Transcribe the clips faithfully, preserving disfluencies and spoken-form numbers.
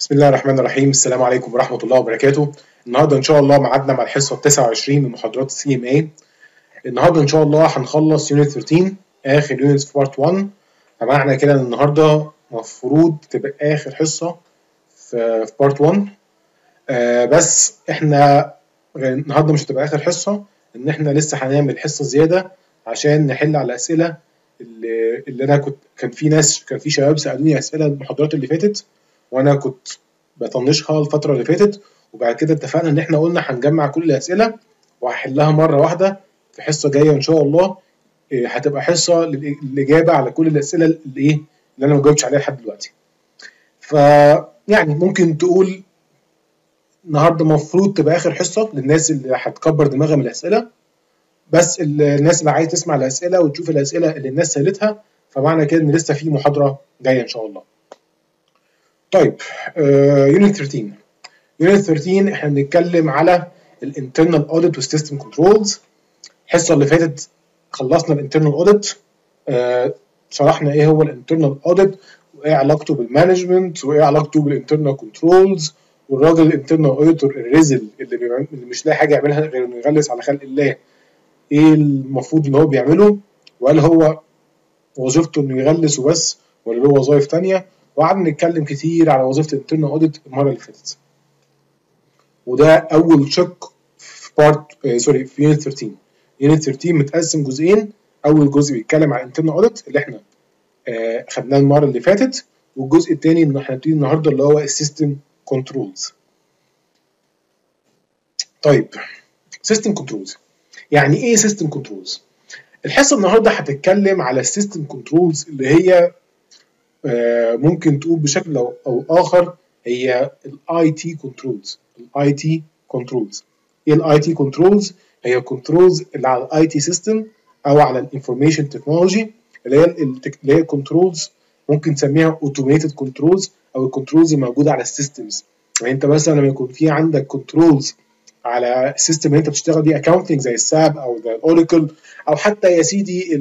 بسم الله الرحمن الرحيم. السلام عليكم ورحمة الله وبركاته. النهارده إن شاء الله ميعادنا مع الحصة التاسعة والعشرين من محاضرات السي ام اي. النهارده إن شاء الله هنخلص يونت ثيرتين آخر يونت في بارت واحد، فمعنى كده إن النهارده المفروض تبقى آخر حصة في في بارت واحد. آه بس إحنا النهارده مش هتبقى آخر حصة، إن إحنا لسه هنعمل حصة زيادة عشان نحل على الأسئلة اللي, اللي أنا كنت كان في ناس كان في شباب سألوني أسئلة المحاضرات اللي فاتت وانا كنت بطنشها الفتره اللي فاتت، وبعد كده اتفقنا ان احنا قلنا هنجمع كل الاسئله وهحلها مره واحده في حصه جايه ان شاء الله. هتبقى حصه للاجابه على كل الاسئله اللي ايه اللي انا ما جاوبتش عليها لحد دلوقتي. فيعني ممكن تقول النهارده المفروض تبقى اخر حصه للناس اللي هتكبر دماغها من الاسئله، بس الناس اللي عايز تسمع الاسئله وتشوف الاسئله اللي الناس سالتها، فمعنى كده ان لسه في محاضره جايه ان شاء الله. طيب يونت ثيرتين يونت ثيرتين احنا بنتكلم على الانترنال اوديت والسيستم كنترولز. الحصه اللي فاتت خلصنا الانترنال اوديت، آه شرحنا ايه هو الانترنال اوديت وايه علاقته بالمانجمنت وايه علاقته بالانترنال كنترولز، والراجل الانترنال اوديتور الرزل اللي, اللي مش لاقي حاجه يعملها غير انه يغلس على خلق الله، ايه المفروض ان هو بيعمله، وهل هو وظيفته انه يغلس وبس ولا له وظائف ثانيه. وقعدنا نتكلم كتير على وظيفه الانترنال اوديت المره اللي فاتت، وده اول شق في بارت آه سوري في يونت ثيرتين. يونت ثيرتين متقسم جزئين، اول جزء بيتكلم عن الانترنال اوديت اللي احنا آه خدناه المره اللي فاتت، والجزء الثاني اللي احنا هنبتدي النهارده اللي هو السيستم كنترولز. طيب سيستم كنترولز يعني ايه؟ سيستم كنترولز الحصه النهارده هتتكلم على السيستم كنترولز اللي هي آه ممكن تقول بشكل او, أو اخر هي الاي تي كنترولز. الاي تي كنترولز ايه الاي تي كنترولز؟ هي كنترولز اللي على الاي تي سيستم او على الانفورميشن تكنولوجي، اللي هي اللي هي كنترولز ممكن تسميها اوتوميتد كنترولز او الكنترولز الموجوده على السيستمز. يعني انت مثلا لما يكون في عندك كنترولز على السيستم اللي انت بتشتغل بيه اكاونتنج زي الساب او الاوراكل، او حتى يا سيدي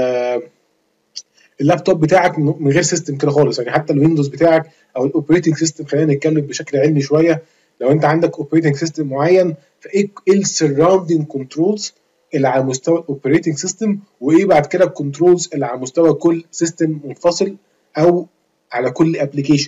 اللابتوب بتاعك من غير سيستم كده خالص، يعني حتى الويندوز بتاعك او الاوبريتنج سيستم. خلينا نتكلم بشكل علمي شويه، لو انت عندك اوبريتنج سيستم معين فايه السراوندينج كنترولز اللي على مستوى الاوبريتنج سيستم، وايه بعد كده الكنترولز اللي على مستوى كل سيستم منفصل او على كل ابلكيشن.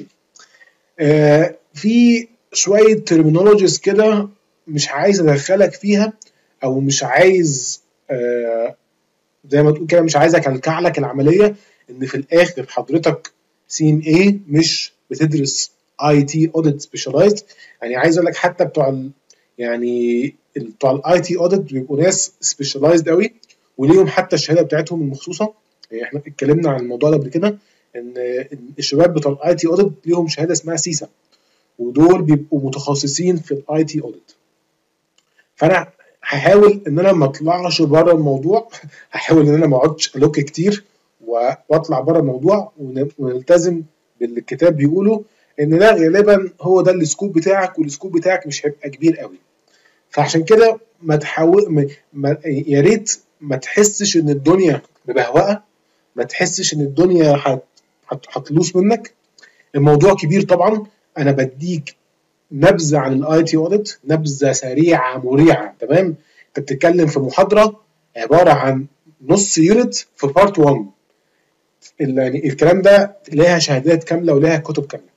آه في شويه ترمينولوجيز كده مش عايز ادخلك فيها، او مش عايز آه زي ما تقول كده مش عايز اكلكع لك العمليه، ان في الاخر حضرتك سي ام اي مش بتدرس اي تي اوديت سبيشالايزد. يعني عايز اقول لك حتى بتوع ال يعني بتوع الاي تي اوديت بيبقوا ناس سبيشالايزد قوي وليهم حتى الشهاده بتاعتهم المخصوصه. يعني احنا اتكلمنا عن الموضوع ده قبل كده، ان الشباب بتوع الاي تي اوديت ليهم شهاده اسمها سيسا، ودول بيبقوا متخصصين في الاي تي اوديت. فانا هحاول ان انا ما اطلعش بره الموضوع، هحاول ان انا ما اقعدش الوك كتير واطلع بره الموضوع، ونلتزم باللي الكتاب بيقوله، ان ده غالبا هو ده السكوب بتاعك، والسكوب بتاعك مش هيبقى كبير قوي. فعشان كده ما تحاول ما يا ريت ما تحسش ان الدنيا مبهوقه، ما تحسش ان الدنيا هتلوس منك. الموضوع كبير طبعا، انا بديك نبذه عن الاي تي اوديت، نبذه سريعه مريعه. تمام؟ انت بتتكلم في محاضره عباره عن نص يونت في بارت واحد، يعني الكلام ده ليها شهادات كامله وليها كتب كامله.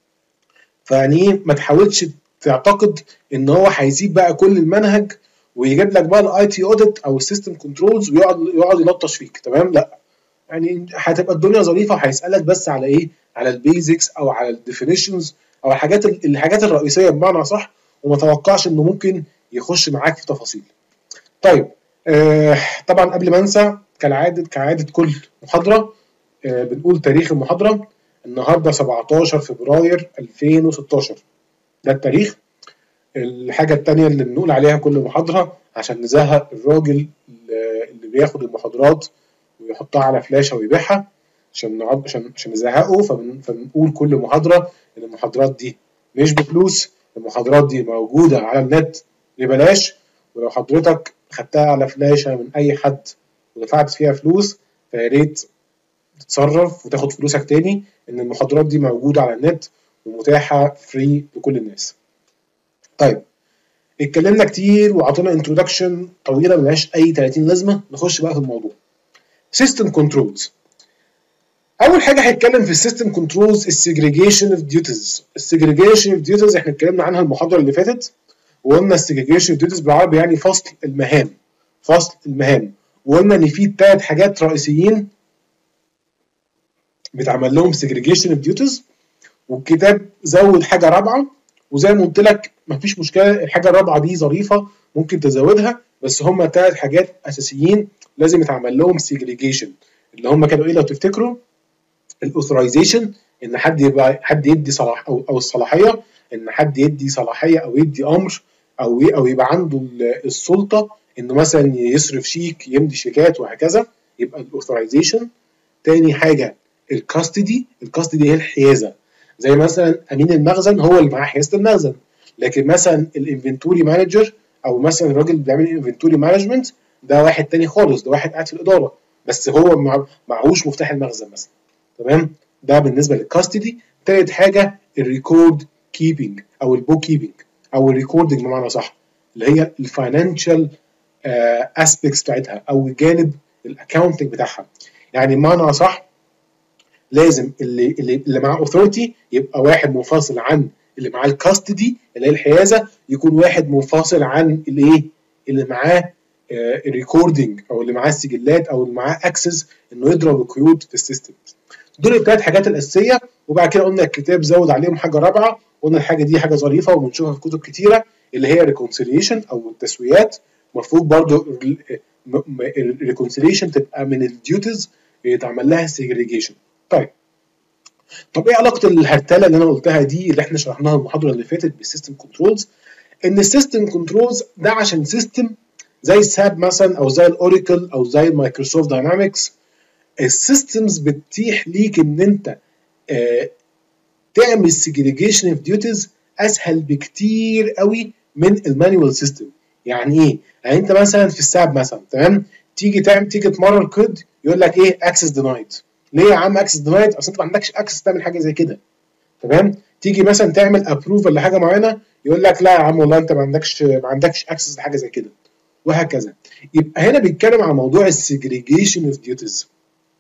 فيعني ما تحاولش تعتقد ان هو هيسيب بقى كل المنهج ويجيب لك بقى الاي تي اوديت او السيستم كنترولز ويقعد يقعد يلطش فيك. تمام؟ لا، يعني هتبقى الدنيا ظريفه، وهيسالك بس على ايه؟ على البيزكس او على الديفينيشنز او الحاجات الحاجات الرئيسيه بمعنى صح، وما توقعش انه ممكن يخش معاك في تفاصيل. طيب آه طبعا قبل ما انسى، كالعاده كعاده كل محاضره آه بنقول تاريخ المحاضره. النهارده سبعتاشر فبراير ألفين وستاشر، ده التاريخ. الحاجه الثانيه اللي بنقول عليها كل محاضره عشان نزهق الراجل اللي بياخد المحاضرات ويحطها على فلاشه ويبيعها، عشان نقعد عشان عشان نزهقه، فبن... فبنقول كل محاضره ان المحاضرات دي مش بفلوس، المحاضرات دي موجوده على النت ببلاش، ولو حضرتك خدتها على فلاشه من اي حد ودفعت فيها فلوس فيا ريت تتصرف وتاخد فلوسك تاني، ان المحاضرات دي موجوده على النت ومتاحه فري لكل الناس. طيب اتكلمنا كتير وعطينا انترودكشن طويله ملهاش اي ثلاثين لازمه، نخش بقى في الموضوع. سيستم كنترولز. اول حاجه هنتكلم في السيستم كنترولز السيجريجيشن اوف ديوتيز. السيجريجيشن اوف ديوتيز احنا اتكلمنا عنها المحاضره اللي فاتت، وقلنا السيجريجيشن اوف ديوتيز بالعربي يعني فصل المهام. فصل المهام، وقلنا ان في ثلاث حاجات رئيسيين بيتعمل لهم سيجريجيشن اوف ديوتيز، والكتاب زود حاجه رابعه، وزي ما قلت لك مفيش مشكله الحاجه الرابعه دي ظريفه ممكن تزودها، بس هم ثلاث حاجات اساسيين لازم يتعمل لهم سيجريجيشن، اللي هم كانوا ايه لو تفتكروا؟ الاوثرايزيشن، ان حد يبقى حد يدي صلاح او او الصلاحيه، ان حد يدي صلاحيه او يدي امر او او يبقى عنده السلطه انه مثلا يصرف شيك، يمضي شيكات وهكذا، يبقى الاوثرايزيشن. تاني حاجه الكاستدي. الكاستدي هي الحيازه، زي مثلا امين المخزن هو اللي معاه حيازه المخزن، لكن مثلا الانفنتوري مانجر او مثلا الراجل اللي بيعمل انفنتوري مانجمنت ده واحد تاني خالص، ده واحد قاعد في الاداره بس هو معهوش مفتاح المخزن مثلا. تمام؟ ده بالنسبه للكاستدي. تالت حاجه الريكورد كيبنج او البوك كيبنج او الريكوردنج بمعنى صح، اللي هي الفاينانشال اسبيكتس بتاعتها او الجانب الاكاونتنج بتاعها. يعني بمعنى صح لازم اللي اللي, اللي معاه اوثورتي يبقى واحد منفصل عن اللي معاه الكاستدي اللي هي الحيازه، يكون واحد منفصل عن الايه اللي معاه الريكوردنج او اللي معاه السجلات او اللي معاه اكسس انه يضرب القيود في السيستم. دول الثلاث حاجات الاساسيه، وبعد كده قلنا الكتاب زود عليهم حاجه رابعه، قلنا الحاجه دي حاجه ظريفه وبنشوفها في كتب كتيره، اللي هي ريكونسيليشن او التسويات. المفروض برضو الريكونسيليشن تبقى من الديوتيز يتعمل لها سيجريجيشن. طيب طب ايه علاقه الهرتله اللي انا قلتها دي اللي احنا شرحناها المحاضره اللي فاتت بالسيستم كنترولز؟ ان السيستم كنترولز ده عشان سيستم زي الساب مثلا او زي الاوراكل او زي المايكروسوفت داينامكس، السيستمز بتتيح ليك ان انت آه تعمل سيجريجيشن اوف ديوتيز اسهل بكتير قوي من المانيوال سيستم. يعني ايه؟ يعني انت مثلا في الساب مثلا تمام، تيجي تعمل تيجي تمرر كود يقول لك ايه اكسس دينايد. ليه يا عم اكسس دينايد؟ اصل انت ما عندكش اكسس تعمل حاجه زي كده. تمام؟ تيجي مثلا تعمل ابروفل لحاجه معينه يقول لك لا يا عم والله انت ما عندكش ما عندكش اكسس لحاجه زي كده، وهكذا. يبقى هنا بيتكلم عن موضوع السيجريجيشن اوف ديوتيز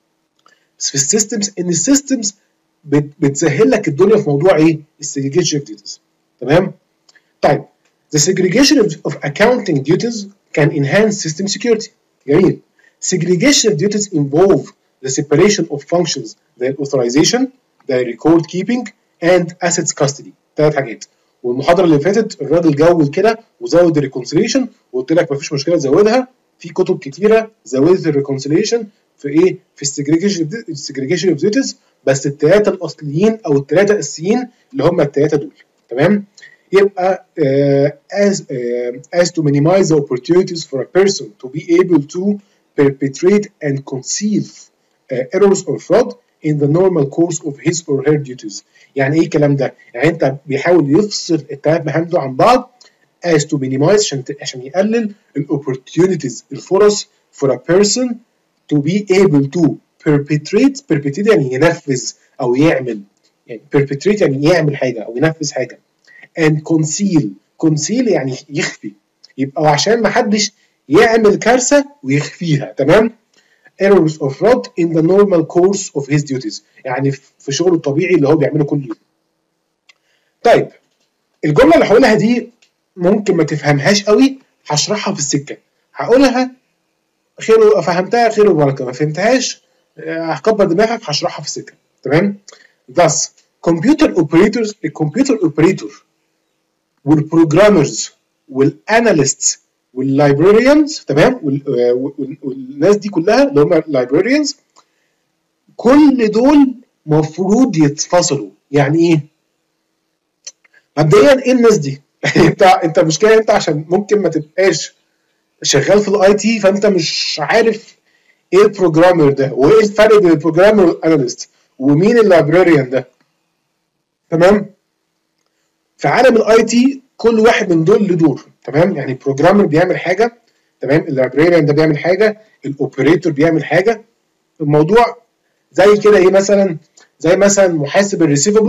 في السيستمز، ان السيستمز بتسهل لك الدنيا في موضوع ايه؟ السيجريجيشن اوف ديوتيز. تمام؟ طيب the segregation of, of accounting duties can enhance system security. جميل. Segregation of duties involve the separation of functions the authorization, the record keeping and assets custody. ثلاث حاجات. والمحاضره اللي فاتت الراجل جود كده وزود الريكونسيليشن، وقلت لك مفيش مشكله تزودها، في كتب كتيره زودت الريكونسيليشن في ايه؟ في السيجريجيشن السيجريجيشن اوف ديوتيز، بس الثلاثه الاصليين او الثلاثه الاساسيين اللي هم الثلاثه دول. تمام؟ يبقى uh, as uh, as to minimize the opportunities for a person to be able to perpetrate and conceal uh, errors or fraud in the normal course of his or her duties. يعني ايه الكلام ده؟ يعني انت بيحاول يفصل الثلاث مهام دول عن بعض as to minimize عشان عشان يقلل الاوبورتيونيتيز الفرص for a person to be able to perpetrate perpetrate يعني ينفذ او يعمل، يعني perpetrate يعني يعمل حاجه او ينفذ حاجه، and conceal conceal يعني يخفي، يبقى عشان ما حدش يعمل كارثه ويخفيها. تمام؟ errors of fraud in the normal course of his duties، يعني في شغله الطبيعي اللي هو بيعمله كل يوم. طيب الجمله اللي هقولها دي ممكن ما تفهمهاش قوي، هشرحها في السكه، هقولها خير، فهمتها خير وبركه، ما فهمتهاش هكبر دماغك، هشرحها في السكه. تمام؟ thus computer operators الكمبيوتر اوبريتور والبروجرامرز والاناليستس واللايبراريانز، تمام، والناس دي كلها اللي هم اللايبراريانز، كل دول مفروض يتفصلوا. يعني ايه؟ مبدئيا ايه الناس دي؟ انت انت مشكله انت عشان ممكن ما تبقاش شغال في الاي تي، فانت مش عارف ايه البروجرامر ده وايه الفرق بين البروجرامر والاناليست ومين اللايبراريان ده. تمام؟ في عالم الاي تي كل واحد من دول له دور. تمام؟ يعني البروجرامر بيعمل حاجه، تمام، اللايبراريان ده بيعمل حاجه، الاوبريتور بيعمل حاجه. الموضوع زي كده ايه مثلا؟ زي مثلا محاسب الريسيفبلز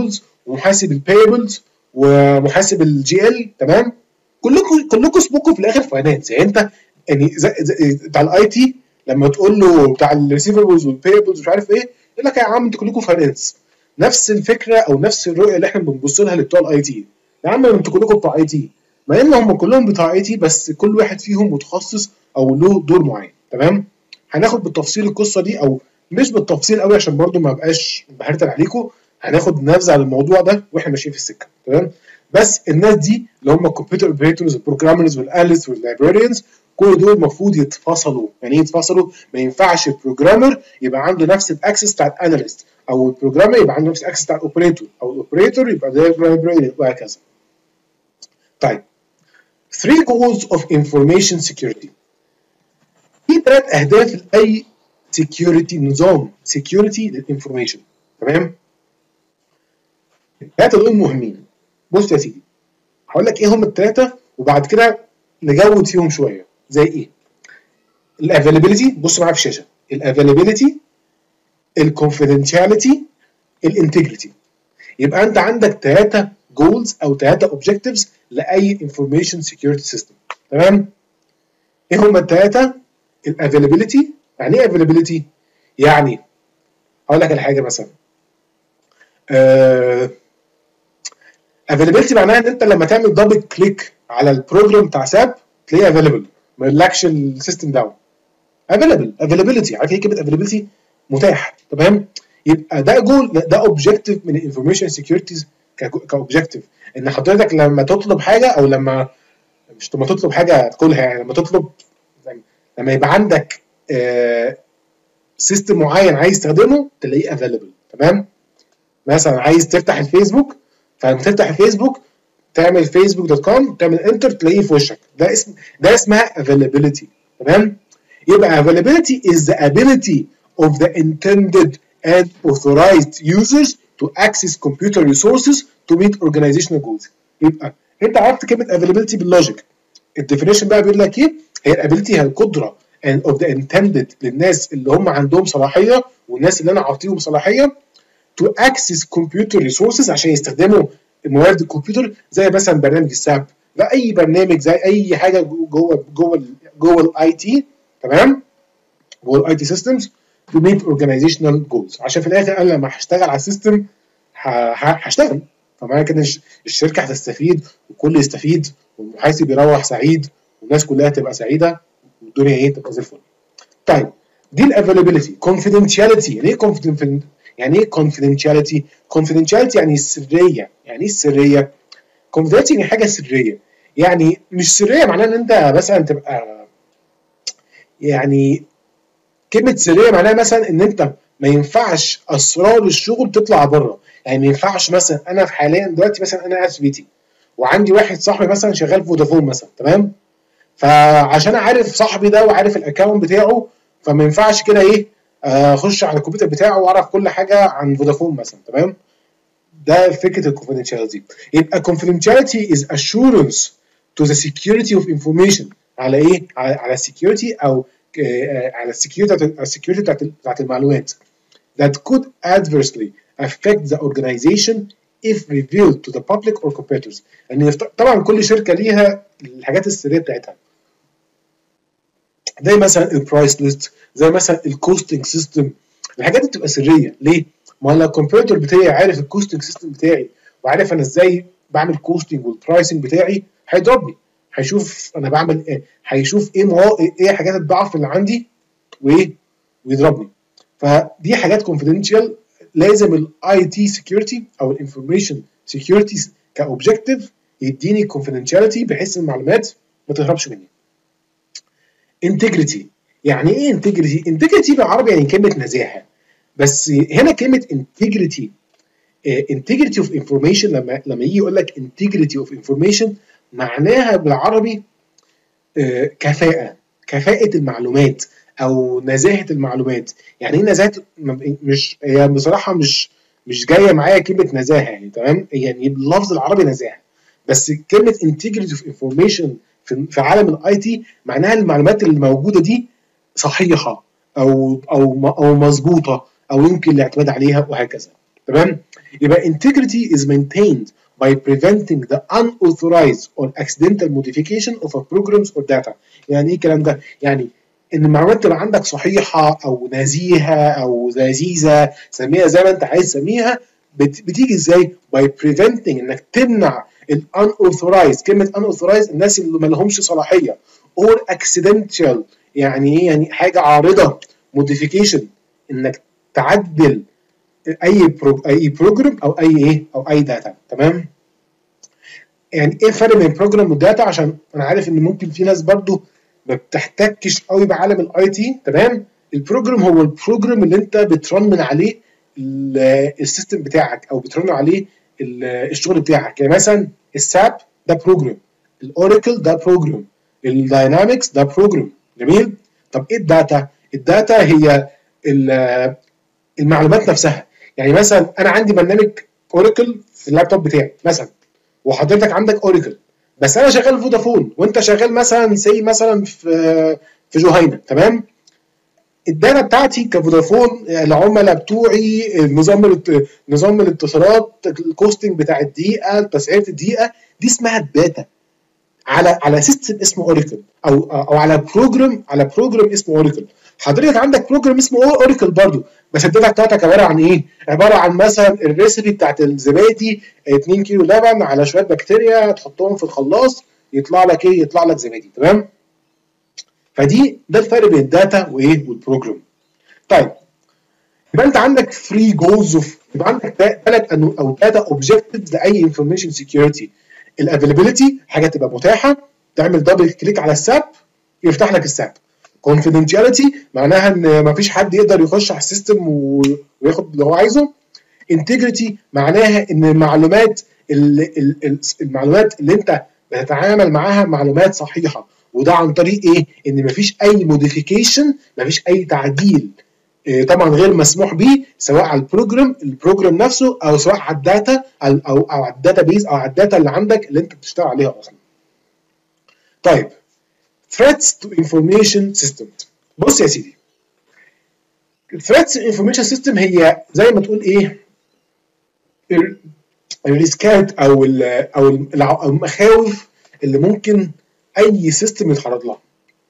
ومحاسب البيبلز ومحاسب الجي ال، تمام؟ كلكم كلكم اسمكم في الاخر فاينانس. يعني انت يعني زي زي بتاع الاي تي لما تقول له بتاع الريسيفبلز والبيبلز مش عارف ايه، يقول لك يا عم انتوا كلكم فاينانس. نفس الفكره او نفس الرؤيه اللي احنا بنبص لها لبتوع الاي تي. يا عم انتوا كلكم بتوع اي تي، مع ان هم كلهم بتوع اي تي بس كل واحد فيهم متخصص او له دور معين، تمام؟ هناخد بالتفصيل القصه دي، او مش بالتفصيل قوي عشان برضو ما بقاش بهرتل عليكم، هناخد نبذه على الموضوع ده واحنا ماشيين في السكه، تمام؟ بس الناس دي اللي هم الكمبيوتر اوبريتورز والبروجرامرز والاناليست واللايبراريانز، كل دول المفروض يتفصلوا. يعني ايه يتفصلوا؟ ما ينفعش البروجرامر يبقى عنده نفس الاكسس بتاع الاناليست، او البروجرامر يبقى عنده نفس الاكسس بتاع الاوبريتور، او الاوبريتور يبقى زي اللايبراريان وهكذا. طيب three goals of information security. في ثلاث اهداف لاي security نظام security للانفورميشن، تمام؟ الثلاثه دول مهمين. بص يا سيدي هقول لك ايه هم الثلاثه وبعد كده نجود فيهم شويه. زي ايه؟ الافيلابيلتي، بص معايا في الشاشه، الافيلابيلتي، الكونفيدنشاليتي، الانتجريتي. يبقى انت عندك ثلاثه جولز او ثلاثه اوبجكتيفز لاي انفورميشن سكيورتي سيستم، تمام؟ ايه هم الثلاثه؟ الافيلابيلتي. يعني ايه افيلابيلتي؟ يعني هقول لك على حاجه مثلا آه افيلابيلتي معناها ان انت لما تعمل دبل كليك على البروجرام بتاع ساب تلاقيه افيلابل، ما يقولكش السيستم داون. افيلابل، افيلابيلتي، عارف ايه كلمه افيلابيلتي؟ متاح، تمام؟ يبقى ده جول، ده اوبجكتيف من الانفورميشن سكيورتيز كاوبجكتيف، ان حضرتك لما تطلب حاجه او لما مش لما تطلب حاجه تقولها، يعني لما تطلب لما يبقى عندك آه سيستم معين عايز تستخدمه تلاقيه افيلابل، تمام؟ مثلا عايز تفتح الفيسبوك، فلما تفتح الفيسبوك تعمل فيسبوك دوت كوم تعمل انتر تلاقيه في وشك، ده اسم ده اسمها availability، تمام؟ يبقى availability is the ability of the intended and authorized users to access computer resources to meet organizational goals. يبقى انت عرفت كلمه availability باللوجيك. الديفينيشن بقى بيقول لك ايه؟ هي الابيلتي هي القدره and of the intended للناس اللي هم عندهم صلاحيه والناس اللي انا عاطيهم صلاحيه to access computer resources عشان يستخدموا موارد الكمبيوتر، زي مثلا برنامج الساب، ده اي برنامج زي اي حاجه جوه جوه جوه الاي تي، تمام؟ جوه الاي تي سيستمز to meet organizational goals. عشان في الاخر انا لما هشتغل على السيستم هشتغل، فمعنى كده الشركه هتستفيد والكل يستفيد والمحاسب يروح سعيد والناس كلها تبقى سعيده والدنيا ايه تبقى زي الفل. طيب دي الافيلابيلتي. confidentiality، يعني ايه confidentiality؟ يعني ايه confidentiality؟ confidentiality يعني السريه. يعني ايه السريه؟ confidentiality يعني حاجه سريه، يعني مش سريه معناها ان انت مثلا تبقى، يعني كلمه سريه معناها مثلا ان انت ما ينفعش اسرار الشغل تطلع بره. يعني ما ينفعش مثلا انا في حاليا دلوقتي مثلا انا قاعد في بيتي وعندي واحد صاحبي مثلا شغال في فودافون مثلا، تمام؟ فعشان عارف صاحبي ده وعارف الاكونت بتاعه فما ينفعش كده ايه اخش على الكمبيوتر بتاعه واعرف كل حاجه عن فودافون مثلا، تمام؟ ده فكره الكونفيدنشاليتي. يبقى confidentiality is assurance to the security of information على ايه؟ على على السكيورتي او على السكيورتي السكيورتي بتاعت بتاعت المعلومات that could adversely affect the organization if revealed to the public or competitors. يعني طبعا كل شركه ليها الحاجات السريه بتاعتها، زي مثلا البرايس ليست، زي مثلا الكوستنج سيستم. الحاجات دي بتبقى سريه ليه؟ ما لو الكمبيوتر بتاعي عارف الكوستنج سيستم بتاعي وعارف انا ازاي بعمل كوستنج والبرايسنج بتاعي هيضربني، هيشوف انا بعمل ايه، هيشوف ايه مو... ايه حاجات الضعف اللي عندي وايه ويضربني. فدي حاجات كونفيدنشال لازم الاي تي سكيورتي او الانفورميشن سكيورتي كاوبجكتيف يديني كونفيدنشاليتي بحيث المعلومات ما تهربش مني. انتجريتي، يعني ايه انتجريتي؟ انتجريتي بالعربي يعني كلمه نزاهه، بس هنا كلمه انتجريتي انتجريتي اوف انفورميشن، لما لما يجي يقول لك انتجريتي اوف انفورميشن معناها بالعربي آه كفاءه، كفاءه المعلومات او نزاهه المعلومات. يعني ايه نزاهه؟ مش هي بصراحه مش مش جايه معايا كلمه نزاهه يعني، تمام؟ يعني باللفظ العربي نزاهه، بس كلمه انتجريتي اوف انفورميشن في في عالم الاي تي معناها المعلومات اللي موجوده دي صحيحه او او او مظبوطه او يمكن الاعتماد عليها وهكذا، تمام؟ يبقى integrity is maintained by preventing the unauthorized or accidental modification of a programs or data. يعني ايه الكلام ده؟ يعني ان المعلومات تبقى عندك صحيحه او نزيهه او لذيذه، سميها زي ما انت عايز تسميها، بتيجي ازاي؟ by preventing، انك تمنع ال unauthorized، كلمه unauthorized الناس اللي ما لهمش صلاحيه، or accidental يعني ايه؟ يعني حاجه عارضه، modification انك تعدل اي برو اي بروجرام او اي ايه او اي داتا. تمام؟ يعني ايه الفرق بين البروجرام والداتا؟ عشان انا عارف ان ممكن في ناس برضو ما بتحتكش قوي بعالم الاي تي. تمام؟ البروجرام هو البروجرام اللي انت بترن من عليه السيستم بتاعك او بترن عليه الشغل بتاعك. يعني مثلا الساب ده بروجرام، الاوراكل ده بروجرام، الداينامكس ده بروجرام. جميل؟ طب ايه الداتا؟ الداتا هي المعلومات نفسها. يعني مثلا انا عندي برنامج اوراكل في اللابتوب بتاعي مثلا، وحضرتك عندك اوراكل، بس انا شغال فودافون وانت شغال مثلا سي مثلا في في جهينه. تمام؟ الداتا بتاعتي كفودافون، العملاء بتوعي، نظام نظام الاتصالات، الكوستنج بتاع الدقيقه، تسعيره الدقيقه، دي اسمها الداتا على على سيستم اسمه اوراكل، او او على بروجرام على بروجرام اسمه اوراكل. حضرتك عندك بروجرام اسمه اوراكل برضو، بس الداتا بتاعتك عباره عن ايه؟ عباره عن مثلا الريسيبي بتاعت الزبادي اتنين كيلو لبن على شويه بكتيريا تحطهم في الخلاص يطلع لك ايه؟ يطلع لك زبادي. تمام؟ فدي ده الفرق بين الداتا وايه؟ والبروجرام. طيب يبقى انت عندك ثري جولز اوف، يبقى عندك ثلاث او ثلاثه اوبجكتيفز لاي انفورميشن سكيورتي. الافيلابيلتي، حاجه تبقى متاحه، تعمل دبل كليك على الساب يفتح لك الساب. confidentiality معناها ان ما فيش حد يقدر يخش على السيستم وياخد اللي هو عايزه. integrity معناها ان المعلومات المعلومات اللي انت بتتعامل معاها معلومات صحيحه، وده عن طريق ايه؟ ان ما فيش اي موديفيكيشن، ما فيش اي تعديل طبعا غير مسموح به، سواء على البروجرام البروجرام نفسه، او سواء على الداتا او او على الداتا بيز، او على الداتا اللي عندك اللي انت بتشتغل عليها اصلا. طيب threats to information systems. بص يا سيدي، threats to information system هي زي ما تقول ايه؟ الريسكات او ال او المخاوف اللي ممكن اي سيستم يتعرض لها.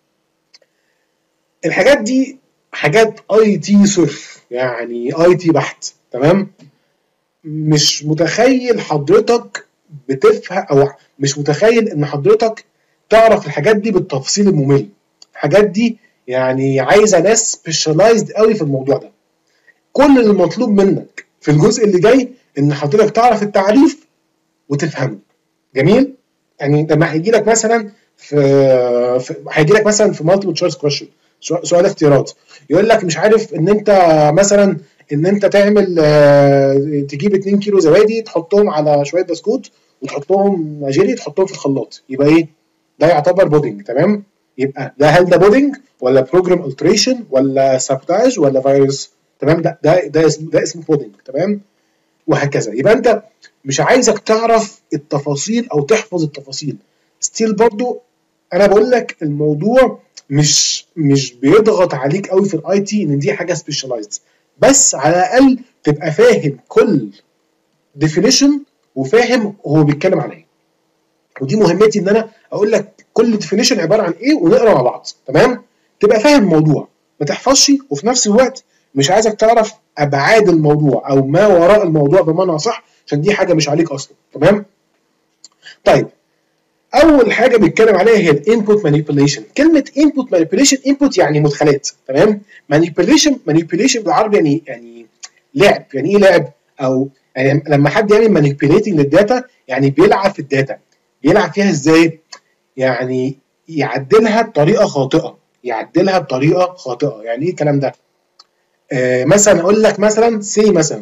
الحاجات دي حاجات اي تي صرف، يعني اي تي بحت. تمام؟ مش متخيل حضرتك بتفهم، او مش متخيل ان حضرتك تعرف الحاجات دي بالتفصيل الممل. الحاجات دي يعني عايزه ناس سبيشالايزد قوي في الموضوع ده. كل اللي مطلوب منك في الجزء اللي جاي ان حضرتك تعرف التعريف وتفهمه. جميل؟ يعني لما هيجي لك مثلا في هيجي لك مثلا في مالتيبل تشويس كويشن، سؤال اختيارات، يقول لك مش عارف ان انت مثلا ان انت تعمل آه تجيب اتنين كيلو زبادي تحطهم على شويه بسكوت وتحطهم جيلي تحطهم في الخلاط، يبقى ايه؟ ده يعتبر بودنج. تمام؟ يبقى ده هل ده بودنج ولا بروجرام التريشن ولا سابوتاج ولا فيروس؟ تمام؟ ده ده ده اسمه ده اسمه بودنج. تمام؟ وهكذا. يبقى انت مش عايزك تعرف التفاصيل او تحفظ التفاصيل. ستيل برضو انا بقول لك الموضوع مش مش بيضغط عليك قوي في الاي تي ان دي حاجه سبيشالايزد، بس على الاقل تبقى فاهم كل ديفينيشن وفاهم هو بيتكلم عن ايه. ودي مهمتي ان انا اقول لك كل ديفينيشن عباره عن ايه ونقرا مع بعض. تمام؟ تبقى فاهم الموضوع، ما تحفظش، وفي نفس الوقت مش عايزك تعرف ابعاد الموضوع او ما وراء الموضوع بمعنى صح، عشان دي حاجه مش عليك اصلا. تمام؟ طيب اول حاجه بيتكلم عليها هي الانبوت مانيبيوليشن. كلمه انبوت مانيبيوليشن، انبوت يعني مدخلات. تمام؟ مانيبيوليشن مانيبيوليشن بالعربي يعني يعني لعب. يعني ايه لعب؟ او يعني لما حد يعمل مانيبيوليتنج للداتا يعني بيلعب في الداتا. بيلعب فيها ازاي؟ يعني يعدلها بطريقه خاطئه، يعدلها بطريقه خاطئه. يعني ايه الكلام ده؟ آه مثلا اقول لك مثلا سي مثلا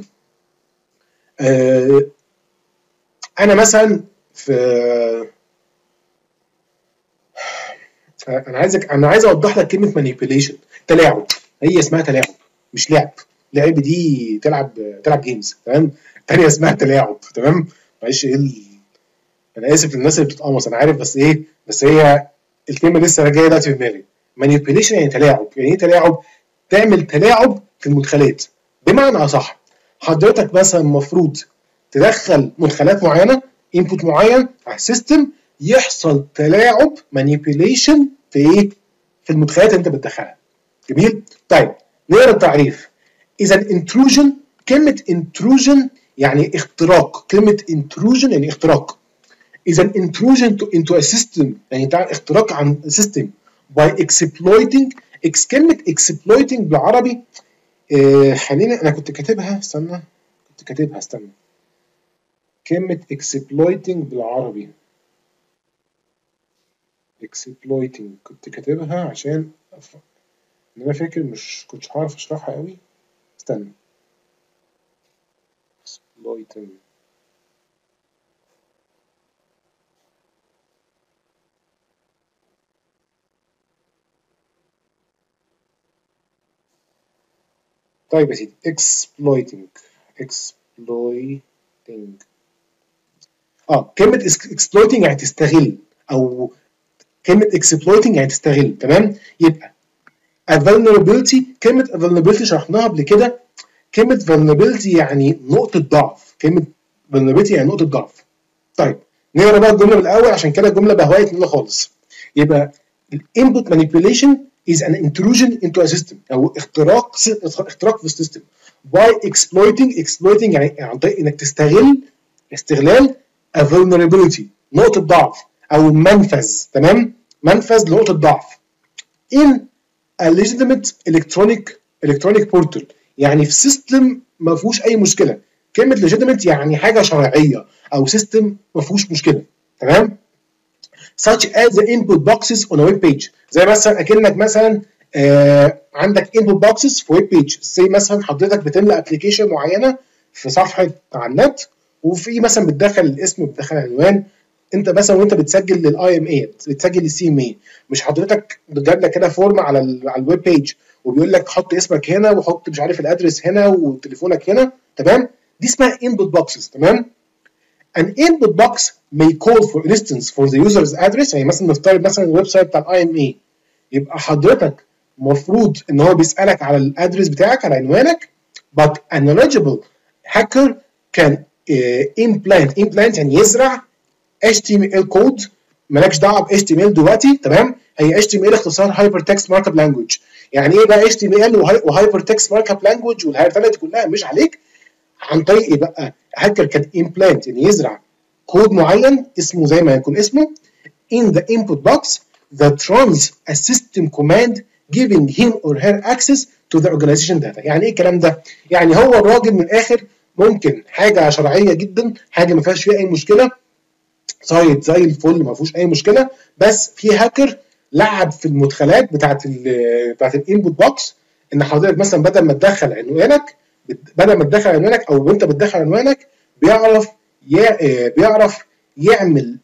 آه انا مثلا في آه انا عايزك انا عايز اوضح لك كلمه مانيبيوليشن. تلاعب، هي اسمها تلاعب مش لعب. لعب دي تلعب تلعب جيمز. تمام؟ الثانيه اسمها تلاعب. تمام؟ معلش ايه ال... انا اسف للناس اللي بتتقمص، انا عارف، بس ايه بس هي الكلمه لسه جايه دلوقتي في دماغي. مانيبيوليشن يعني تلاعب. يعني ايه تلاعب؟ تعمل تلاعب في المدخلات. بمعنى اصح حضرتك مثلا المفروض تدخل مدخلات معينه، انبوت معين على السيستم، يحصل تلاعب مانيبيوليشن في ايه؟ في المدخلات اللي انت بتدخلها. جميل؟ طيب نقرا التعريف. اذا الانتروجن، كلمه انتروجن يعني اختراق، كلمه انتروجن يعني اختراق. اذا intrusion into a system يعني بتاع اختراق عن سيستم by exploiting. اكس كلمه exploiting بالعربي آه خلينا، انا كنت كاتبها استنى كنت كاتبها استنى كلمه exploiting بالعربي exploiting كنت كاتبها عشان أف... ان انا فاكر مش كنتش هعرف اشرحها قوي. استنى exploiting طيب يا سيدي exploiting exploiting اه كلمه exploiting يعني تستغل، او كلمه exploiting يعني تستغل. تمام؟ يبقى vulnerability، كلمه vulnerability شرحناها قبل كده. كلمه vulnerability يعني نقطه ضعف، كلمه vulnerability يعني نقطه ضعف. طيب نقرا بقى الجمله من الاول عشان كده الجمله بهوقت مننا خالص. يبقى input manipulation is an intrusion into a system، او اختراق اختراق في السيستم by exploiting exploiting يعني عن طريق انك تستغل استغلال a vulnerability نقطه ضعف او منفذ. تمام؟ منفذ لنقطه ضعف in a legitimate electronic electronic portal يعني في سيستم ما فيهوش اي مشكله. كلمه legitimate يعني حاجه شرعيه او سيستم ما فيهوش مشكله. تمام؟ such as the input boxes on a web page. زي مثلا اكنك مثلا آه عندك input boxes في ويب بيج. زي مثلا حضرتك بتملى ابلكيشن معينه في صفحه على النت، وفي مثلا بتدخل الاسم بتدخل العنوان. انت مثلا وانت بتسجل للاي ام اي بتسجل للسي ام اي، مش حضرتك جاب لك كده فورم على ال على الويب بيج وبيقول لك حط اسمك هنا وحط مش عارف الادرس هنا وتليفونك هنا. تمام؟ دي اسمها input boxes. تمام؟ An input box may call for instance for the user's address. يعني مثلا نفترض مثلا الويب سايت بتاع الاي ام اي، يبقى حضرتك المفروض ان هو بيسالك على الادرس بتاعك على عنوانك. but an knowledgeable hacker can uh, implant implant يعني يزرع اتش تي ام ال كود. مالكش دعوه ب اتش تي ام ال دلوقتي. تمام؟ هي اتش تي ام ال اختصار هايبر تكست مارك اب لانجوج. يعني ايه بقى اتش تي ام ال وهايبر تكست مارك اب لانجوج والهرتله دي كلها مش عليك. عن طريق ايه بقى؟ هاكر كان امبلانت يعني يزرع كود معين اسمه زي ما يكون اسمه in the input box that runs a system command giving him or her access to the organization data. يعني ايه الكلام ده؟ يعني هو الراجل من الاخر ممكن حاجه شرعيه جدا، حاجه ما فيهاش فيها اي مشكله، سايت زي الفل ما فيهوش اي مشكله، بس في هاكر لعب في المدخلات بتاعت ال بتاعت الانبوت بوكس ان حضرتك مثلا بدل ما تدخل عنوانك بدل ما تدخل عنوانك او انت بتدخل عنوانك بيعرف بيعرف يعمل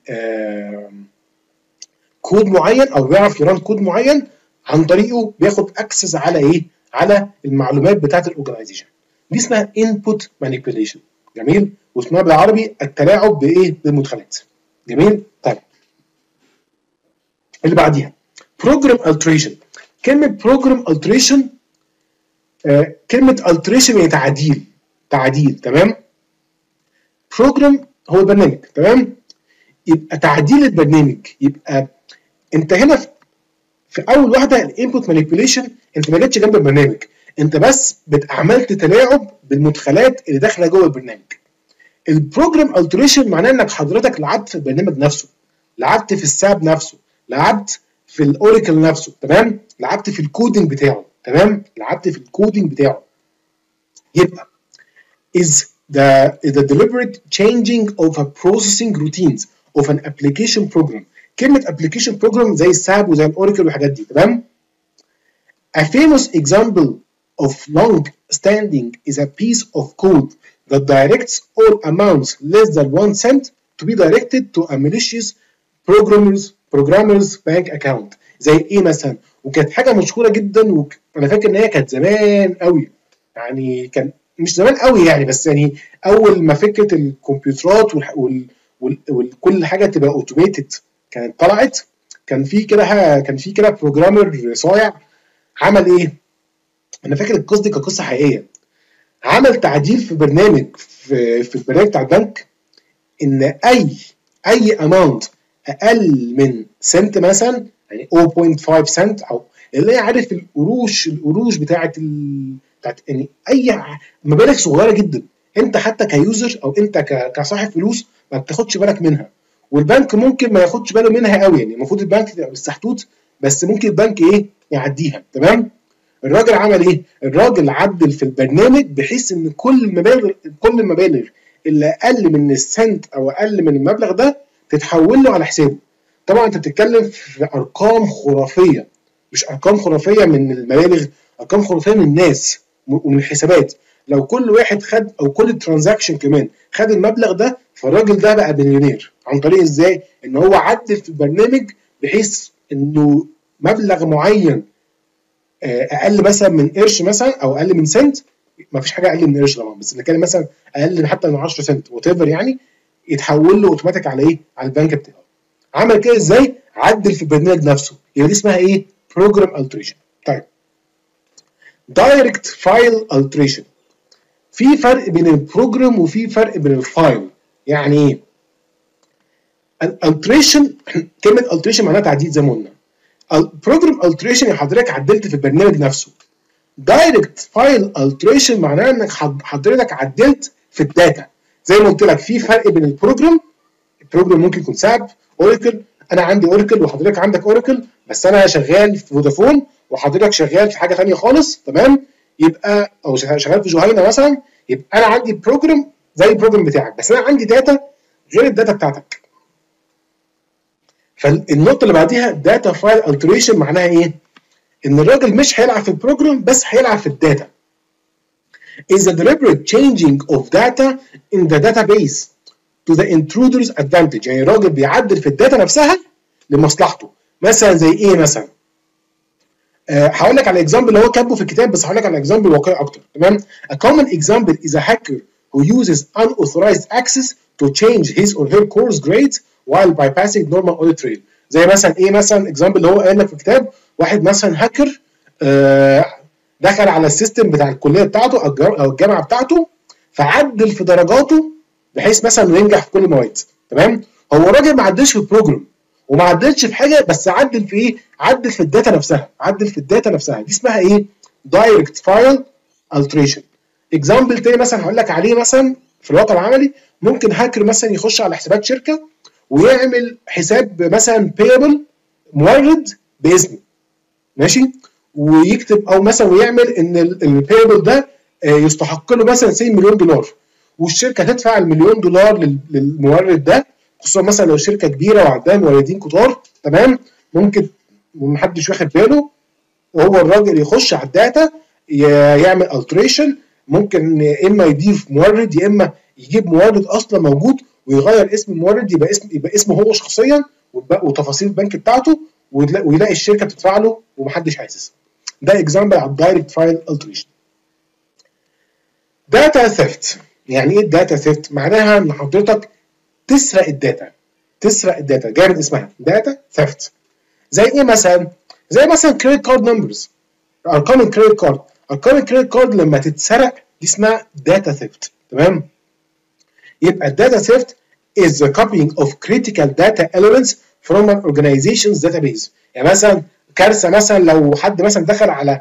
كود معين او بيعرف يران كود معين عن طريقه بياخد اكسس على ايه؟ على المعلومات بتاعت الاورجنايزيشن. دي اسمها انبوت مانيبيوليشن. جميل؟ واسمها بالعربي التلاعب بايه؟ بالمدخلات. جميل؟ طيب اللي بعديها بروجرام التريشن. كلمه بروجرام التريشن آه كلمه التريشن يعني تعديل تعديل. تمام؟ بروجرام هو البرنامج. تمام؟ يبقى تعديل البرنامج. يبقى انت هنا في, في اول واحده الانبوت مانيبيوليشن انت ما جتش جنب البرنامج، انت بس عملت تلاعب بالمدخلات اللي داخله جوه البرنامج. البروجرام التريشن معناه انك حضرتك لعبت في البرنامج نفسه، لعبت في الساب نفسه، لعبت في الاوراكل نفسه. تمام؟ لعبت في الكودنج بتاعه. تمام؟ لعبت في الكودنج بتاعه. يبقى is the is the deliberate changing of a processing routines of an application program. كلمة application program زي الساب وزي الاوراكل والحاجات دي. تمام؟ A famous example of long standing is a piece of code that directs all amounts less than one cent to be directed to a malicious programmers programmers bank account. زي ايه مثلا؟ وكانت حاجه مشهوره جدا وانا فاكر ان هي كانت زمان قوي، يعني كان مش زمان قوي يعني، بس يعني اول ما فكره الكمبيوترات وال وال وكل حاجه تبقى اوتوميتد كانت طلعت، كان في كده كان في كده بروجرامر صايع عمل ايه؟ انا فاكر القصه دي كانت قصه حقيقيه. عمل تعديل في برنامج في, في البرنامج بتاع البنك ان اي اي اماونت اقل من سنت مثلا، يعني صفر فاصلة خمسة سنت، او اللي هي عارف القروش القروش بتاعت ال... بتاعت يعني اي مبالغ صغيره جدا، انت حتى كيوزر او انت ك... كصاحب فلوس ما بتاخدش بالك منها، والبنك ممكن ما ياخدش باله منها قوي، يعني المفروض البنك تبقى بالسحتوت، بس ممكن البنك ايه يعديها. تمام. الراجل عمل ايه؟ الراجل عدل في البرنامج بحيث ان كل المبالغ كل المبالغ اللي اقل من السنت او اقل من المبلغ ده تتحول له على حسابه. طبعا انت بتتكلم في ارقام خرافيه، مش ارقام خرافيه من المبالغ، ارقام خرافيه من الناس ومن الحسابات. لو كل واحد خد او كل ترانزاكشن كمان خد المبلغ ده، فالراجل ده بقى مليونير. عن طريق ازاي؟ ان هو عدل في البرنامج بحيث انه مبلغ معين اقل مثلا من قرش مثلا او اقل من سنت، ما فيش حاجه اقل من قرش طبعا، بس اللي كان مثلا اقل حتى من عشرة سنت وات ايفر، يعني يتحول له اوتوماتيك على ايه؟ على البنك بتاعه. عمل كده ازاي؟ عدل في البرنامج نفسه، يبقى دي اسمها ايه؟ بروجرام التريشن. طيب دايركت فايل التريشن، في فرق بين البروجرام وفي فرق بين الفايل. يعني ايه؟ الالتريشن، كلمه التريشن معناها تعديل زي ما قلنا. البروجرام التريشن يا حضرتك عدلت في البرنامج نفسه. دايركت فايل التريشن معناها انك حضرتك عدلت في الداتا. زي ما قلت لك في فرق بين البروجرام، البروجرام ممكن يكون ساب، اوراكل، انا عندي اوراكل وحضرتك عندك اوراكل، بس انا شغال في فودافون وحضرتك شغال في حاجه ثانيه خالص، تمام؟ يبقى او شغال في جهينه مثلا، يبقى انا عندي بروجرام زي البروجرام بتاعك، بس انا عندي داتا غير الداتا بتاعتك. فالنقطه اللي بعديها داتا فايل التريشن معناها ايه؟ ان الراجل مش هيلعب في البروجرام بس هيلعب في الداتا. is the deliberate changing of data in the database to the intruder's advantage. يعني الراجل بيعدل في الداتا نفسها لمصلحته. مثلا زي ايه مثلا؟ أه هقول لك على اكزامبل اللي هو كاتبه في الكتاب، بس هقول لك على اكزامبل واقعي اكتر. تمام؟ A common example is a hacker who uses unauthorized access to change his or her course grades while bypassing normal audit trail. زي مثلا ايه مثلا اكزامبل اللي هو قال لك في الكتاب؟ واحد مثلا هاكر أه دخل على السيستم بتاع الكليه بتاعته او الجامعه بتاعته، فعدل في درجاته بحيث مثلا انه ينجح في كل المواد. تمام؟ هو راجل ما عدلش في البروجرام وما عدلش في حاجه، بس عدل في ايه؟ عدل في الداتا نفسها، عدل في الداتا نفسها. دي اسمها ايه؟ دايركت فايل التريشن. اكزامبل تاني مثلا هقول لك عليه، مثلا في الواقع العملي ممكن هاكر مثلا يخش على حسابات شركه ويعمل حساب مثلا بيبل مورد باسمه، ماشي؟ ويكتب او مثلا ويعمل ان البيبل ده يستحق له مثلا سبعين مليون دولار، والشركه تدفع المليون دولار للمورد ده، خصوصا مثلا لو شركه كبيره وعندها موردين كتار. تمام؟ ممكن محدش واخد باله، وهو الراجل يخش على الداتا يعمل التريشن، ممكن يا اما يضيف مورد يا اما يجيب مورد اصلا موجود ويغير اسم المورد يبقى اسم يبقى اسمه هو شخصيا وتفاصيل البنك بتاعته، ويلاقي الشركه بتدفع له ومحدش حاسس. ده اكزامبل على الدايركت فايل التريشن. داتا ثيفت، يعني ايه الداتا ثيفت؟ معناها ان حضرتك تسرق الداتا، تسرق الداتا، جايه من اسمها داتا ثيفت. زي ايه مثلا؟ زي مثلا كريدت كارد نمبرز، ارقام الكريدت كارد، ارقام الكريدت كارد لما تتسرق دي اسمها داتا ثيفت. تمام؟ يبقى الداتا ثيفت is the copying of critical data elements from an organization's database. يعني مثلا كارثه، مثلا لو حد مثلا دخل على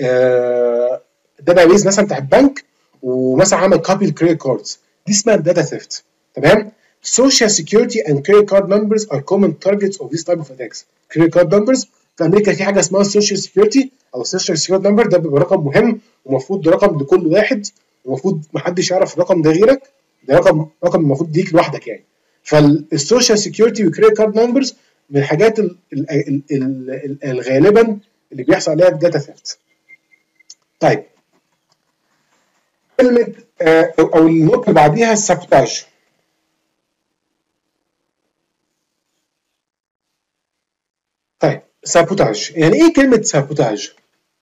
داتا بيز مثلا بتاع البنك ومثلا عمل كوبي الكريدت كاردز، دي اسمها داتا ثيفت. تمام؟ social security and credit card numbers are common targets of this type of attacks. credit card numbers في امريكا في حاجه اسمها social security او social security number، ده بيبقى رقم مهم ومفروض ده رقم لكل واحد، ومفروض محدش يعرف الرقم ده غيرك، ده رقم رقم المفروض ليك لوحدك يعني. فالسوشيال سكيورتي والكريدت كارد نمبرز من الحاجات ال ال ال ال ال غالبا اللي بيحصل عليها الداتا ثيفت. طيب كلمه او النقطه اللي بعديها السابوتاج. طيب سابوتاج، يعني ايه كلمه سابوتاج؟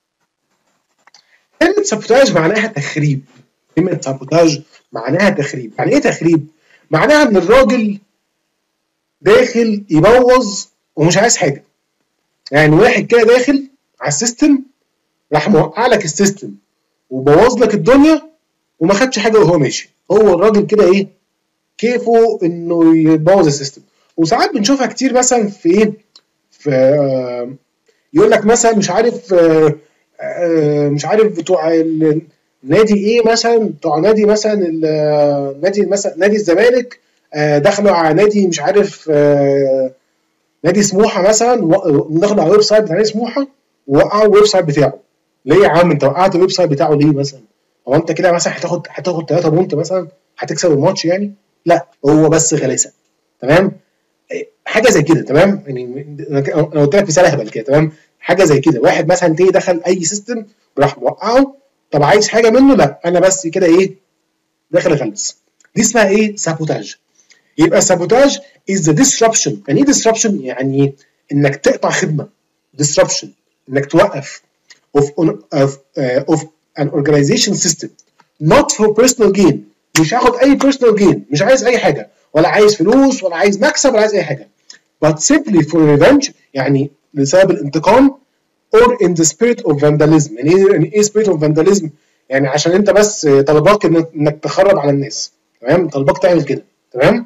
كلمه سابوتاج معناها تخريب. كلمه سابوتاج معناها تخريب. يعني ايه تخريب؟ معناها ان الراجل داخل يبوظ ومش عايز حاجه. يعني واحد كده داخل على السيستم راح موقع لك السيستم وبوظ لك الدنيا وما خدش حاجه وهو ماشي. هو الراجل كده ايه كيفه انه يبوظ السيستم. وساعات بنشوفها كتير مثلا في ايه في آه يقول لك مثلا مش عارف آه آه مش عارف بتوع نادي ايه مثلا بتوع نادي مثلا نادي مثلا نادي الزمالك آه دخلوا على نادي مش عارف آه نادي سموحه مثلا، دخلوا على الويب سايت بتاع نادي سموحه ووقعوا الويب سايت بتاعه. ليه يا عم انت وقعت الويب سايت بتاعه ليه مثلا؟ هو انت كده مثلا هتاخد هتاخد ثلاثة بونت مثلا هتكسب الماتش يعني؟ لا، هو بس غلاسه. تمام؟ حاجه زي كده. تمام؟ يعني انا قلت لك مثال اهبل كده. تمام؟ حاجه زي كده، واحد مثلا تيجي دخل اي سيستم وراح موقعه، طب عايز حاجه منه؟ لا، انا بس كده ايه داخل اغلس. دي اسمها ايه؟ سابوتاج. يبقى سابوتاج is the disruption. يعني ايه disruption؟ يعني انك تقطع خدمه. disruption انك توقف of of uh, of an organization system not for personal gain. مش هاخد اي personal gain، مش عايز اي حاجه، ولا عايز فلوس ولا عايز مكسب ولا عايز اي حاجه، but simply for revenge، يعني بسبب الانتقام، or in the spirit of vandalism. يعني ايه يعني ايه spirit of vandalism؟ يعني عشان انت بس طلبك انك تخرب على الناس. تمام؟ طلبك تعمل كده. تمام؟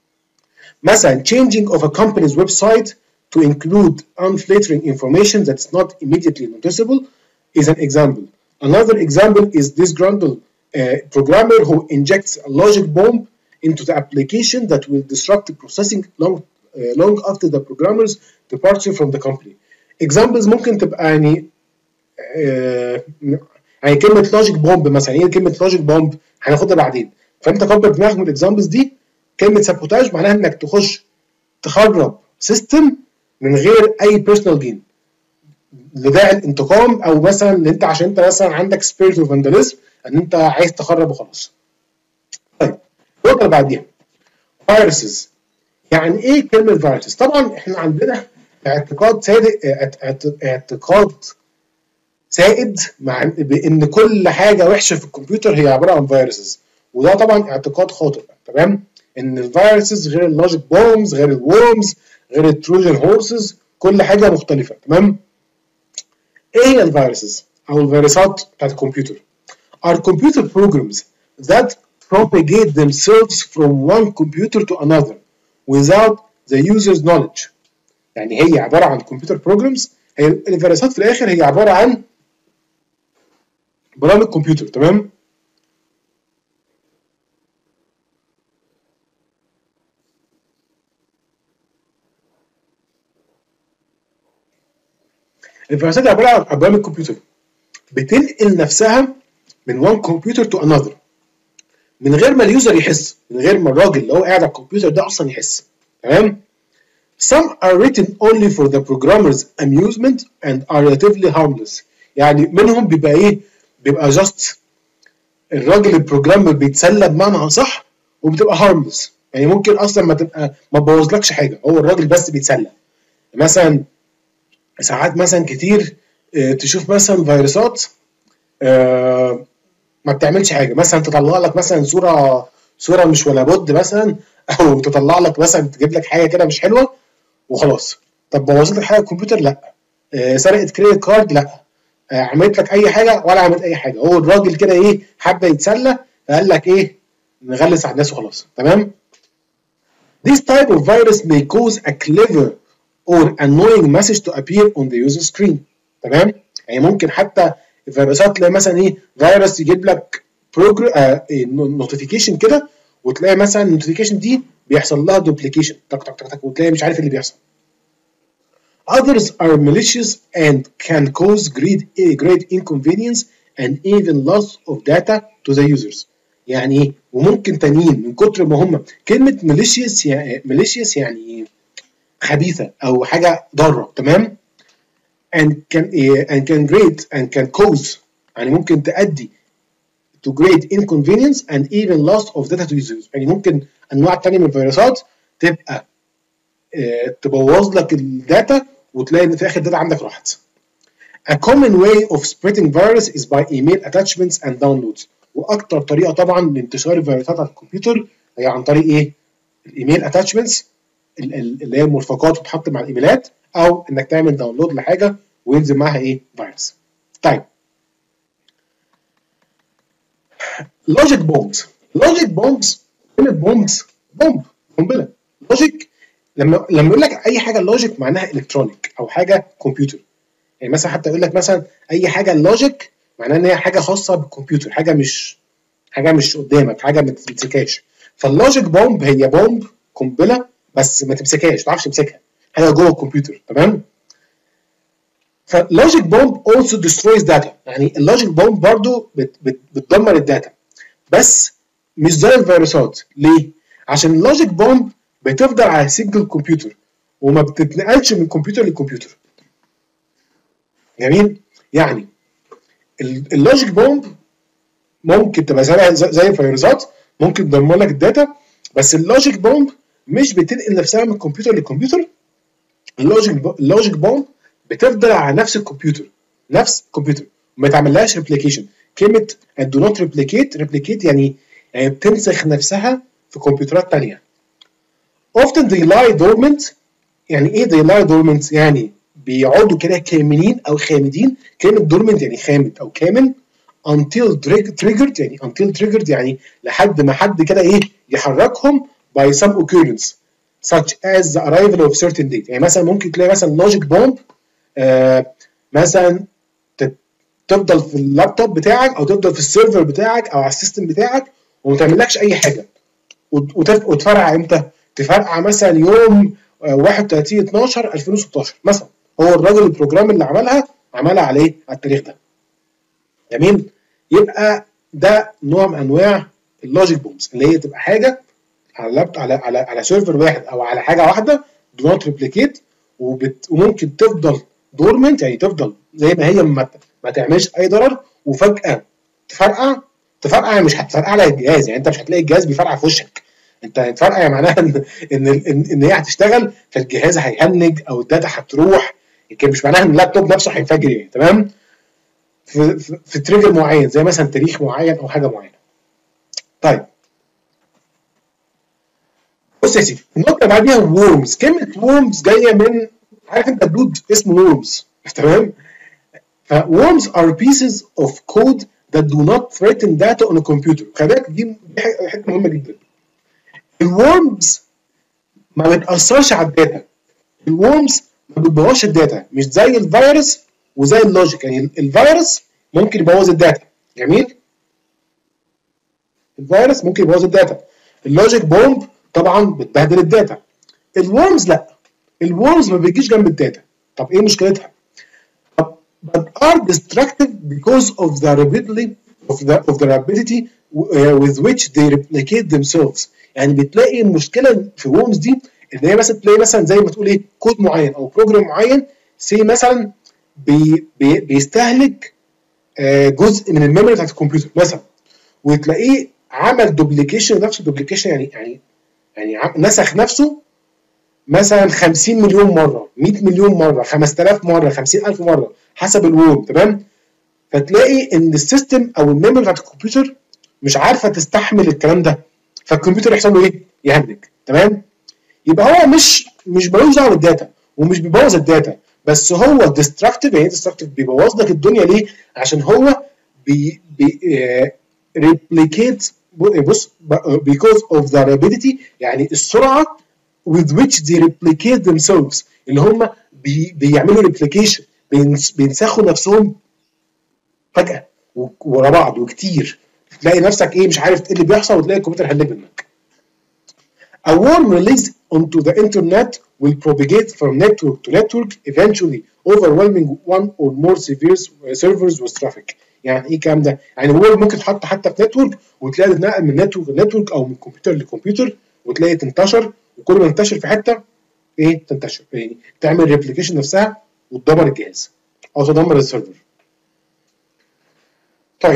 مثلا changing of a company's website to include unflattering information that is not immediately noticeable is an example. Another example is disgruntled uh, programmer who injects a logic bomb into the application that will disrupt the processing long uh, long after the programmer's departure from the company. Examples ممكن تبقى يعني آه يعني كلمة logic bomb مثلا. ايه كلمة logic bomb؟ هناخدها بعدين. فانت كبر دماغك من الاكزامبلز دي. كلمة سابوتاج معناها انك تخش تخرب سيستم من غير اي بيرسونال جين لداعي الانتقام، او مثلا ان انت عشان انت مثلا عندك سبيريت اوف فانداليزم ان انت عايز تخرب وخلاص. طيب النقطه اللي بعديها فيروسز. يعني ايه كلمه فيروسز؟ طبعا احنا عندنا اعتقاد صادق اعتقاد سائد مع بان كل حاجه وحشه في الكمبيوتر هي عباره عن فيروسز، وده طبعا اعتقاد خاطئ. تمام؟ ان الفيروسز غير اللوجيك بومز غير الورمز غير التروجن هورسز، كل حاجه مختلفه. تمام؟ ايه هي الفيروسز او الفيروسات بتاعت الكمبيوتر؟ are computer programs that propagate themselves from one computer to another without the user's knowledge. يعني هي عباره عن كمبيوتر بروجرامز. هي الفيروسات في الاخر هي عباره عن برامج كمبيوتر. تمام؟ الفيروسات عباره عن برامج كمبيوتر بتنقل نفسها من one computer to another من غير ما اليوزر يحس، من غير ما الراجل اللي هو قاعد على الكمبيوتر ده اصلا يحس. تمام؟ Some are written only for the programmer's amusement and are relatively harmless. يعني منهم بيبقى ايه؟ بيبقى just الراجل البروجرامر بيتسلى بمعنى اصح، وبتبقى harmless يعني ممكن اصلا ما تبقى ما تبوظلكش حاجه، هو الراجل بس بيتسلى. مثلا ساعات مثلا كتير اه تشوف مثلا فيروسات اه ما بتعملش حاجه، مثلا تطلع لك مثلا صوره صوره مش ولا بد مثلا، او تطلع لك مثلا تجيب لك حاجه كده مش حلوه وخلاص. طب بوظت لك حاجه الكمبيوتر؟ لا. آه سرقت كريدت كارد؟ لا. آه عملت لك اي حاجه؟ ولا عملت اي حاجه. هو الراجل كده ايه حب يتسلى فقال لك ايه نغلس على الناس وخلاص. تمام؟ This type of virus may cause a clever or annoying message to appear on the user screen. تمام؟ يعني ممكن حتى الفيروسات تلاقي مثلا ايه فيروس يجيب لك نوتيفيكيشن كده، وتلاقي مثلا النوتيفيكيشن دي بيحصل لها دوبليكيشن تك تك تك تك، وتلاقي مش عارف اللي بيحصل. Others are malicious and can cause great great inconvenience and even loss of data to the users. يعني ايه؟ وممكن تانيين من كتر ما هم كلمة malicious يعني malicious يعني خبيثة أو حاجة ضارة. تمام؟ and can and can great and can cause يعني ممكن تؤدي to great inconvenience and even loss of data to users. يعني ممكن انواع تانية من الفيروسات تبقى اه تبوظ لك الداتا وتلاقي ان في اخر الداتا عندك راحت. A common way of spreading virus is by email attachments and downloads. واكتر طريقه طبعا لانتشار الفيروسات على الكمبيوتر هي عن طريق ايه؟ الايميل اتاتشمنتس اللي هي المرفقات وتحط مع الايميلات، او انك تعمل داونلود لحاجه وينزل معاها ايه؟ فيروس. طيب لوجيك بومبس. لوجيك بومبس، كلمه بومبس بومب قنبله. لوجيك لما لما يقول لك اي حاجه لوجيك معناها الكترونيك او حاجه كمبيوتر. يعني مثلا حتى يقول لك مثلا اي حاجه لوجيك معناها ان هي حاجه خاصه بالكمبيوتر، حاجه مش حاجه مش قدامك، حاجه ما تمسكهاش. فاللوجيك بومب هي بومب قنبله بس ما تمسكهاش، ما تعرفش تمسكها، حاجه جوه الكمبيوتر. تمام. فاللوجيك بومب also destroys data، يعني اللوجيك بومب برضو بت بت بتدمر الداتا، بس مش زي الفيروسات. ليه؟ عشان اللوجيك بومب بتفضل على سنجل كمبيوتر وما بتتنقلش من كمبيوتر لكمبيوتر. جميل؟ يعني اللوجيك بومب ممكن تبقى زي زي الفيروسات، ممكن تدمر لك الداتا، بس اللوجيك بومب مش بتنقل نفسها من كمبيوتر لكمبيوتر. اللوجيك اللوجيك بومب بتفضل على نفس الكمبيوتر، نفس الكمبيوتر، ما تعملهاش ريبليكيشن. كلمه do not replicate، replicate يعني يعني بتنسخ نفسها في كمبيوترات ثانيه. often they lie dormant. يعني ايه they lie dormant؟ يعني بيقعدوا كده كامنين او خامدين. كلمه dormant يعني خامد او كامن. until triggered، يعني until triggered يعني لحد ما حد كده ايه يحركهم by some occurrence such as the arrival of certain date. يعني مثلا ممكن تلاقي مثلا لوجيك بومب آه مثلا تفضل في اللابتوب بتاعك او تفضل في السيرفر بتاعك او على السيستم بتاعك وما تعملكش اي حاجه، وتفرقع امتى؟ تفرقع مثلا يوم واحد وثلاثين اتناشر ألفين وستاشر مثلا. هو الراجل البروجرام اللي عملها عملها على ايه؟ على التاريخ ده. جميل؟ يبقى ده نوع من انواع اللوجيك بومبس، اللي هي تبقى حاجه على لابتوب على على على سيرفر واحد او على حاجه واحده دو نوت ريبليكيت، وممكن تفضل دورمنت، يعني تفضل زي ما هي ما, ما تعملش اي ضرر، وفجاه تفرقع. تفرقع مش هتفرقع لك الجهاز، يعني انت مش هتلاقي الجهاز بيفرقع في وشك. انت هتفرقع معناها ان ان ان, إن هي هتشتغل فالجهاز هيهنج او الداتا هتروح، لكن مش معناها ان اللابتوب نفسه هينفجر. يعني تمام. في, في, في تريجر معين زي مثلا تاريخ معين او حاجه معينه. طيب بص يا سيدي، النقطه اللي بعديها وورمز. كلمه وورمز جايه من، عارف انت دود اسمه وورمز، تمام؟ ف worms are pieces of code that do not threaten data on a computer. خلي بالك دي حته مهمه جدا. الورمز ما بتاثرش على الداتا. الورمز ما بتبوظش الداتا، مش زي الفيروس وزي اللوجيك. يعني الفيروس ممكن يبوظ الداتا. جميل؟ الفيروس ممكن يبوظ الداتا. اللوجيك بومب طبعا بتبهدل الداتا. الورمز لا، الورمز ما بيجيش جنب الداتا. طب ايه مشكلتها؟ but are destructive because of the rapidity of the of the rapidity with which they replicate themselves. يعني بتلاقي المشكله في وورمز دي ان هي مثلا تلاقي مثلا زي ما تقول ايه كود معين او بروجرام معين سي مثلا بي بي بيستهلك جزء من الميموري بتاعت الكمبيوتر مثلا، وتلاقيه عمل دوبليكيشن نفسه. دوبليكيشن يعني يعني يعني نسخ نفسه مثلا خمسين مليون مره، مية مليون مره، خمسة آلاف مره، خمسين ألف مره حسب الوورم. تمام. فتلاقي ان السيستم او الميموري بتاعت الكمبيوتر مش عارفه تستحمل الكلام ده، فالكمبيوتر يحصل له ايه؟ يهنج. تمام. يبقى هو مش مش ملوش دعوه بالداتا ومش بيبوظ الداتا، بس هو ديستراكتيف. يعني ديستراكتيف بيبوظ لك الدنيا. ليه؟ عشان هو بي بي ريبليكيت. بص because of the rapidity يعني السرعه with which they replicate themselves، اللي هم بي بيعملوا ريبليكيشن، بينسخوا نفسهم فجاه ورا بعض وكتير. تلاقي نفسك ايه مش عارف ايه اللي بيحصل، وتلاقي الكمبيوتر هلك منك. A worm released onto the internet will propagate from network to network, eventually overwhelming one or more servers with traffic. يعني ايه الكلام ده؟ يعني worm ممكن تحط حتى في نتورك وتلاقي تتنقل من نتورك لنتورك او من كمبيوتر لكمبيوتر، وتلاقي تنتشر، وكل ما تنتشر في حته ايه تنتشر، يعني تعمل ريبليكيشن نفسها وتدمر الجهاز او تدمر السيرفر. طيب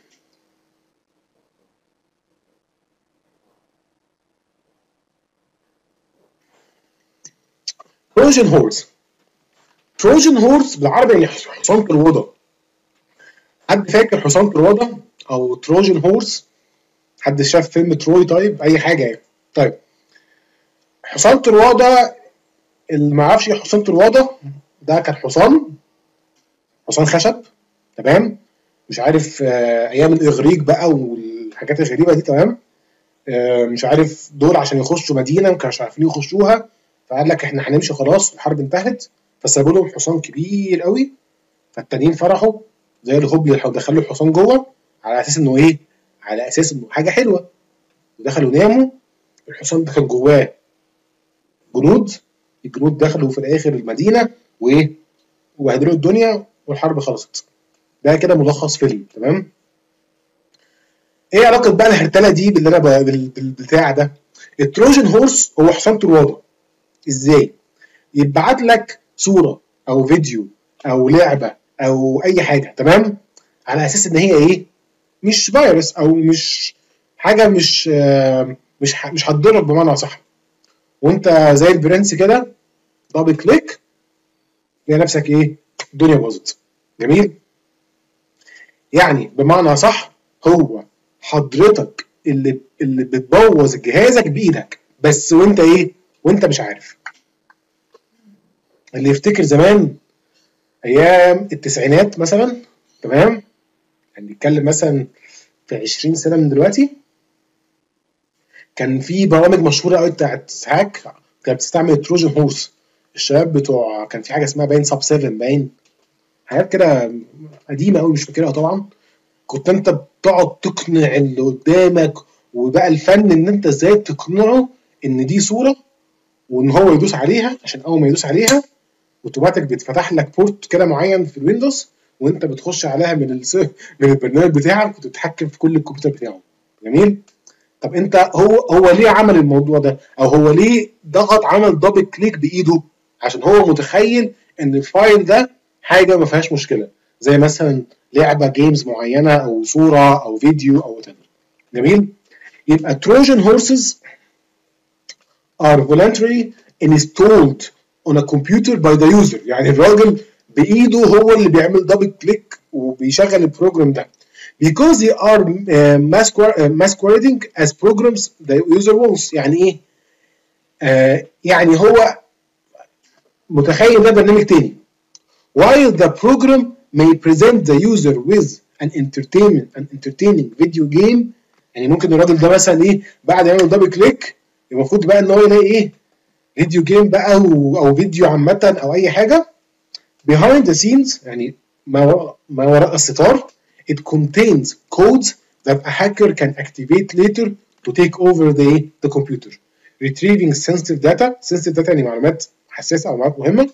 تروجن هورس. تروجن هورس بالعربي يعني حصان طروادة. حد فاكر حصان طروادة او تروجن هورس؟ حد شاف فيلم تروي؟ طيب اي حاجه يعني. طيب حصان طروادة، اللي ما يعرفش ايه حصان طروادة، ده كان حصان حصان خشب. تمام. مش عارف آه ايام الاغريق بقى والحاجات الغريبه دي، تمام. آه مش عارف دول عشان يخشوا مدينه ما كانوش عارفين يخشوها، فقال لك احنا هنمشي خلاص الحرب انتهت، فسابوا لهم حصان كبير قوي، فالتانيين فرحوا زي الهبل دخلوا الحصان جوه على اساس انه ايه؟ على اساس انه حاجه حلوه، ودخلوا ناموا. الحصان ده كان جواه جنود، الجنود دخلوا في الاخر المدينه وايه؟ وبهدلوا الدنيا والحرب خلصت. ده كده ملخص فيلم، تمام. ايه علاقه بقى الهرتله دي باللي انا بالبتاع ده؟ التروجن هورس هو حصان طروادة. ازاي؟ يبعت لك صوره او فيديو او لعبه او اي حاجه، تمام، على اساس ان هي ايه؟ مش فيروس او مش حاجه مش آه مش مش هتضرك بمعنى صح، وانت زي البرنس كده دبل كليك تلاقي نفسك ايه؟ الدنيا باظت. جميل. يعني بمعنى صح هو حضرتك اللي اللي بتبوظ جهازك بايدك بس، وانت ايه؟ وانت مش عارف. اللي يفتكر زمان ايام التسعينات مثلا، تمام، يعني نتكلم مثلا في عشرين سنه من دلوقتي، كان في برامج مشهوره قوي بتاعت هاك كانت بتستعمل تروجن هورس. الشباب بتوع كان في حاجه اسمها باين ساب سبعة، باين حاجات كده قديمه قوي مش فاكرها طبعا. كنت انت بتقعد تقنع اللي قدامك، وبقى الفن ان انت ازاي تقنعه ان دي صوره وان هو يدوس عليها، عشان اول ما يدوس عليها اوتوماتيك بيتفتح لك بورت كده معين في الويندوز، وانت بتخش عليها من من البرنامج بتاعك وتتحكم في كل الكمبيوتر بتاعه. جميل. طب انت هو هو ليه عمل الموضوع ده؟ او هو ليه ضغط عمل دبل كليك بايده؟ عشان هو متخيل ان الفايل ده حاجه ما فيهاش مشكله، زي مثلا لعبه جيمز معينه او صوره او فيديو او وات. جميل. يبقى Trojan horses are voluntarily installed on a computer by the user. يعني الراجل بايده هو اللي بيعمل دبل كليك وبيشغل البروجرام ده because they are uh, masquerading as programs the user wants. يعني ايه؟ آه يعني هو متخيل ده برنامج تاني. while the program may present the user with an entertainment an entertaining video game. يعني ممكن الراجل ده مثلا ايه بعد ما يعمل دبل كليك المفروض بقى ان هو يلاقي ايه؟ فيديو جيم بقى او فيديو عامه او اي حاجه. behind the scenes يعني ما وراء ما وراء الستار it contains codes that a hacker can activate later to take over the the computer retrieving sensitive data. sensitive data يعني معلومات حساسه او معلومات مهمه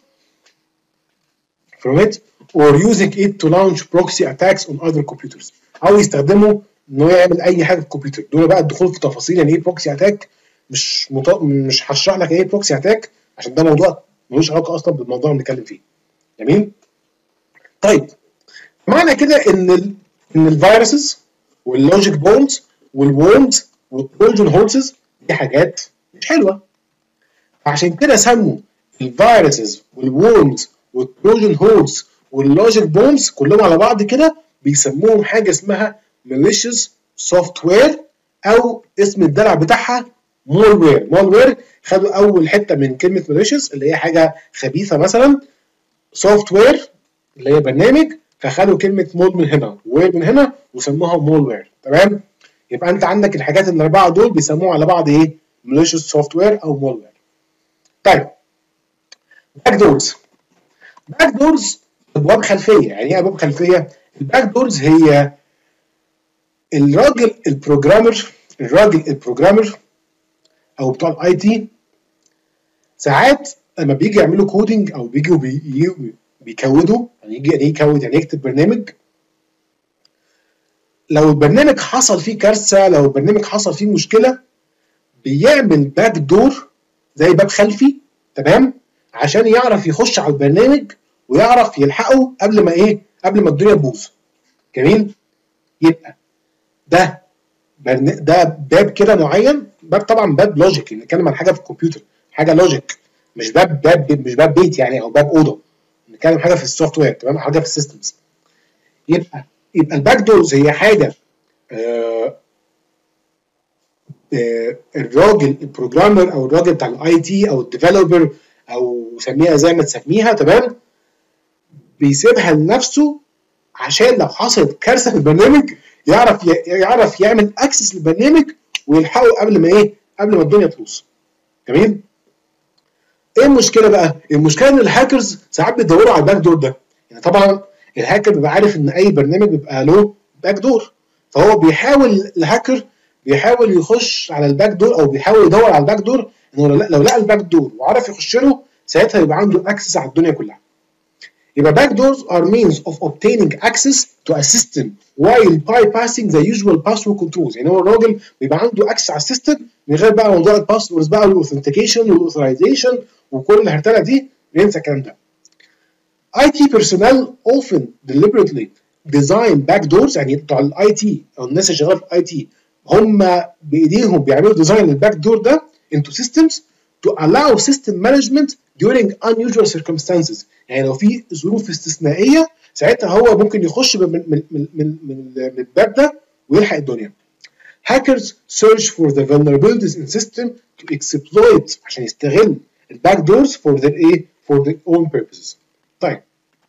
from it or using it to launch proxy attacks on other computers. او يستخدمه انه يعمل اي حاجه في الكمبيوتر. دول بقى الدخول في تفاصيل يعني ايه بروكسي اتاك مش مط... مش هشرح لك ايه بروكسي اتاك عشان ده موضوع ملوش علاقه اصلا بالموضوع اللي بنتكلم فيه. جميل. طيب معنى كده ان ال... ان الفيروسز واللوجيك بومز والورمز والتروجن هورسز دي حاجات مش حلوه، عشان كده سموا الفيروسز والورمز والتروجن هورس واللوجيك بومز كلهم على بعض كده بيسموهم حاجه اسمها malicious software، او اسم الدلع بتاعها مولوير. مولوير خدوا اول حته من كلمه malicious اللي هي حاجه خبيثه مثلا، سوفت وير اللي هي برنامج، فخدوا كلمه مول من هنا وير من هنا وسموها مولوير. تمام. يبقى انت عندك الحاجات الاربعه دول بيسموها على بعض ايه؟ malicious software او مولوير. طيب باك دورز. باك دورز ابواب خلفيه. يعني ايه ابواب خلفيه؟ الباك دورز هي الراجل البروجرامر الراجل البروجرامر او بتوع الاي تي ساعات لما بيجي يعملوا كودينج او بيجوا بي بيكودوا، يعني يجي يعني يكود يعني يكتب برنامج، لو البرنامج حصل فيه كارثه، لو البرنامج حصل فيه مشكله، بيعمل باك دور زي باب خلفي، تمام، عشان يعرف يخش على البرنامج ويعرف يلحقه قبل ما ايه؟ قبل ما الدنيا تبوظ. جميل. يبقى ده ده باب كده معين، باب طبعا باب لوجيك، نتكلم عن حاجه في الكمبيوتر، حاجه لوجيك، مش باب باب مش باب بيت يعني او باب اوضه، نتكلم حاجه في السوفت وير، تمام، حاجه في السيستمز. يبقى يبقى الباك دورز هي حاجه آه آه الراجل البروجرامر او الراجل بتاع الاي تي او الديفلوبر او سميها زي ما تسميها، تمام، بيسيبها لنفسه عشان لو حصلت كارثه في البرنامج يعرف يعرف يعمل اكسس للبرنامج ويلحقه قبل ما ايه؟ قبل ما الدنيا تبوظ. جميل؟ ايه المشكله بقى؟ المشكله ان الهاكرز ساعات بيدوروا على الباك دور ده. يعني طبعا الهاكر بيبقى عارف ان اي برنامج بيبقى له باك دور، فهو بيحاول الهاكر بيحاول يخش على الباك دور او بيحاول يدور على الباك دور، انه لو لقى الباك دور وعرف يخش له ساعتها يبقى عنده اكسس على الدنيا كلها. يبقى back doors are means of obtaining access to a system while bypassing the usual password controls. يعني هو الراجل بيبقى عنده اكسس على السيستم من غير بقى موضوع الباسوردز بقى والاوثنتيكيشن والاوثرايزيشن وكل الهرتله دي، بينسى الكلام ده. آي تي personnel often deliberately design backdoors. يعني بتوع الاي تي او الناس اللي شغاله في الاي تي هم بايديهم بيعملوا ديزاين للباك دور ده into systems to allow system management during unusual circumstances. يعني لو في ظروف استثنائيه ساعتها هو ممكن يخش من من من من, من الباب ده ويلحق الدنيا. Hackers search for the vulnerabilities in system to exploit عشان يستغل الباك دورز for their ايه for their own purposes. طيب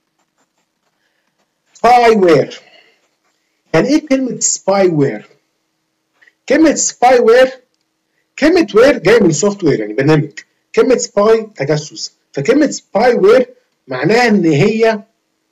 spyware. يعني ايه كلمه spyware؟ كلمه spyware كلمه وير جايه من سوفت وير يعني برنامج، كلمه سباي تجسس، فكلمه سباي وير معناها ان هي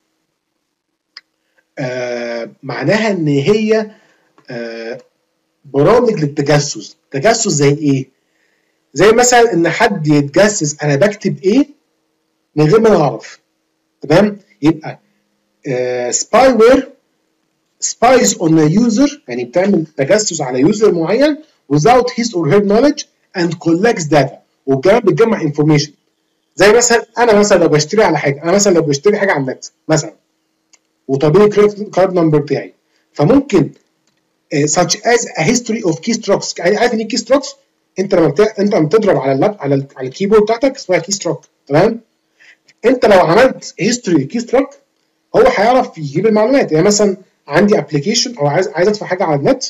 آه معناها ان هي آه برامج للتجسس. تجسس زي ايه؟ زي مثلا ان حد يتجسس انا بكتب ايه من غير ما انا اعرف. تمام؟ يبقى سباي وير spies on a user يعني بتعمل تجسس على يوزر معين without his or her knowledge and collects data وكمان بتجمع information. زي مثلا انا مثلا لو بشتري على حاجه، انا مثلا لو بشتري حاجه على النت مثلا وطالبين الكريدت كارد نمبر بتاعي، فممكن uh, such as a history of keystrokes. يعني عارف ان keystrokes انت لما بت... انت لما بتضرب على اللاب على ال... على الكيبورد بتاعتك اسمها keystroke. تمام؟ انت لو عملت history keystroke هو هيعرف يجيب المعلومات. يعني مثلا عندي ابلكيشن او عايز عايز ادفع حاجه على النت،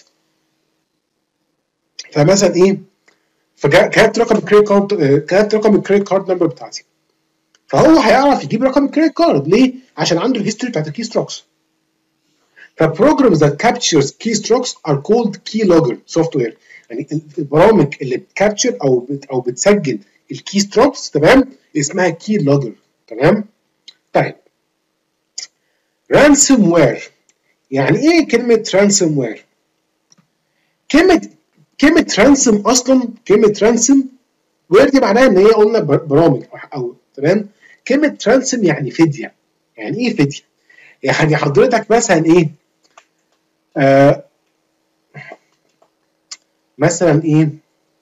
فمثلا ايه فكتبت رقم الكريدت كارد كتبت رقم الكريدت كارد نمبر بتاعتي، فهو هيعرف يجيب رقم الكريدت كارد. ليه؟ عشان عنده الهيستوري بتاعت الكي ستروكس. فبروجرامز that captures keystrokes are called keylogger software. يعني البرامج اللي بتكابتشر او بت او بتسجل الكي ستروكس تمام اسمها keylogger. تمام؟ طيب ransomware. يعني ايه كلمه ransomware؟ كلمه كلمه رانسم اصلا كلمه رانسم وير دي معناها ان هي قلنا برامج او تمام. كلمه رانسم يعني فديه. يعني ايه فديه؟ يعني حضرتك مثلا ايه آه مثلا ايه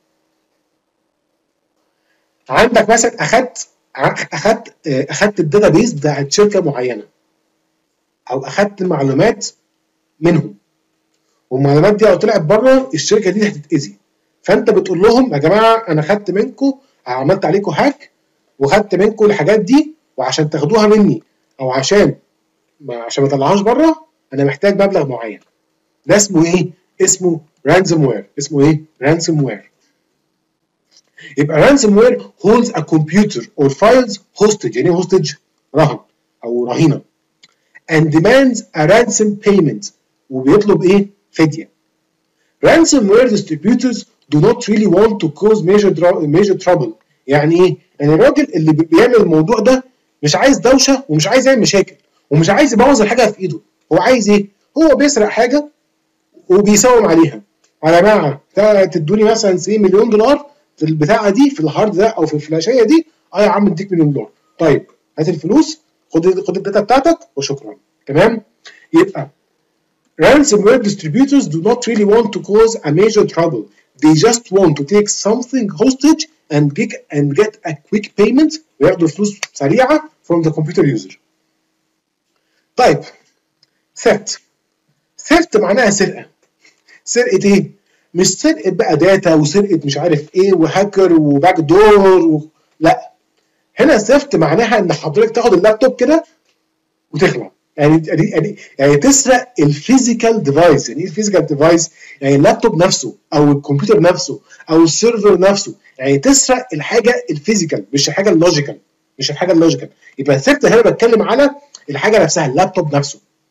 عندك مثلا اخدت اخدت اخدت الداتا بيز بتاعت شركه معينه او اخدت معلومات منهم والمعلومات دي لو طلعت بره الشركه دي هتتاذي، فانت بتقول لهم يا جماعه انا خدت منكم عملت عليكم هاك وخدت منكم الحاجات دي وعشان تاخدوها مني او عشان ما عشان ما اطلعهاش بره انا محتاج مبلغ معين. ده اسمه ايه؟ اسمه رانسوم وير. اسمه ايه؟ رانسوم وير. يبقى رانسوم وير holds a computer or files hostage. يعني ايه hostage؟ رهن او رهينه. and demands a ransom payment وبيطلب ايه؟ فديه. ransomware distributors do not really want to cause major major trouble. يعني ايه؟ يعني الراجل اللي بيعمل الموضوع ده مش عايز دوشه ومش عايز يعمل مشاكل ومش عايز يبوظ الحاجه في ايده. هو عايز ايه؟ هو بيسرق حاجه وبيساوم عليها. يا جماعه تدوني مثلا سي مليون دولار في البتاعه دي في الهارد ده او في الفلاشيه دي، اه يا عم اديك مليون دولار. طيب هات الفلوس، خد خد الداتا بتاعتك وشكرا. تمام؟ يبقى ransomware distributors do not really want to cause a major trouble. They just want to take something hostage and get and get a quick payment وياخدوا فلوس سريعه from the computer user. طيب theft. theft معناها سرقه. سرقه ايه؟ مش سرقه بقى داتا وسرقه مش عارف ايه وهاكر وباك دور و... لا. هنا theft معناها ان حضرتك تاخد اللابتوب كده وتخلع. يعني يعني يعني تسرق الفيزيكال ديفايس. يعني ايه الفيزيكال ديفايس؟ يعني اللابتوب نفسه او الكمبيوتر نفسه او السيرفر نفسه. يعني تسرق الحاجه الفيزيكال مش الحاجه اللوجيكال. مش الحاجه اللوجيكال. يبقى الثيفت هنا بتكلم على الحاجه نفسها اللابتوب نفسه.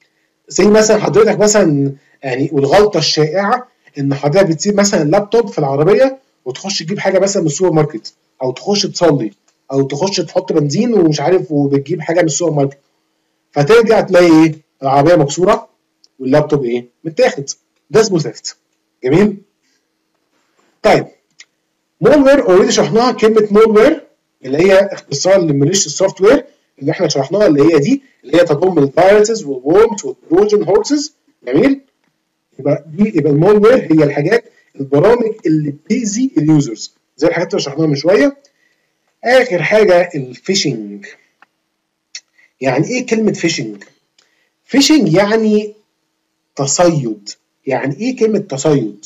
زي مثلا حضرتك مثلا يعني، والغلطه الشائعه ان حضرتك بتسيب مثلا اللابتوب في العربيه وتخش تجيب حاجه مثلا من السوبر ماركت، او تخش تصلي، او تخش تحط بنزين ومش عارف وبتجيب حاجه من السوبر ماركت، فترجع تلاقي ايه؟ العربيه مكسوره واللابتوب ايه؟ متاخد. ده اسمه ثيفت. جميل؟ طيب مولوير اوريدي شرحناها. كلمه مولوير اللي هي اختصار لماليش السوفت وير اللي احنا شرحناها، اللي هي دي اللي هي تضم الفيروسز والورمز والتروجن هورسز. جميل؟ يبقى دي يبقى المولوير هي الحاجات البرامج اللي بتأذي اليوزرز زي الحاجات اللي شرحناها من شويه. اخر حاجه الفيشنج. يعني ايه كلمه فيشنج؟ فيشنج يعني تصيد. يعني ايه كلمه تصيد؟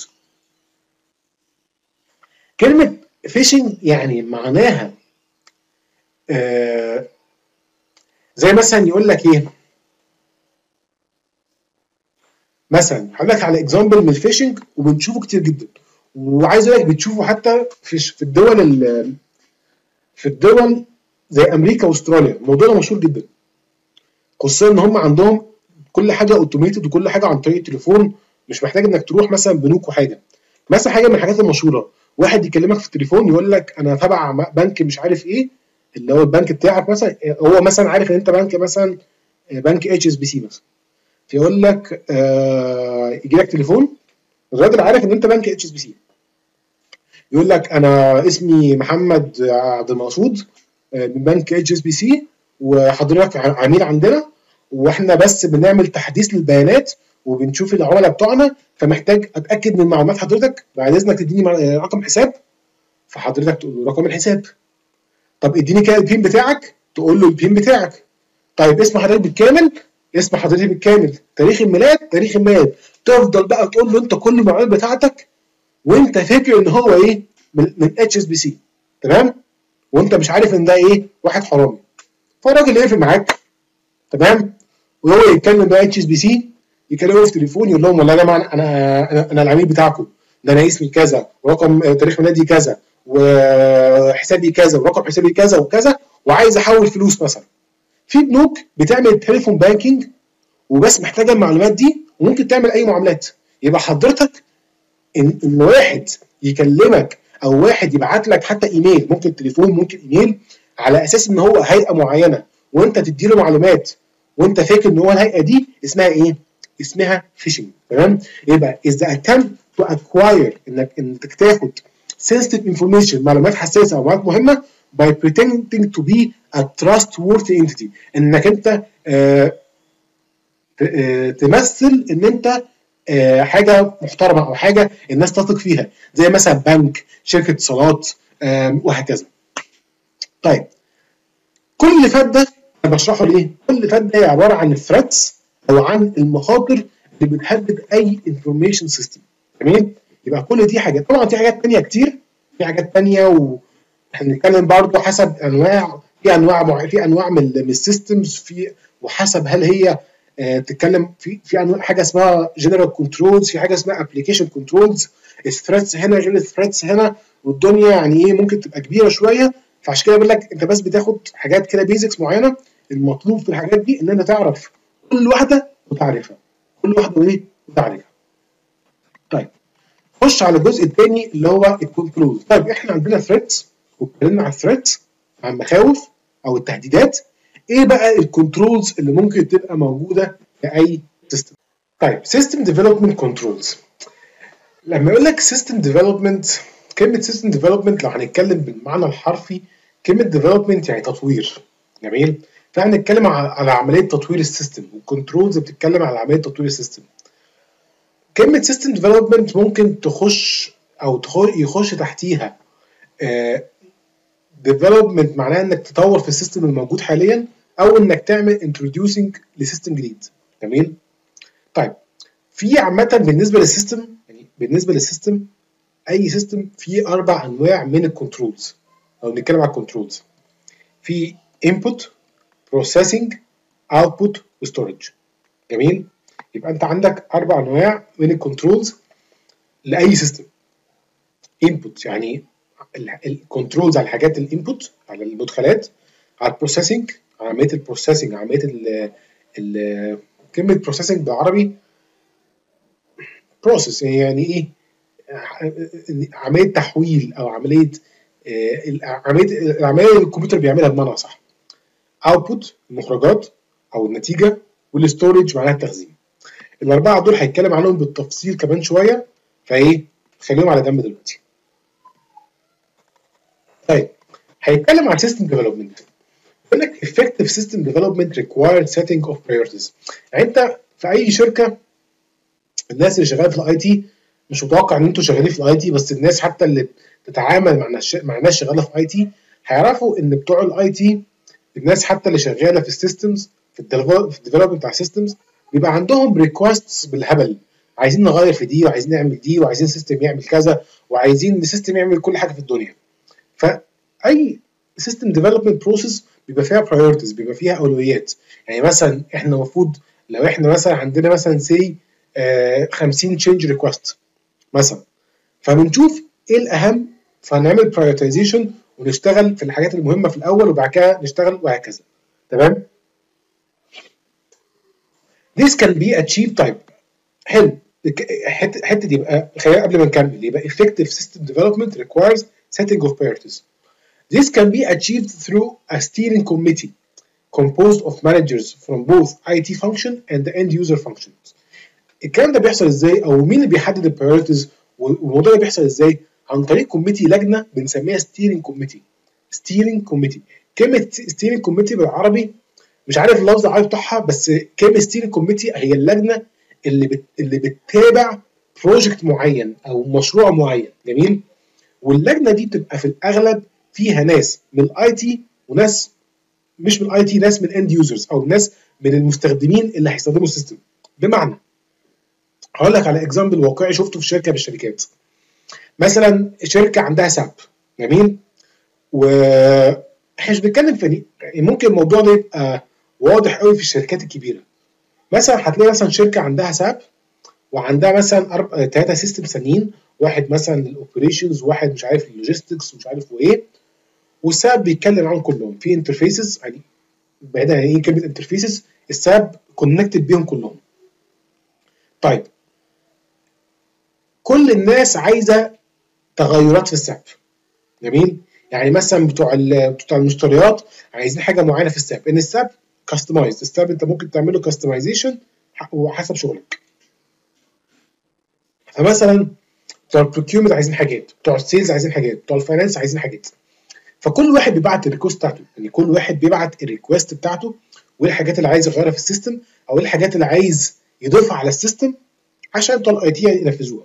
كلمه فيشنج يعني معناها آه زي مثلا يقول لك ايه، مثلا هقول لك على اكزامبل من الفيشنج وبنشوفه كتير جدا، وعايز اقول لك بتشوفه حتى في في الدول ال- في الدول زي امريكا واستراليا. الموضوع ده مشهور جدا، خصوصا ان هم عندهم كل حاجه اوتوميتد وكل حاجه عن طريق التليفون، مش محتاج انك تروح مثلا بنوك وحاجه. مثلا حاجه من الحاجات المشهوره، واحد يكلمك في التليفون يقول لك انا تبع بنك مش عارف ايه، اللي هو البنك بتاعك مثلا، هو مثلا عارف ان انت بنك مثلا بنك اتش اس بي سي مثلا، فيقول لك آه يجي لك تليفون، الراجل عارف ان انت بنك اتش اس بي سي، يقول لك انا اسمي محمد عبد المقصود آه، من بنك اتش اس بي سي، وحضرتك عميل عندنا، واحنا بس بنعمل تحديث للبيانات وبنشوف العملاء بتوعنا، فمحتاج اتاكد من معلومات حضرتك، بعد اذنك تديني رقم حساب. فحضرتك تقول له رقم الحساب. طب اديني كده البين بتاعك، تقول له البين بتاعك. طيب اسم حضرتك بالكامل، اسم حضرتك بالكامل، تاريخ الميلاد، تاريخ الميلاد. تفضل بقى تقول له انت كل المعلومات بتاعتك، وانت فاكر ان هو ايه؟ من اتش اس بي سي. تمام؟ وانت مش عارف ان ده ايه؟ واحد حرامي. فالراجل يقفل معاك. تمام؟ وهو يتكلم بقى اتش اس بي سي، يكلمه في تليفون يقول لهم والله يا جماعه انا انا انا العميل بتاعكم، ده انا اسمي كذا ورقم تاريخ ميلادي كذا وحسابي كذا ورقم حسابي كذا وكذا، وعايز احول فلوس مثلا. في بنوك بتعمل تليفون بانكينج وبس محتاجه المعلومات دي، وممكن تعمل اي معاملات. يبقى حضرتك ان ان واحد يكلمك او واحد يبعت لك حتى ايميل، ممكن تليفون ممكن ايميل، على اساس ان هو هيئه معينه وانت تدي له معلومات وانت فاكر ان هو الهيئه دي اسمها ايه؟ اسمها فيشنج. تمام؟ يبقى is the attempt to acquire انك انك تاخد sensitive information، معلومات حساسه او معلومات مهمه by pretending to be a trustworthy entity، انك انت آه تمثل ان انت حاجه محترمه او حاجه الناس تثق فيها، زي مثلا بنك، شركه اتصالات، وهكذا. طيب كل اللي فات ده انا بشرحه ليه؟ كل اللي فات ده هي عباره عن الثريتس او عن المخاطر اللي بتهدد اي انفورميشن سيستم. جميل؟ يبقى كل دي حاجات. طبعا في حاجات ثانيه كتير، في حاجات ثانيه واحنا بنتكلم برضه حسب انواع، في انواع في انواع من السيستمز، في وحسب هل هي تتكلم في في انواع، حاجه اسمها جنرال كنترولز، في حاجه اسمها ابلكيشن كنترولز. الثريتس هنا غير الثريتس هنا، والدنيا يعني ايه ممكن تبقى كبيره شويه. فعشان كده بقول لك انت بس بتاخد حاجات كده بيزكس معينه. المطلوب في الحاجات دي ان انت تعرف كل واحده وتعرفها، كل واحده وايه وتعرفها. طيب خش على الجزء الثاني اللي هو الكنترول. طيب احنا عندنا ثريتس واتكلمنا على الثريتس، عن المخاوف او التهديدات. ايه بقى الكنترولز اللي ممكن تبقى موجوده في اي سيستم؟ طيب سيستم ديفلوبمنت كنترولز. لما يقول لك سيستم ديفلوبمنت، كلمه سيستم ديفلوبمنت لو هنتكلم بالمعنى الحرفي، كلمه ديفلوبمنت يعني تطوير. جميل؟ فهنتكلم على عمليه تطوير السيستم، والكنترولز بتتكلم على عمليه تطوير السيستم. كلمه سيستم ديفلوبمنت ممكن تخش او يخش تحتيها ديفلوبمنت معناها انك تطور في السيستم الموجود حاليا، او انك تعمل انتروديوسنج لسيستم جديد. جميل؟ طيب في عامه بالنسبه للسيستم، يعني بالنسبه للسيستم اي سيستم فيه اربع انواع من الكنترولز. لو بنتكلم على الكنترولز، في انبوت، بروسيسنج، اوتبوت، وستورج. جميل؟ يبقى انت عندك اربع انواع من الكنترولز لاي سيستم. انبوت يعني الكنترولز على الحاجات الانبوت، على المدخلات، على البروسيسنج، عمليه البروسيسنج، عمليه ال ال كلمه بروسيسنج بالعربي بروسيس، يعني ايه؟ عمليه تحويل او عمليه عمليه العمليه اللي الكمبيوتر بيعملها بمعنى صح. اوتبوت المخرجات او النتيجه، والستورج معناها التخزين. الاربعه دول هيتكلم عنهم بالتفصيل كمان شويه، فايه خليهم على جنب دلوقتي. طيب هيتكلم عن سيستم ديفلوبمنت. يقول لك effective system development required setting of priorities. يعني انت في اي شركه الناس اللي شغاله في الاي تي، مش متوقع ان انتوا شغالين في الاي تي بس، الناس حتى اللي بتتعامل مع ناس مع ناس شغاله في اي تي هيعرفوا ان بتوع الاي تي، الناس حتى اللي شغاله في السيستمز في الديفلوبمنت بتاع السيستمز بيبقى عندهم ريكوستس بالهبل، عايزين نغير في دي وعايزين نعمل دي وعايزين سيستم يعمل كذا وعايزين السيستم يعمل كل حاجه في الدنيا. فاي سيستم ديفلوبمنت بروسيس بيبقى فيها برايورتيز، بيبقى فيها اولويات. يعني مثلا احنا المفروض لو احنا مثلا عندنا مثلا سي خمسين تشينج ريكوست مثلا، فبنشوف ايه الاهم فنعمل برايورتيزيشن ونشتغل في الحاجات المهمه في الاول وبعد كده نشتغل وهكذا. تمام؟ This can be achieved type. حلو. حته حته دي يبقى خلينا قبل ما نكمل، يبقى effective system development requires setting of priorities. This can be achieved through a steering committee composed of managers from both آي تي function and the end user functions. الكلام ده بيحصل ازاي او مين اللي بيحدد البرايورتيز والموضوع ده بيحصل ازاي؟ عن طريق كوميتي، لجنه بنسميها ستيرنج كوميتي. ستيرنج كوميتي، كلمه ستيرنج كوميتي بالعربي مش عارف اللفظ العربي بتاعها، بس كلمه ستيرنج كوميتي هي اللجنه اللي بت... اللي بتتابع بروجكت معين او مشروع معين. جميل. واللجنه دي بتبقى في الاغلب فيها ناس من الاي تي وناس مش من الاي تي، ناس من اند يوزرز او ناس من المستخدمين اللي هيستخدموا السيستم. بمعنى هقول لك على اكزامبل واقعي شفته في شركه من الشركات. مثلا شركه عندها ساب. جميل. و احنا مش بنتكلم في يعني ممكن الموضوع ده يبقى واضح قوي في الشركات الكبيره. مثلا هتلاقي مثلا شركه عندها ساب وعندها مثلا ثلاثه سيستم ثانيين، واحد مثلا للاوبريشنز وواحد مش عارف اللوجيستكس ومش عارف وايه، والساب بيتكلم عنهم كلهم في انترفيسز. يعني بعيدا عن ايه كلمه انترفيسز، الساب كونكتد بيهم كلهم. طيب كل الناس عايزه تغيرات في الساب. جميل. يعني مثلا بتوع بتوع المشتريات عايزين حاجه معينه في الساب، ان الساب كاستمايز، الساب انت ممكن تعمل له كاستمايزيشن وحسب شغلك. فمثلا بتوع البروكيومنت عايزين حاجات، بتوع السيلز عايزين حاجات، بتوع الفاينانس عايزين حاجات. فكل واحد بيبعت الريكوست بتاعته، يعني كل واحد بيبعت الريكوست بتاعته وايه الحاجات اللي عايز يغيرها في السيستم او ايه الحاجات اللي عايز يضيفها على السيستم عشان بتوع الاي تي ينفذوها.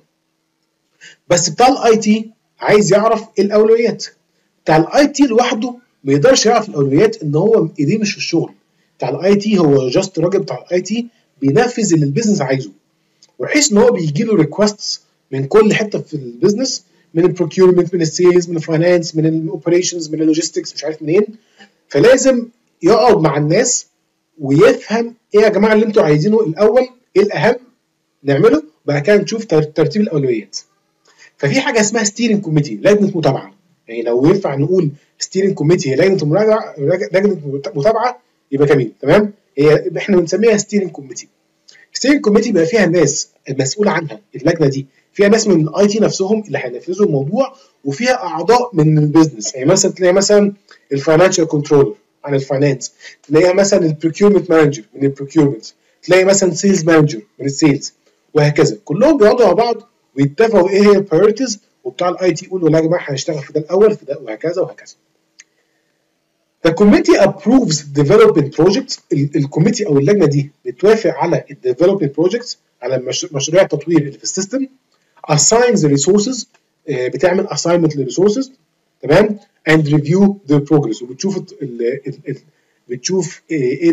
بس بتاع الاي تي عايز يعرف ايه الاولويات. بتاع الاي تي لوحده ما يقدرش يعرف الاولويات، ان هو ايديه مش في الشغل. بتاع الاي تي هو جاست راجل بتاع الاي تي بينفذ اللي البيزنس عايزه، وحيث ان هو بيجي له ريكوستس من كل حته في البيزنس، من البروكيورمنت، من السيلز، من الفاينانس، من الاوبريشنز، من اللوجيستكس، مش عارف منين. فلازم يقعد مع الناس ويفهم ايه يا جماعه اللي انتوا عايزينه الاول، ايه الاهم نعمله، بعد كده نشوف ترتيب الاولويات. ففي حاجه اسمها ستيرنج كوميتي، لجنه متابعه. يعني لو ينفع نقول ستيرنج كوميتي هي لجنه مراجعه، لجنه متابعه يبقى جميل. تمام. هي احنا بنسميها ستيرنج كوميتي. ستيرنج كوميتي بقى فيها الناس المسؤوله عنها، اللجنه دي فيها ناس من الاي تي نفسهم اللي هينفذوا الموضوع، وفيها اعضاء من البيزنس. يعني مثلا تلاقي مثلا الفاينانشال كنترولر عن الفاينانس، تلاقيها مثلا البروكيورمنت مانجر من البروكيورمنت، تلاقي مثلا سيلز مانجر من السيلز، وهكذا. كلهم بيقعدوا مع بعض ويتفقوا ايه هي البرايورتيز، وبتاع الاي تي يقول لا يا جماعه هنشتغل في ده الاول في ده، وهكذا وهكذا. The committee approves development projects. الكوميتي او اللجنه دي بتوافق على الديفلوبمنت بروجكتس، على مشاريع التطوير اللي في السيستم. assigns the resources، بتعمل assignment للريسورسز. تمام. and review the progress، وبتشوف ال ال ال بتشوف ايه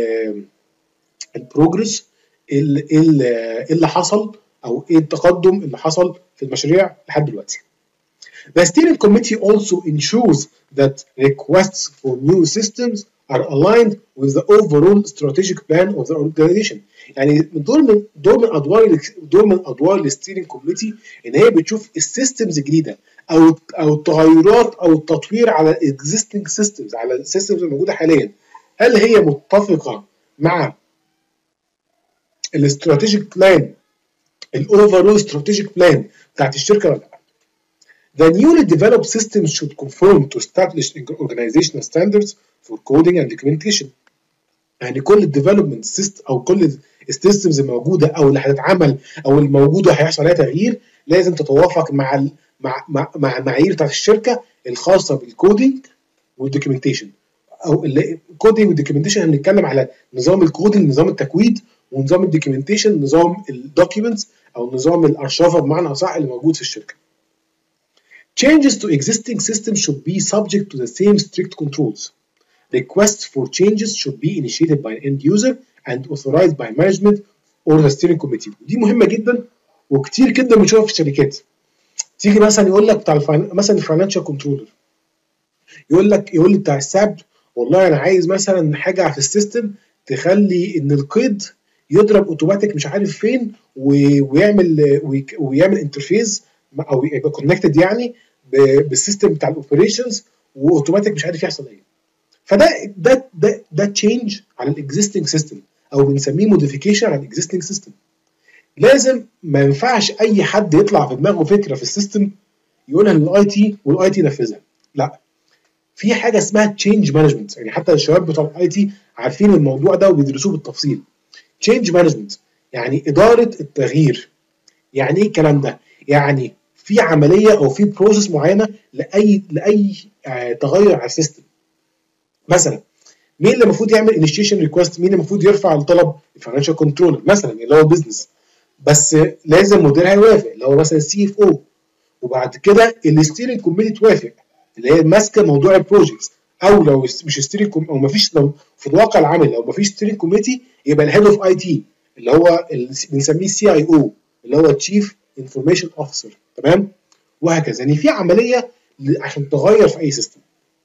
البروجرس، ايه اللي حصل او ايه التقدم اللي حصل في المشاريع لحد دلوقتي. The steering committee also ensures that requests for new systems are aligned with the overall strategic plan of the organization. يعني دور من دور من ادوار دور من ادوار الستيرنج كوميتي ان هي بتشوف السيستمز الجديده او او التغيرات او التطوير على existing systems، على السيستمز الموجوده حاليا، هل هي متفقه مع الاستراتيجيك بلان، الاوفرول استراتيجيك بلان بتاعت الشركه ولا لا. The newly developed system should conform to established organizational standards for coding and documentation. يعني كل الديفلوبمنت سيستم او كل السيستمز الموجوده او اللي هتتعمل او الموجوده هيحصل عليها تغيير لازم تتوافق مع ال مع مع, مع المعايير بتاعت الشركه الخاصه بالكودينج والدوكيومنتيشن. او الكودينج والدوكيومنتيشن هنتكلم على نظام الكودينج، نظام التكويد، ونظام الدوكيومنتيشن نظام الدوكيومنتس او نظام الارشفه بمعنى اصح اللي موجود في الشركه. Changes to existing systems should be subject to the same strict controls. Requests for changes should be initiated by an end user and authorized by management or the steering committee. دي مهمة جدا وكتير جدا بنشوفها في الشركات. تيجي مثلا يقول لك بتاع الفاين... مثلا الفاينانشال كنترولر يقول لك يقول لي بتاع الساب والله انا عايز مثلا حاجة في السيستم تخلي ان القيد يضرب اوتوماتيك مش عارف فين ويعمل ويعمل انترفيس او يبقى كونكتد يعني بالسيستم بتاع الاوبريشنز واوتوماتيك مش عارف يحصل ايه. فده ده ده ده تشينج على الاكزيستنج سيستم او بنسميه موديفيكيشن على الاكزيستنج سيستم. لازم ما ينفعش اي حد يطلع في دماغه فكره في السيستم يقولها للاي تي والاي تي ينفذها. لا، في حاجه اسمها تشينج مانجمنت، يعني حتى الشباب بتوع الاي تي عارفين الموضوع ده وبيدرسوه بالتفصيل. تشينج مانجمنت يعني اداره التغيير. يعني ايه الكلام ده؟ يعني في عمليه او في بروسيس معينه لاي لاي آه تغير على السيستم. مثلا مين اللي المفروض يعمل انيشيشن ريكوست؟ مين اللي المفروض يرفع الطلب؟ الفاينانشال كنترولر مثلا اللي هو بزنس، بس لازم مديرها يوافق اللي هو مثلا السي اف او، وبعد كده الستيرنج كوميتي توافق اللي هي ماسكه موضوع البروجكتس، او لو مش ستيرنج او ما فيش لو في الواقع العملي لو ما فيش ستيرنج كوميتي يبقى الهيد اوف اي تي اللي هو بنسميه سي اي او اللي هو تشيف انفورميشن اوفيسر. تمام؟ وهكذا. يعني في عمليه عشان تغير في اي سيستم.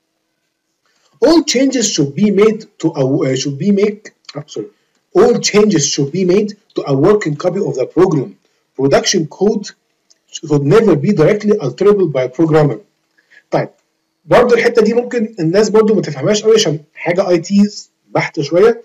All changes should be made to a uh, should be make oh, sorry. All changes should be made to a working copy of the program. Production code should never be directly alterable by a programmer. طيب برضه الحته دي ممكن الناس برضه ما تفهمهاش قوي عشان حاجه اي تي بحته شويه.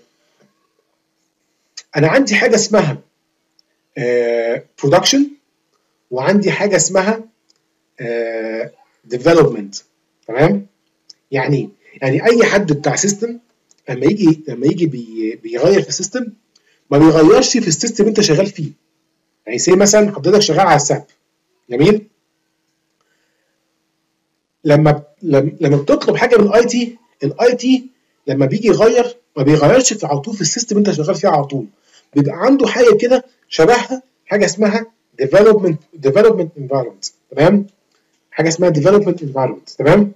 انا عندي حاجه اسمها برودكشن uh, وعندي حاجه اسمها ديفلوبمنت. uh, تمام؟ يعني يعني اي حد بتاع سيستم لما يجي لما يجي بي بيغير في السيستم ما بيغيرش في السيستم انت شغال فيه. يعني زي مثلا حضرتك شغال على الساب، جميل؟ لما لما بتطلب حاجه من الاي تي، الاي تي لما بيجي يغير ما بيغيرش في على طول في السيستم انت شغال فيه على طول، بيبقى عنده حاجه كده شبهها، حاجه اسمها ديفلوبمنت ديفلوبمنت انفايرمنت. تمام؟ حاجه اسمها ديفلوبمنت انفايرمنت. تمام؟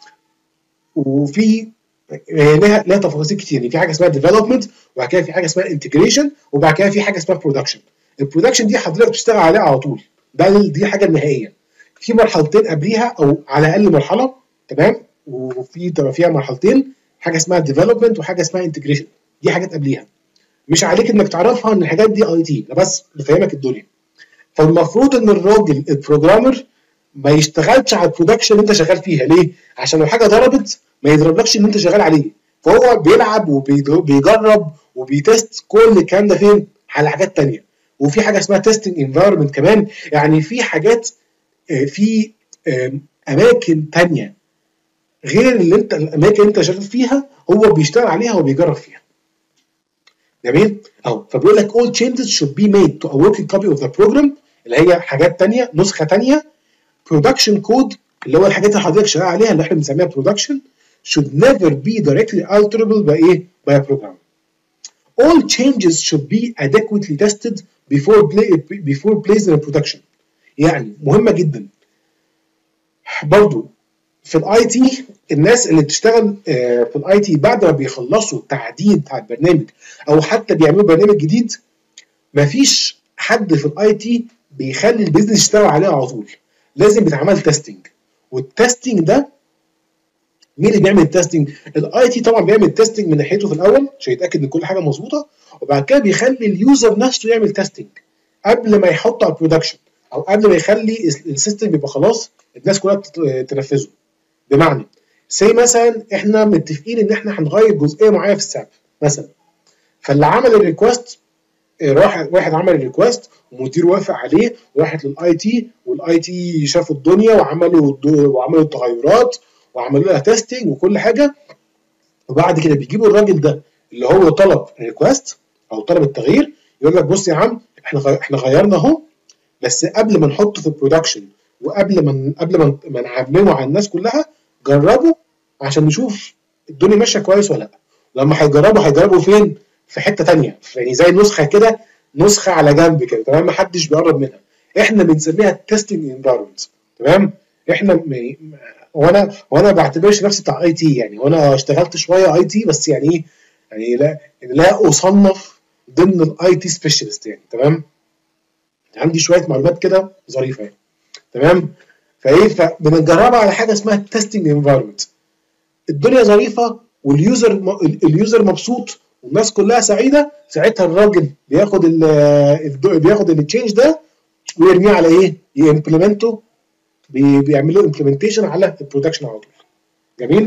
وفي لها لها تفاصيل كتير. يعني في حاجه اسمها ديفلوبمنت، وبعد كده في حاجه اسمها انتجريشن، وبعد كده في حاجه اسمها برودكشن. البرودكشن دي حضرتك بتشتغل عليها على طول، ده دي حاجه النهائيه. في مرحلتين قبليها او على الاقل مرحله، تمام؟ وفي تبقى فيها مرحلتين، حاجه اسمها ديفلوبمنت وحاجه اسمها انتجريشن، دي حاجات قبليها. مش عليك انك تعرفها ان الحاجات دي اي تي، ده بس بفهمك الدنيا. فالمفروض ان الراجل البروجرامر ما يشتغلش على البرودكشن اللي انت شغال فيها. ليه؟ عشان لو حاجه ضربت ما يضربلكش اللي انت شغال عليه. فهو بيلعب وبيجرب وبيتست كل الكلام ده فين؟ على حاجات ثانيه. وفي حاجه اسمها تيستنج انفايرمنت كمان، يعني في حاجات في اماكن ثانيه غير اللي انت الاماكن اللي انت شغال فيها هو بيشتغل عليها وبيجرب فيها. جميل؟ اهو فبيقول لك all changes should be made to a working copy of the program اللي هي حاجات ثانيه، نسخه ثانيه. production code اللي هو الحاجات اللي حضرتك شغال عليها اللي احنا بنسميها production should never be directly alterable by ايه؟ by a program. All changes should be adequately tested before play before placed in production. يعني مهمة جدا. برضو في الاي تي الناس اللي بتشتغل في الاي تي بعد ما بيخلصوا التعديل بتاع البرنامج او حتى بيعملوا برنامج جديد، مفيش حد في الاي تي بيخلي البيزنس يشتغل عليه على طول. لازم بيتعمل تيستنج، والتيستنج ده مين اللي بيعمل التيستنج؟ الاي تي طبعا بيعمل تيستنج من ناحيته في الاول عشان يتاكد ان كل حاجه مظبوطه، وبعد كده بيخلي اليوزر نفسه يعمل تيستنج قبل ما يحطه على البرودكشن او قبل ما يخلي السيستم يبقى خلاص الناس كلها تنفذه. بمعنى زي مثلا احنا متفقين ان احنا هنغير جزئيه معينه في الساب مثلا، فاللي عمل الريكوست راح واحد عمل الريكوست ومدير وافق عليه وراحت للاي تي والاي تي شافوا الدنيا وعملوا وعملوا التغيرات وعملوا لها تيستنج وكل حاجه، وبعد كده بيجيبوا الراجل ده اللي هو طلب ريكوست او طلب التغيير يقول لك بص يا عم احنا احنا غيرنا اهو، بس قبل ما نحطه في البرودكشن وقبل ما قبل ما ما نعلمه على الناس كلها جربوا عشان نشوف الدنيا ماشيه كويس ولا لا. لما هيجربوا هيجربوا فين؟ في حته ثانيه، يعني زي نسخه كده، نسخه على جنب كده، تمام، ما حدش بيقرب منها. احنا بنسميها التستنج انفايرمنت، تمام. احنا م... وانا وانا ما بعتبرش نفسي بتاع اي تي، يعني وانا اشتغلت شويه اي تي بس يعني ايه، يعني لا يعني لا اصنف ضمن الاي تي سبيشالست يعني، تمام. عندي شويه معلومات كده ظريفه يعني، تمام. فايه فبنجربها على حاجه اسمها التستنج انفايرمنت. الدنيا ظريفه واليوزر اليوزر مبسوط والناس كلها سعيده، ساعتها الراجل بياخد ال بياخد التشينج ده ويرميه على ايه؟ يمبلمنته، بيعمل له امبلمنتيشن على البرودكشن على طول. جميل؟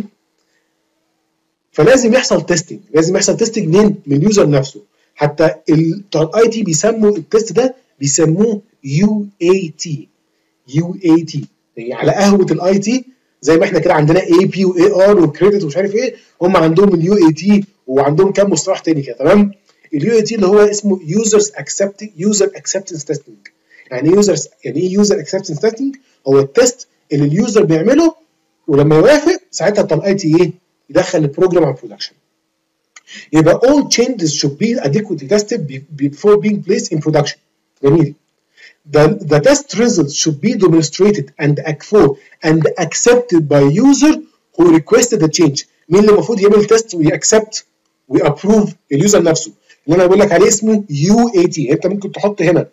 فلازم يحصل تيستنج، لازم يحصل تيستنج منين؟ من اليوزر نفسه. حتى بتوع الاي تي بيسموا التيست ده بيسموه يو اي تي، يو اي تي، يعني على قهوه الاي تي زي ما احنا كده عندنا اي بي واي ار وكريدت ومش عارف ايه، هم عندهم اليو اي تي وعندهم كام مصطلح تاني كده، تمام. اليو اي تي اللي هو اسمه يوزرز اكسبتنج يوزر اكسبتنس تيستنج. يعني ايه يوزرز يعني ايه يوزر اكسبتنس تيستنج؟ هو التيست اللي اليوزر بيعمله ولما يوافق ساعتها بتاع الاي تي ايه؟ يدخل البروجرام على البرودكشن. يبقى all changes should be adequately tested before being placed in production. جميل. The, the test results should be demonstrated and and accepted by user who requested the change. مين اللي المفروض يعمل تيست ويأكسبت ويابروف؟ اليوزر نفسه، اللي انا بقول لك عليه اسمه يو اي تي. انت ممكن تحط هنا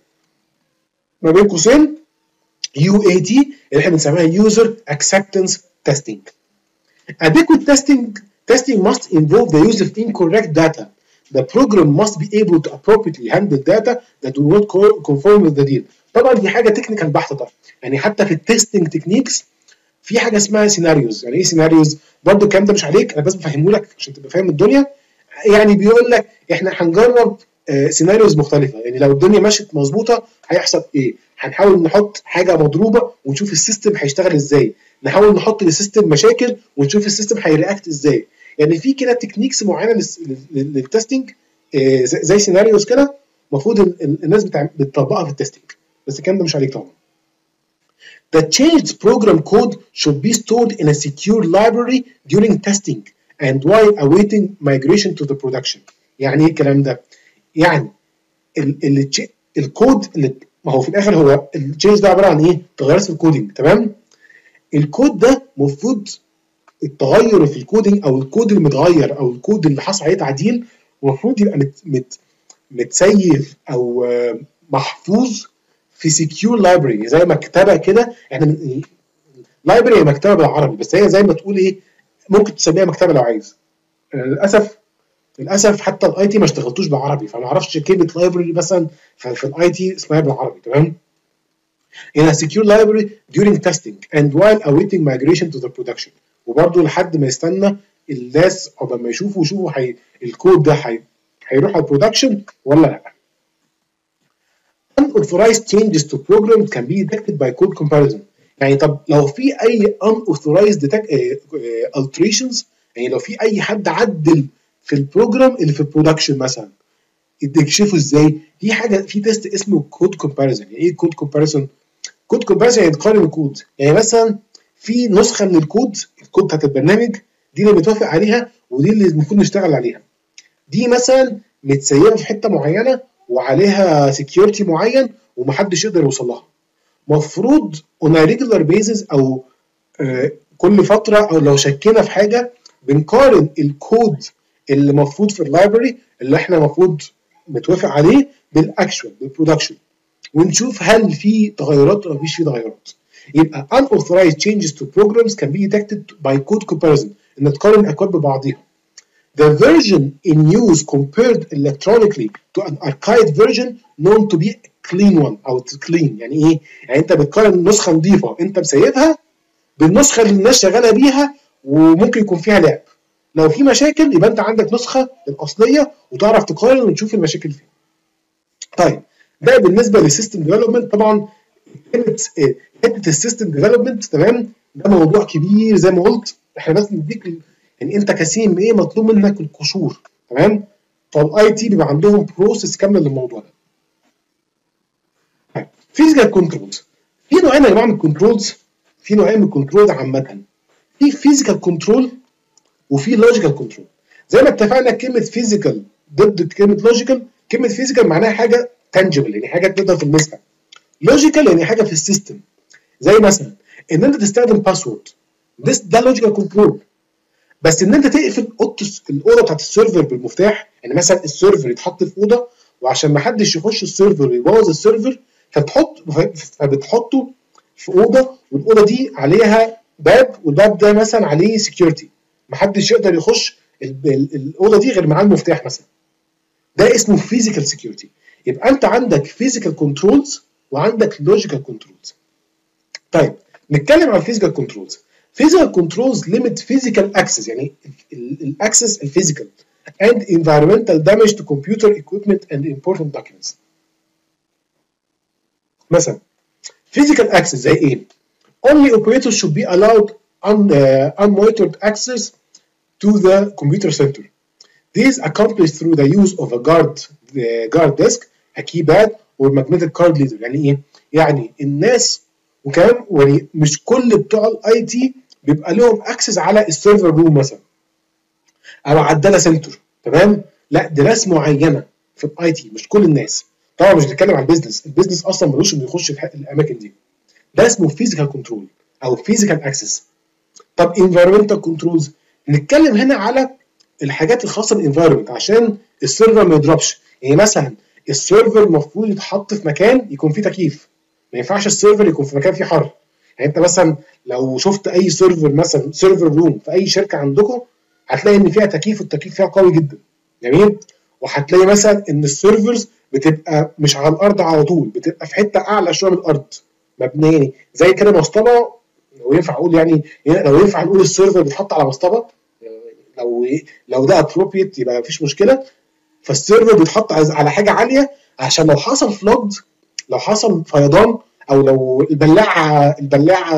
ما بين قوسين يو اي تي اللي احنا بنسميها يوزر اكسبتنس تيستنج. Adequate testing testing must involve the use of incorrect data. The program must be able to appropriately handle data that do not conform with the deal. طبعا دي حاجه تكنيكال بحته طبعا، يعني حتى في التستنج تكنيكس في حاجه اسمها سيناريوز. يعني ايه سيناريوز؟ برضه الكلام ده مش عليك، انا بس بفهمه لك عشان تبقى فاهم الدنيا. يعني بيقول لك احنا هنجرب آه سيناريوز مختلفه، يعني لو الدنيا مشت مظبوطه هيحصل ايه؟ هنحاول نحط حاجه مضروبه ونشوف السيستم هيشتغل ازاي، نحاول نحط للسيستم مشاكل ونشوف السيستم هيرياكت ازاي. يعني في كده تكنيكس معينه للتستنج آه زي سيناريوز كده، المفروض الناس بتطبقها في التستنج، بس الكلام ده مش عليك طبعا. The changed program code should be stored in a secure library during testing and while awaiting migration to the production. يعني ايه الكلام ده؟ يعني ال ال الكود اللي ما هو في الاخر هو التشينج ده عباره عن ايه؟ تغيرات في الكودينج، تمام؟ الكود ده المفروض التغير في الكودينج او الكود المتغير او الكود اللي حصل عليه تعديل المفروض يبقى مت مت متسيف او محفوظ في سكيور لايبرري زي مكتبه كده. احنا لايبرري هي مكتبه بالعربي بس هي زي ما تقول ايه، ممكن تسميها مكتبه لو عايز. للاسف للاسف حتى الاي تي ما اشتغلتوش بالعربي فما اعرفش كلمه لايبرري مثلا في الاي تي اسمها بالعربي، تمام. in a secure library during testing and while awaiting migration to the production. وبرده لحد ما يستنى الناس قبل ما يشوفوا يشوفوا حي... الكود ده حي... هيروح على البرودكشن ولا لا. unauthorized changes to program can be detected by code comparison. يعني طب لو في اي unauthorized detect... uh, alterations، يعني لو في اي حد عدل في البروجرام اللي في البرودكشن مثلا تكشفه ازاي؟ دي حاجه في تيست اسمه كود كومباريزون. يعني ايه كود كومباريزون؟ كود كومباريزون يعني تقارن الكود، يعني مثلا في نسخه من الكود الكود بتاعت البرنامج دي اللي متوافق عليها ودي اللي المفروض نشتغل عليها، دي مثلا متسيبه في حته معينه وعليها سكيورتي معين ومحدش يقدر يوصل لها. مفروض on a regular basis او آه كل فتره او لو شكينا في حاجه بنقارن الكود اللي المفروض في اللايبرري اللي احنا المفروض متوافق عليه بالاكشوال بالبرودكشن ونشوف هل في تغيرات ولا مفيش في تغيرات. يبقى unauthorized changes to programs can be detected by code comparison، ان تقارن الاكواد ببعضيها. The version in use compared electronically to an archived version known to be a clean one او clean. يعني ايه؟ يعني انت بتقارن نسخه نظيفه انت مسيبها بالنسخه اللي الناس شغاله بيها وممكن يكون فيها لعب. لو في مشاكل يبقى انت عندك نسخه الاصليه وتعرف تقارن وتشوف المشاكل فين. طيب ده بالنسبه للسيستم ديفلوبمنت. طبعا كلمه حته السيستم ديفلوبمنت تمام ده موضوع كبير زي ما قلت، احنا بس نديك يعني انت كسيم ايه مطلوب منك القشور تمام. فالاي تي بيبقى عندهم بروسيس كامله للموضوع ده. طيب فيزيكال كنترولز، في نوعين يا جماعه من الكنترولز، في نوعين من الكنترولز عامه، في فيزيكال كنترول وفي لوجيكال كنترول. زي ما اتفقنا كلمه فيزيكال ضد كلمه لوجيكال، كلمه فيزيكال معناها حاجه تانجبل يعني حاجه تقدر تلمسها، لوجيكال يعني حاجه في السيستم. زي مثلا ان انت تستخدم باسورد ده ده لوجيكال كنترول، بس ان انت تقفل اوضه الاوضه بتاعت السيرفر بالمفتاح، يعني مثلا السيرفر يتحط في اوضه وعشان ما حدش يخش السيرفر ويبوظ السيرفر فتحط فبتحطه في اوضه والاوضه دي عليها باب والباب ده مثلا عليه سكيورتي ما حدش يقدر يخش الاوضه دي غير معاه المفتاح مثلا. ده اسمه فيزيكال سكيورتي. يبقى انت عندك فيزيكال كنترولز وعندك لوجيكال كنترولز. طيب نتكلم عن الفيزيكال كنترولز. physical controls limit physical access يعني الاكسس الفيزيكال and environmental damage to computer equipment and important documents. مثلا physical access زي ايه؟ only operators should be allowed un, uh, unmonitored access to the computer center. These accomplished through the use of a guard uh, guard desk, a keypad or magnetic card reader. يعني ايه؟ يعني الناس وكمان يعني مش كل بتوع الاي تي بيبقى لهم اكسس على السيرفر روم مثلا او على الداتا سنتر تمام. لا دي ناس معينه في الاي تي مش كل الناس. طبعا مش بنتكلم عن البيزنس، البيزنس اصلا ملوش انه يخش في الاماكن دي. ده اسمه فيزيكال كنترول او فيزيكال اكسس. طب انفيرمنتال كنترولز نتكلم هنا على الحاجات الخاصه بالانفيرمنت عشان السيرفر ما يضربش. يعني مثلا السيرفر المفروض يتحط في مكان يكون فيه تكييف، ما ينفعش السيرفر يكون في مكان فيه حر. يعني انت مثلا لو شفت اي سيرفر مثلا سيرفر روم في اي شركه عندكم هتلاقي ان فيها تكييف والتكييف فيها قوي جدا جميل. وهتلاقي مثلا ان السيرفرز بتبقى مش على الارض على طول، بتبقى في حته اعلى شويه من الارض مبنيه زي كده مسطبه. لو ينفع اقول يعني لو ينفع نقول السيرفر بيتحط على مسطبه، لو لو ده ابروبريت يبقى مفيش مشكله. فالسيرفر بيتحط على حاجه عاليه عشان لو حصل فلود، لو حصل فيضان او لو البلاعه البلاعه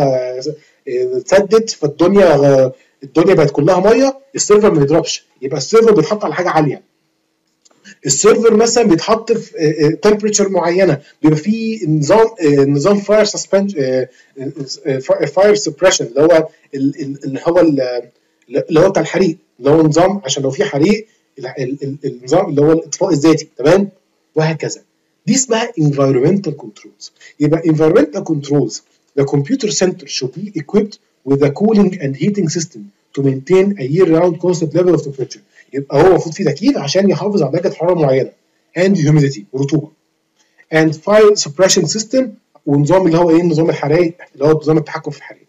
اتسدت فالدنيا الدنيا بقت كلها ميه السيرفر ما يضربش، يبقى السيرفر بيتحط على حاجه عاليه. السيرفر مثلا بيتحط في تمبريتشر معينه بيبقى فيه نظام نظام فاير سسبنشن فاير سبريشن اللي هو اللي هو اللي هو بتاع الحريق اللي هو نظام عشان لو في حريق النظام اللي هو الاطفاء الذاتي تمام وهكذا. دي اسمها environmental controls. يبقى environmental controls the computer center should be equipped with a cooling and heating system to maintain a year-round constant level of temperature. يبقى هو المفروض فيه تكييف عشان يحافظ على درجه حراره معينه and humidity ورطوبه. and fire suppression system ونظام اللي هو ايه نظام الحرائق اللي هو نظام التحكم في الحرائق.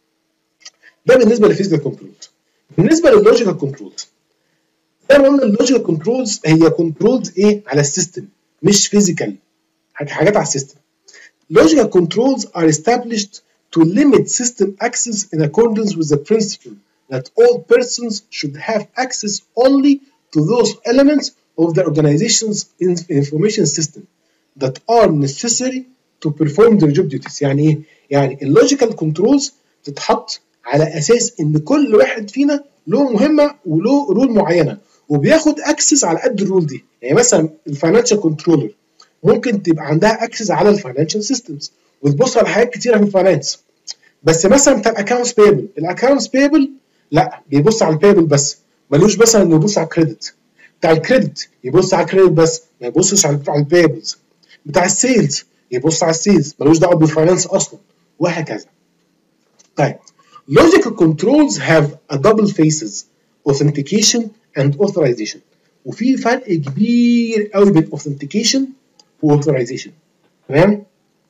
ده بالنسبه للفيزيكال كنترولز. بالنسبه لللوجيكال كنترولز زي ما قلنا اللوجيكال كنترولز هي كنترولز ايه على السيستم مش فيزيكال، حاجات على السيستم. Logical controls are established to limit system access in accordance with the principle that all persons should have access only to those elements of the organization's information system that are necessary to perform their job duties. يعني ايه؟ يعني اللوجيكال كنترولز تتحط على اساس ان كل واحد فينا له مهمه وله رول معينه وبياخد اكسس على قد الرول دي. يعني مثلا الفاينانشال كنترولر ممكن تبقى عندها اكسس على الفاينانشال سيستمز وتبص على حاجات كتيره في الفاينانس. بس مثلا بتاع الاكونتس بيبل الاكونتس بيبل لا بيبص على البيبل بس ملوش مثلا انه يبص على الكريدت. بتاع الكريدت يبص على الكريدت بس ما يبصش على البيبلز. بتاع السيلز يبص على السيلز ملوش دعوه بالفاينانس اصلا وهكذا. طيب logical controls have a double phases authentication and authorization. وفي فرق كبير قوي بين authentication و authorization تمام.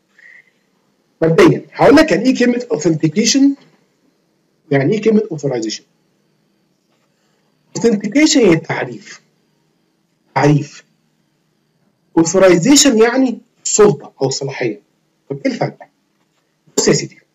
مبدئيا هقول لك يعني ايه كلمه authentication يعني ايه كلمه authorization. authentication هي التعريف تعريف authorization يعني سلطه او صلاحيه. طب ايه الفرق؟ بص يا سيدي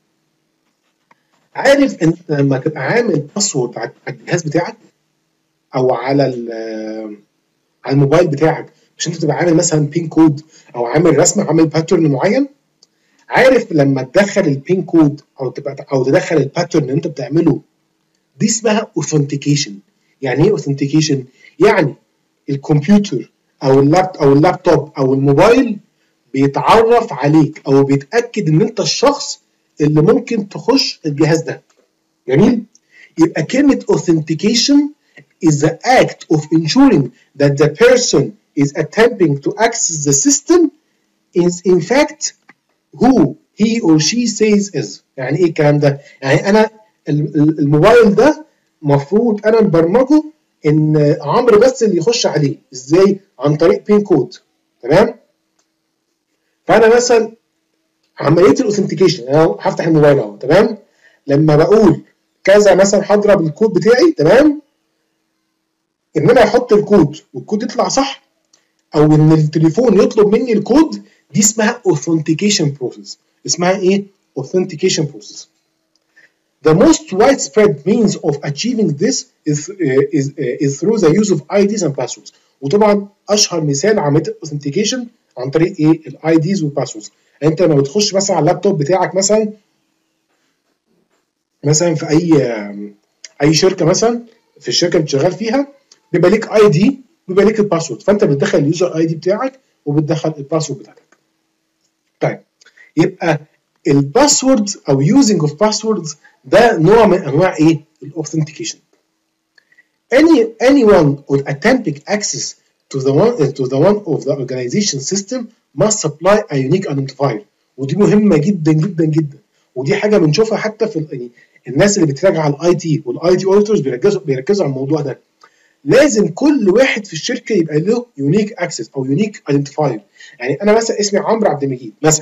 عارف انت لما تبقى عامل باسورد على الجهاز بتاعك او على على الموبايل بتاعك عشان انت تبقى عامل مثلا بين كود او عامل رسمه، عامل باترن معين، عارف لما تدخل البين كود او تبقى او تدخل الباترن اللي انت بتعمله، دي اسمها اوثنتيكيشن. يعني ايه اوثنتيكيشن؟ يعني الكمبيوتر او اللاب او اللابتوب او الموبايل بيتعرف عليك او بيتاكد ان انت الشخص اللي ممكن تخش الجهاز ده. جميل؟ يبقى كلمه authentication is the act of ensuring that the person is attempting to access the system is in fact who he or she says is. يعني ايه الكلام ده؟ يعني انا الموبايل ده مفروض انا مبرمجه ان عمرو بس اللي يخش عليه. ازاي؟ عن طريق بين كود. تمام؟ فانا مثلا عمليه الاوثنتيكيشن انا هفتح الموبايل اهو. تمام؟ لما بقول كذا مثلا هضرب الكود بتاعي، تمام؟ ان انا احط الكود والكود يطلع صح، او ان التليفون يطلب مني الكود، دي اسمها authentication process. اسمها ايه؟ authentication process. The most widespread means of achieving this is, uh, is, uh, is through the use of آي ديز and passwords. وطبعا اشهر مثال عمليه authentication عن طريق ايه؟ الاي ديز والباسوردز. يعني انت لما بتخش مثلا على اللابتوب بتاعك مثلا مثلا في اي اي شركه، مثلا في الشركه اللي شغال فيها بيبقى ليك اي دي، بيبقى ليك الباسورد، فانت بتدخل اليوزر اي دي بتاعك وبتدخل الباسورد بتاعتك. طيب يبقى الباسورد او يوزنج اوف باسوردز ده نوع من انواع ايه؟ الاوثنتيكيشن. any anyone with attempting access to the one to the one of the organization system must supply a unique identifier. ودي مهمه جدا جدا جدا، ودي حاجه بنشوفها حتى في الناس اللي بتراجع على الاي تي والاي تي اوديتورز بيركزوا بيركزوا على الموضوع ده. لازم كل واحد في الشركه يبقى له يونيك اكسس او يونيك ايدنتيفاير. يعني انا مثلا اسمي عمرو عبد المجيد مثلا،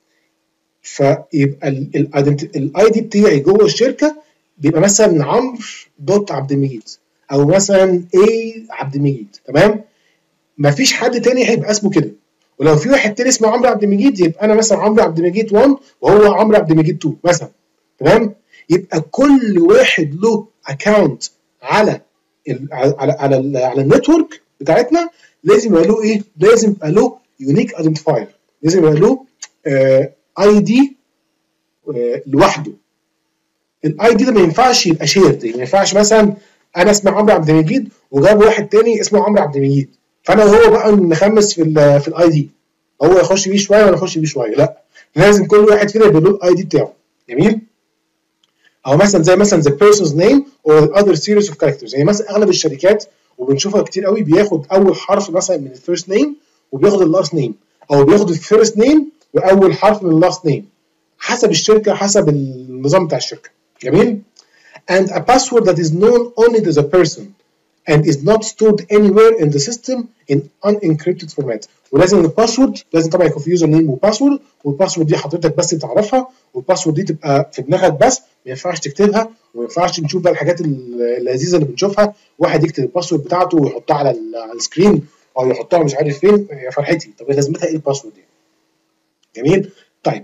فيبقى الاي دي بتاعي جوه الشركه بيبقى مثلا عمرو دوت عبد المجيد، او مثلا اي عبد المجيد. تمام؟ مفيش حد تاني هيبقى اسمه كده. ولو في واحد تاني اسمه عمرو عبد المجيد يبقى انا مثلا عمرو عبد المجيد واحد وهو عمرو عبد المجيد اتنين مثلا. تمام؟ يبقى كل واحد له اكونت على ال على على ال على النتورك بتاعتنا، لازم يبقى له ايه؟ لازم يبقى له يونيك ايدنتيفاير، لازم يبقى له اي دي لوحده. الاي دي ده ما ينفعش يبقى شيرد، ما ينفعش مثلا انا اسمي عمرو عبد المجيد وجاب واحد تاني اسمه عمرو عبد المجيد، فانا وهو بقى نخمس في ال في الاي دي، هو يخش بيه شويه وانا اخش بيه شويه. لا، لازم كل واحد فينا يبقى له الاي دي بتاعه. جميل؟ او مثلا زي مثلا the person's name or other series of characters. يعني مثلا اغلب الشركات وبنشوفها كتير قوي بياخد اول حرف مثلا من الفيرست نيم وبياخد اللاست نيم، او بياخد الفيرست نيم واول حرف من اللاست نيم، حسب الشركه، حسب النظام بتاع الشركه. جميل؟ and a password that is known only to the person and is not stored anywhere in the system in unencrypted format. ولازم الباسورد لازم طبعا يكون في يوزر نيم وباسورد، والباسورد دي حضرتك بس تعرفها، والباسورد دي تبقى في دماغك بس، ما ينفعش تكتبها، وما ينفعش نشوف بقى الحاجات اللذيذه اللي بنشوفها، واحد يكتب الباسورد بتاعته ويحطها على على السكرين او يحطها مش عارف فين. يا فرحتي، طب لازمتها ايه الباسورد دي؟ جميل؟ طيب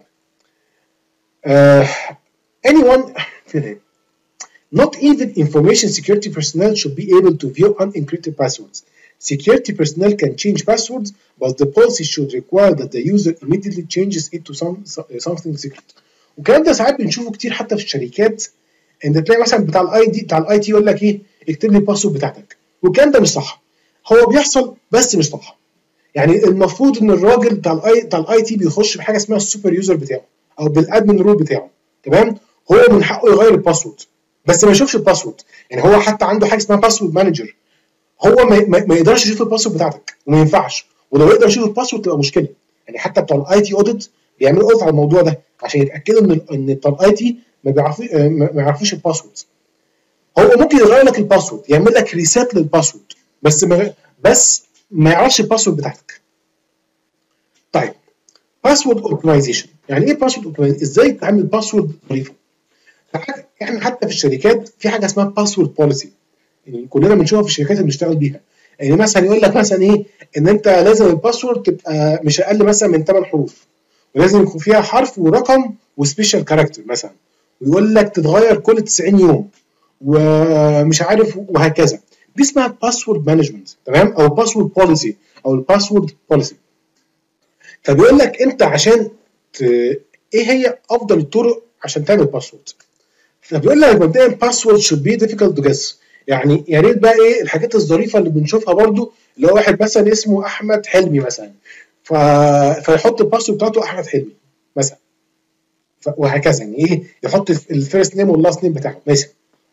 uh, anyone not even information security personnel should be able to view unencrypted passwords. Security personnel can change passwords, but the policy should require that the user immediately changes it to some something secret. والكلام ده ساعات بنشوفه كتير حتى في الشركات، ان تلاقي مثلا بتاع الاي دي بتاع الاي تي يقول لك ايه؟ اكتب لي الباسورد بتاعتك، والكلام ده مش صح. هو بيحصل بس مش صح. يعني المفروض ان الراجل بتاع الاي بتاع الاي تي بيخش بحاجه اسمها السوبر يوزر بتاعه او بالادمن رول بتاعه. تمام؟ هو من حقه يغير الباسورد بس ما يشوفش الباسورد. يعني هو حتى عنده حاجه اسمها باسورد مانجر، هو ما, ما يقدرش يشوف الباسورد بتاعتك وما ينفعش، ولو يقدر يشوف الباسورد تبقى مشكله. يعني حتى بتوع الاي تي اوديت بيعملوا اوديت على الموضوع ده عشان يتاكدوا ان ان بتوع الاي تي ما بيعرفوش ما يعرفوش الباسورد. هو ممكن يغير لك الباسورد، يعمل لك ريسيت للباسورد، بس ما بس ما يعرفش الباسورد بتاعتك. طيب باسورد اوبتمايزيشن. يعني ايه باسورد اوبتمايزيشن؟ ازاي تعمل باسورد ظريفه؟ احنا حتى في الشركات في حاجه اسمها باسورد بوليسي، يعني كلنا بنشوفها في الشركات اللي بنشتغل بيها. يعني مثلا يقول لك مثلا ايه؟ ان انت لازم الباسورد تبقى مش اقل مثلا من ثمان حروف، ولازم يكون فيها حرف ورقم وسبيشال كاركتر مثلا، ويقول لك تتغير كل تسعين يوم ومش عارف وهكذا. دي اسمها باسورد مانجمنت، تمام؟ او باسورد بوليسي او الباسورد بوليسي. فبيقول لك انت عشان ت... ايه هي افضل الطرق عشان تعمل باسورد. فبيقول لك مبدئيا باسورد should be difficult to guess. يعني يا ريت بقى ايه الحاجات الظريفه اللي بنشوفها برضو، اللي هو واحد مثلا اسمه احمد حلمي مثلا، ف... فيحط الباسورد بتاعته احمد حلمي مثلا، ف... وهكذا. يعني ايه يحط الفيرست نيم واللاست نيم بتاعه ماشي.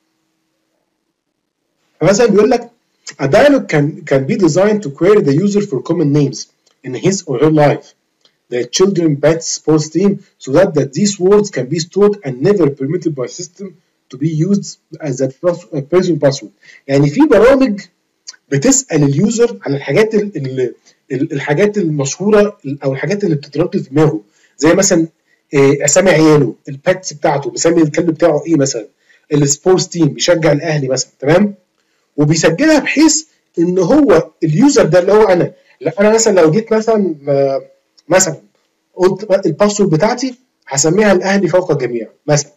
فمثلا بيقول لك a dialog can can be designed to query the user for common names in his or her life, the children, pets, sports team, so that, that these words can be stored and never permitted by system to be used as a personal password. يعني في برامج بتسأل اليوزر عن الحاجات ال ال الحاجات المشهورة او الحاجات اللي بتتردد في دماغه، زي مثلا اسامي عياله، الباتس بتاعته بيسمي الكلب بتاعه ايه مثلا، السبورتس تيم بيشجع الاهلي مثلا، تمام؟ وبيسجلها بحيث ان هو اليوزر ده اللي هو انا، لا انا مثلا لو جيت مثلا مثلا قلت الباسورد بتاعتي هسميها الاهلي فوق الجميع مثلا،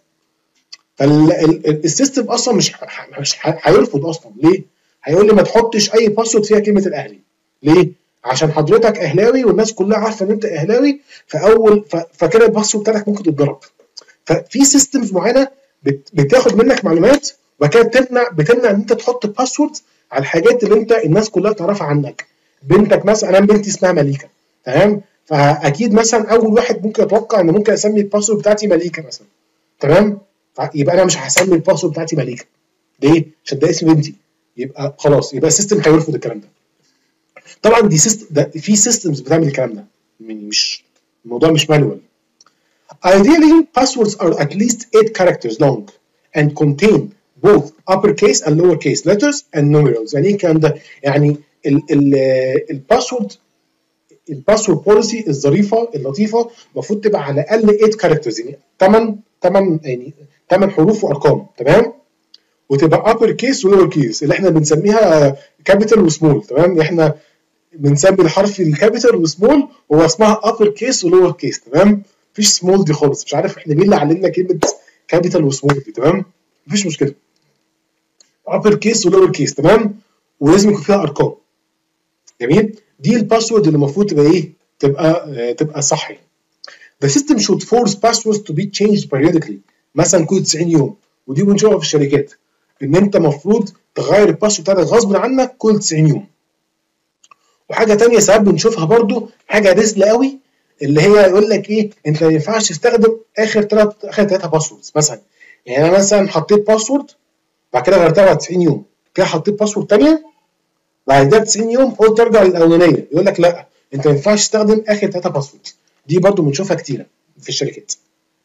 فالسيستم اصلا مش مش هيرفض اصلا. ليه؟ هيقول لي ما تحطش اي باسورد فيها كلمه الاهلي. ليه؟ عشان حضرتك اهلاوي والناس كلها عارفه ان انت اهلاوي، فاول فكده الباسورد بتاعتك ممكن تتضرب. ففي سيستمز معينه بتاخد منك معلومات وبعد كده بتمنع بتمنع ان انت تحط باسورد على الحاجات اللي انت الناس كلها تعرفها عنك. بنتك مثلا، انا بنتي اسمها مليكه، تمام؟ فاكيد مثلا اول واحد ممكن اتوقع ان ممكن اسمي الباسورد بتاعتي مليكه مثلا، تمام؟ يبقى انا مش هسمي الباسورد بتاعتي مليكه. ليه؟ عشان ده اسم بنتي. يبقى خلاص يبقى السيستم هيرفض الكلام ده. طبعا دي سيستم، ده في سيستمز بتعمل الكلام ده، يعني مش الموضوع مش مانوال. Ideally, passwords are at least eight characters long and contain both uppercase and lowercase letters and numerals. يعني ايه الكلام ده؟ يعني الباسورد الباسورد بوليسي الظريفه اللطيفه المفروض تبقى على الاقل eight characters، يعني ثمانية ثمانية يعني ثمانية حروف وارقام، تمام؟ وتبقى upper case و lower case اللي احنا بنسميها كابيتال وسمول، تمام؟ احنا بنسمي الحرف الكابيتال وسمول هو اسمها upper case و lower case، تمام؟ مفيش سمول دي خالص، مش عارف احنا مين اللي علمنا كلمه كابيتال وسمول دي، تمام؟ مفيش مشكله. upper case و lower case، تمام؟ ولازم يكون فيها ارقام. جميل؟ دي الباسورد اللي المفروض تبقى ايه؟ تبقى آه تبقى صح. The system should force passwords to be changed periodically، مثلا كل تسعين يوم، ودي بنشوفها في الشركات ان انت المفروض تغير الباسورد بتاعك غصب عنك كل تسعين يوم. وحاجه ثانيه ساعات بنشوفها برضو حاجه رزله قوي، اللي هي يقول لك ايه، انت ما ينفعش تستخدم اخر ثلاث اخر ثلاثه باسوردز مثلا. يعني انا مثلا حطيت باسورد بعد كده غيرتها بعد تسعين يوم، كده حطيت باسورد ثانيه بعد كده تسعين يوم قلت ارجع للاولانيه، يقول لك لا انت ما ينفعش تستخدم اخر ثلاثه باسورد. دي برضو بنشوفها كتيره في الشركات.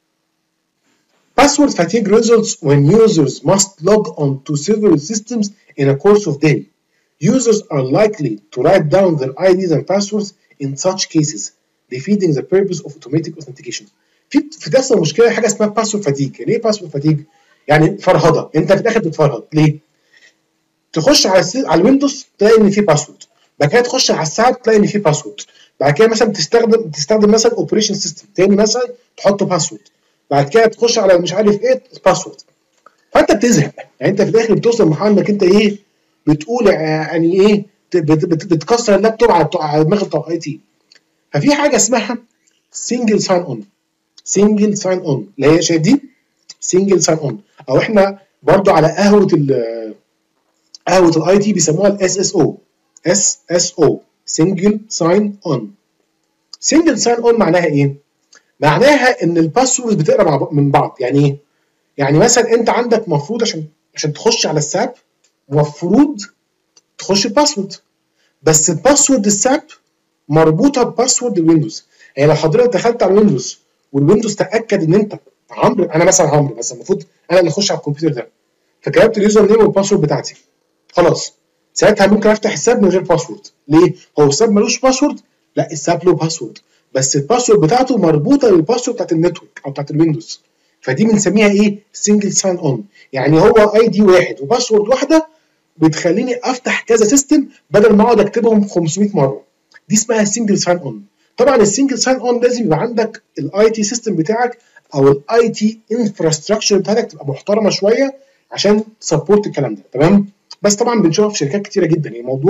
Password fatigue results when users must log on to several systems in a course of day. Users are likely to write down their آي ديز and passwords in such cases, defeating the purpose of automatic authentication. في في تحصل مشكله حاجه اسمها password fatigue. يعني ايه password fatigue؟ يعني فرهضه، انت في الاخر بتفرهد. ليه؟ تخش على السي... على الويندوز تلاقي ان في باسورد، بعد كده تخش على الساعه تلاقي ان في باسورد، بعد كده مثلا تستخدم تستخدم مثلا اوبريشن سيستم تاني مثلا تحط باسورد، بعد كده تخش على مش عارف ايه باسورد. فانت بتزهق، يعني انت في الاخر بتوصل لمرحله انك انت ايه بتقول يعني ايه بت... بت... بتكسر اللابتوب على على دماغ بتوع اي تي. ففي حاجه اسمها سنجل ساين اون. سنجل ساين اون اللي هي شايف دي سنجل ساين اون، او احنا برضو على قهوه ال قهوه الاي تي بيسموها الاس اس او. اس اس او سنجل ساين اون. سنجل ساين اون معناها ايه؟ معناها ان الباسورد بتقرا من بعض. يعني ايه؟ يعني مثلا انت عندك مفروض عشان عشان تخش على الساب مفروض تخش الباسورد، بس الباسورد الساب مربوطه بباسورد الويندوز. يعني لو حضرتك دخلت على الويندوز والويندوز تاكد ان انت عمرو، انا مثلا عمرو بس المفروض انا اللي اخش على الكمبيوتر ده، فكتبت اليوزر نيم والباسورد بتاعتي، خلاص ساعتها ممكن افتح الساب من غير باسورد. ليه؟ هو الساب ملوش باسورد؟ لا الساب له باسورد، بس الباسورد بتاعته مربوطه بالباسورد بتاعت النتورك او بتاعت الويندوز. فدي بنسميها ايه؟ سنجل ساين اون. يعني هو اي دي واحد وباسورد واحده بتخليني افتح كذا سيستم بدل ما اقعد اكتبهم خمسمية مره. دي اسمها سنجل ساين اون. طبعا السنجل ساين اون لازم يبقى عندك الاي تي سيستم بتاعك او الاي تي انفراستراكشر بتاعتك تبقى محترمه شويه عشان تسبورت الكلام ده، تمام؟ بس طبعا بنشوفها في شركات كتيره جدا. يعني الموضوع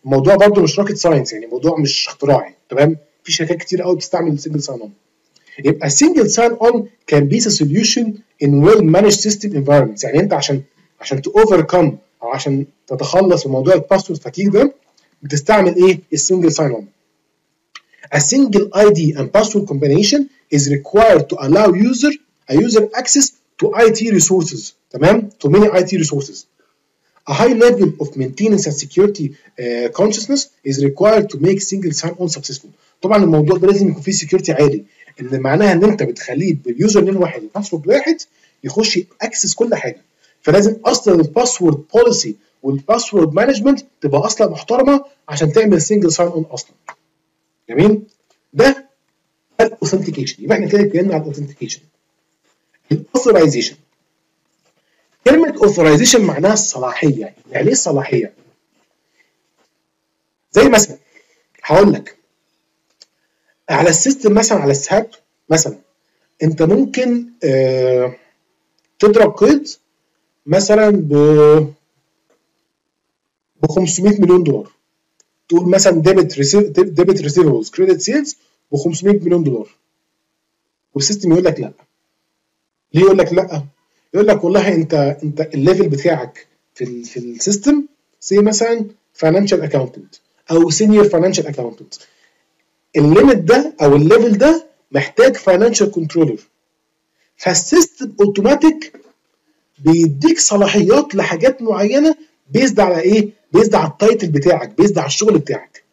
الموضوع برده مش روكيت ساينس، يعني موضوع مش اختراعي، تمام؟ في شركات كتير قوي بتستعمل سنجل ساين اون. يبقى single sign on can be a solution in well managed system environments. يعني انت عشان عشان to overcome او عشان تتخلص من موضوع الباسورد فاتيج ده بتستعمل ايه؟ السنجل ساين اون. A single آي دي and password combination is required to allow user a user access to آي تي resources، تمام؟ to many آي تي resources. A high level of maintenance and security uh, consciousness is required to make single sign on successful. طبعا الموضوع ده لازم يكون فيه سكيورتي عالي، ان معناها ان انت بتخليه باليوزر نيم واحد وباسورد واحد يخش اكسس كل حاجه. فلازم اصلا الباسورد بوليسي والباسورد مانجمنت تبقى اصلا محترمه عشان تعمل سنجل ساين اون اصلا. جميل؟ ده الاوثنتيكيشن. يبقى احنا كده اتكلمنا على الاوثنتيكيشن. الاوثرايزيشن. كلمه اوثرايزيشن معناها الصلاحيه. يعني ايه الصلاحيه؟ زي مثلا هقول لك على السيستم مثلا، على الساب مثلا انت ممكن آه تضرب قيد مثلا ب ب خمسمية مليون دولار، تقول مثلا ديبت ديبت ريسيفبلز كريدت سيلز ب خمسمية مليون دولار، والسيستم يقول لك لا. ليه يقول لك لا؟ يقول لك والله انت انت الليفل بتاعك في ال في السيستم زي مثلا فاينانشال اكاونتنت او سينيور فاينانشال اكاونتنت، الليميت ده او الليفل ده محتاج فاينانشال كنترولر، فالسيستم اوتوماتيك بيديك صلاحيات لحاجات معينه بيزد على ايه؟ بيزد على التايتل بتاعك، بيزد على الشغل بتاعك.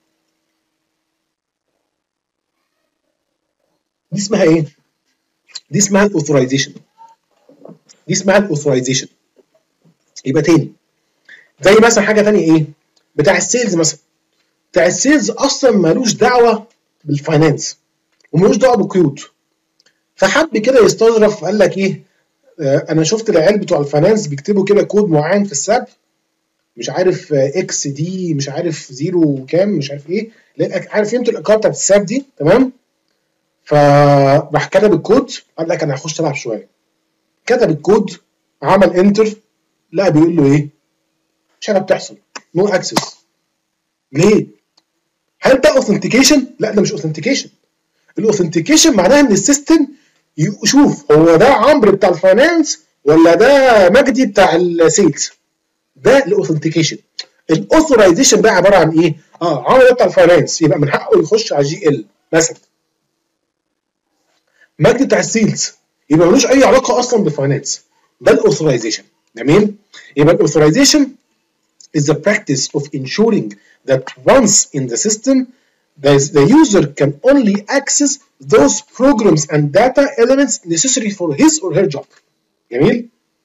دي اسمها ايه؟ دي اسمها الاوثرايزيشن. دي اسمها الاوثرايزيشن. يبقى تاني زي مثلا حاجه ثانيه ايه؟ بتاع السيلز مثلا. بتاع السيلز اصلا مالوش دعوه بالفاينانس ومالوش دعوه بالقيود، فحب كده يستظرف قال لك ايه؟ آه انا شفت العيال بتوع الفاينانس بيكتبوا كده كود معين في الساب مش عارف اكس دي مش عارف زيرو كام مش عارف ايه، عارف انتوا الارقام بتاعت الساب دي، تمام؟ فراح كتب الكود قال لك انا هخش العب شويه. كتب الكود عمل انتر، لا بيقول له ايه؟ مش حاجه بتحصل، نو اكسس. ليه؟ هل ده اوثنتيكيشن؟ لا ده مش اوثنتيكيشن. الاوثنتيكيشن معناها ان السيستم يشوف هو ده عمرو بتاع الفاينانس ولا ده مجدي بتاع السيلز. ده الاوثنتيكيشن. الاوثرايزيشن ده عباره عن ايه؟ اه عمرو بتاع الفاينانس يبقى من حقه يخش على جي ال مثلا. مجدي بتاع السيلز يبقى ملوش اي علاقه اصلا بالفاينانس. ده الاوثرايزيشن. جميل؟ يبقى الاوثرايزيشن is the practice of ensuring that once in the system the, the user can only access those programs and data elements necessary for his or her job. جميل؟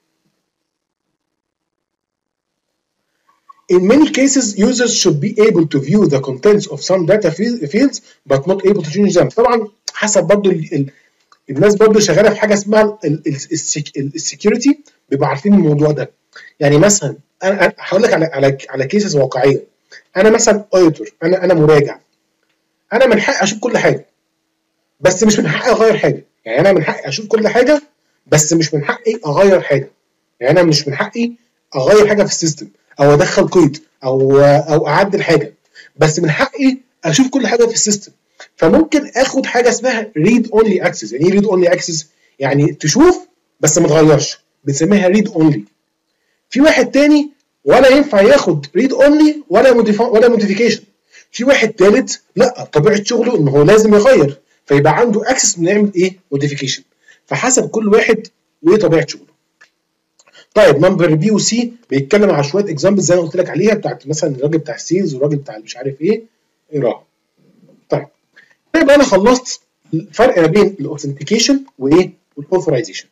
In many cases, users should be able to view the contents of some data fields but not able to change them. طبعا حسب برضه ال الناس برضه شغاله في حاجه اسمها السكيورتي بيبقوا عارفين الموضوع ده. يعني مثلا انا هقول لك على على على كيسز واقعيه. انا مثلا اوديتور، انا انا مراجع، انا من حقي اشوف كل حاجه بس مش من حقي اغير حاجه. يعني انا من حقي اشوف كل حاجه بس مش من حقي اغير حاجه. يعني انا مش من حقي اغير حاجه في السيستم او ادخل قيد او او اعدل حاجه، بس من حقي اشوف كل حاجه في السيستم. فممكن اخد حاجه اسمها ريد اونلي اكسس. يعني ايه ريد اونلي اكسس؟ يعني تشوف بس ما تغيرش، بنسميها ريد اونلي. في واحد تاني ولا ينفع ياخد ريد اونلي ولا ولا موديفيكيشن. في واحد تالت لا طبيعه شغله ان هو لازم يغير فيبقى عنده اكسس انه يعمل ايه؟ موديفيكيشن. فحسب كل واحد وايه طبيعه شغله. طيب نمبر بي وسي بيتكلم على شويه اكزامبلز زي ما قلت لك عليها بتاعت مثلا الراجل بتاع السيلز والراجل بتاع مش عارف ايه اقراها. طيب يبقى انا خلصت الفرق ما بين الاوثنتيكيشن وايه؟ والاوثرايزيشن.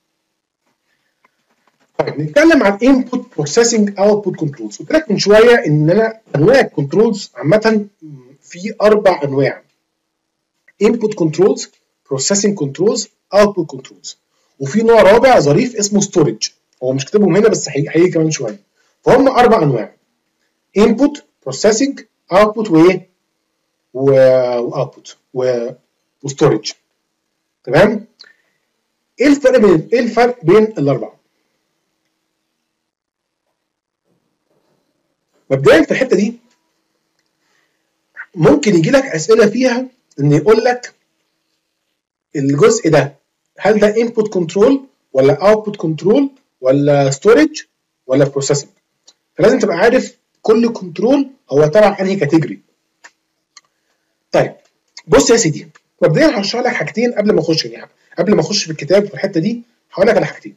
طيب نتكلم عن انبوت بروسيسنج اوتبوت كنترولز. قلت لك من شويه ان انا انواع الكنترولز عامه في اربع انواع: انبوت كنترولز، بروسيسنج كنترولز، اوتبوت كنترولز، وفي نوع رابع ظريف اسمه ستورج. هو مش كاتبهم هنا بس هيجي كمان شويه. فهم اربع انواع: انبوت، بروسيسنج، اوتبوت وايه؟ واوتبوت وستورج. تمام؟ ايه الفرق بين ايه الفرق بين الاربعه؟ مبدئيا في الحته دي ممكن يجي لك اسئله فيها ان يقول لك الجزء ده هل ده input control ولا output control ولا storage ولا processing. فلازم تبقى عارف كل كنترول هو تبع انهي كاتيجوري. طيب بص يا سيدي، مبدئيا هشرح لك حاجتين قبل ما اخش يعني قبل ما اخش في الكتاب في الحته دي هقول لك على حاجتين.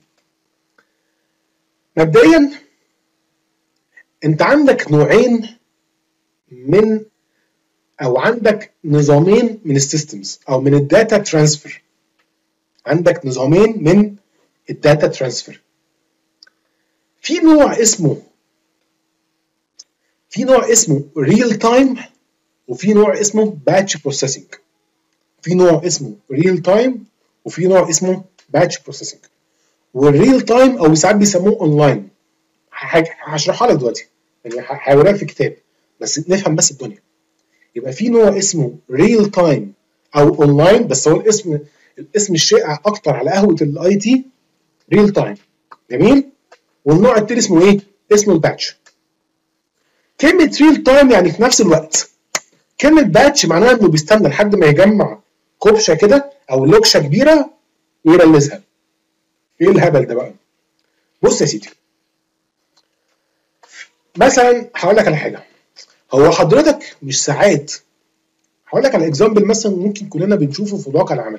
مبدئيا انت عندك نوعين من او عندك نظامين من السيستمز او من الداتا ترانسفير. عندك نظامين من الداتا ترانسفير. في نوع اسمه في نوع اسمه ريل تايم وفي نوع اسمه باتش بروسيسنج. في نوع اسمه ريل تايم وفي نوع اسمه باتش بروسيسنج. والريل تايم او ساعات بيسموه اونلاين. هشرحها لك دلوقتي يعني هوريها في كتاب بس نفهم بس الدنيا. يبقى في نوع اسمه ريل تايم او اونلاين، بس هو الاسم الاسم الشائع اكتر على قهوه الاي تي ريل تايم. جميل. والنوع التاني اسمه ايه؟ اسمه الباتش. كلمه ريل تايم يعني في نفس الوقت. كلمه باتش معناها انه بيستنى لحد ما يجمع كبشه كده او لوكشه كبيره ويرلزها. ايه الهبل ده بقى؟ بص يا سيدي، مثلا هقول لك على حاجه. هو حضرتك مش ساعات هقول لك على اكزامبل مثلا ممكن كلنا بنشوفه في الواقع العملي.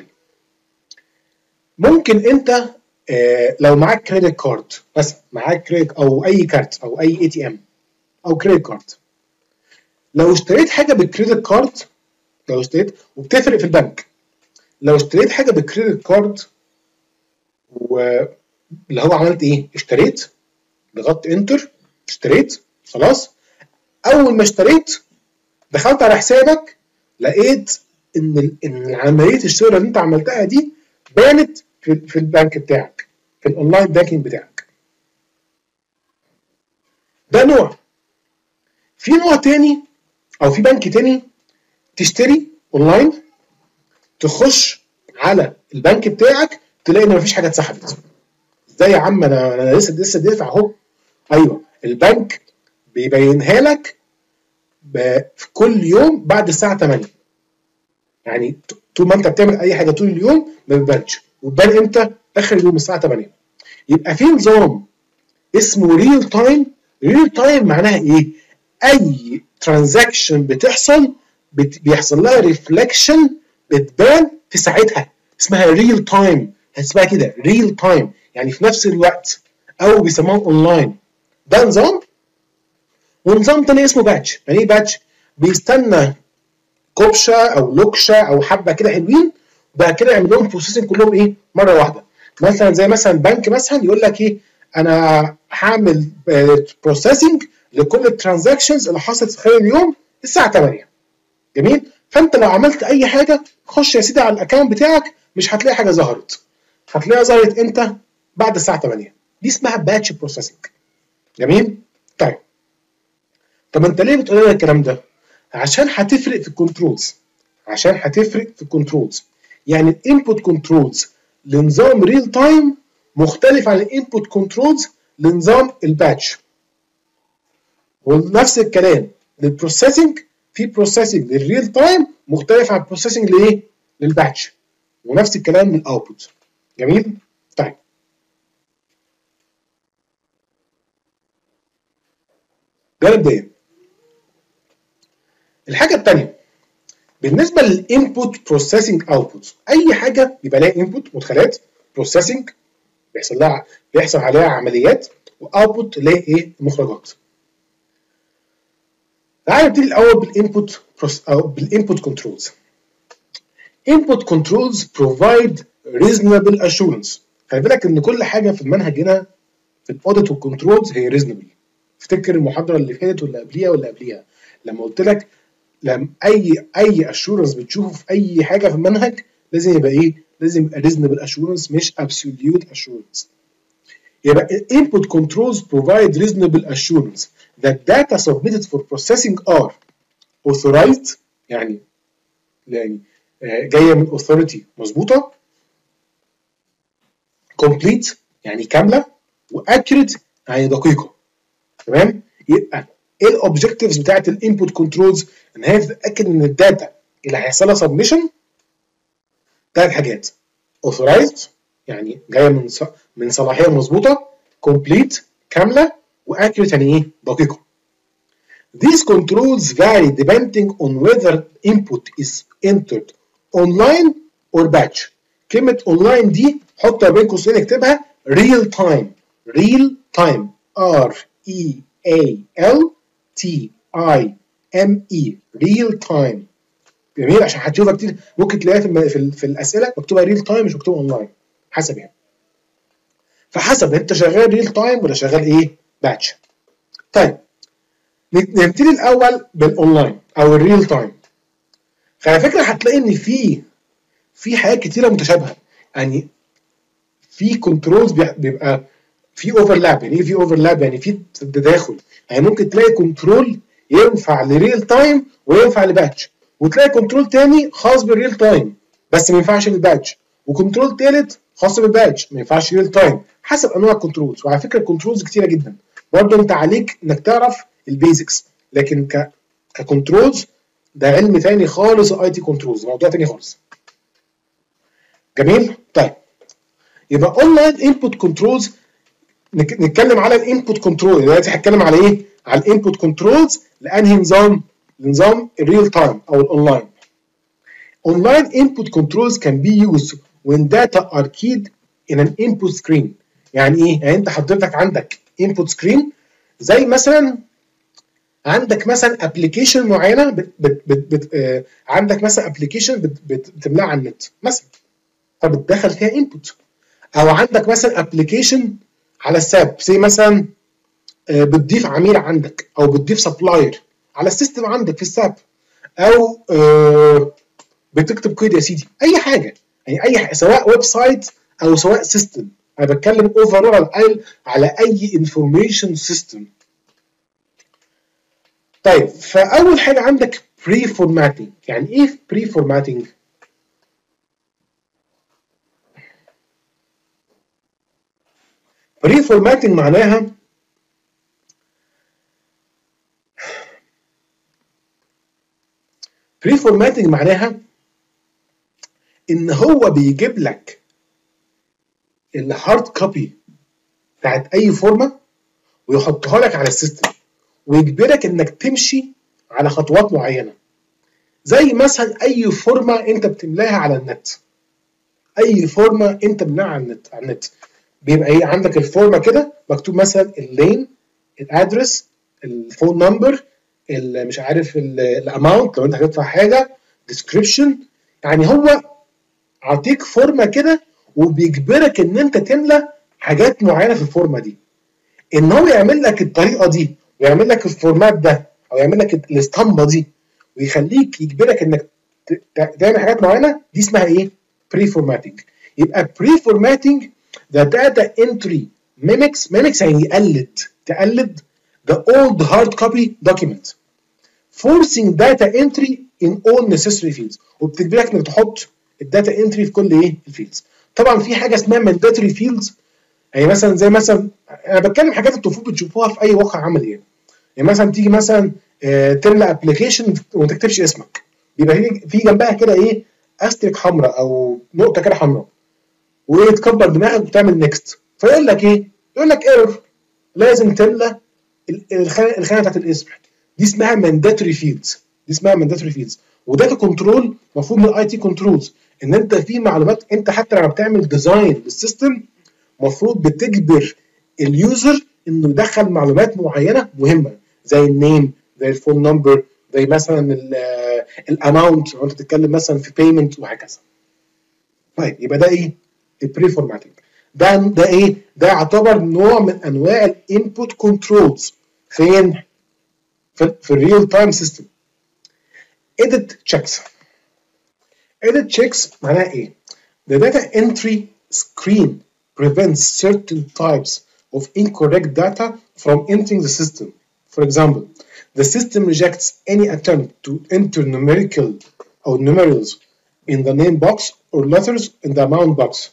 ممكن انت آه لو معاك كريدت كارد مثلا، معاك كريدت او اي كارت او اي اي تي ام او كريدت كارد، لو اشتريت حاجه بالكريدت كارد، لو اشتريت وبتفرق في البنك، لو اشتريت حاجه بالكريدت كارد واللي هو عملت ايه؟ اشتريت، ضغطت انتر، اشتريت خلاص. اول ما اشتريت دخلت على حسابك لقيت ان ان عمليه الشراء اللي انت عملتها دي بانت في, في البنك بتاعك، في الاونلاين بانكينج بتاعك. ده نوع. في نوع تاني او في بنك تاني تشتري اونلاين، تخش على البنك بتاعك تلاقي ان مفيش حاجه اتسحبت. ازاي يا عم؟ انا انا لسه لسه دافع اهو. ايوه، البنك بيبينها لك في كل يوم بعد الساعه تمانية. يعني طول ما انت بتعمل اي حاجه طول اليوم ما بتبانش، وتبان امتى؟ اخر اليوم الساعه تمانية. يبقى في نظام اسمه ريل تايم. ريل تايم معناها ايه؟ اي ترانزاكشن بتحصل بيحصل لها ريفلكشن، بتبان في ساعتها، اسمها ريل تايم. اسمها كده ريل تايم، يعني في نفس الوقت، او بيسموه اونلاين. ده نظام. ونظام تاني اسمه باتش. يعني ايه باتش؟ بيستنى كبشه او لوكشه او حبه كده حلوين، بعد كده يعمل لهم بروسيسنج كلهم ايه؟ مره واحده. مثلا زي مثلا بنك مثلا يقول لك ايه؟ انا هعمل بروسيسنج لكل الترانزاكشنز اللي حصلت خلال اليوم الساعه تمانية. جميل؟ فانت لو عملت اي حاجه خش يا سيدي على الاكونت بتاعك، مش هتلاقي حاجه ظهرت. هتلاقيها ظهرت امتى؟ بعد الساعه تمانية. دي اسمها باتش بروسيسنج. جميل؟ طيب. طب انت ليه بتقول لنا الكلام ده؟ عشان هتفرق في الكنترولز. عشان هتفرق في الكنترولز. يعني الانبوت كنترولز لنظام ريل تايم مختلف عن الانبوت كنترولز لنظام الباتش. ونفس الكلام للبروسيسنج، في بروسيسنج للريل تايم مختلف عن البروسيسنج لايه؟ للباتش. ونفس الكلام للاوتبوت. جميل؟ طيب. ده مبدئيا. الحاجه الثانيه بالنسبه للانبوت بروسيسنج اوتبوت، اي حاجه بيبقى لها انبوت مدخلات، بروسيسنج بيحصل لها بيحصل عليها عمليات، واوتبوت اللي هي ايه؟ مخرجات. تعالى نبتدي الاول بالانبوت او بالانبوت كنترولز. input controls provide reasonable assurance. خلي بالك ان كل حاجه في المنهج هنا في الاوديت والكنترولز هي reasonable. افتكر المحاضره اللي فاتت واللي قبليها واللي قبليها لما قلت لك لما اي اي اشورنس بتشوفه في اي حاجه في المنهج لازم يبقى ايه؟ لازم يبقى reasonable assurance مش absolute assurance. يبقى input controls provide reasonable assurance that data submitted for processing are authorized، يعني يعني جايه من authority مظبوطه، complete يعني كامله، واكيوريت يعني دقيقه. تمام؟ يبقى ايه الاوبجكتيفز بتاعت الانبوت كنترولز؟ ان هي تتاكد ان الداتا اللي هيحصل لها سبمشن ثلاث حاجات: authorized يعني جايه من من صلاحيه مظبوطه، complete كامله، واccurate يعني ايه؟ دقيقه. These controls vary depending on whether input is entered online or batch. كلمة online دي حطها بين قوسين اكتبها real time. real time R E A L T I M E real time. جميل، عشان هتشوفها كتير ممكن تلاقيها في, في, في الأسئلة مكتوبة real time مش مكتوبة online حسب يعني. فحسب انت شغال real time ولا شغال ايه؟ batch. طيب نبتدي الاول بالاونلاين او الريل تايم. فعلى فكره هتلاقي ان في في حاجات كتيره متشابهه، يعني في كنترولز بيبقى في اوفرلاب. يعني ايه في اوفرلاب؟ يعني في تداخل. يعني ممكن تلاقي كنترول ينفع لريل تايم وينفع لباتش، وتلاقي كنترول تاني خاص بالريل تايم بس ما ينفعش للباتش، وكنترول تالت خاص بالباتش ما ينفعش ريل تايم، حسب انواع الكنترولز. وعلى فكره الكنترولز كتيره جدا، برضه انت عليك انك تعرف البيزكس، لكن ك ككنترولز ده علم تاني خالص. الاي تي كنترولز موضوع تاني خالص. جميل. طيب يبقى اونلاين انبوت كنترولز، نتكلم على الانبوت كنترول. دلوقتي هتكلم على ايه؟ على الانبوت كنترولز لانهي نظام؟ لنظام الريل تايم او الاونلاين. Online input controls can be used when data are keyed in an input screen. يعني ايه؟ يعني انت حضرتك عندك input screen، زي مثلا عندك مثلا ابلكيشن معينه بت بت بت بت آه عندك مثلا ابلكيشن بت بت بتملاها على النت مثلا، فبتدخل فيها انبوت. او عندك مثلا ابلكيشن على الساب، زي مثلا آه بتضيف عميل عندك او بتضيف سبلاير على السيستم عندك في الساب، او آه بتكتب كود يا سيدي، اي حاجه يعني اي حاجة. سواء ويب سايت او سواء سيستم. انا بتكلم اوفرول على على اي انفورميشن سيستم. طيب فاول حاجه عندك بري فورماتنج. يعني ايه بري فورماتنج؟ بري فورماتنج معناها بري فورماتنج معناها ان هو بيجيب لك الهارد كوبي بتاعت اي فورمه ويحطها لك على السيستم، ويجبرك انك تمشي على خطوات معينه. زي مثلا اي فورمه انت بتملاها على النت، اي فورمه انت بتملاها على النت على النت بيبقى ايه؟ عندك الفورمه كده مكتوب مثلا اللين، الادرس، الفون نمبر، مش عارف الاماونت لو انت هتدفع حاجه، ديسكريبشن. يعني هو عطيك فورمه كده وبيجبرك ان انت تملى حاجات معينه في الفورمه دي. ان هو يعمل لك الطريقه دي ويعمل لك الفورمات ده او يعمل لك الاسطمبه دي ويخليك يجبرك انك تعمل حاجات معينه، دي اسمها ايه؟ بري فورماتنج. يبقى بري فورماتنج the data entry mimics mimics يعني يقلد تقلد the old hard copy document forcing data entry in all necessary fields. وبتجبرك انك تحط الداتا انتري في كل ايه؟ الفيلدز. طبعا في حاجه اسمها mandatory fields، يعني مثلا زي مثلا انا بتكلم حاجات انتوا المفروض بتشوفوها في اي واقع عملي. يعني, يعني مثلا تيجي مثلا آه تملى ابلكيشن وما تكتبش اسمك، بيبقى في جنبها كده ايه؟ استريك حمراء او نقطه كده حمراء، وتكبر دماغك وتعمل نيكست، فيقول لك ايه؟ يقول لك ايرور، لازم تملى الخانه الخانه بتاعت الاسم. دي اسمها mandatory fields، دي اسمها mandatory fields. وداتا كنترول مفهوم من الاي تي كنترولز ان انت في معلومات انت حتى لما بتعمل ديزاين للسيستم المفروض بتجبر اليوزر انه يدخل معلومات معينه مهمه، زي النيم، زي الفون نمبر، زي مثلا الاماونت لو انت بتتكلم مثلا في بيمنت وهكذا. طيب يبقى ده ايه؟ البري فورماتنج. ده ده ايه؟ ده يعتبر نوع من انواع الانبوت كنترولز. فين؟ في, في الريل تايم سيستم. edit checks. edit checks معناها ايه؟ The data entry screen prevents certain types of incorrect data from entering the system. For example, the system rejects any attempt to enter numerical or numerals in the name box or letters in the amount box.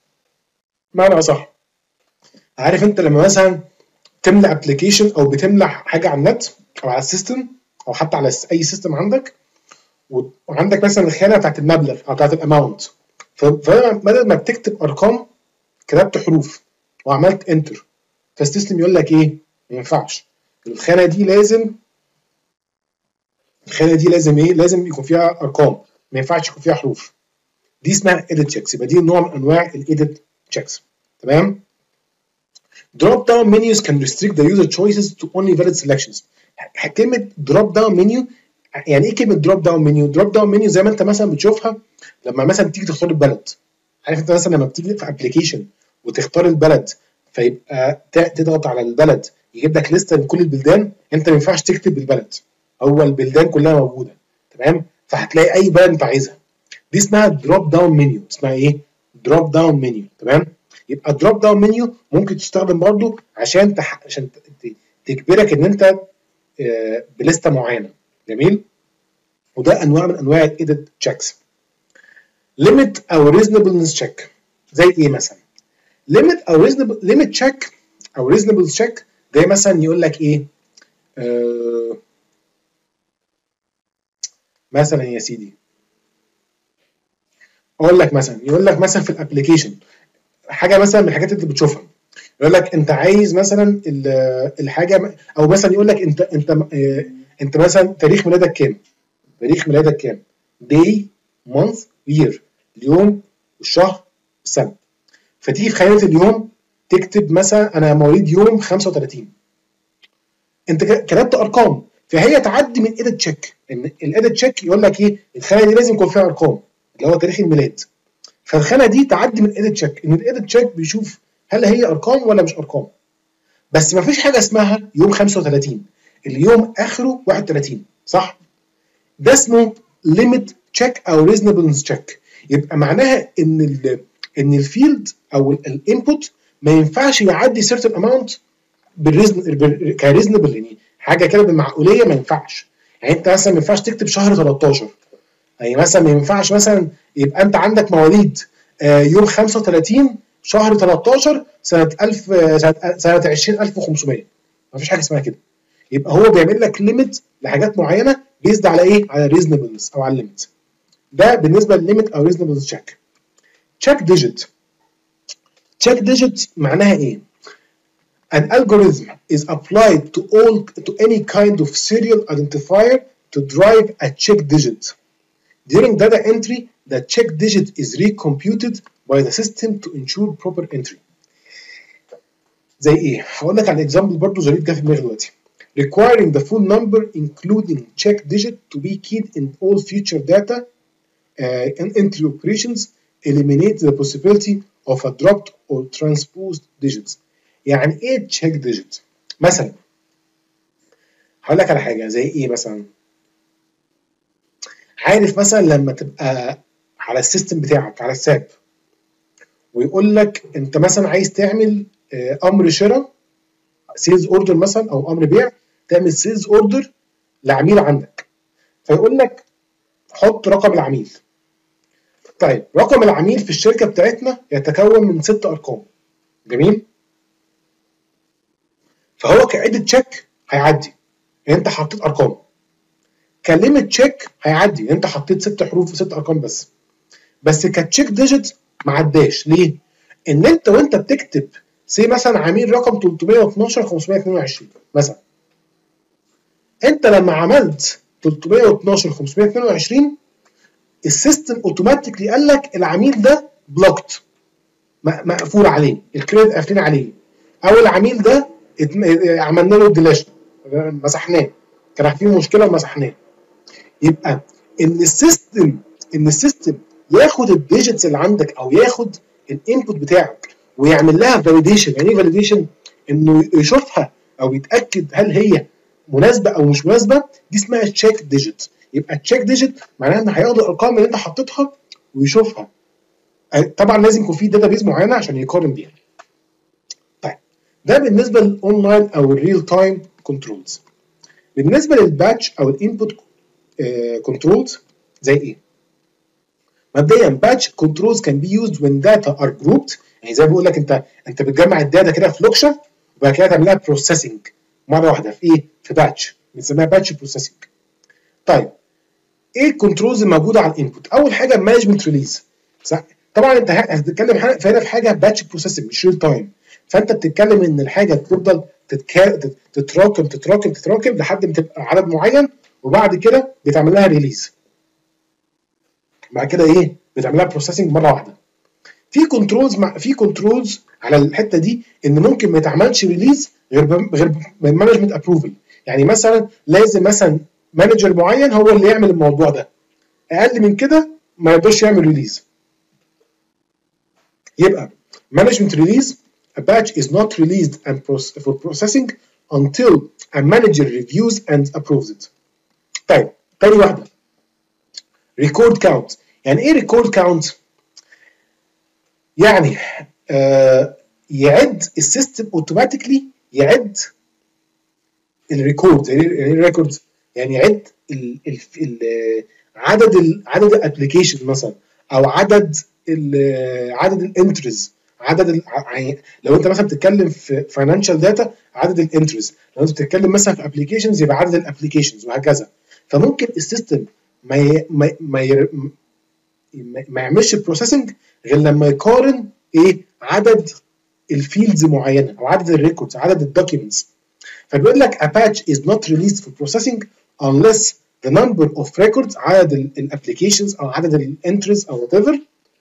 معنى صح. عارف انت لما مثلا تملى ابلكيشن او بتملى حاجه على النت او على السيستم او حتى على اي سيستم عندك، وعندك مثلا الخانه بتاعت المبلغ او بتاعت الاماونت، فبدل ما بتكتب ارقام كتبت حروف وعملت انتر، فالسيستم يقول لك ايه؟ ما ينفعش، الخانه دي لازم الخانه دي لازم ايه؟ لازم يكون فيها ارقام، ما ينفعش يكون فيها حروف. دي اسمها edit checks، يبقى دي نوع من انواع الايديت checks. تمام؟ drop down menus can restrict the user choices to only valid selections. كلمه drop down menu، يعني ايه كلمه drop down menu؟ drop down menu زي ما انت مثلا بتشوفها لما مثلا تيجي تختار البلد. عارف انت مثلا لما بتيجي في ابلكيشن وتختار البلد، فيبقى تضغط على البلد يجيب لك لسته من كل البلدان، انت ما ينفعش تكتب البلد، هو البلدان كلها موجوده. تمام؟ فهتلاقي اي بلد انت عايزها. دي اسمها دروب داون منيو. اسمها ايه؟ دروب داون منيو. تمام؟ يبقى الدروب داون منيو ممكن تستخدم برضو عشان تح... عشان تجبرك ان انت آه بلسته معينه. جميل؟ وده انواع من انواع الايديت تشيكس. ليميت او ريزونبلنس تشيك زي ايه مثلا؟ ليميت او ريزونبل ليميت تشيك او ريزونبل تشيك زي مثلا يقول لك ايه؟ آه مثلا يا سيدي اقول لك مثلا يقول لك مثلا في الابلكيشن حاجه مثلا من الحاجات اللي انت بتشوفها، يقول لك انت عايز مثلا الحاجه، او مثلا يقول لك انت انت انت مثلا تاريخ ميلادك كام؟ تاريخ ميلادك كام؟ day month year، اليوم والشهر والسنه. فتيجي في خانه اليوم تكتب مثلا انا مواليد يوم خمسة وثلاثين، انت كتبت ارقام، فهي تعدي من ايديت تشيك. ان الايديت تشيك يقول لك ايه؟ الخانه دي لازم يكون فيها ارقام اللي هو تاريخ الميلاد، فالخانه دي تعدي من ايديت تشيك، ان الايديت تشيك بيشوف هل هي ارقام ولا مش ارقام. بس ما فيش حاجه اسمها يوم خمسة وثلاثين، اليوم اخره واحد وثلاثين، صح؟ ده اسمه ليميت تشيك او ريزونبلنس تشيك. يبقى معناها ان ال ان الفيلد او الانبوت ما ينفعش يعدي سيرتن اماونت بالريزن كريزونبل، يعني حاجه كده بالمعقوليه ما ينفعش. يعني انت مثلا ما ينفعش تكتب شهر ثلاثة عشر، يعني مثلا ما ينفعش مثلا يبقى انت عندك مواليد يوم خمسة وثلاثين شهر ثلاثة عشر سنه ألف سنه عشرين ألف وخمسمية، ما فيش حاجه اسمها كده. يبقى هو بيعمل لك ليميت لحاجات معينه بيزد على ايه؟ على ريزونبلنس او على الليميت. ده بالنسبه للليميت او ريزونبلنس تشيك. تشيك ديجيت. تشيك ديجيت معناها ايه؟ An algorithm is applied to all to any kind of serial identifier to drive a check digit. During data entry, the check digit is recomputed by the system to ensure proper entry. زي ايه؟ هقول لك على اكزامبل برضه ظريف جه في دماغي دلوقتي. Requiring the full number including check digit to be keyed in all future data uh, and entry operations eliminate the possibility of a dropped or transposed digits. يعني ايه تشيك ديجيت؟ مثلا هقول لك على حاجه زي ايه مثلا؟ عارف مثلا لما تبقى على السيستم بتاعك على الساب ويقول لك انت مثلا عايز تعمل امر شراء سيلز اوردر مثلا او امر بيع، تعمل سيلز اوردر لعميل عندك، فيقول لك حط رقم العميل. طيب رقم العميل في الشركه بتاعتنا يتكون من ست ارقام. جميل؟ فهو كعدة تشيك هيعدي يعني انت حطيت ارقام، كلمه تشيك هيعدي انت حطيت ست حروف وست ارقام بس. بس كتشيك ديجيت ما عداش. ليه؟ ان انت وانت بتكتب سي مثلا عميل رقم ثلاثمية واثناشر خمسمية اتنين وعشرين مثلا، انت لما عملت ثلاثمية واثناشر خمسمية اتنين وعشرين السيستم اوتوماتيكلي قال لك العميل ده بلوكت، مقفول عليه، الكريدت قافلين عليه، او العميل ده عملنا له ديليشن مسحناه، كان فيه مشكله ومسحناه. يبقى ان السيستم ان السيستم ياخد الديجيتس اللي عندك او ياخد الانبوت بتاعك ويعمل لها فاليديشن. يعني ايه فاليديشن؟ انه يشوفها او يتاكد هل هي مناسبه او مش مناسبه. دي اسمها تشيك ديجيت. يبقى تشيك ديجيت معناها ان هياخد الارقام اللي انت حطيتها ويشوفها. طبعا لازم يكون في داتابيز معينه عشان يقارن بيها. طيب ده بالنسبه للاونلاين او الريل تايم كنترولز. بالنسبه للباتش او الانبوت كنترولز زي ايه؟ مبدئيا باتش كنترولز كان بي يوزد when data are grouped. يعني زي ما بقول لك انت انت بتجمع الداتا كده في لوكشه وبعد كده تعمل لها بروسيسنج مره واحده في ايه؟ في باتش. بنسميها باتش بروسيسنج. طيب ايه الكنترولز الموجوده على الانبوت؟ اول حاجه مانجمنت ريليز، صح؟ طبعا انت هتتكلم هنا في حاجه باتش بروسيسنج مش ريل تايم، فانت بتتكلم ان الحاجه بتفضل تتكا... تتراكم تتراكم تتراكم لحد ما تبقى عدد معين، وبعد كده بيتعمل لها ريليز. بعد كده ايه؟ بيتعمل لها بروسيسنج مره واحده. في كنترولز مع... في كنترولز على الحته دي ان ممكن ما يتعملش ريليز غير ب... غير بمانجمنت ابروفل. يعني مثلا لازم مثلا مانجر معين هو اللي يعمل الموضوع ده، اقل من كده ما يقدرش يعمل ريليز. يبقى management release a batch is not released and for processing until a manager reviews and approves it. طيب تاني واحده record count. يعني ايه record count؟ يعني آه يعد السيستم اوتوماتيكلي، يعد الريكورد. يعني ايه ريكورد؟ يعني يعد ال ال ال عدد ال عدد الابلكيشن مثلا، او عدد ال عدد الانتريز، عدد ال يعني لو انت مثلا بتتكلم في فاينانشال داتا عدد الانتريز، لو انت بتتكلم مثلا في ابلكيشنز يبقى عدد الابلكيشنز، وهكذا. فممكن السيستم ما ي... ما ما, ي... ما يعملش بروسيسنج غير لما يقارن ايه؟ عدد الفيلدز معينه، او عدد الريكوردز، عدد الدوكيومنتس. فبيقول لك a patch is not released for processing unless the number of records، عدد الابلكيشنز او عدد الانتريز او whatever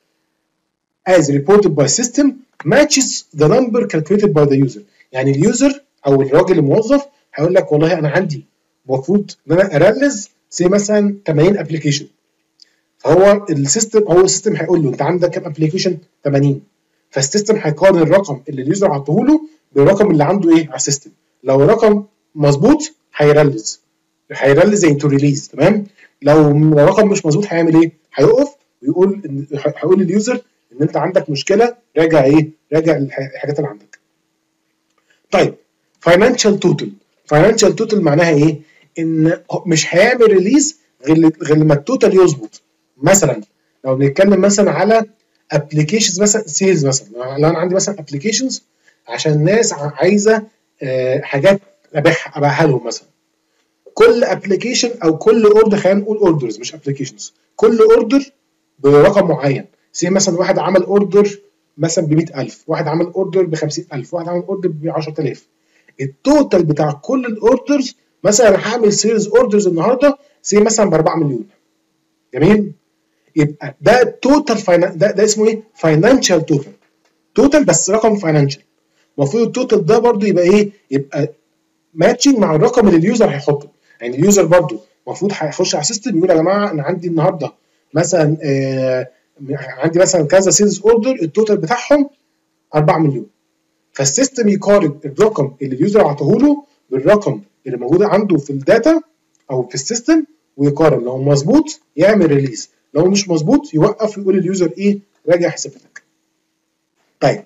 as reported by system matches the number calculated by the user. يعني اليوزر او الراجل الموظف هيقول لك والله انا عندي المفروض ان انا ارلز زي مثلا ثمانين ابلكيشن، فهو السيستم هو السيستم هيقول له انت عندك كام ابلكيشن؟ ثمانين. فالسيستم هيقارن الرقم اللي اليوزر عطوه له بالرقم اللي عنده ايه على السيستم. لو الرقم مظبوط هيرلز، هيرلز زي تو ريليز، تمام. لو الرقم مش مظبوط هيعمل ايه؟ هيقف ويقول ان هيقول لليوزر ان انت عندك مشكله، راجع ايه؟ راجع الحاجات اللي عندك. طيب فاينانشال توتال. فاينانشال توتال معناها ايه؟ ان مش هيعمل ريليز غير غير لما التوتال يظبط. مثلا لو بنتكلم مثلا على ابلكيشنز مثلا سيلز، مثلا لو انا عندي مثلا ابلكيشنز عشان ناس عايزه آه حاجات ابيعها ابيعها لهم مثلا، كل ابلكيشن او كل اوردر، خلينا نقول اوردرز مش ابلكيشنز، كل اوردر برقم معين. زي مثلا واحد عمل اوردر مثلا ب مئة ألف، واحد عمل اوردر ب خمسين ألف، واحد عمل اوردر ب عشرة آلاف. التوتال بتاع كل الاوردرز مثلا انا هعمل سيلز اوردرز النهارده زي مثلا ب أربعة مليون. جميل؟ يبقى ده التوتال فاينان ده, ده اسمه ايه؟ فاينانشال توتال. توتال بس رقم فاينانشال. المفروض التوتال ده برضو يبقى ايه؟ يبقى ماتشنج مع الرقم اللي اليوزر هيحطه. يعني اليوزر برضو المفروض هيخش على السيستم يقول يا جماعه انا عندي النهارده مثلا آه عندي مثلا كذا سيلز اوردر التوتال بتاعهم أربعة مليون. فالسيستم يقارن الرقم اللي اليوزر عطاه له بالرقم اللي موجود عنده في الداتا او في السيستم، ويقارن. لو مظبوط يعمل ريليز، لو مش مظبوط يوقف ويقول لليوزر ايه؟ راجع حساباتك. طيب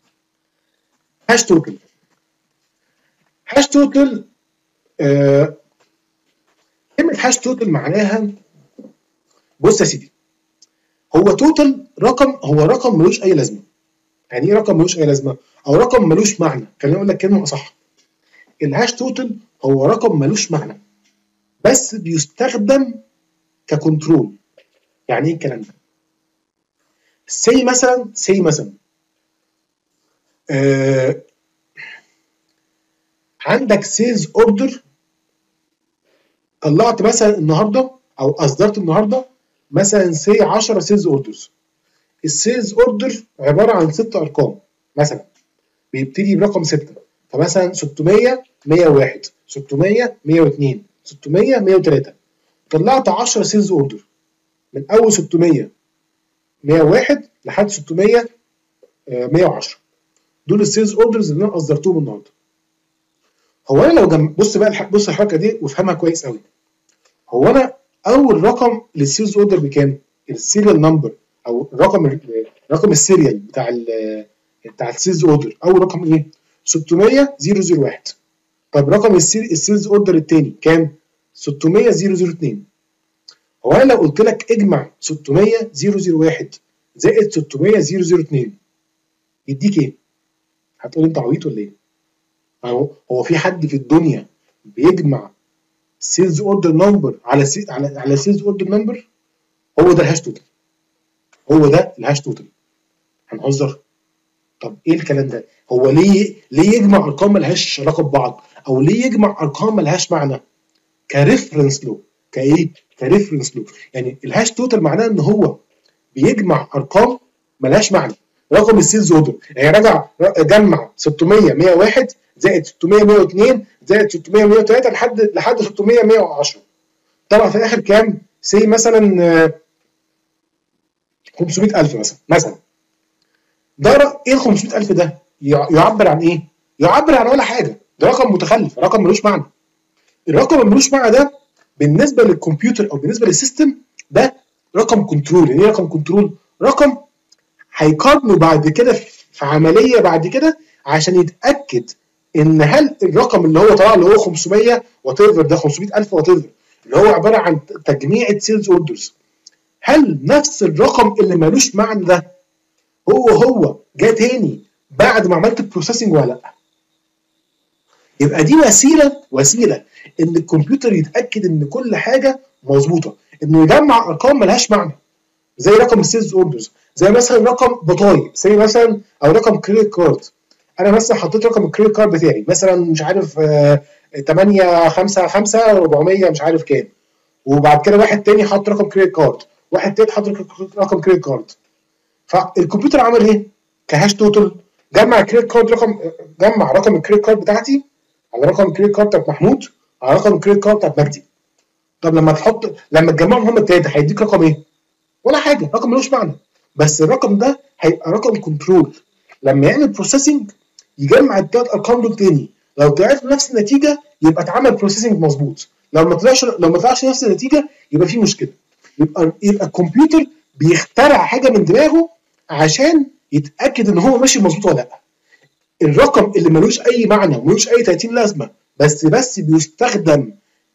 هاش توتال. هاش توتال آه كلمة هاش توتال معناها بص يا سيدي، هو توتال رقم، هو رقم ملوش اي لازمه. يعني ايه رقم ملوش اي لازمه؟ او رقم ملوش معنى. خليني اقول لك كلمه اصح. الهاش توتال هو رقم ملوش معنى بس بيستخدم ككنترول. يعني ايه الكلام ده؟ سي مثلا سي مثلا آه عندك سيلز اوردر، طلعت مثلا النهارده او اصدرت النهارده مثلا سي عشرة سيلز اوردرز. السيلز اوردر عباره عن ست ارقام، مثلا بيبتدي برقم ستة، فمثلا ستمية مية وواحد، ستمية مية واتنين، ستمية مية وتلاتة. طلعت عشرة سيلز اوردر من اول ستمية مية وواحد لحد ستمية مية وعشرة. دول السيلز اوردرز اللي انا اصدرتهم النهارده. هو انا لو جم... بص بقى بص الحركه دي وافهمها كويس قوي. هو انا اول رقم للسيلز اوردر بكام؟ السيريال نمبر او الرقم رقم السيريال بتاع ال بتاع السيلز اوردر، اول رقم ايه؟ ستمية صفر واحد. طب رقم السيلز اوردر الثاني كام؟ ستمية صفر اتنين. هو انا لو قلت لك اجمع ستمية صفر واحد زائد ستمية صفر اتنين يديك ايه؟ هتقول انت عبيط ولا ايه؟ هو هو في حد في الدنيا بيجمع سيلز اوردر نمبر على سي على على سيلز اوردر نمبر، هو ده الهاش توتال، هو ده الهاش توتال. هنهزر؟ طب ايه الكلام ده؟ هو ليه ليه يجمع ارقام ملهاش علاقه ببعض، او ليه يجمع ارقام ملهاش معنى؟ كريفرنس لو، كايه؟ كريفرنس لو. يعني الهاش توتال معناه ان هو بيجمع ارقام ملهاش معنى. رقم السيلز اوردر يعني رجع جمع ستمية مية وواحد زائد ستمية مية واتنين زائد ستمية مية وتلاتة لحد لحد ستمية مية وعشرة، طبعا في الاخر كام؟ سي مثلا خمسمية ألف مثلا مثلا. ده ايه ال خمسمية ألف ده؟ يعبر عن ايه؟ يعبر عن ولا حاجه، ده رقم متخلف، رقم ملوش معنى. الرقم اللي ملوش معنى ده بالنسبه للكمبيوتر او بالنسبه للسيستم ده رقم كنترول. يعني ايه رقم كنترول؟ رقم هيقارنه بعد كده في عمليه بعد كده عشان يتاكد ان هل الرقم اللي هو طلع اللي هو خمسمية وات ايفر ده خمسمية ألف وات ايفر اللي هو عباره عن تجميع سيلز اوردرز، هل نفس الرقم اللي ملوش معنى ده هو هو جه تاني بعد ما عملت البروسيسنج ولا لا؟ يبقى دي وسيله وسيله ان الكمبيوتر يتاكد ان كل حاجه مظبوطه، انه يجمع ارقام ملهاش معنى زي رقم السيلز اوردرز، زي مثلا رقم بطايق، زي مثلا او رقم كريدت كارد. انا مثلا حطيت رقم الكريدت كارد بتاعي مثلا مش عارف آه تمانية خمسة خمسة أربعمية مش عارف كام، وبعد كده واحد تاني حط رقم كريدت كارد، واحد تالت حط رقم كريدت كارد. فالكمبيوتر عمل ايه؟ كهاش توتال جمع الكريدت كارد رقم جمع رقم الكريدت كارد بتاعتي على رقم الكريدت كارد بتاعت محمود على رقم الكريدت كارد بتاعت مجدي. طب لما تحط لما تجمعهم هم التلاته هيديك رقم ايه؟ ولا حاجه، رقم ملوش معنى. بس الرقم ده هيبقى رقم كنترول، لما يعمل بروسيسنج يجمع التلات ارقام دول تاني، لو طلعت نفس النتيجه يبقى اتعمل بروسيسنج مظبوط، لو ما طلعش لو ما طلعش نفس النتيجه يبقى في مشكله. يبقى يبقى الكمبيوتر بيخترع حاجه من دماغه عشان يتاكد ان هو ماشي مظبوط ولا لا. الرقم اللي ملوش اي معنى وملوش اي تلاتين لازمه بس بس بيستخدم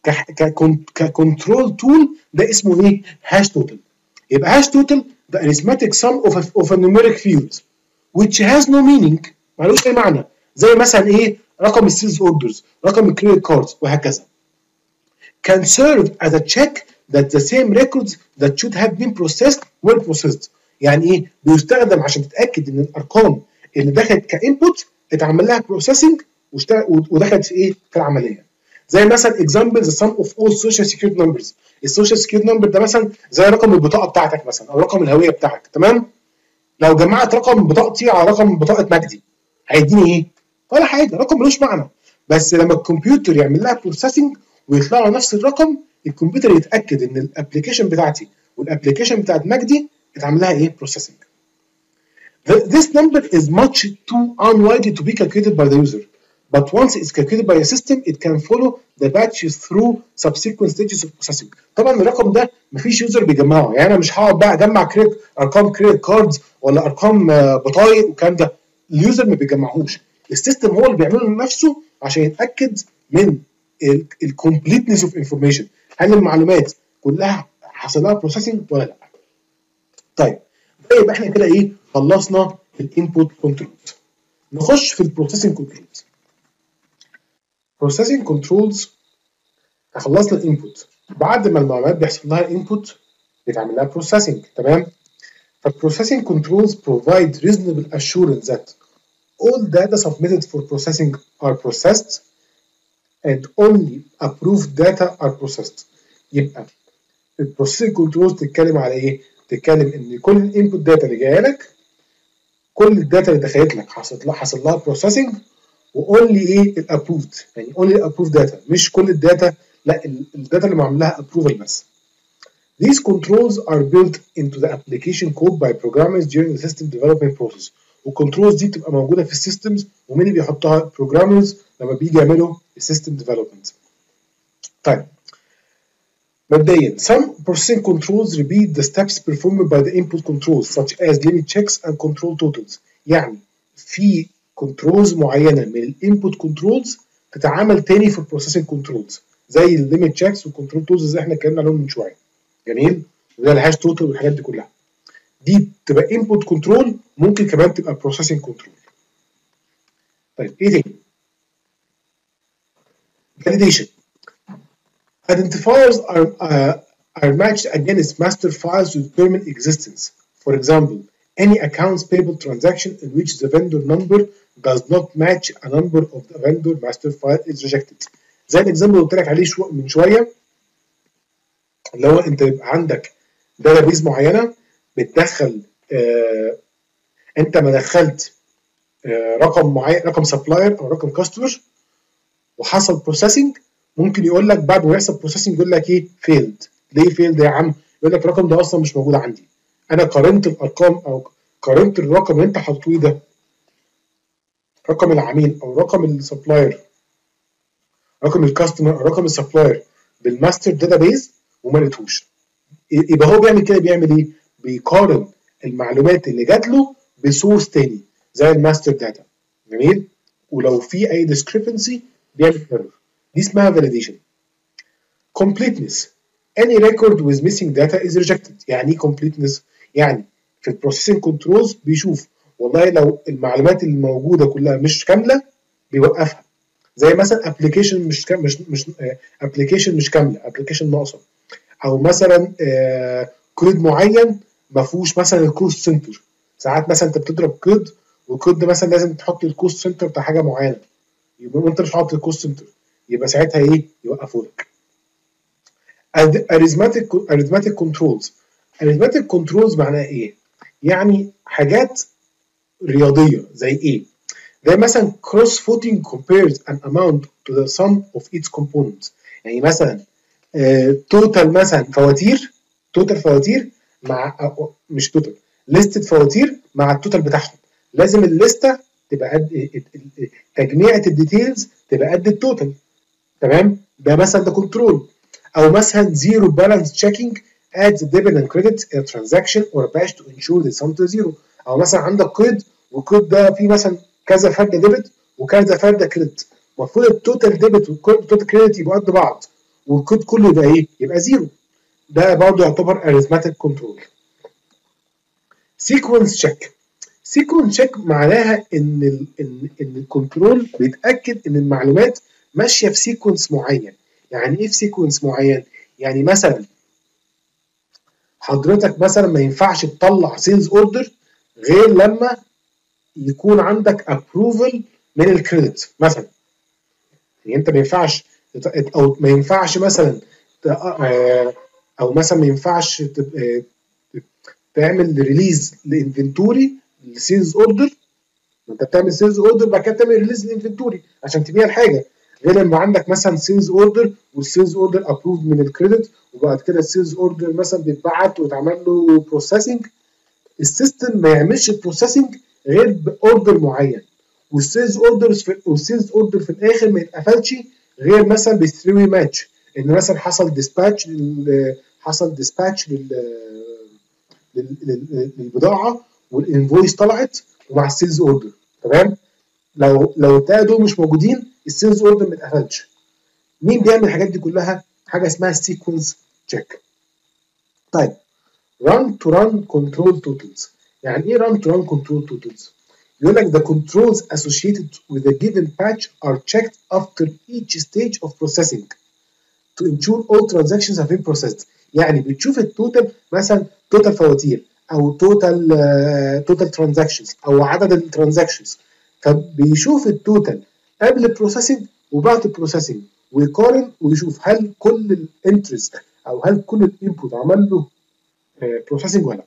ككنترول تول، ده اسمه ايه؟ هاش توتال. يبقى هاش توتال the arithmetic sum of a, of a numeric field which has no meaning، ملوش اي معنى، زي مثلا ايه؟ رقم السيلز اوردرز، رقم الكريدت كاردز وهكذا. can serve as a check that the same records that should have been processed were processed. يعني ايه؟ بيستخدم عشان تتاكد ان الارقام اللي دخلت كانبوت اتعمل لها بروسيسنج ودخلت في ايه؟ في العمليه. زي مثلا example the sum of all social security numbers. السوشيال سكيورتي نمبر ده مثلا زي رقم البطاقه بتاعتك مثلا او رقم الهويه بتاعك، تمام؟ لو جمعت رقم بطاقتي على رقم بطاقه مجدي هيديني ايه؟ ولا حاجه، رقم ملوش معنى. بس لما الكمبيوتر يعمل لها بروسيسنج ويطلع له نفس الرقم، الكمبيوتر يتاكد ان الابلكيشن بتاعتي والابلكيشن بتاعت مجدي اتعمل لها ايه؟ بروسيسنج. This number is much too unlikely to be calculated by the user. But once it's calculated by a system, it can follow the batches through subsequent stages of processing. طبعا الرقم ده مفيش يوزر بيجمعه، يعني انا مش هقعد بقى اجمع كريدت ارقام كريدت كاردز ولا ارقام بطايق والكلام ده، اليوزر ما بيجمعهوش، السيستم هو اللي بيعمله لنفسه عشان يتاكد من الكومبليتنس اوف انفورميشن، هل المعلومات كلها حصل لها بروسيسنج ولا لا. طيب يبقى احنا كده ايه؟ خلصنا الانبوت كنترولز. نخش في البروسيسنج كنترولز. بروسيسنج كنترولز خلصنا الانبوت، بعد ما المعلومات بيحصل لها انبوت بيتعمل لها بروسيسنج، تمام؟ فالبروسيسنج كنترولز provide reasonable assurance that all data submitted for processing are processed and only approved data are processed. يبقى البروسيسنج كنترولز تتكلم على ايه؟ تتكلم ان كل الانبوت داتا اللي جايه لك، كل الداتا اللي دخلت لك حصل لها حصل لها بروسيسنج، واونلي ايه؟ الابروفد، يعني اونلي الابروفد داتا، مش كل الداتا، لا الداتا اللي معمول لها ابروفل بس. These controls are built into the application code by programmers during the system development process. والكنترولز دي بتبقى موجوده في السيستمز، ومين اللي بيحطها؟ programmers لما بيجي يعملوا السيستم ديفلوبمنت. طيب مبدئيا some processing controls repeat the steps performed by the input controls such as limit checks and control totals. يعني في كنترولز معينه من الانبوت كنترولز تتعامل تاني في البروسيسنج كنترولز، زي الليميت تشيكس والكنترول تولز اللي احنا اتكلمنا عليهم من شويه. جميل؟ وده الهاش توتال والحاجات دي كلها. دي تبقى انبوت كنترول، ممكن كمان تبقى بروسيسنج كنترول. طيب ايه تاني؟ فاليديشن. Identifiers are uh, are matched against master files to determine existence. For example, any accounts payable transaction in which the vendor number does not match a number of the vendor master file is rejected. زي الاكزامبل اللي قلت لك عليه شو من شويه، اللي هو انت يبقى عندك داتابيز معينه بتدخل آه انت ما دخلت آه رقم معين، رقم سبلاير او رقم كاستمر، وحصل بروسيسنج، ممكن يقول لك بعد ما يحصل بروسيسنج يقول لك ايه فيلد. ليه فيلد يا عم؟ يقول لك الرقم ده اصلا مش موجود عندي، انا قارنت الارقام او قارنت الرقم اللي انت حاطه ده، رقم العميل او رقم السبلاير، رقم الكاستمر او رقم السبلاير بالماستر داتابيز وما لقيتهوش. يبقى هو بيعمل كده، بيعمل ايه؟ بيقارن المعلومات اللي جات له بسورس تاني زي الماستر داتا. جميل؟ ولو في اي discrepancy بيعمل ايرور. دي اسمها validation. completeness. any record with missing data is rejected. يعني ايه completeness؟ يعني في البروسيسنج كنترولز بيشوف والله لو المعلومات اللي موجوده كلها مش كامله بيوقفها. زي مثلا ابلكيشن مش كام مش مش ابلكيشن مش كامله، ابلكيشن ناقصه، او مثلا آه كود معين ما فيهوش مثلا الكوست سنتر. ساعات مثلا انت بتضرب كود والكود ده مثلا لازم تحط الكوست سنتر بتاع حاجه معينه، يبقى انت مش حاطط الكوست سنتر، يبقى ساعتها ايه؟ يوقفوا لك. arithmetic arithmetic controls. arithmetic controls معناها ايه؟ يعني حاجات رياضيه زي ايه؟ زي مثلا cross voting compares an amount to the sum of its components. يعني مثلا توتال uh, مثلا فواتير، توتال فواتير مع uh, مش توتال ليستد فواتير مع التوتال بتاعهم، لازم الليسته تبقى قد تجميعة الديتيلز تبقى قد التوتال. تمام؟ ده مثلا ده كنترول. او مثلا زيرو بالانس تشيكينج adds debit and credit in a transaction or a batch to ensure the sum to zero. او مثلا عندك قيد والقيد ده فيه مثلا كذا فرده ديبت وكذا فرده كريدت، المفروض التوتال ديبت والتوتال كريدت يبقوا قد بعض والكود كله يبقى ايه؟ يبقى زيرو. ده برضه يعتبر arithmetic control. sequence check. sequence check معناها ان ال ان ان الكنترول بيتاكد ان المعلومات ماشيه في سيكونس معين. يعني ايه في سيكونس معين؟ يعني مثلا حضرتك مثلا ما ينفعش تطلع سيلز اوردر غير لما يكون عندك ابروفل من الكريدت مثلا. يعني انت ما ينفعش او ما ينفعش مثلا او مثلا ما ينفعش تعمل ريليز لانفنتوري لسيلز اوردر. انت بتعمل سيلز اوردر بعد كده تعمل ريليز للانفنتوري عشان تبيع الحاجه، غير لما عندك مثلا سيلز اوردر والسيلز اوردر ابروفد من الكريدت وبعد كده السيلز اوردر مثلا بيتبعت ويتعمل له بروسيسنج. السيستم ما يعملش بروسيسنج غير باوردر معين، والسيلز اوردرز في والسيلز اوردر في الاخر ما يتقفلش غير مثلا بثري ماتش، ان مثلا حصل ديسباتش حصل ديسباتش للبضاعه والانفويس طلعت ومع السيلز اوردر. تمام؟ لو لو الثلاثه دول مش موجودين السيلز اوردر ما اتقفلش. مين بيعمل الحاجات دي كلها؟ حاجه اسمها سيكونس تشيك. طيب run to run control totals. يعني ايه run to run control totals؟ يقول لك the controls associated with a given patch are checked after each stage of processing to ensure all transactions have been processed. يعني بتشوف التوتال، مثلا توتال فواتير او توتال توتال ترانزاكشنز او عدد الترانزاكشنز، فبيشوف التوتال قبل البروسيسنج وبعد البروسيسنج ويقارن ويشوف هل كل الانترست او هل كل الانبوت عمل له بروسيسنج ولا لا.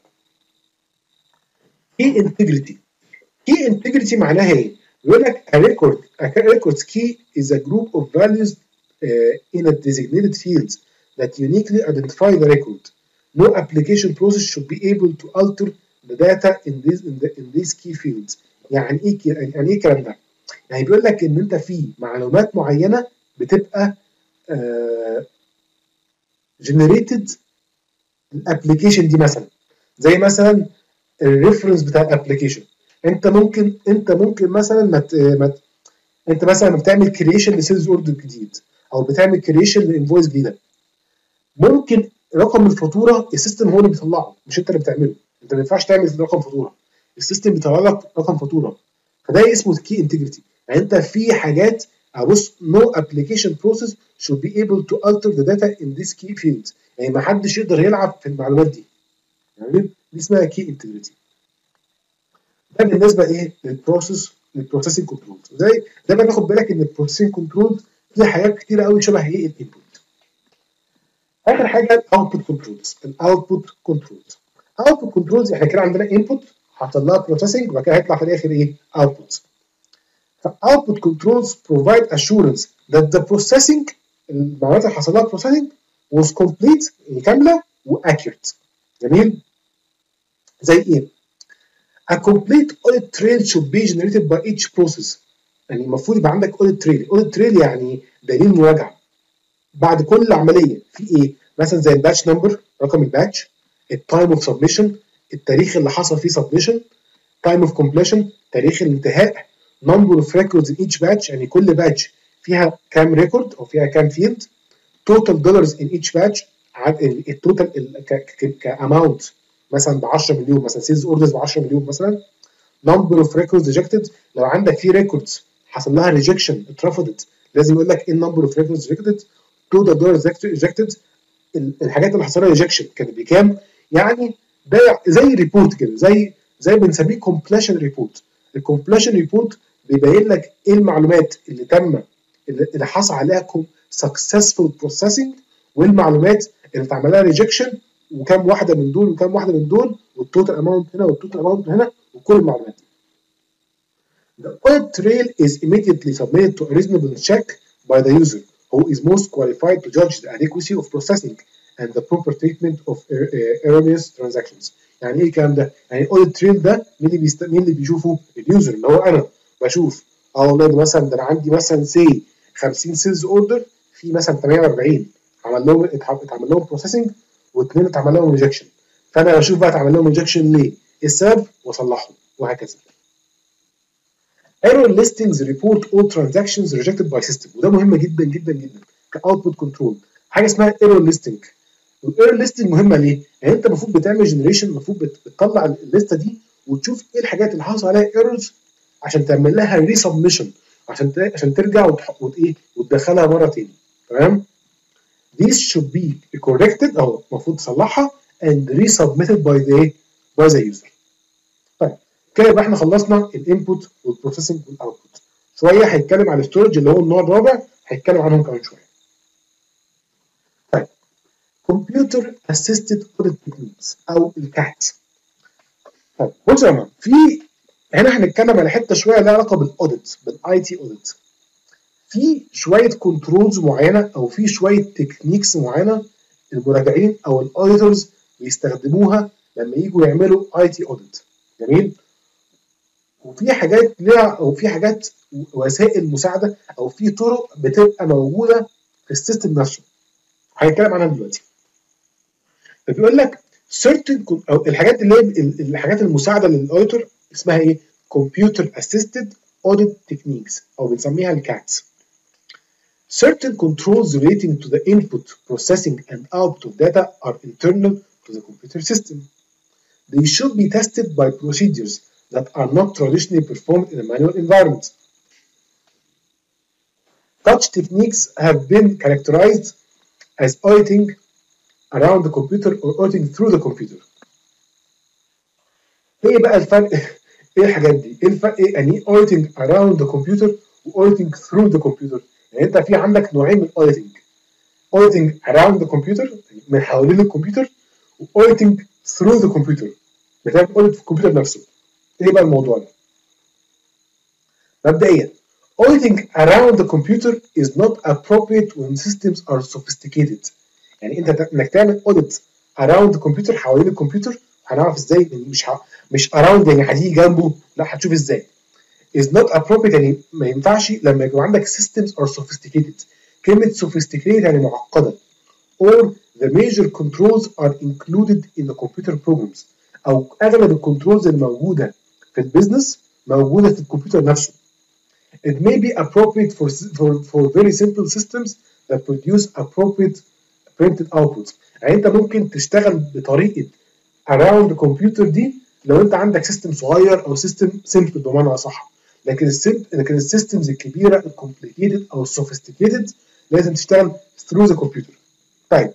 key integrity. key integrity معناها ايه؟ يقول لك a record a record key is a group of values uh, in a designated fields that uniquely identify the record. No application process should be able to alter the data in these in, the, in these key fields. يعني ايه يعني ايه الكلام ده؟ يعني بيقول لك ان انت في معلومات معينه بتبقى uh, generated الابلكيشن دي، مثلا زي مثلا الريفرنس بتاع الابلكيشن. انت ممكن انت ممكن مثلا ما مت... انت مثلا بتعمل كرييشن لسيلز اوردر جديد او بتعمل كرييشن لانفويس جديده، ممكن رقم الفاتوره السيستم هو اللي بيطلعه مش انت اللي بتعمله. انت ما ينفعش تعمل رقم فاتوره، السيستم بيطلع لك رقم فاتوره. فده اسمه كي انتجريتي. يعني انت في حاجات ابص no application process should be able to alter the data in this key field. يعني ما حدش يقدر يلعب في المعلومات دي. يعني دي اسمها key integrity. ده بالنسبه ايه للبروسيس للبروسيسنج كنترول. زي دايما ناخد بالك ان البروسيسنج كنترول فيها حاجات كتيره قوي شبه ايه الانبوت. اخر حاجه الاوتبوت كنترولز. الاوتبوت كنترولز اوتبوت كنترولز احنا كده عندنا انبوت حصل لها بروسيسنج وبعد كده هيطلع في الاخر ايه اوتبوت. فاوتبوت كنترولز provide assurance that the processing المعلومات اللي حصل لها processing was complete يعني كامله واكيوريت. جميل. زي ايه؟ A complete audit trail should be generated by each process. يعني المفروض يبقى عندك audit trail. audit trail يعني دليل مراجعه بعد كل عمليه في ايه؟ مثلا زي الباتش نمبر رقم الباتش، التايم اوف سبمشن التاريخ اللي حصل فيه سبمشن، تايم اوف كومبليشن تاريخ الانتهاء، نمبر اوف ريكوردز ان ايتش باتش يعني كل باتش فيها كام ريكورد او فيها كام فيلد، توتال دولارز ان ايتش باتش التوتال كاماونت مثلا ب عشرة مليون مثلا سيلز اوردرز ب عشرة مليون مثلا، نمبر اوف ريكوردز ريجكتد لو عندك في ريكوردز حصل لها ريجكشن اترفضت لازم يقول لك ايه النمبر اوف ريكوردز ريجكتد، توتال دولارز ريجكتد الحاجات اللي حصل لها ريجكشن كانت بكام. يعني ده زي ريبورت كده زي زي بنسميه كومبليشن ريبورت. الكومبليشن ريبورت بيبين لك ايه المعلومات اللي تم اللي حصل عليها سكسسفول بروسيسنج والمعلومات اللي اتعمل لها ريجكشن وكم واحده من دول وكم واحده من دول والتوتال اماونت هنا والتوتال اماونت هنا وكل المعلومات. The audit trail is immediately submitted to a reasonable check by the user who is most qualified to judge the adequacy of processing and the proper treatment of erroneous transactions. يعني ايه الكلام ده؟ يعني audit trail ده مين اللي بيست... مين اللي بيشوفه؟ اليوزر اللي هو انا بشوف اه والله ده مثلا ده انا عندي مثلا سي خمسين سيلز اوردر في مثلا ثمانية وأربعين عمل لهم اتعمل لهم بروسيسنج واثنين اتعمل لهم ريجكشن، فانا بشوف بقى اتعمل لهم ريجكشن ليه؟ ايه السبب واصلحه وهكذا. Error listings report all transactions rejected by system وده مهم جدا جدا جدا كاوتبوت كنترول. حاجه اسمها ايرور ليستنج. والايرور ليستنج مهمه ليه؟ يعني انت المفروض بتعمل جنريشن المفروض بتطلع الليسته دي وتشوف ايه الحاجات اللي حصل عليها ايرورز عشان تعمل لها ري سبمشن عشان عشان ترجع وت ايه وتدخلها مره ثاني. تمام؟ These should be corrected او المفروض تصلحها and resubmitted by the by the user. طيب كده يبقى احنا خلصنا الانبوت والبروسيسنج والاوتبوت. شويه هيتكلم على الستورج اللي هو النوع الرابع هيتكلم عنهم كمان شويه. طيب كمبيوتر اسيستد اوديت تكنيكس او الكات. طيب بصوا يا جماعه في هنا هنتكلم على حته شويه لها علاقه بالاوديت بالاي تي اوديت. في شويه كنترولز معينه او في شويه تكنيكس معينه المراجعين او الاوديتورز بيستخدموها لما يجوا يعملوا اي تي اوديت. جميل؟ وفي حاجات ليها او في حاجات وسائل مساعده او في طرق بتبقى موجوده في السيستم نفسه. هنتكلم عنها دلوقتي. فبيقول لك certain او الحاجات اللي هي الحاجات المساعده للاوديتور اسمها ايه؟ كمبيوتر اسيستد اوديت تكنيكس او بنسميها الكاتس. Certain controls relating to the input, processing, and output of data are internal to the computer system. They should be tested by procedures that are not traditionally performed in a manual environment. Such techniques have been characterized as auditing around the computer or auditing through the computer. ايه بقى الفرق؟ ايه الحاجات دي؟ ايه الفرق؟ ايه يعني auditing around the computer و auditing through the computer؟ يعني انت في عندك نوعين من الاوديتنج. auditing around the computer من حوالين الكمبيوتر و auditing through the computer بتعمل audit في الكمبيوتر نفسه. ايه بقى الموضوع ده؟ مبدئيا auditing around the computer is not appropriate when systems are sophisticated. يعني انت انك تعمل audit around the computer حوالين الكمبيوتر هنعرف ازاي مش ه... مش around يعني هتيجي جنبه لا هتشوف ازاي. is not appropriate يعني ما ينفعش لما يكون عندك systems are sophisticated. كلمة sophisticated يعني معقدة. or the major controls are included in the computer programs أو أغلب الكنترولز الموجودة في البيزنس موجودة في الكمبيوتر نفسه. It may be appropriate for, for, for very simple systems that produce appropriate printed outputs. يعني أنت ممكن تشتغل بطريقة around the computer دي لو أنت عندك سيستم صغير أو سيستم simple بمعنى أصح. لكن السيم لكن السيستمز الكبيره الكومبليكيتد او السوفيستيكيتد لازم تشتغل ثرو ذا كمبيوتر. طيب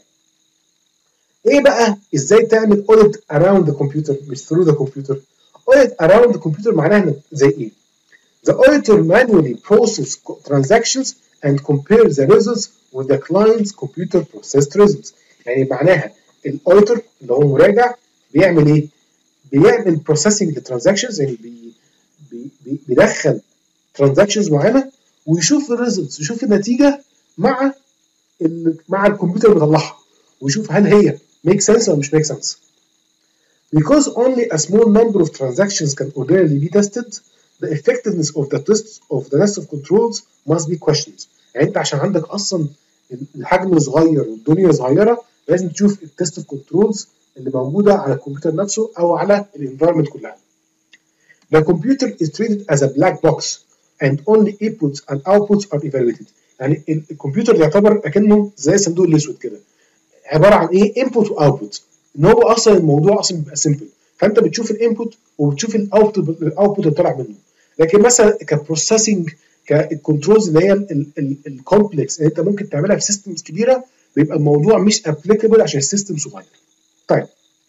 ايه بقى ازاي تعمل اوديت اراوند ذا كمبيوتر مش ثرو ذا كمبيوتر؟ اوديت اراوند ذا كمبيوتر معناها زي ايه؟ The auditor manually processes transactions and compares the results with the client's computer processed results. يعني معناها الاوديتور اللي هو مراجع بيعمل ايه؟ بيعمل بروسيسنج للترانزاكشنز، يعني بي بي بيدخل ترانزاكشنز معينه ويشوف الريزلتس، يشوف النتيجه مع مع الكمبيوتر بيطلعها ويشوف هل هي make sense ولا مش make sense. Because only a small number of transactions can ordinarily be tested, the effectiveness of the test of the list of controls must be questioned. يعني انت عشان عندك اصلا الحجم صغير والدنيا صغيره لازم تشوف التست اوف كنترولز اللي موجوده على الكمبيوتر نفسه او على الانفايرمنت كلها. The computer is treated as a black box and only inputs and outputs are evaluated. يعني الكمبيوتر يعتبر اكنه زي الصندوق الاسود كده، عباره عن ايه؟ انبوت واوتبوت. ان هو اصلا الموضوع اصلا بيبقى سمبل، فانت بتشوف الانبوت وبتشوف الاوتبوت الاوتبوت اللي طالع منه. لكن مثلا كبروسيسنج كالكنترولز اللي هي الكومبلكس اللي انت ممكن تعملها في سيستمز كبيره بيبقى الموضوع مش ابليكابل عشان السيستم صغير. طيب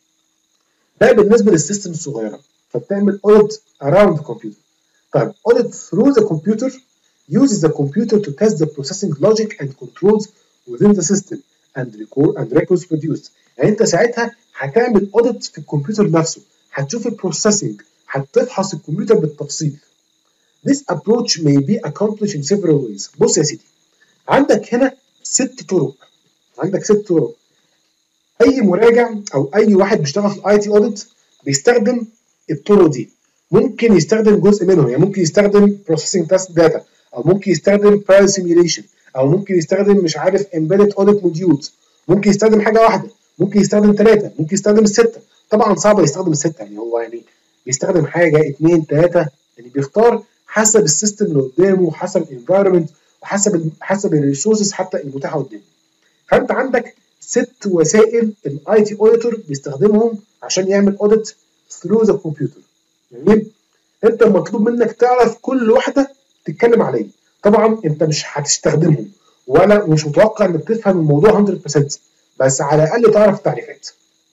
ده بالنسبه للسيستم الصغيره، فبتعمل audit around the computer. طيب audit through the computer uses the computer to test the processing logic and controls within the system and record and records produced. يعني انت ساعتها هتعمل audit في الكمبيوتر نفسه، هتشوف البروسيسنج، هتفحص الكمبيوتر بالتفصيل. This approach may be accomplished in several ways. بص يا سيدي، عندك هنا ست طرق، عندك ست طرق. اي مراجع او اي واحد بيشتغل في الاي تي اوديت بيستخدم الطرق دي. ممكن يستخدم جزء منهم، يعني ممكن يستخدم بروسيسنج تيست داتا، او ممكن يستخدم براير سيميوليشن، او ممكن يستخدم مش عارف امبيدد اوديت موديولز، ممكن يستخدم حاجه واحده، ممكن يستخدم ثلاثه، ممكن يستخدم السته. طبعا صعب يستخدم السته، يعني هو يعني بيستخدم حاجه اثنين ثلاثه، يعني بيختار حسب السيستم اللي قدامه وحسب الانفايرمنت وحسب حسب الريسورسز حتى المتاحه قدامه. فانت عندك ست وسائل الاي تي اوديتور بيستخدمهم عشان يعمل اوديت ثرو ذا كمبيوتر. جميل؟ انت مطلوب منك تعرف كل واحده تتكلم عليه. طبعا انت مش هتستخدمهم ولا مش متوقع انك تفهم الموضوع مية بالمية، بس على الاقل تعرف التعريفات.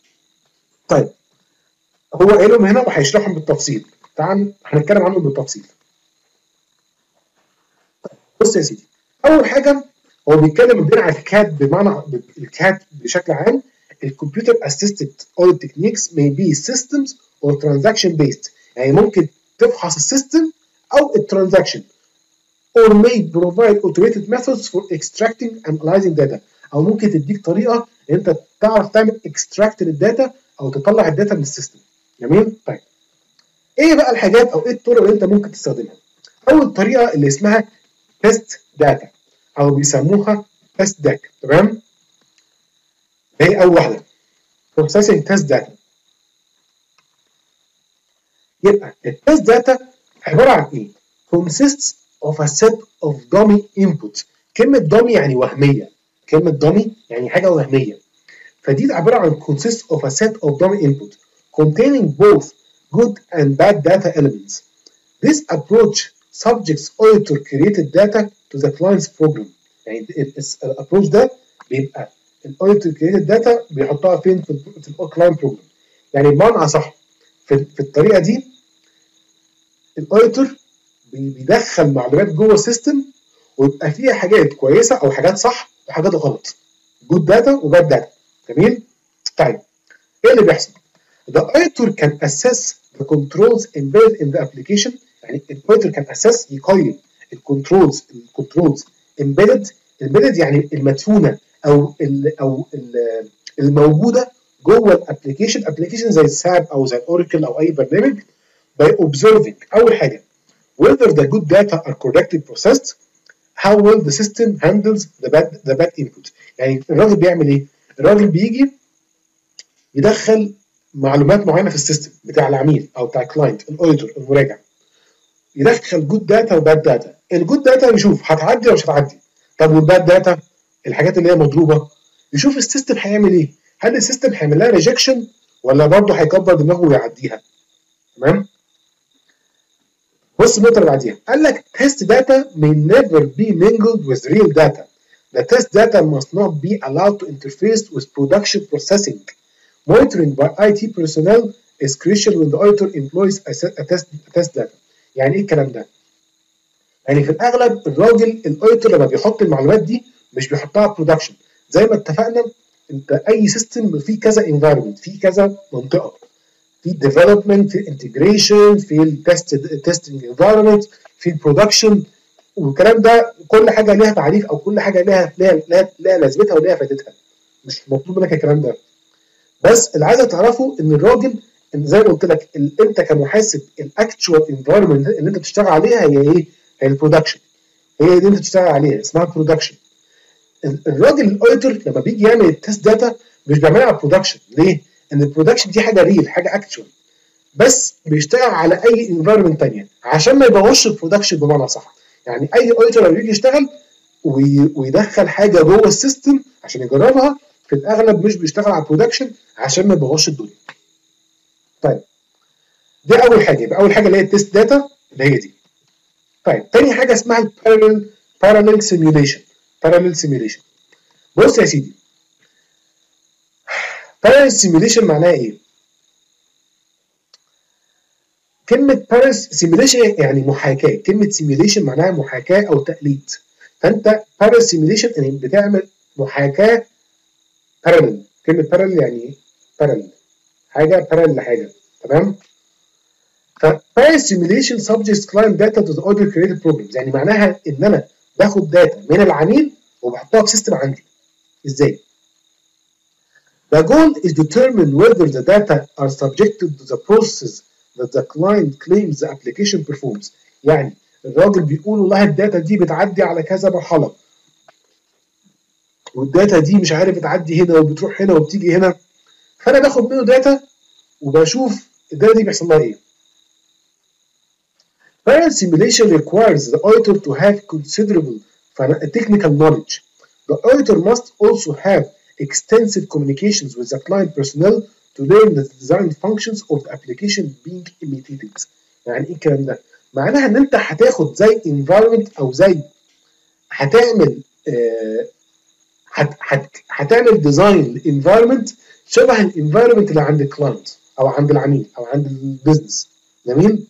طيب هو قايلهم هنا وهيشرحهم بالتفصيل، تعال هنتكلم عنهم بالتفصيل. طيب بص يا سيدي، اول حاجه هو بيتكلم الدنيا على الكات، بمعنى الكات بشكل عام. الكمبيوتر اسيستد اوديت تكنيكس may be systems or transaction based، يعني ممكن تفحص السيستم او الترانزاكشن، or may provide automated methods for extracting and analyzing data، او ممكن تديك طريقه ان انت تعرف تعمل extract للداتا او تطلع الداتا من السيستم. جميل؟ طيب ايه بقى الحاجات او ايه الطرق اللي انت ممكن تستخدمها؟ اول طريقه اللي اسمها تيست داتا او بيسموها تيست داك. تمام؟ هي اول واحده processing test data. يبقى التيست داتا عباره عن ايه؟ consists of a set of dummy inputs. كلمه dummy يعني وهميه، كلمه dummy يعني حاجه وهميه، فدي عباره عن consists of a set of dummy inputs containing both good and bad data elements. This approach subjects auditor created data to the client's program. يعني الابروش ده بيبقى الاوديتور كريتد داتا بيحطها فين؟ في الكلاينت بروجرام. يعني بمعنى اصح في, في الطريقه دي الاوديتور بيدخل معلومات جوه السيستم ويبقى فيها حاجات كويسه او حاجات صح وحاجات غلط، جود داتا وباد داتا. جميل؟ طيب ايه اللي بيحصل؟ The auditor can assess the controls embedded in the application. يعني الاوديتور can assess يقيم الكنترولز الكنترولز embedded embedded يعني المدفونه او ال او ال الموجوده جوه الابلكيشن. ابلكيشن زي الساب او زي الاوراكل او اي برنامج. by observing اول حاجه whether the good data are correctly processed, how well the system handles the bad the bad input. يعني الراجل بيعمل ايه؟ الراجل بيجي يدخل معلومات معينه في السيستم بتاع العميل او بتاع الكلاينت الاوديتور المراجع، يدخل جود داتا وباد داتا. الجود داتا يشوف هتعدي ولا مش هتعدي، طب والباد داتا الحاجات اللي هي مضروبه يشوف السيستم هيعمل ايه، هل السيستم هيعمل لها ريجكشن ولا برضه هيكبر دماغه ويعديها. تمام؟ بص النقطه اللي بعديها قال لك test data may never be mingled with real data. The test data must not be allowed to interface with production processing. Monitoring by آي تي personnel is crucial when the auditor employs a, a test a test data. يعني ايه الكلام ده؟ يعني في الاغلب الراجل الاوديتور لما بيحط المعلومات دي مش بيحطها برودكشن. زي ما اتفقنا انت اي سيستم فيه كذا انفايرمنت، فيه كذا منطقه، في ديفلوبمنت، في انتجريشن، في التست تيستنج انفايرمنت، في البرودكشن، والكلام ده كل حاجه ليها تعريف او كل حاجه ليها ليها ليها, ليها لازمتها وليها فائدتها. مش مطلوب منك الكلام ده. بس اللي عايزك تعرفه ان الراجل ان زي ما قلت لك انت كمحاسب الاكتشوال انفايرمنت اللي انت بتشتغل عليها هي ايه؟ هي البرودكشن. هي دي انت بتشتغل عليها اسمها برودكشن. الراجل الاوديتور لما بيجي يعمل التست داتا مش بيعملها على برودكشن. ليه؟ ان البرودكشن دي حاجه ريل، حاجه اكتشوال، بس بيشتغل على اي انفايرمنت ثانيه عشان ما يبوظش البرودكشن بمعنى صح. يعني اي اوديتور لما بيجي يشتغل ويدخل حاجه جوه السيستم عشان يجربها في الاغلب مش بيشتغل على البرودكشن عشان ما يبوظش الدنيا. طيب دي اول حاجه، يبقى اول حاجه اللي هي التست داتا اللي هي دي. طيب تاني حاجه اسمها البارالل بارالل سيميوليشن. بارالل سيميوليشن بص يا سيدي، بارالل سيميوليشن معناها ايه؟ كلمه بارالل سيميوليشن يعني محاكاه، كلمه سيميوليشن معناها محاكاه او تقليد. فانت بارالل سيميوليشن يعني بتعمل محاكاه بارالل. كلمه بارالل يعني بارالل، حاجه بارالل لحاجه، تمام؟ ف parallel simulation subjects client data to the order created programs. يعني معناها ان انا باخد داتا من العميل وبحطها في سيستم عندي. ازاي؟ The goal is to determine whether the data are subjected to the process that the client claims the application performs. يعني الراجل بيقول والله الداتا دي بتعدي على كذا مرحله، والداتا دي مش عارف بتعدي هنا وبتروح هنا وبتيجي هنا، فانا باخد منه داتا وبشوف الداتا دي بيحصل لها ايه. Parallel simulation requires the auditor to have considerable technical knowledge. The auditor must also have extensive communications with the client personnel to learn the design functions of the application being imitated. يعني ايه الكلام ده؟ معناها ان انت هتاخد زي environment او زي هتعمل آه هت هت هتعمل ديزاين environment شبه الانفايرمنت اللي عند الكلاينت او عند العميل او عند البيزنس. جميل؟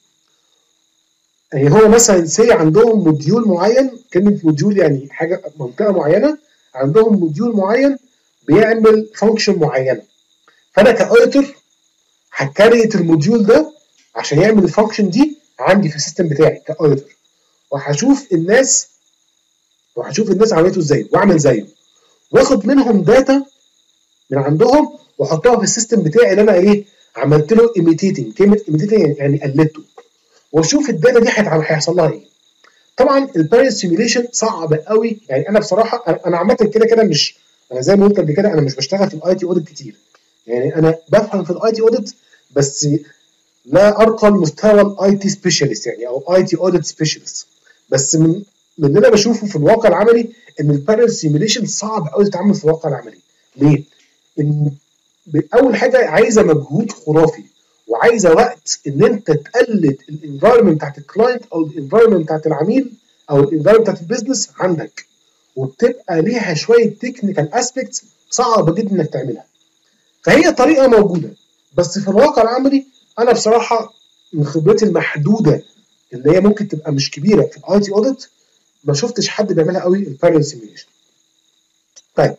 يعني هو مثلا سي عندهم موديول معين، كلمه موديول يعني حاجه منطقه معينه، عندهم موديول معين بيعمل فانكشن معينه، فانا كاوديتور هكريت الموديول ده عشان يعمل الفانكشن دي عندي في السيستم بتاعي كاوديتور، وهشوف الناس وهشوف الناس عملته ازاي واعمل زيه، واخد منهم داتا من عندهم واحطها في السيستم بتاعي اللي انا ايه عملت له ايميتيتنج. كلمه ايميتيتنج يعني قلدته، واشوف الداتا دي هيحصل لها ايه. طبعا البارالل سيميوليشن صعب قوي. يعني انا بصراحه انا عامه كده كده مش، انا زي ما قلت قبل كده انا مش بشتغل في الاي تي اوديت كتير. يعني انا بفهم في الاي تي اوديت بس لا ارقى لمستوى الاي تي سبيشالست يعني او اي تي اوديت سبيشالست. بس من من اللي انا بشوفه في الواقع العملي ان البارالل سيميوليشن صعب قوي تتعمل في الواقع العملي. ليه؟ ان اول حاجه عايزه مجهود خرافي، وعايزه وقت ان انت تقلد الانفايرمنت بتاعت الكلاينت او الانفايرمنت بتاعت العميل او الانفايرمنت بتاعت البيزنس عندك، وبتبقى ليها شويه تكنيكال اسبيكتس صعبه جدا انك تعملها. فهي طريقه موجوده، بس في الواقع العملي انا بصراحه من خبرتي المحدوده اللي هي ممكن تبقى مش كبيره في الاي تي اوديت ما شفتش حد بيعملها قوي البارالل سيميوليشن. طيب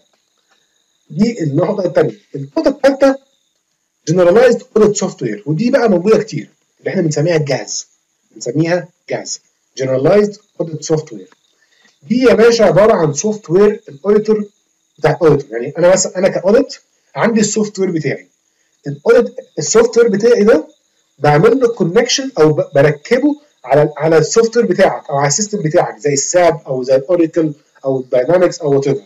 دي النقطه الثانيه. النقطه الثالثه generalized audit software، ودي بقى موجوده كتير اللي احنا بنسميها جاز. بنسميها جاز generalized audit software. دي يا باشا عباره عن سوفت وير الاوديتور بتاع الاوديتور. يعني انا مثلا انا كاوديت عندي السوفت وير بتاعي، الاوديت السوفت وير بتاعي ده بعمل له كونكشن او بركبه على على السوفت وير بتاعك او على السيستم بتاعك زي الساب او زي الاوراكل او الداينامكس او وات ايفر.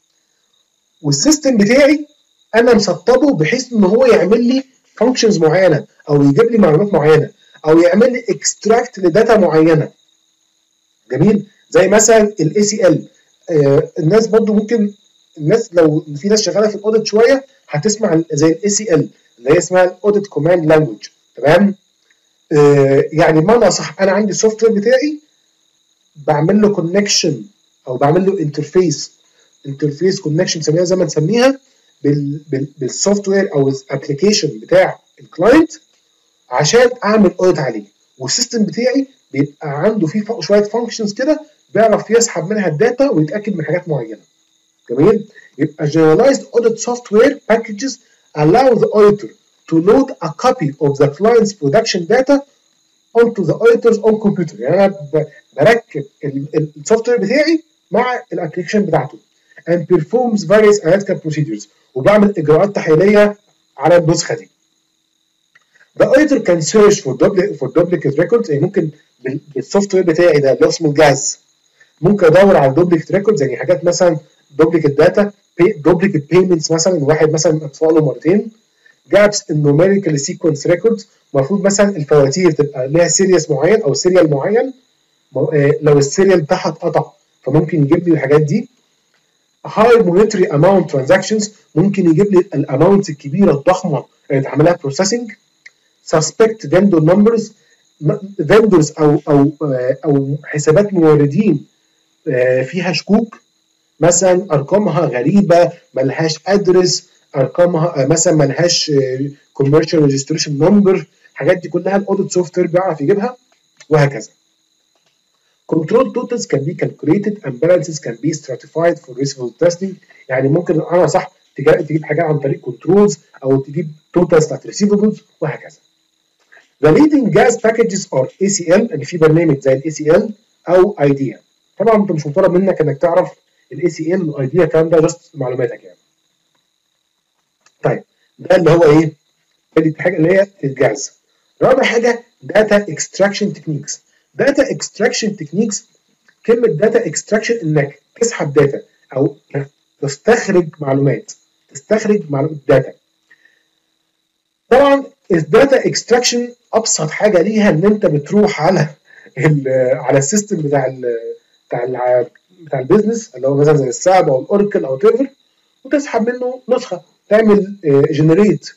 والسيستم بتاعي انا مسطبه بحيث ان هو يعمل لي فانكشنز معينه او يجيب لي معلومات معينه او يعمل لي اكستراكت لداتا معينه. جميل؟ زي مثلا الاي سي ال. آه الناس برضو ممكن الناس لو في ناس شغاله في الاوديت شويه هتسمع زي الاي سي ال اللي هي اسمها الاوديت كوماند لانجوج. تمام؟ آه يعني بمعنى صح انا عندي السوفت وير بتاعي بعمل له كونكشن او بعمل له انترفيس انترفيس كونكشن نسميها زي ما نسميها بالسوفت وير او الابلكيشن بتاع الكلاينت عشان اعمل اوديت عليه، والسيستم بتاعي بيبقى عنده فيه شويه فانكشنز كده بيعرف يسحب منها الداتا ويتاكد من حاجات معينه. جميل؟ يبقى generalized audit software packages allow the auditor to load a copy of the client's production data onto the auditor's own computer. يعني انا بركب السوفت وير بتاعي مع الابلكيشن بتاعته and performs various analytical procedures وبعمل اجراءات تحليليه على النسخه دي. The auditor can search for duplicate for duplicate records. يعني ممكن بالسوفت وير بتاعي ده اللي اسمه الجاز ممكن ادور على duplicate records، يعني حاجات مثلا duplicate data duplicate payments، مثلا واحد مثلا مدفوع له مرتين، gaps in numerical sequence records، المفروض مثلا الفواتير تبقى ليها سيريس معين او سيريال معين، لو السيريال بتاعها اتقطع فممكن يجيب لي الحاجات دي. high monetary amount transactions ممكن يجيب لي الاماونت الكبيره الضخمه اللي اتعمل لها بروسيسنج. suspect vendor numbers vendors او او او حسابات موردين فيها شكوك، مثلا ارقامها غريبه ملهاش ادرس، ارقامها مثلا ملهاش commercial registration number، الحاجات دي كلها الاوديت سوفت وير بيعرف يجيبها وهكذا. Control totals can be calculated and balances can be stratified for receivable testing. يعني ممكن انا صح تجيب حاجات عن طريق كنترولز او تجيب توتالز بتاعت ريسيفبلز وهكذا. The leading gas packages are إيه سي إل، اللي في برنامج زي الإي سي إل او ايديا. طبعا انت مش مطالب منك انك تعرف الإي سي إل والايديا، الكلام ده جاست معلوماتك يعني. طيب ده اللي هو ايه؟ دي حاجه اللي هي الجاز. رابع حاجه داتا اكستراكشن تكنيكس. داتا اكستراكشن تكنيكس، كلمه داتا اكستراكشن انك تسحب داتا او تستخرج معلومات، تستخرج معلومات داتا. طبعا الداتا اكستراكشن ابسط حاجه ليها ان انت بتروح على على السيستم بتاع ال بتاع ال بتاع البيزنس اللي هو مثلا زي الساب او الاوراكل او تيفر، وتسحب منه نسخه، تعمل جنريت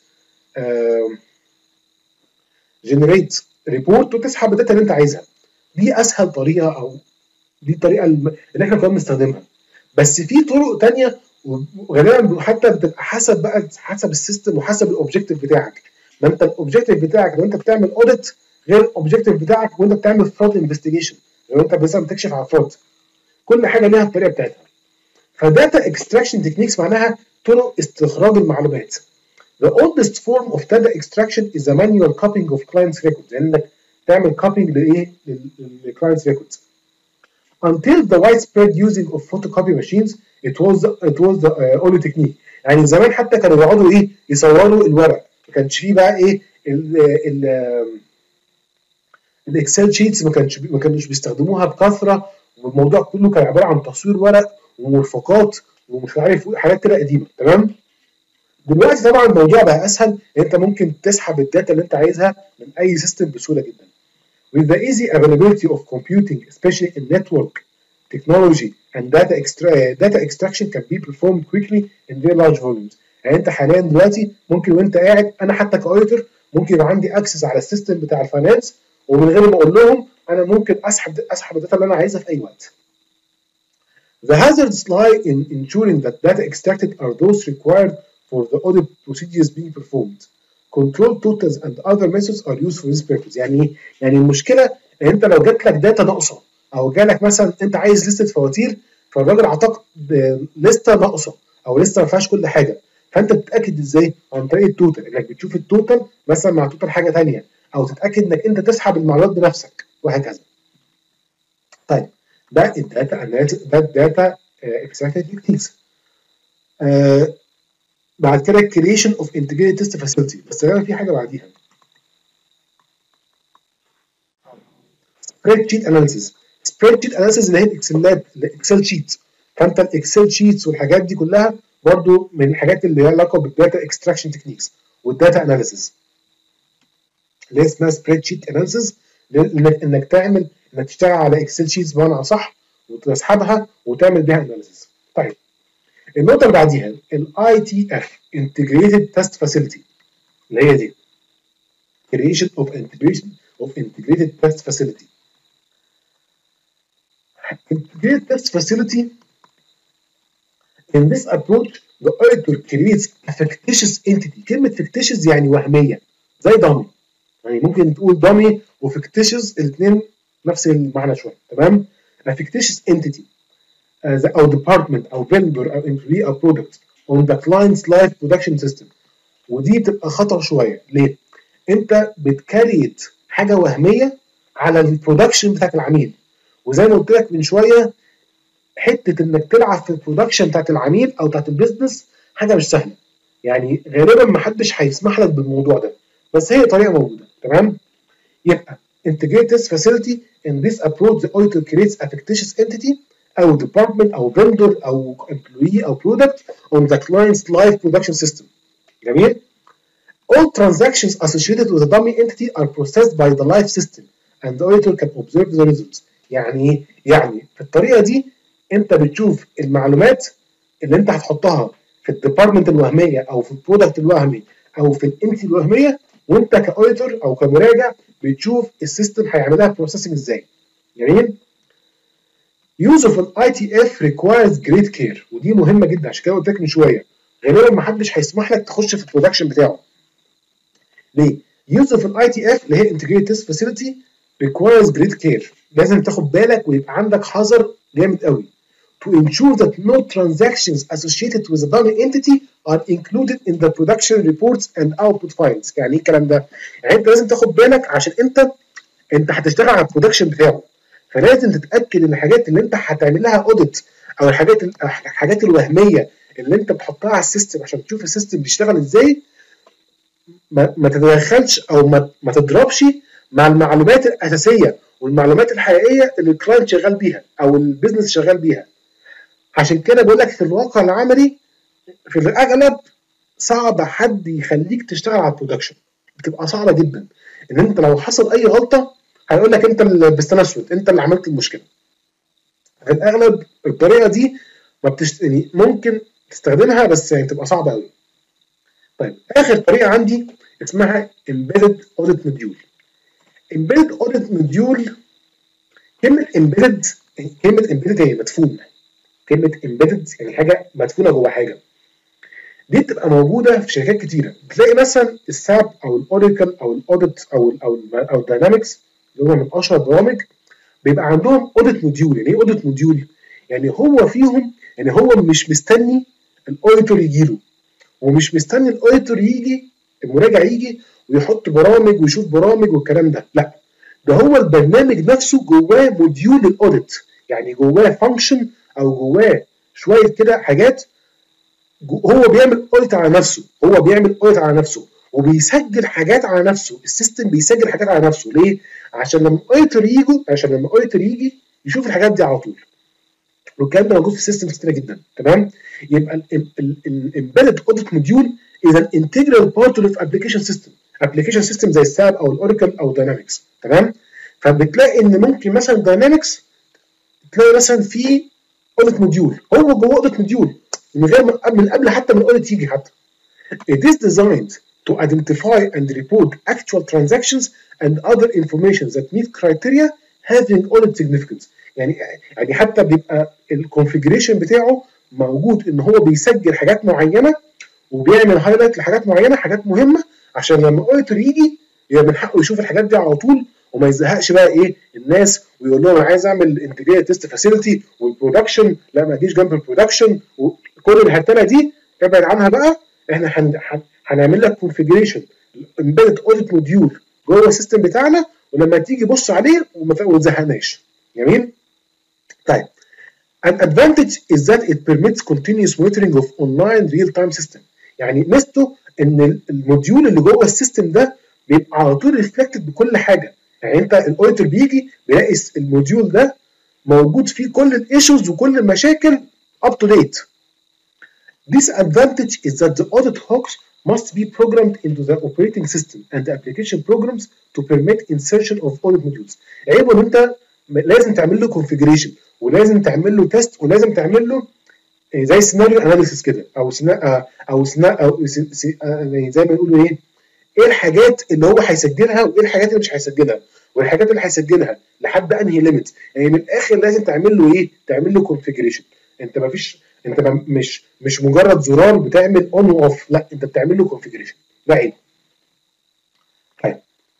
جنريت ريبورت وتسحب الداتا اللي انت عايزها. دي اسهل طريقه او دي الطريقه اللي احنا كنا بنستخدمها. بس في طرق ثانيه وغالبا حتى بتبقى حسب بقى حسب السيستم وحسب الاوبجيكتيف بتاعك. ما انت الاوبجيكتيف بتاعك لو انت بتعمل اوديت غير الاوبجيكتيف بتاعك وانت بتعمل فرود انفستيجيشن، لو انت مثلا بتكشف عن فرود. كل حاجه ليها الطريقه بتاعتها. فداتا اكستراكشن تكنيكس معناها طرق استخراج المعلومات. The oldest form of data extraction is the manual copying of clients records، يعني انك تعمل copying لايه؟ للclients records. Until the widespread using of photocopy machines it was the, it was the uh, only technique. يعني زمان حتى كانوا بيقعدوا ايه؟ يصوروا الورق، ما كانش فيه بقى ايه؟ ال ال الاكسل شيتس ما كانش ما كانوش بيستخدموها بكثره، والموضوع كله كان عباره عن تصوير ورق ومرفقات ومش عارف حاجات كده قديمه، تمام؟ دلوقتي طبعا الموضوع بقى اسهل، انت ممكن تسحب الداتا اللي انت عايزها من اي سيستم بسهوله جدا. With the easy availability of computing, especially in network technology and data extra data extraction can be performed quickly in very large volumes. يعني انت حاليا دلوقتي ممكن وانت قاعد، انا حتى كاوديتور ممكن يبقى عندي اكسس على السيستم بتاع الفاينانس ومن غير ما اقول لهم انا ممكن اسحب اسحب الداتا اللي انا عايزها في اي وقت. The hazards lie in ensuring that data extracted are those required for the audit procedures being performed. Control totals and other methods are used for this purpose. يعني ايه؟ يعني المشكله ان انت لو جات لك داتا ناقصه او جالك مثلا انت عايز لسته فواتير فالراجل اعطاك لسته ناقصه او لسته ما فيهاش كل حاجه، فانت بتتاكد ازاي؟ عن طريق التوتال، انك بتشوف التوتال مثلا مع توتال حاجه ثانيه، او تتاكد انك انت تسحب المعلومات بنفسك وهكذا. طيب ده الداتا ده الداتا اكستراكشن تكنيكس. بعد كده creation of integrated test facility، بس انا في حاجه بعديها spread sheet analysis. spread sheet analysis اللي هي الاكسلات الاكسل شيت، فانت الاكسل شيتس والحاجات دي كلها برضو من الحاجات اللي لها علاقه بالداتا اكستراكشن تكنيكس والداتا اناليسيس اللي اسمها سبريد شيت اناليسيس، انك انك تعمل انك تشتغل على اكسل شيتس بمعنى صح وتسحبها وتعمل بيها اناليسيس. طيب النقطه اللي بعديها الاي تي اف integrated test facility اللي هي دي creation of integration of integrated test facility. Integrated test facility, in this approach the auditor creates a fictitious entity. كلمة fictitious يعني وهمية زي dummy، يعني ممكن تقول dummy و fictitious الاثنين نفس المعنى شوية، تمام؟ a fictitious entity uh, أو department أو vendor أو employee أو product on the client's live production system. ودي تبقى خطر شوية، ليه؟ أنت بتكريت حاجة وهمية على البرودكشن بتاعت العميل، وزي ما قلت لك من شوية حته انك تلعب في البرودكشن بتاعت العميل او بتاعت البيزنس حاجه مش سهله، يعني غالبا ما حدش هيسمح لك بالموضوع ده، بس هي طريقه موجوده، تمام؟ يبقى integrated test facility in this approach the auditor creates a fictitious entity او department او vendor او employee او product on the client's live production system. جميل؟ All transactions associated with a dummy entity are processed by the live system and the auditor can observe the results. يعني يعني في الطريقه دي انت بتشوف المعلومات اللي انت هتحطها في الديبارتمنت الوهميه او في البرودكت الوهمي او في الانتي الوهميه، وانت كاوديتور او كمراجع بتشوف السيستم هيعملها بروسيسنج ازاي. جميل؟ Use of an I T F requires great care، ودي مهمه جدا، عشان كده قلت لك من شويه غالبا ما حدش هيسمح لك تخش في البرودكشن بتاعه. ليه؟ Use of an I T F اللي هي Integrated Test Facility requires great care، لازم تاخد بالك ويبقى عندك حذر جامد قوي. To ensure that no transactions associated with a dummy entity are included in the production reports and output files. يعني ايه الكلام ده؟ يعني انت لازم تاخد بالك عشان انت انت هتشتغل على البرودكشن بتاعه، فلازم تتاكد ان الحاجات اللي انت هتعمل لها اوديت او الحاجات الحاجات الوهميه اللي انت بتحطها على السيستم عشان تشوف السيستم بيشتغل ازاي ما, ما تتدخلش او ما, ما تضربش مع المعلومات الاساسيه والمعلومات الحقيقيه اللي الكلاينت شغال بيها او البيزنس شغال بيها. عشان كده بقول لك في الواقع العملي في الاغلب صعب حد يخليك تشتغل على البرودكشن، بتبقى صعبه جدا ان انت لو حصل اي غلطه هيقول لك انت اللي بستان اسود، انت اللي عملت المشكله. في الاغلب الطريقه دي ما بتشت... يعني ممكن تستخدمها بس يعني تبقى صعبه قوي. طيب اخر طريقه عندي اسمها embedded audit module. embedded audit module، كلمه embedded كلمه embedded هي مدفون، كلمه embedded يعني حاجه مدفونه جوه حاجه. دي بتبقى موجوده في شركات كتيره، بتلاقي مثلا الساب او الاوراكل او الاوديت او ال او ال او الداينامكس اللي هم من اشهر البرامج بيبقى عندهم اوديت موديول. يعني ايه اوديت موديول؟ يعني هو فيهم يعني هو مش مستني الاوديتور يجي له، ومش مستني الاوديتور يجي المراجع يجي ويحط برامج ويشوف برامج والكلام ده، لا ده هو البرنامج نفسه جواه موديول الاوديت، يعني جواه فانكشن او جواه شويه كده حاجات هو بيعمل اوديت على نفسه، هو بيعمل اوديت على نفسه وبيسجل حاجات على نفسه، السيستم بيسجل حاجات على نفسه. ليه؟ عشان لما الاوديتور يجي عشان لما الاوديتور يجي يشوف الحاجات دي على طول. والكلام ده موجود في السيستم كتير جدا، تمام؟ يبقى الامبيدد اوديت موديول is an integral part of application system. application system زي الساب او الاوراكل او داينامكس، تمام؟ فبتلاقي ان ممكن مثلا داينامكس تلاقي مثلا في اوديت موديول، هو جوه اوديت موديول من غير من قبل حتى من الاوديت يجي حتى. It is designed to identify and report actual transactions and other information that meet criteria having audit significance. يعني يعني حتى بيبقى الكونفيجريشن بتاعه موجود ان هو بيسجل حاجات معينه وبيعمل هايلايت لحاجات معينه، حاجات مهمه، عشان لما الاوديتور يجي يبقى من حقه يشوف الحاجات دي على طول وما يزهقش بقى ايه الناس ويقول لهم انا عايز اعمل انتجريتد تيست فاسيلتي والبرودكشن، لا ما تجيش جنب البرودكشن وكل الهرتله دي ابعد عنها بقى. احنا هن... هنعمل لك كونفيجريشن امبيدد اوديت موديول جوه السيستم بتاعنا ولما تيجي بص عليه وما تزهقناش. جميل؟ طيب an advantage is that it permits continuous monitoring of online real time system. يعني ميزته ان الموديول اللي جوه السيستم ده بيبقى على طول ريفلكتد بكل حاجه، يعني انت الاوديتور بيجي بيلاقي الموديول ده موجود فيه كل الايشوز وكل المشاكل up to date. Disadvantage is that the audit hooks must be programmed into the operating system and the application programs to permit insertion of audit modules. عيبه ان انت لازم تعمل له configuration ولازم تعمل له تيست ولازم تعمل له زي سيناريو اناليسيس كده او سنا او سنا او زي ما يقولوا ايه ايه الحاجات اللي هو هيسجلها وايه الحاجات اللي مش هيسجلها، والحاجات اللي هيسجلها لحد انهي ليميت. يعني من الاخر لازم تعمل له ايه؟ تعمل له كونفيجريشن. انت ما فيش انت ما مش مش مجرد زرار بتعمل اون واوف، لا انت بتعمل له كونفيجريشن. ده عيب. طيب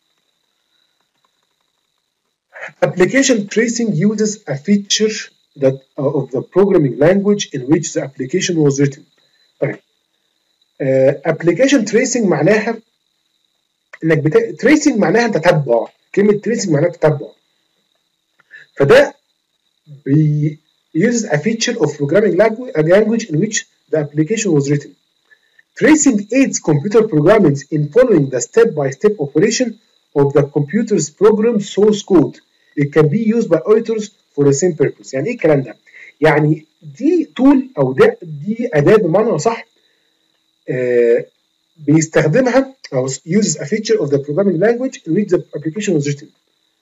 application tracing uses a feature that uh, of the programming language in which the application was written. طيب uh, application tracing معناها انك بتا... tracing معناها تتبع. كلمه tracing معناها تتبع. فده بي uses a feature of programming language in which the application was written. Tracing aids computer programmers in following the step-by-step operation of the computer's program source code. It can be used by auditors for the same purpose. يعني ايه الكلام ده؟ يعني دي تول او ده دي اداه بمعنى صح آه بيستخدمها او uses a feature of the programming language in which the application was written.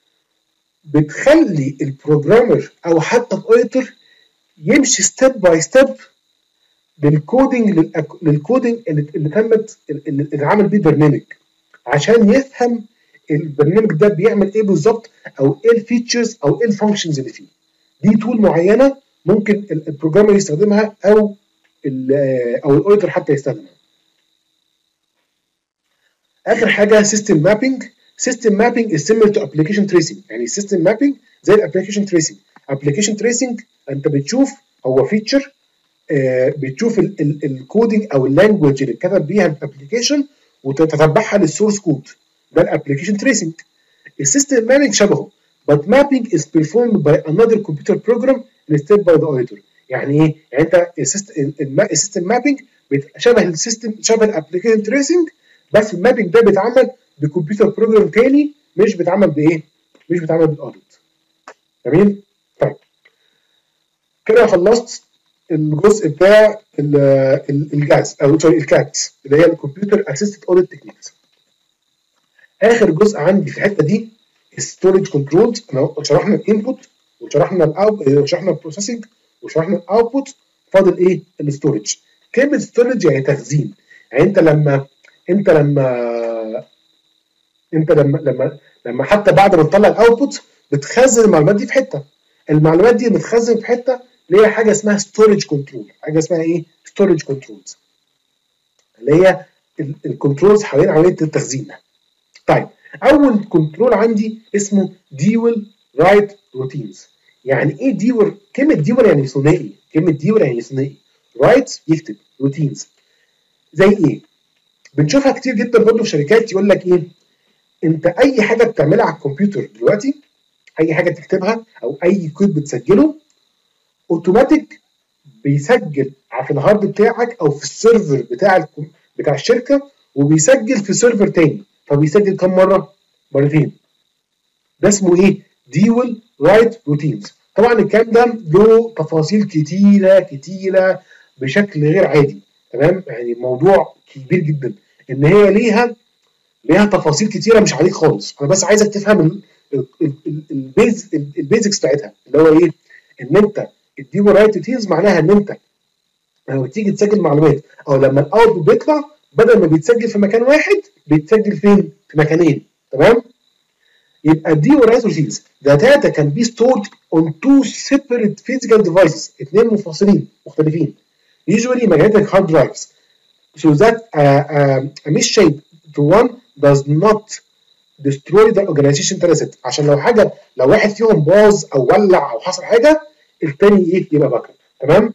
بتخلي البروجرامر او حتى الاوديتور يمشي ستيب باي ستيب للكودنج للكودنج اللي, اللي تمت اللي اتعمل بيه برنامج، عشان يفهم البرنامج ده بيعمل ايه بالظبط، او ايه الفيتشرز او ايه الفانكشنز اللي فيه. دي تول معينه ممكن البروجرامر يستخدمها او او الاوديتور حتى يستخدمها. اخر حاجه سيستم مابينج. سيستم مابينج is similar to application tracing. يعني سيستم مابينج زي الابلكيشن تريسنج. ابلكيشن تريسنج انت بتشوف هو فيتشر آه بتشوف الكودنج او اللانجوج اللي اتكتب بيها الابلكيشن وتتبعها للسورس كود. ده الابلكيشن تريسنج. السيستم مابينج شبهه but mapping is performed by another computer program instead by the auditor. يعني ايه؟ يعني انت السيستم مابينج شبه السيستم شبه الابلكيشن تريسنج، بس المابينج ده بيتعمل بكمبيوتر بروجرام تاني، مش بيتعمل بايه؟ مش بيتعمل بالاوديت. جميل؟ طيب كده خلصت الجزء بتاع الجاز او سوري الكات اللي هي الكمبيوتر اسيستد اوديت تكنيكس. اخر جزء عندي في الحته دي ستورج كنترولز. انا شرحنا الانبوت وشرحنا الاوت وشرحنا البروسيسنج وشرحنا الاوتبوت، فاضل ايه؟ الستورج. كلمه ستورج يعني تخزين. يعني انت لما انت لما انت لما لما لما حتى بعد ما تطلع الاوتبوت بتخزن المعلومات دي في حته. المعلومات دي بتخزن في حته اللي هي حاجه اسمها ستورج كنترول. حاجه اسمها ايه؟ ستورج كنترولز، اللي هي الكنترولز حوالين عمليه التخزين. طيب اول كنترول عندي اسمه ديول رايت روتينز. يعني ايه ديول؟ كلمه ديول يعني ثنائي. كلمه ديول يعني ثنائي. رايت يكتب، روتينز زي ايه؟ بنشوفها كتير جدا برضه في شركات يقول لك ايه؟ انت اي حاجه بتعملها على الكمبيوتر دلوقتي، اي حاجه تكتبها او اي كود بتسجله اوتوماتيك بيسجل في الهارد بتاعك او في السيرفر بتاع بتاع الشركه، وبيسجل في سيرفر تاني. فبيسجل كم مره؟ مرتين. ده اسمه ايه؟ ديول رايت روتينز. طبعا الكلام ده له تفاصيل كتيره كتيره بشكل غير عادي. تمام؟ يعني موضوع كبير جدا، ان هي ليها ليها تفاصيل كتيره مش عليك خالص. انا بس عايزك تفهم البيز البيزكس بتاعتها، اللي هو ايه؟ ان انت الديول رايت روتينز معناها ان انت لما تيجي تسجل معلومات او لما الاوتبوت بيطلع بدل ما بيتسجل في مكان واحد بيتسجل فين؟ في مكانين. تمام؟ يبقى الديول رايت روتينز the data can be stored on two separate physical devices. اثنين منفصلين مختلفين. usually magnetic hard drives so that a, a, a misshape to one does not destroy the organization asset. عشان لو حاجه لو واحد فيهم باظ او ولع او حصل حاجه الثاني ايه؟ يبقى باك اب. تمام؟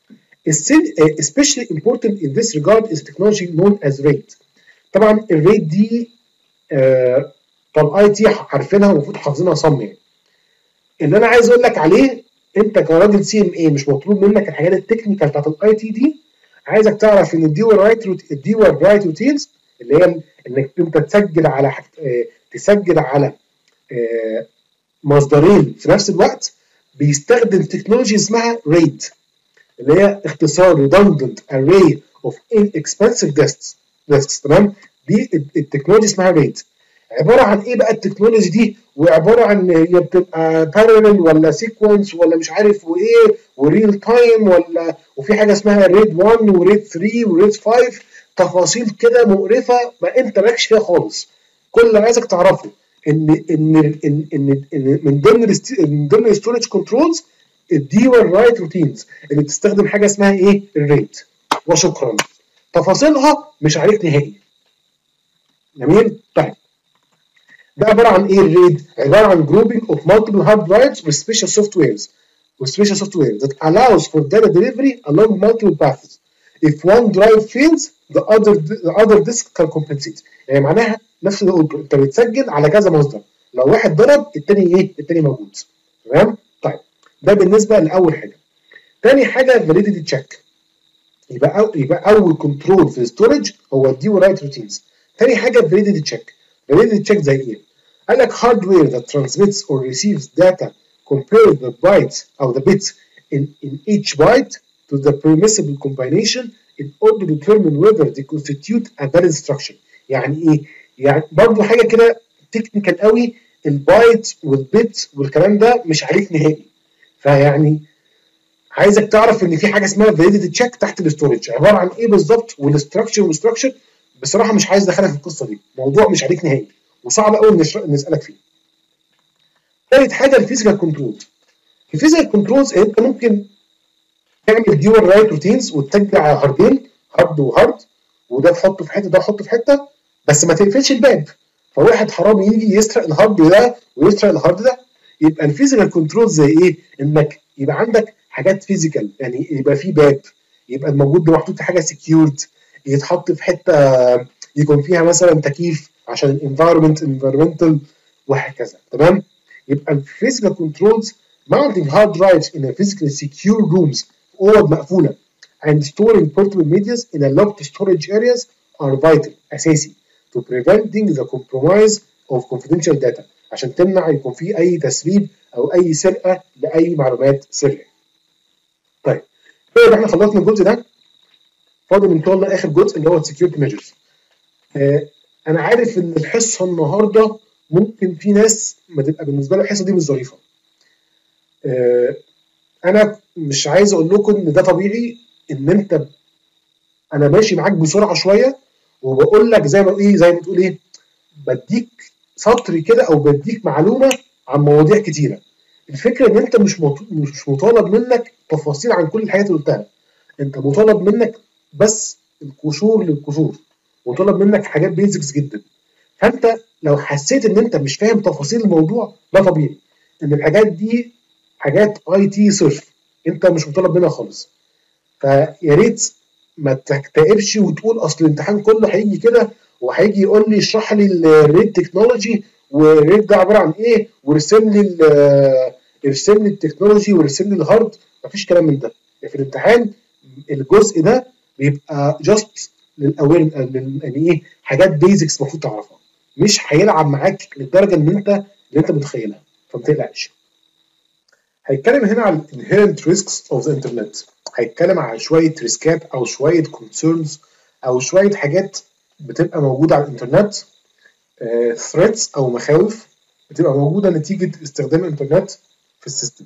especially important in this regard is technology known as RAID. طبعا الريد دي آه طب اي تي عارفينها ومفروض حافظينها صم. يعني اللي انا عايز اقول لك عليه، انت كراجل سي ام اي مش مطلوب منك الحاجات التكنيكال بتاعت الاي تي دي. عايزك تعرف ان الديول رايت الديول رايت روتينز اللي هي انك انت تسجل على آه تسجل على آه مصدرين في نفس الوقت، بيستخدم تكنولوجي اسمها ريد اللي هي اختصار redundant array of inexpensive disks. disks. تمام؟ دي التكنولوجي اسمها ريد. عباره عن ايه بقى التكنولوجي دي؟ وعباره عن هي بتبقى parallel ولا سيكونس ولا مش عارف وايه وريل تايم ولا وفي حاجه اسمها ريد واحد وريد ثلاثة وريد خمسة. تفاصيل كده مقرفه ما انت مالكش فيها خالص. كل اللي عايزك تعرفه ان ان ان ان, إن من ضمن من ضمن الستورج كنترولز الديوال رايت روتينز اللي بتستخدم حاجه اسمها ايه؟ الريت. وشكرا. تفاصيلها مش عليك نهائي. جميل؟ طيب ده عباره عن ايه الريد؟ عباره عن grouping of multiple hard drives with special softwares with special software that allows for data delivery along multiple paths. If one drive fails, the other the other disk can compensate. يعني معناها نفس اللي قلته، انت بتسجل على كذا مصدر، لو واحد ضرب الثاني ايه؟ الثاني موجود. تمام؟ طيب ده بالنسبه لاول حاجه. ثاني حاجه validity check. يبقى أو يبقى اول كنترول في الستورج هو الدي ورايت روتينز. ثاني حاجه validity check. validity check زي ايه؟ قال لك hardware that transmits or receives data compare the bytes او the bits in, in each byte to the permissible combination in order to determine whether they constitute a valid structure. يعني ايه؟ يعني برضه حاجه كده تكنيكال قوي، البايت والبيت والكلام ده مش عليك نهائي. فيعني عايزك تعرف ان في حاجه اسمها فاليديتي تشيك تحت الاستورج، عباره عن ايه بالظبط والاستراكشر والستراكشر. بصراحه مش عايز ادخلك في القصه دي، موضوع مش عليك نهائي وصعب قوي نسالك فيه. ثالث حاجه الفيزيكال كنترولز. الفيزيكال كنترولز انت ممكن تعمل ديوال رايت روتينز وتسجل على هاردين، هارد وهارد، وده تحطه في حته ده تحطه في حته، بس ما تقفلش الباب فواحد حرامي يجي يسرق الهارد ده ويسرق الهارد ده. يبقى الفيزيكال كنترولز زي ايه؟ انك يبقى عندك حاجات فيزيكال، يعني يبقى في باب، يبقى الموجود ده محطوط في حاجه سكيورد، يتحط في حته يكون فيها مثلا تكييف عشان الانفايرمنت انفايرمنتال وهكذا. تمام؟ يبقى الفيزيكال كنترولز mounting hard drives in a physically secure rooms اوض مقفوله and storing portable medias in a locked storage areas are vital اساسي to preventing the compromise of confidential data عشان تمنع يكون في اي تسريب او اي سرقه لاي معلومات سريه. طيب كده احنا خلصنا الجزء ده، فاضل ان شاء الله اخر جزء اللي هو السكيورتي ميجرز. آه انا عارف ان الحصه النهارده ممكن في ناس ما تبقى بالنسبه لها الحصه دي مش ظريفه. آه انا مش عايز اقول لكم ان ده طبيعي، ان انت انا ماشي معاك بسرعه شويه وبقول لك زي ما ايه زي ما تقول ايه بديك سطر كده او بديك معلومه عن مواضيع كتيره. الفكره ان انت مش مش مطالب منك تفاصيل عن كل الحاجات اللي قلتها، انت مطالب منك بس القشور للقشور، مطالب منك حاجات بيزكس جدا. فانت لو حسيت ان انت مش فاهم تفاصيل الموضوع ده طبيعي، ان الحاجات دي حاجات اي تي صرف انت مش مطالب منها خالص. فيا ريت ما تكتئبش وتقول اصل الامتحان كله هيجي كده وهيجي يقول لي اشرح لي الريد تكنولوجي والريد ده عباره عن ايه وارسم لي ارسم لي التكنولوجي وارسم لي الهارد. مفيش كلام من ده. في الامتحان الجزء ده بيبقى جاست للاوير يعني ايه حاجات بيزكس المفروض تعرفها، مش هيلعب معاك للدرجه ان انت اللي انت متخيلها، فما تقلقش. هيتكلم هنا على inherent risks of the internet، هيتكلم على شويه ريسكات او شويه concerns او شويه حاجات بتبقى موجوده على الانترنت، threats uh, او مخاوف بتبقى موجوده نتيجه استخدام الانترنت في السيستم.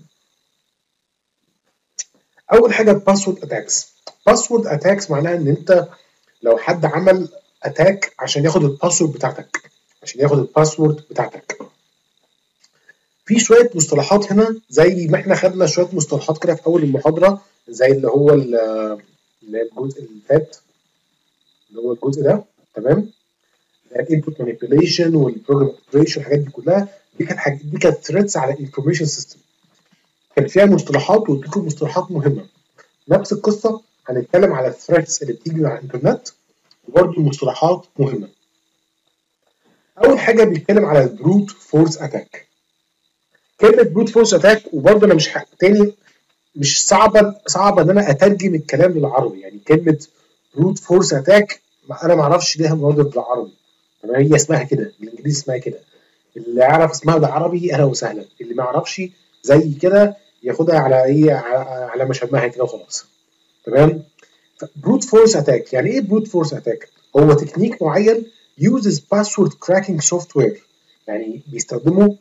اول حاجه باسورد اتاكس. باسورد اتاكس معناها ان انت لو حد عمل اتاك عشان ياخد الباسورد بتاعتك عشان ياخد الباسورد بتاعتك في شويه مصطلحات هنا، زي ما احنا خدنا شويه مصطلحات كده في اول المحاضره، زي اللي هو الجزء اللي فات اللي هو الجزء ده. تمام؟ الانبوت مانيبيوليشن والبروجرام اوبريشن الحاجات دي كلها، دي كانت حاجات دي كانت ثريتس على الانفورميشن سيستم، كان فيها مصطلحات واديكم مصطلحات مهمه. نفس القصه هنتكلم على الثريتس اللي بتيجي على الانترنت وبرده مصطلحات مهمه. اول حاجه بيتكلم على البروت فورس اتاك. كلمه بروت فورس اتاك، وبرده انا مش تاني مش صعبه صعبه ان انا اترجم الكلام للعربي، يعني كلمه بروت فورس اتاك انا ما اعرفش ليها مصدر بالعربي، هي اسمها كده بالانجليزي اسمها كده، اللي يعرف اسمها بالعربي اهلا وسهلا، اللي ما يعرفش زي كده ياخدها على ايه على مشابهها كده وخلاص. تمام؟ بروت فورس اتاك يعني ايه؟ بروت فورس اتاك هو تكنيك معين uses password cracking software، يعني بيستخدموا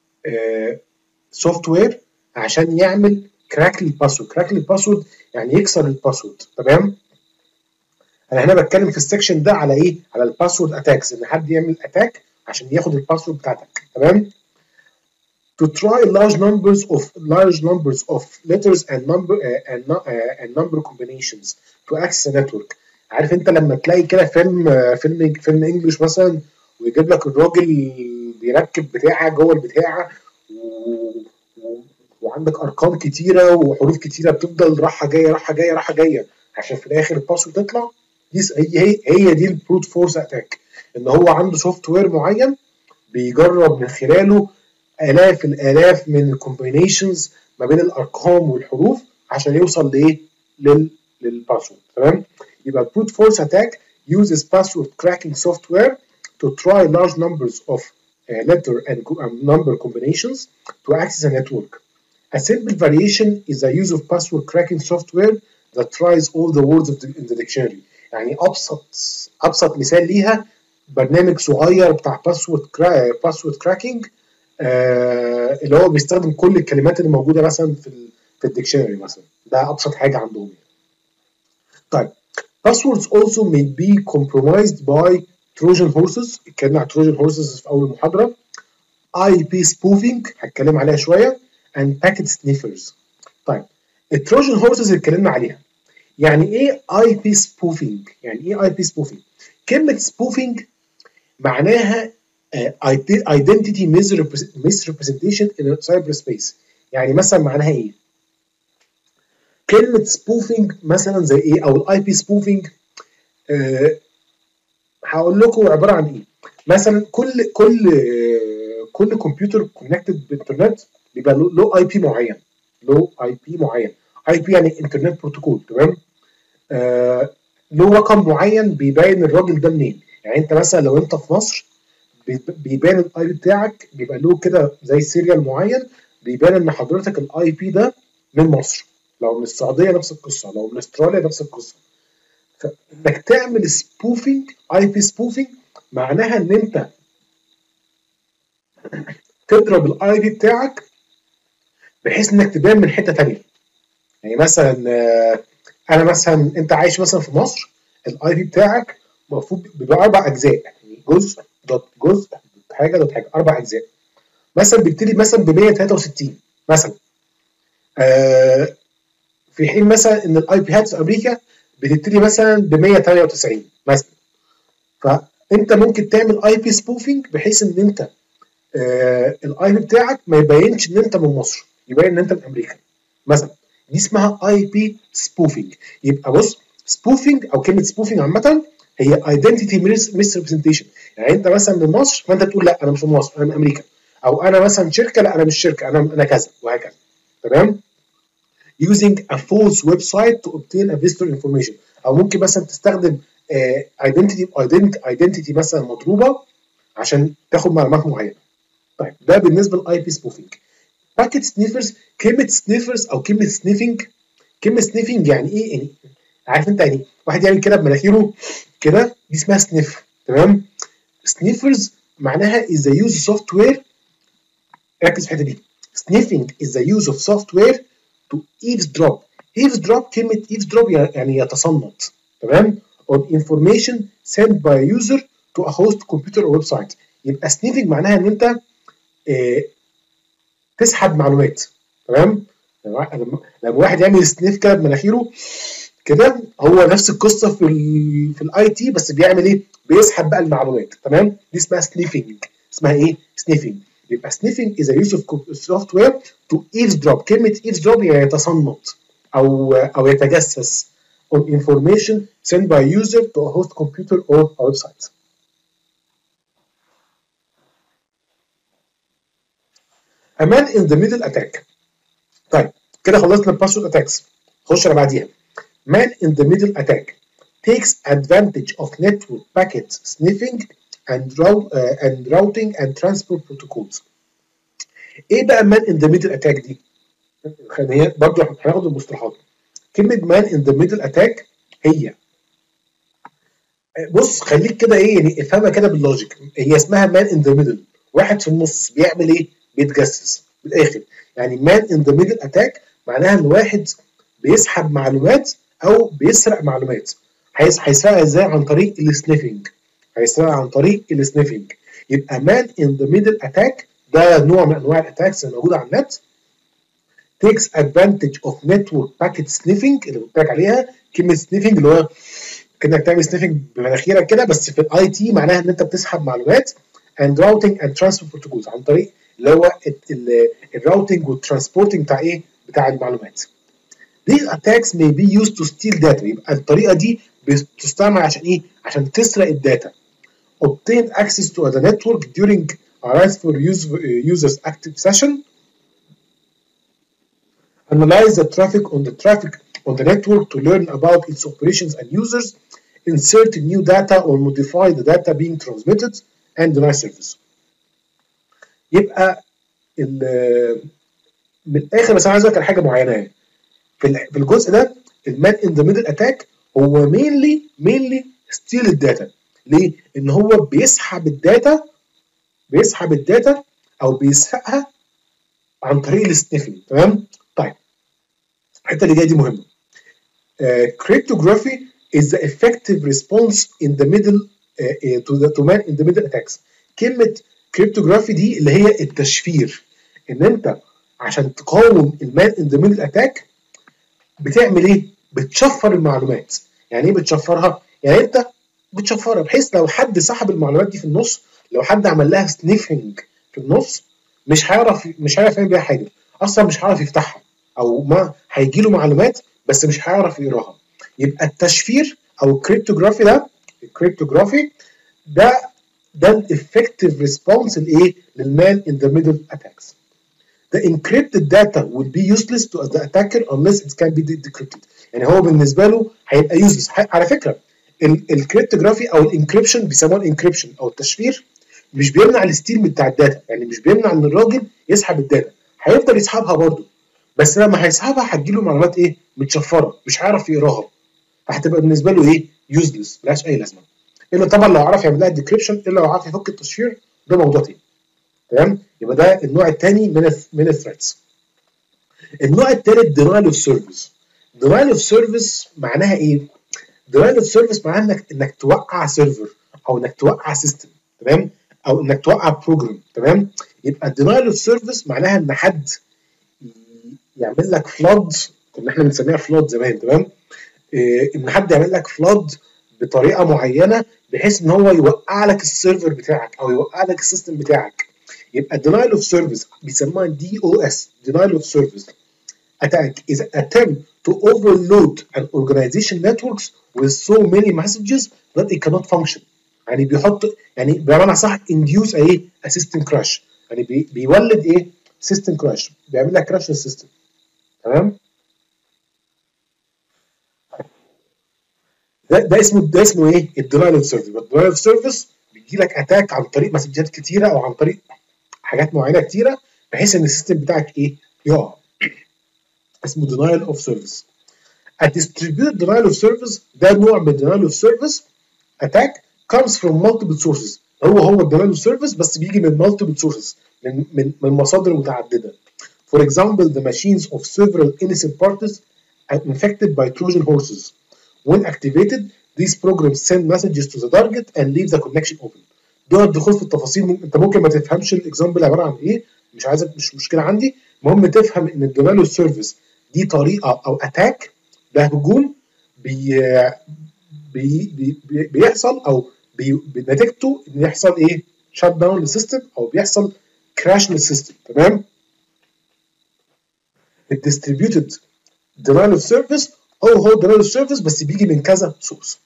سوفت وير عشان يعمل كراك للباسورد. كراك للباسورد يعني يكسر الباسورد. تمام؟ انا هنا بتكلم في السكشن ده على ايه؟ على الباسورد اتاكس، ان حد يعمل اتاك عشان ياخد الباسورد بتاعتك. تمام؟ to try large numbers of large numbers of letters and number uh, and, uh, and number combinations to access a network. عارف انت لما تلاقي كده فيلم uh, فيلم فيلم انجلش مثلا، ويجيب لك الراجل بيركب بتاعه جوه البتاعه و... و... وعندك ارقام كتيره وحروف كتيره بتفضل رايحه جايه رايحه جايه رايحه جايه عشان في الاخر الباسورد تطلع. دي هي هي هي دي البروت فورس اتاك، ان هو عنده سوفت وير معين بيجرب من خلاله آلاف الآلاف من الكومبينيشنز ما بين الأرقام والحروف عشان يوصل لإيه؟ لل للباسورد. تمام؟ يبقى brute force attack uses password cracking software to try large numbers of uh, letter and number combinations to access a network. A simple variation is the use of password cracking software that tries all the words of the, in the dictionary. يعني أبسط أبسط مثال ليها برنامج صغير بتاع password cra password cracking، آه اللي هو بيستخدم كل الكلمات اللي موجوده مثلا في ال في الديكشنري مثلا. ده ابسط حاجه عندهم. طيب passwords also may be compromised by Trojan horses. اتكلمنا عن Trojan horses في اول محاضره. آي بي spoofing هتكلم عليها شويه and packet sniffers. طيب التروجن هورسز اللي اتكلمنا عليها، يعني ايه آي بي spoofing؟ يعني ايه آي بي spoofing؟ كلمه spoofing معناها uh, identity misrepresentation in cyberspace. يعني مثلا معناها ايه؟ كلمة spoofing مثلا زي ايه؟ او الاي بي spoofing uh, هقول لكم عبارة عن ايه؟ مثلا كل كل uh, كل كمبيوتر كونكتد بالانترنت بيبقى له اي بي معين، له اي بي معين. اي بي يعني انترنت بروتوكول. تمام؟ uh, له رقم معين بيبين الراجل ده منين. يعني انت مثلا لو انت في مصر بيبان الاي بي بتاعك، بيبقى له كده زي سيريال معين بيبان ان حضرتك الاي بي ده من مصر. لو من السعوديه نفس القصه، لو من استراليا نفس القصه. فانك تعمل سبوفنج، اي بي سبوفنج، معناها ان انت تضرب الاي بي بتاعك بحيث انك تبان من حته ثانيه. يعني مثلا انا مثلا انت عايش مثلا في مصر، الاي بي بتاعك المفروض بيبقى اربع اجزاء، يعني جزء دوت جزء حاجه دوت حاجه، اربع اجزاء. مثلا بيبتدي مثلا ب مية وتلاتة وستين مثلا، آه في حين مثلا ان الاي بي هات في امريكا بتبتدي مثلا ب مية وتمانية وتسعين مثلا. فانت ممكن تعمل اي بي سبوفنج بحيث ان انت آه الاي بي بتاعك ما يبينش ان انت من مصر، يبين ان انت من امريكا مثلا. دي اسمها اي بي سبوفنج. يبقى بص، سبوفنج او كلمه سبوفنج عامه هي ايدنتيتي ميس ريبريزنتيشن. يعني انت مثلا من مصر فانت تقول لا انا مش من مصر، انا من امريكا. او انا مثلا شركه، لا انا مش شركه، انا انا كذا وهكذا. تمام؟ using a false website to obtain a visitor information. او ممكن مثلا تستخدم ايدنتيتي uh, ايدنتيتي مثلا مضروبه عشان تاخد معلومات معينه. طيب ده بالنسبه للاي بي سبوفنج. باكيت سنيفرز، كلمه سنيفرز او كلمه سنيفنج، كلمه سنيفنج يعني ايه؟ يعني عارف انت يعني واحد يعمل كده بمناخيره كده، دي اسمها سنيف. تمام؟ سنيفرز معناها is the use of software. ركز في الحته دي. sniffing is the use of software to eavesdrop. eavesdrop، كلمه eavesdrop يعني يتصنت. تمام؟ on information sent by a user to a host computer or website. يبقى sniffing معناها ان انت اه تسحب معلومات. تمام؟ لما واحد يعمل سنيف كده بمناخيره كده، هو نفس القصه في ال في الاي تي، بس بيعمل ايه؟ بيسحب بقى المعلومات. تمام؟ دي اسمها سنيفنج. اسمها ايه؟ سنيفنج. يبقى sniffing is a use of software to eavesdrop. كلمة eavesdrop يعني يتصنت أو أو يتجسس on information sent by user to a host computer or a website. A man in the middle attack. طيب كده خلصنا الباسورد اتاكس. خش على بعديها. Man in the middle attack takes advantage of network packet sniffing and, route, uh, and routing and transport protocols. ايه بقى مان ان ذا ميدل اتاك دي؟ هي برضه هناخد المصطلحات. كلمه مان ان ذا ميدل اتاك هي، بص خليك كده ايه يعني افهمها كده باللوجيك. هي اسمها مان ان ذا ميدل، واحد في النص بيعمل ايه؟ بيتجسس بالاخر. يعني مان ان ذا ميدل اتاك معناها ان واحد بيسحب معلومات او بيسرق معلومات. هيسرقها ازاي؟ عن طريق السنيفنج. هيسرقها عن طريق السنيفنج. يبقى مان ان ذا ميدل اتاك ده نوع من انواع الاتاكس اللي موجوده على النت. takes advantage of network packet sniffing اللي قلت لك عليها. كلمه sniffing اللي هو كانك تعمل سنيفنج بمناخيرك كده، بس في الاي تي معناها ان انت بتسحب معلومات. and routing and transfer protocols عن طريق اللي هو الراوتنج والترانسبورتنج بتاع ايه؟ بتاع المعلومات. These attacks may be used to steal data. يبقى الطريقه دي بتستعمل عشان ايه؟ عشان تسرق الداتا. obtain access to the network during a rightful user's active session. Analyze the traffic on the traffic on the network to learn about its operations and users. Insert new data or modify the data being transmitted and deny service. يبقى من الاخر بس انا عايز اقول لك حاجه معينه يعني. في في الجزء ده المان ان ذا ميدل اتاك هو مينلي مينلي ستيل الداتا. ليه؟ ان هو بيسحب الداتا بيسحب الداتا او بيسرقها عن طريق السنيفنج. تمام؟ طيب الحته اللي جايه دي مهمه. cryptography is the effective response in the middle uh, to the to man in the middle attacks. كلمه cryptography دي اللي هي التشفير. ان انت عشان تقاوم المان ان ذا ميدل اتاك بتعمل ايه؟ بتشفر المعلومات. يعني ايه بتشفرها؟ يعني انت بتشفرها بحيث لو حد سحب المعلومات دي في النص، لو حد عمل لها سنيفنج في النص مش هيعرف مش هيعرف يعمل بيها حاجه، اصلا مش هيعرف يفتحها، او ما هيجي له معلومات بس مش هيعرف يقراها. يبقى التشفير او الكريبتوغرافي ده الكريبتوغرافي ده ده الافكتيف ريسبونس لايه؟ للمان ان ذا ميدل اتاكس. The encrypted data will be useless to the attacker unless it can be decrypted. يعني هو بالنسبه له هيبقى useless. على فكره الكريبتوغرافي او الانكريبشن بيسموها الانكريبشن او التشفير مش بيمنع الستيل بتاع الداتا، يعني مش بيمنع ان الراجل يسحب الداتا، هيفضل يسحبها برضه، بس لما هيسحبها هتجيله معلومات ايه؟ متشفره، مش هيعرف يقراها، فهتبقى بالنسبه له ايه؟ يوزلس، ملهاش اي لازمه. الا طبعا لو عرف يعمل لها ديكريبشن، الا لو عرف يفك التشفير، ده موضوع تاني. تمام؟ يبقى ده النوع الثاني من من الثريتس. النوع الثالث دينايل اوف سيرفيس. دينايل اوف سيرفيس معناها ايه؟ دينايل اوف سيرفيس معناها انك انك توقع سيرفر او انك توقع سيستم، تمام؟ او انك توقع بروجرام، تمام؟ يبقى الدينايل اوف سيرفيس معناها ان حد يعمل لك فلود، كنا احنا بنسميها فلود زمان، تمام؟ إيه ان حد يعمل لك فلود بطريقه معينه بحيث ان هو يوقع لك السيرفر بتاعك او يوقع لك السيستم بتاعك. يبقى denial of service بيسموها دي او اس denial of service attack is an attempt to overload an organization networks with so many messages that it cannot function. يعني بيحط يعني بمعنى صح induce ايه a system crash، يعني بي بيولد ايه system crash، بيعمل لك crash للسيستم. تمام؟ ده ده اسمه ده اسمه ايه؟ الدينايل اوف سيرفيس. الدينايل اوف سيرفيس بيجي لك اتاك عن طريق مسجات كتيره او عن طريق حاجات معينه كتيره بحيث ان السيستم بتاعك ايه؟ يقع. اسمه دينايل اوف سيرفيس. الديستريبيوتد دينايل اوف سيرفيس ده نوع من الدينايل اوف سيرفيس اتاك comes from multiple sources. هو هو الدينايل اوف سيرفيس بس بيجي من multiple sources، من من من مصادر متعدده. For example, the machines of several innocent parties are infected by Trojan horses. When activated, these programs send messages to the target and leave the connection open. ده الدخول في التفاصيل، انت ممكن ما تفهمش الاكزامبل عباره عن ايه، مش عايزك، مش مشكله عندي، المهم تفهم ان الدينايل اوف سيرفيس دي طريقه او اتاك، ده هجوم بي بي بي بيحصل او بنتيجته ان يحصل ايه؟ شات داون للسيستم او بيحصل كراش للسيستم. تمام؟ الديستريبيوتد دينايل اوف سيرفيس هو هو دينايل اوف سيرفيس بس بيجي من كذا سورس.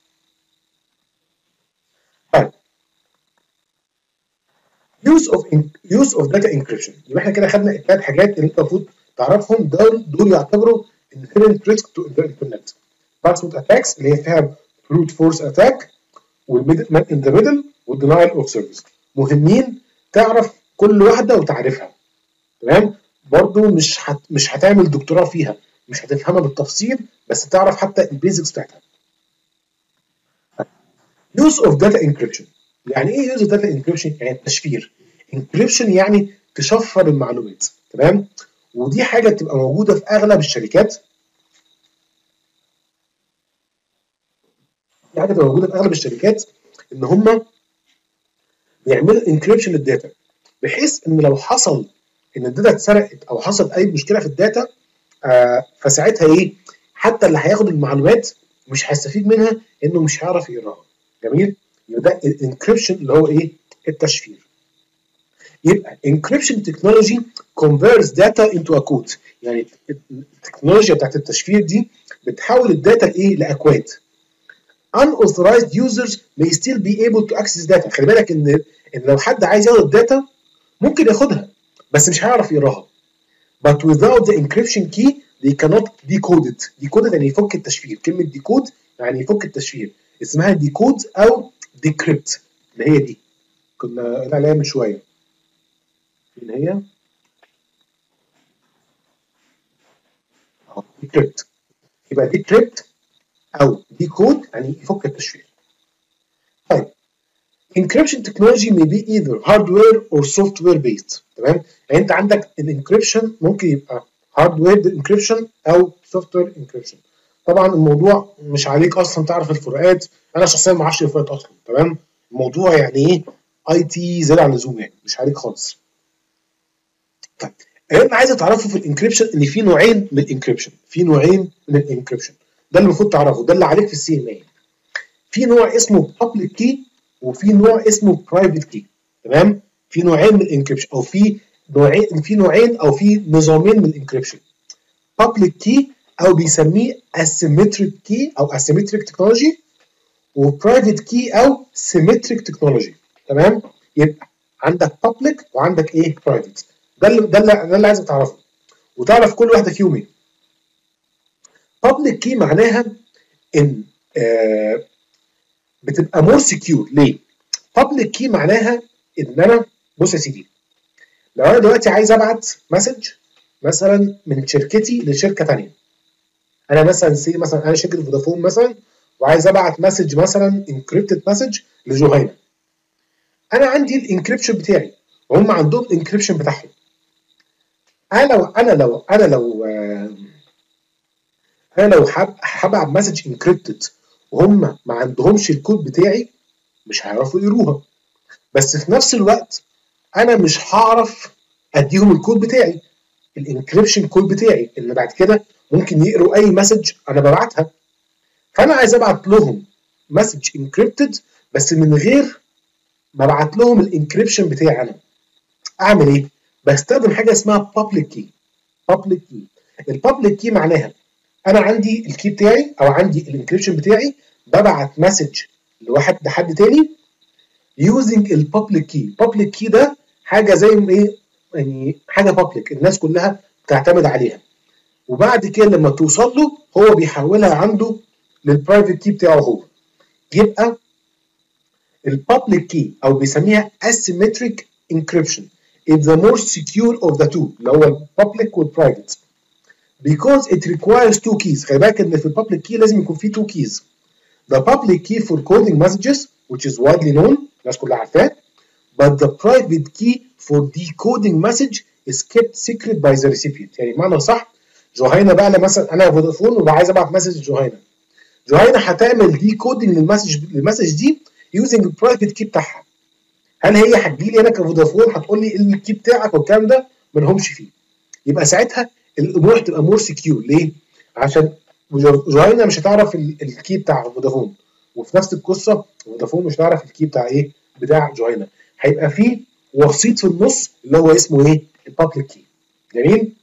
طيب use of use of data encryption. يبقى احنا كده خدنا الثلاث حاجات اللي انت المفروض تعرفهم، دول دول يعتبروا inherent risk to the internet. password attacks اللي هي فيها brute force attack، والميدل in the middle، والdenial of service. مهمين تعرف كل واحده وتعرفها. تمام؟ برضو مش هت مش هتعمل دكتوراه فيها، مش هتفهمها بالتفصيل، بس تعرف حتى البيزكس بتاعتها. use of data encryption. يعني ايه use of data encryption؟ يعني التشفير. encryption يعني تشفر المعلومات. تمام؟ ودي حاجه بتبقى موجوده في اغلب الشركات. حاجه تبقى موجوده في اغلب الشركات، ان هم بيعملوا انكريبشن للداتا، بحيث ان لو حصل ان الداتا اتسرقت او حصل اي مشكله في الداتا، آه فساعتها ايه، حتى اللي هياخد المعلومات مش هيستفيد منها، انه مش هيعرف يقراها. جميل؟ يبقى ده الانكريبشن اللي هو ايه؟ التشفير. يبقى encryption technology converts data into a code، يعني التكنولوجيا بتاعت التشفير دي بتحول الداتا لايه؟ لاكواد. unauthorized users may still be able to access data. خلي بالك ان ان لو حد عايز ياخد الداتا ممكن ياخدها بس مش هيعرف يقراها. but without the encryption key they cannot decode it. decode يعني يفك التشفير، كلمه decode يعني يفك التشفير، اسمها decode او decrypt، اللي هي دي كنا قلنا عليها من شويه، اللي هي decrypt. يبقى decrypt او decode يعني يفك التشفير. طيب encryption technology may be either hardware or software based. تمام؟ يعني انت عندك الانكريبشن ممكن يبقى hardware encryption او software encryption. طبعا الموضوع مش عليك اصلا تعرف الفروقات، انا شخصيا ما اعرفش الفروقات اصلا. تمام؟ الموضوع يعني ايه اي تي زياده عن اللزوم، يعني مش عليك خالص. طيب اللي عايز تعرفه في الانكريبشن ان في نوعين من الانكريبشن، في نوعين من الانكريبشن، ده اللي المفروض تعرفه، ده اللي عليك في السي ام اي. في نوع اسمه public key وفي نوع اسمه private key. تمام؟ في نوعين من الانكريبشن، او في نوعين في نوعين او في نظامين من الانكريبشن. public key او بيسميه asymmetric key او asymmetric technology، وprivate key او symmetric technology. تمام؟ يبقى عندك public وعندك ايه؟ private. ده اللي ده اللي, ده اللي عايزك تعرفه وتعرف كل واحده فيهم ايه. public key معناها ان آه بتبقى مور سكيور. ليه؟ public key معناها ان انا بص يا سيدي، لو انا دلوقتي عايز ابعت مسج مثلا من شركتي لشركه ثانيه، انا مثلا سي مثلا انا شركه فودافون مثلا وعايز ابعت مسج مثلا انكريبتد مسج لجهينه، انا عندي الانكريبشن بتاعي وهم عندهم الانكريبشن بتاعهم. انا لو انا لو انا لو انا لو هبعت مسج انكريبتد وهم ما عندهمش الكود بتاعي مش هيعرفوا يقروها، بس في نفس الوقت انا مش هعرف اديهم الكود بتاعي، الانكريبشن كود بتاعي، اللي بعد كده ممكن يقروا اي مسج انا ببعتها. فانا عايز ابعت لهم مسج انكريبتد بس من غير ما ابعت لهم الانكريبشن بتاعي انا. اعمل ايه؟ بستخدم حاجه اسمها public key. public key البابليك كي معناها انا عندي الكي بتاعي او عندي الانكريبشن بتاعي، ببعت مسج لواحد لحد تاني using البابليك كي. البابليك كي ده حاجه زي ايه؟ يعني حاجه بابليك الناس كلها بتعتمد عليها، وبعد كده لما توصل له هو بيحولها عنده للبرايفت كي بتاعه هو. يبقى البابليك كي او بيسميها asymmetric encryption is the more secure of the two، اللي هو البابليك والبرايفت، because it requires two keys. خلي بالك ان في البابليك كي لازم يكون في two keys. The public key for coding messages which is widely known، الناس كلها عارفاه، but the private key for decoding message is kept secret by the recipient. يعني بمعنى صح، جهينه بقى مثلا انا فودافون وبقى عايز ابعت مسج لجهينه، جهينه هتعمل ديكودنج للمسج للمسج دي يوزنج البرايفت كي بتاعها. هل هي هتجي لي انا كفودافون هتقول لي ايه الكي بتاعك والكلام ده؟ ما لهمش فيه. يبقى ساعتها الامور هتبقى مور سكيور. ليه؟ عشان جهينه مش هتعرف الكي بتاع فودافون، وفي نفس القصه فودافون مش هتعرف الكي بتاع ايه؟ بتاع جهينه. هيبقى فيه وسيط في النص اللي هو اسمه ايه؟ البابليك كي. جميل؟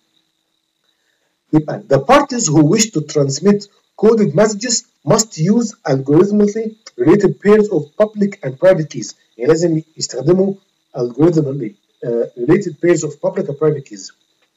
يبقى the parties who wish to transmit coded messages must use algorithmically related pairs of public and private keys. يعني لازم يستخدموا algorithmically uh, related pairs of public and private keys.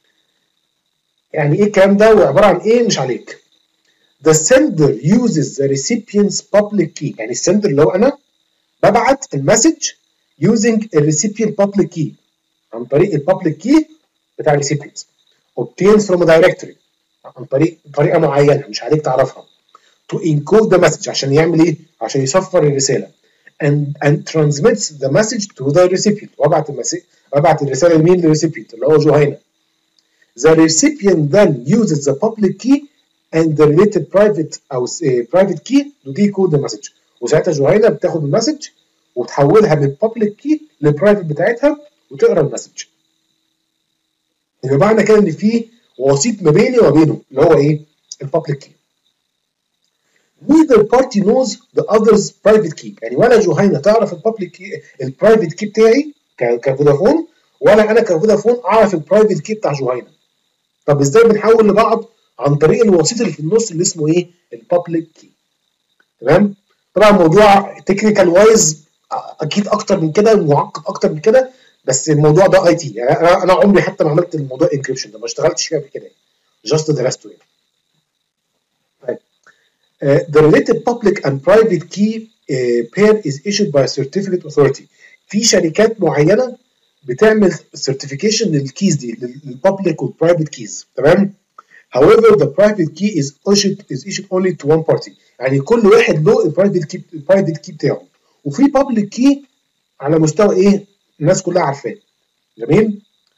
يعني ايه الكلام ده وعباره عن ايه؟ مش عليك. The sender uses the recipient's public key. يعني السندر اللي هو انا ببعت المسج using the recipient public key عن طريق البابليك key بتاع الريسيبينت obtained from a directory عن طريق طريقه معينه مش عليك تعرفها to encode the message عشان يعمل ايه؟ عشان يصفر الرساله and and transmits the message to the recipient. وابعت المسج وابعت الرساله لمين؟ للريسيبينت اللي هو جهينه. The recipient then uses the public key and the related private او uh, private key to decode the message. وساعتها جهينه بتاخد المسج وتحولها من public key للبرايفت بتاعتها وتقرا المسج. يبقى معنى كده ان في وسيط ما بيني وما بينه اللي هو ايه؟ البابليك كي. neither party knows the other's private key، يعني ولا جهينه تعرف البابليك كي البرايفت كي بتاعي كفودافون، ولا انا كفودافون اعرف البرايفت كي بتاع جهينه. طب ازاي بنحول لبعض؟ عن طريق الوسيط اللي في النص اللي اسمه ايه؟ البابليك كي. تمام؟ طبعا الموضوع تكنيكال وايز اكيد اكتر من كده، معقد اكتر من كده، بس الموضوع ده اي تي، يعني انا انا عمري حتى ما عملت الموضوع انكريبشن ده، ما اشتغلتش فيه قبل كده، جاست درسته يعني. طيب uh, the related public and private key uh, pair is issued by a certificate authority. في شركات معينه بتعمل certification للكيز دي للبابليك والبرايفت كيز. تمام؟ however the private key is issued is issued only to one party، يعني كل واحد له البرايفت كي البرايفت كي بتاعه، وفي بابليك كي على مستوى ايه؟ الناس كلها عارفاه. جميل؟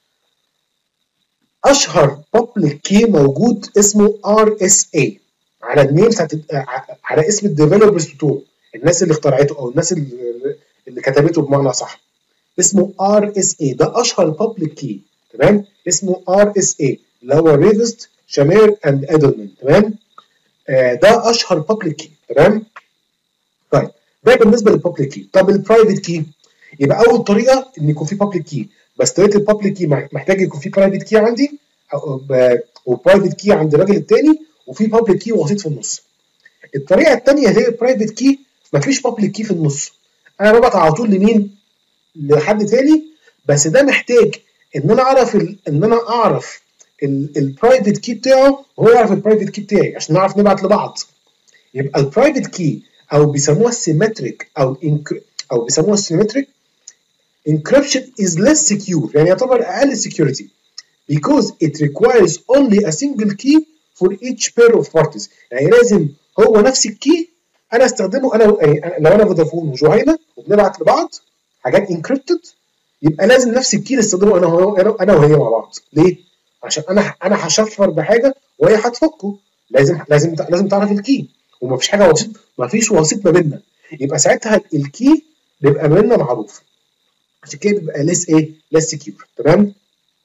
اشهر بابليك كي موجود اسمه ار اس اي على النيم على اسم الديفلوبرز بتوعه، الناس اللي اخترعته او الناس اللي, اللي كتبته بمعنى صح. اسمه ار اس اي، ده اشهر بابليك كي. تمام؟ اسمه ار اس اي اللي هو ريفست شامير اند ادلمان. تمام؟ آه ده اشهر بابليك كي. تمام؟ طيب ده بالنسبه للبابليك كي. طب البرايفت كي، يبقى اول طريقه ان يكون في بابليك كي، بس طريقه البابليك كي محتاج يكون في برايفت كي عندي وبرايفت كي عند الراجل الثاني، وفي بابليك كي وسيط في النص. الطريقه الثانيه هي البرايفت كي مفيش بابليك كي في النص، انا ببعت على طول لمين؟ لحد ثاني، بس ده محتاج ان انا اعرف ال... ان انا اعرف البرايفت كي بتاعه وهو يعرف البرايفت كي بتاعي عشان نعرف نبعت لبعض. يبقى البرايفت كي او بيسموها السيمتريك او إنك... او بيسموها السيمتريك encryption is less secure، يعني يعتبر اقل security because it requires only a single key for each pair of parties، يعني لازم هو نفس الكي انا استخدمه انا، يعني لو انا فودافون وجهينه وبنبعت لبعض حاجات encrypted يبقى لازم نفس الكي نستخدمه انا وهو انا وهي مع بعض. ليه؟ عشان انا انا هشفر بحاجه وهي هتفكه، لازم لازم لازم تعرف الكي، ومفيش حاجه وسيط، مفيش وسيط ما بيننا، يبقى ساعتها الكي بيبقى ما بيننا معروف، عشان كده بيبقى ليس ايه؟ ليس سكيور. تمام؟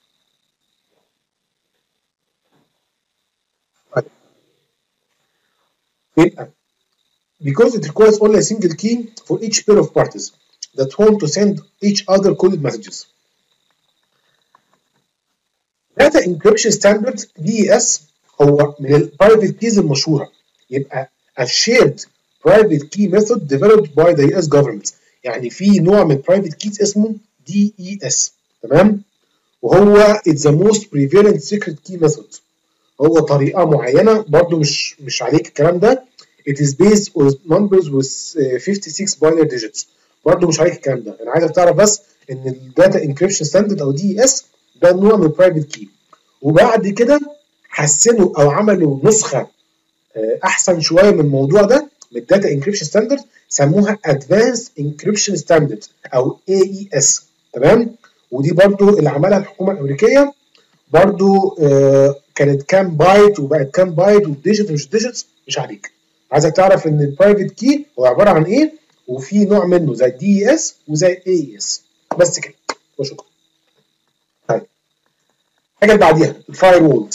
يبقى because it requires only a single key for each pair of parties that want to send each other coded messages. Data encryption standard D E S هو من البرايفت كيز المشهوره، يبقى a shared private key method developed by the U S government، يعني في نوع من private keys اسمه دي إي إس. تمام؟ وهو it's the most prevalent secret key method، هو طريقه معينه برضو مش مش عليك الكلام ده. it is based on numbers with fifty-six binary digits، برضو مش عليك الكلام ده، انا عايزك تعرف بس ان الداتا انكريبشن ستاندرد او دي اس ده نوع من البرايفت كي، وبعد كده حسنوا او عملوا نسخه احسن شويه من الموضوع ده من الداتا انكريبشن ستاندرد، سموها ادفانس انكريبشن ستاندرد او اي اي اس. تمام؟ ودي برضو اللي عملها الحكومه الامريكيه، برضو آه كانت كام بايت وبقت كام بايت والديجيت مش ديجيتس مش عليك. عايزك تعرف ان البرايفت كي هو عباره عن ايه، وفي نوع منه زي الدي اي اس وزي الاي اي اس. بس كده وشكرا. طيب الحاجه اللي بعديها الفاير وول.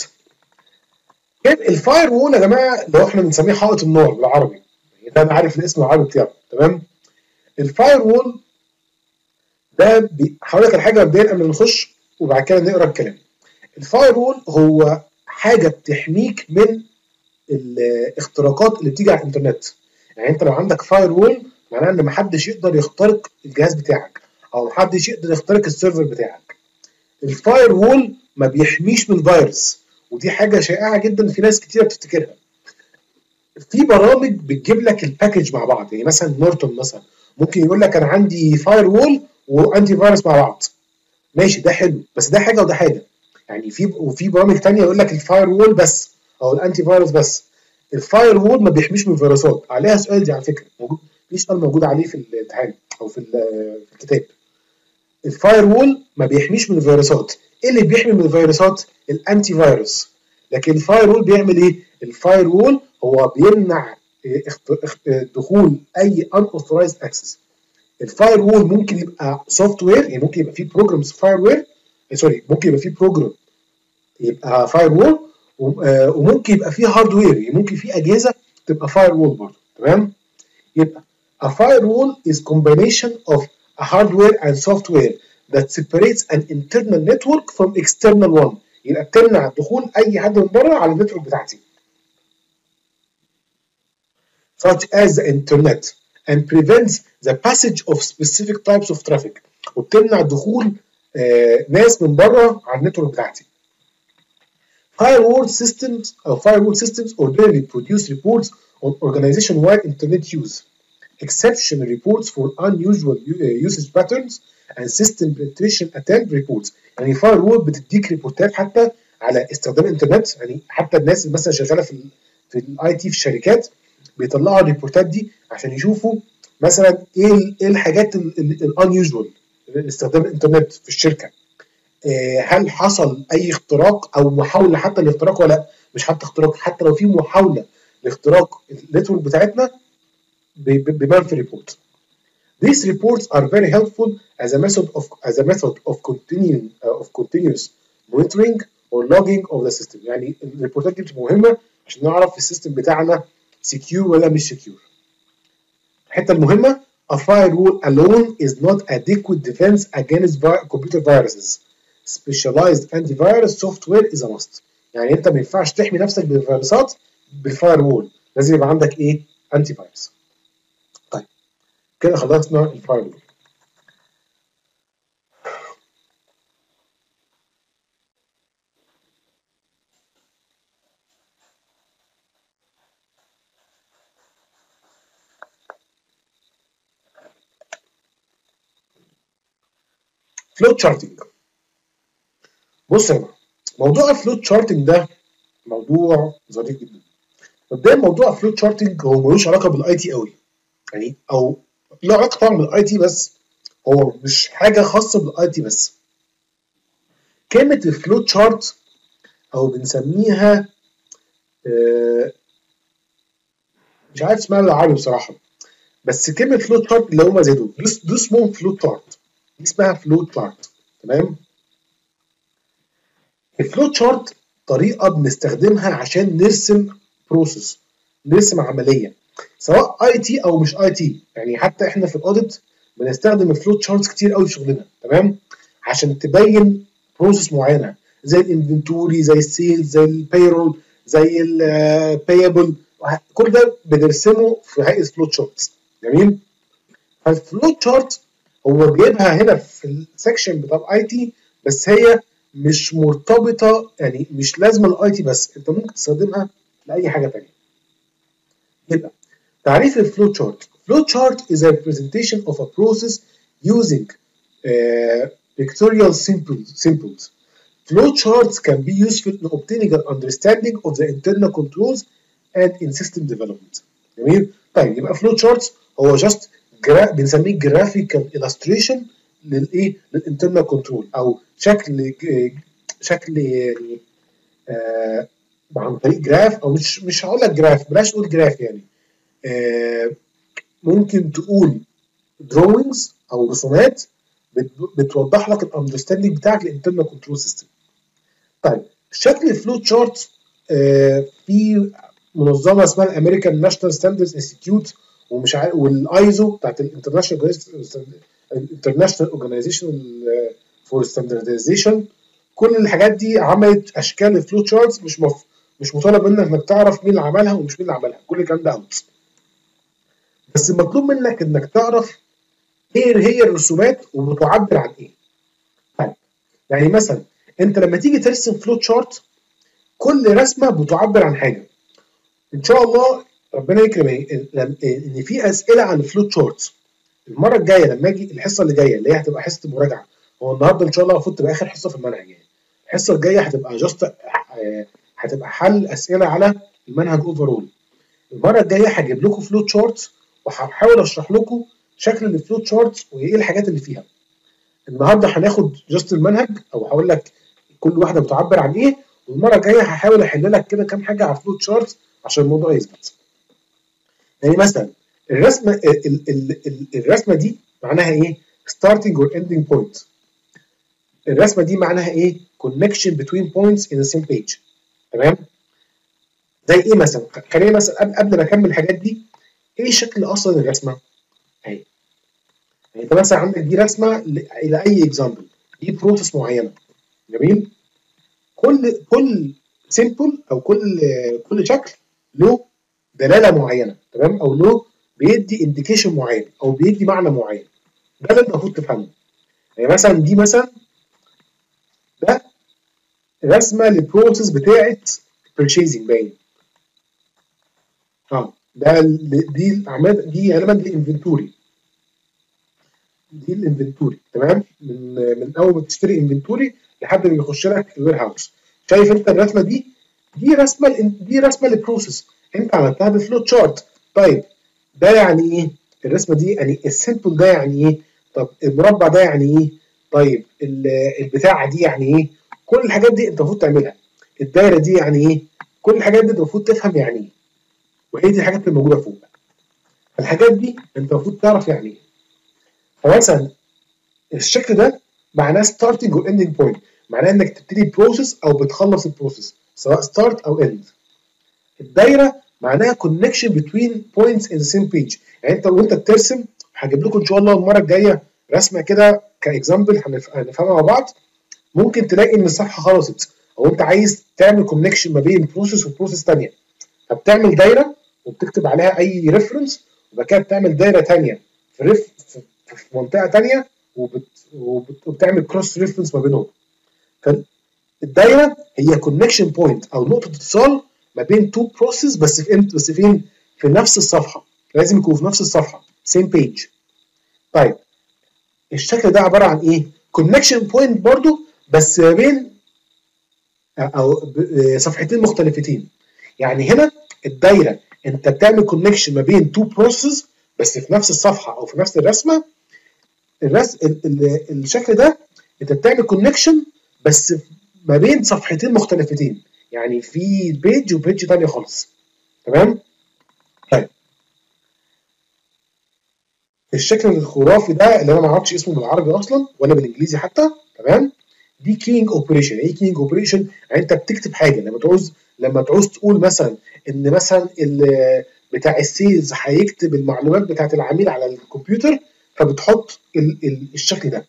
الفاير وول يا جماعه لو احنا بنسميه حائط النار بالعربي، ده انا عارف الاسم العربي بتاعه. تمام؟ الفاير وول ده هقول لك الحاجه مبدئيا قبل ما نخش وبعد كده نقرا الكلام. الفاير وول هو حاجه بتحميك من الاختراقات اللي بتيجي على الانترنت، يعني انت لو عندك فاير وول معناه ان محدش يقدر يخترق الجهاز بتاعك او محدش يقدر يخترق السيرفر بتاعك. الفاير وول ما بيحميش من الفيروس، ودي حاجه شائعه جدا في ناس كتير بتفتكرها. في برامج بتجيب لك الباكج مع بعض، يعني مثلا نورتون مثلا ممكن يقول لك انا عندي فاير وول وانتي فيروس مع بعض، ماشي ده حلو، بس ده حاجه وده حاجه. يعني في وفي برامج ثانيه يقول لك الفاير وول بس او الانتي فيروس بس. الفاير وول ما بيحميش من الفيروسات، عليها سؤال دي على فكره موجود، في سؤال موجود عليه في الامتحان او في الكتاب. الفاير وول ما بيحميش من الفيروسات، ايه اللي بيحمي من الفيروسات؟ الانتي فيروس. لكن الفاير وول بيعمل ايه؟ الفاير وول هو بيمنع دخول اي unauthorized access. الفاير وول ممكن يبقى سوفت وير، يعني ممكن يبقى فيه بروجرامز فاير وير سوري ممكن يبقى فيه بروجرام يبقى فاير وول، وممكن يبقى فيه هاردوير، يعني ممكن فيه اجهزه تبقى فاير وول برضه. تمام؟ يبقى a firewall is combination of a hardware and software that separates an internal network from external one. يبقى بتمنع دخول اي حد من بره على النتورك بتاعتي such as the internet and prevents the passage of specific types of traffic. وبتمنع دخول آه ناس من بره على النتورك بتاعتي. Firewall systems or firewall systems ordinarily produce reports on organization-wide internet use, exception reports for unusual usage patterns and system penetration attempt reports. يعني firewall بتديك ريبورتات حتى على استخدام الانترنت، يعني حتى الناس اللي مثلا شغاله في ال في الاي تي في الشركات بيطلعوا الريبورتات دي عشان يشوفوا مثلا ايه ايه الحاجات الانيوجوال استخدام الانترنت في الشركه. هل حصل اي اختراق او محاوله حتى لاختراق ولا لا؟ مش حتى اختراق، حتى لو في محاوله لاختراق النتورك بتاعتنا بيبان في ريبورت. These reports are very helpful as a method of as a method of continuing uh, of continuous monitoring or logging of the system. يعني الريبورتات دي بتبقى مهمه عشان نعرف السيستم بتاعنا secure ولا مش secure. الحته المهمه a firewall alone is not adequate defense against computer viruses. Specialized antivirus software is a must. يعني انت ما ينفعش تحمي نفسك من الفيروسات بالفاير وول، لازم يبقى عندك ايه؟ انتي فايروس. طيب كده خلصنا الفاير وول. فلوت شارتنج. بص يا جماعه، موضوع الفلوت شارتنج ده موضوع ظريف جدا. مبدئيا موضوع الفلوت شارتنج هو ملوش علاقه بالاي تي قوي، يعني او له علاقه طبعا بالاي تي بس هو مش حاجه خاصه بالاي تي بس. كلمه الفلوت شارت او بنسميها آه مش عارف اسمها بالعربي بصراحه، بس كلمه فلوت شارت اللي هم زي دول دول اسمهم فلوت شارت، دي اسمها فلوت شارت. تمام؟ الفلوت شارت طريقه بنستخدمها عشان نرسم بروسيس، نرسم عمليه سواء اي تي او مش اي تي. يعني حتى احنا في الاوديت بنستخدم الفلوت شارتس كتير قوي في شغلنا. تمام؟ عشان تبين بروسيس معينه زي الانفنتوري، زي السيلز، زي البيرول، زي البيبل، كل ده بنرسمه في هيئه فلوت شارتس. جميل؟ فالفلوت شارت هو جايبها هنا في السكشن بتاع الاي تي، بس هي مش مرتبطه، يعني مش لازمه الاي تي بس، انت ممكن تستخدمها لاي حاجه ثانيه. يبقى تعريف الفلوت شارت. Flow chart is a representation of a process using uh, pictorial symbols. symbols. Flow charts can be useful in obtaining an understanding of the internal controls and in system development. جميل؟ طيب يبقى flow charts هو just بنسميه graphical illustration للايه؟ للinternal control او شكل شكل يعني آه عن طريق جراف، او مش مش هقول لك جراف، بلاش تقول جراف، يعني آه ممكن تقول drawings او رسومات بتوضح لك الاندرستاندنج بتاعك للانترنال كنترول سيستم. طيب شكل الفلوت شارت آه في منظمه اسمها الامريكان ناشونال ستاندردز انستيتيوت ومش عارف والايزو بتاعت الانترناشونال الانترناشونال اورجانيزيشن فور ستاندرديزيشن. كل الحاجات دي عملت اشكال الفلوت شارتس، مش مف... مش مطالب منك انك تعرف مين اللي عملها ومش مين اللي عملها، كل الكلام ده اوت. بس المطلوب منك انك تعرف ايه هي الرسومات وبتعبر عن ايه. طيب يعني مثلا انت لما تيجي ترسم فلوت شارت كل رسمه بتعبر عن حاجه. ان شاء الله ربنا يكرم ان في اسئله عن الفلوت شارت المره الجايه لما اجي الحصه اللي جايه اللي هي هتبقى حصه المراجعه. هو النهارده ان شاء الله المفروض تبقى اخر حصه في المنهج، يعني الحصه الجايه هتبقى جاست هتبقى حل اسئله على المنهج اوفرول. المره الجايه هجيب لكم فلوت شارت وهحاول اشرح لكم شكل الفلوت شارت وايه الحاجات اللي فيها. النهارده هناخد جاست المنهج او هقول لك كل واحده بتعبر عن ايه، والمره الجايه هحاول احل لك كده كام حاجه على الفلوت شارت عشان الموضوع يثبت. يعني مثلا الرسمه ال ال ال الرسمه دي معناها ايه؟ starting or ending point. الرسمه دي معناها ايه؟ connection between points in the same page. تمام؟ زي ايه مثلا؟ خلينا مثلا قبل ما اكمل الحاجات دي، ايه شكل اصلا الرسمه؟ اهي. يعني انت مثلا عندك دي رسمه الى اي اكزامبل، دي بروسيس معينه. جميل؟ كل كل سيمبل او كل كل شكل له دلاله معينه، تمام؟ او له بيدي انديكيشن معين او بيدي معنى معين. ده اللي انت المفروض تفهمه. يعني مثلا دي مثلا ده رسمه للبروسيس بتاعت purchasing باين. اه ده دي الاعمال دي غالبا دي انفنتوري. دي الانفنتوري، تمام؟ من من اول ما تشتري انفنتوري لحد ما يخش لك الوير هاوس. شايف انت الرسمه دي؟ دي رسمه دي رسمه للبروسيس انت عملتها بفلو تشارت. طيب ده يعني ايه؟ الرسمه دي يعني السيمبل ده يعني ايه؟ طب المربع ده يعني ايه؟ طيب البتاعه دي يعني ايه؟ كل الحاجات دي انت المفروض تعملها. الدايره دي يعني ايه؟ كل الحاجات دي انت المفروض تفهم يعني ايه. وهي دي الحاجات اللي موجوده فوق. الحاجات دي انت المفروض تعرف يعني ايه. فمثلا الشكل ده معناه ستارتنج او اندنج بوينت، معناه انك تبتدي بروسيس او بتخلص البروسيس سواء ستارت او اند. الدايره معناها كونكشن بتوين بوينتس ان ذا سيم بيج. يعني انت وانت بترسم، هجيب لكم ان شاء الله المره الجايه رسمه كده كاكزامبل هنفهمها مع بعض. ممكن تلاقي ان الصفحه خلصت او انت عايز تعمل كونكشن ما بين بروسيس وبروسيس ثانيه، فبتعمل دايره وبتكتب عليها اي ريفرنس، وبعد كده بتعمل دايره ثانيه في ريف في منطقه ثانيه وبت... وبت... وبتعمل كروس ريفرنس ما بينهم. فالدايره هي كونكشن بوينت او نقطه اتصال ما بين تو بروسيس، بس في امتى؟ بس فين؟ في نفس الصفحه، لازم يكونوا في نفس الصفحه سيم بيج. طيب الشكل ده عباره عن ايه؟ كونكشن بوينت برضو بس ما بين او صفحتين مختلفتين. يعني هنا الدايره انت بتعمل كونكشن ما بين تو بروسيس بس في نفس الصفحه او في نفس الرسمه. الرسم الشكل ده انت بتعمل كونكشن بس ما بين صفحتين مختلفتين، يعني في بيج وبيج ثانيه خالص. تمام؟ طيب الشكل الخرافي ده اللي انا ما اعرفش اسمه بالعربي اصلا ولا بالانجليزي حتى، تمام؟ دي كينج اوبريشن. ايه كينج اوبريشن؟ يعني انت بتكتب حاجه لما تعوز لما تعوز تقول مثلا ان مثلا بتاع السيلز هيكتب المعلومات بتاعت العميل على الكمبيوتر، فبتحط ال ال الشكل ده.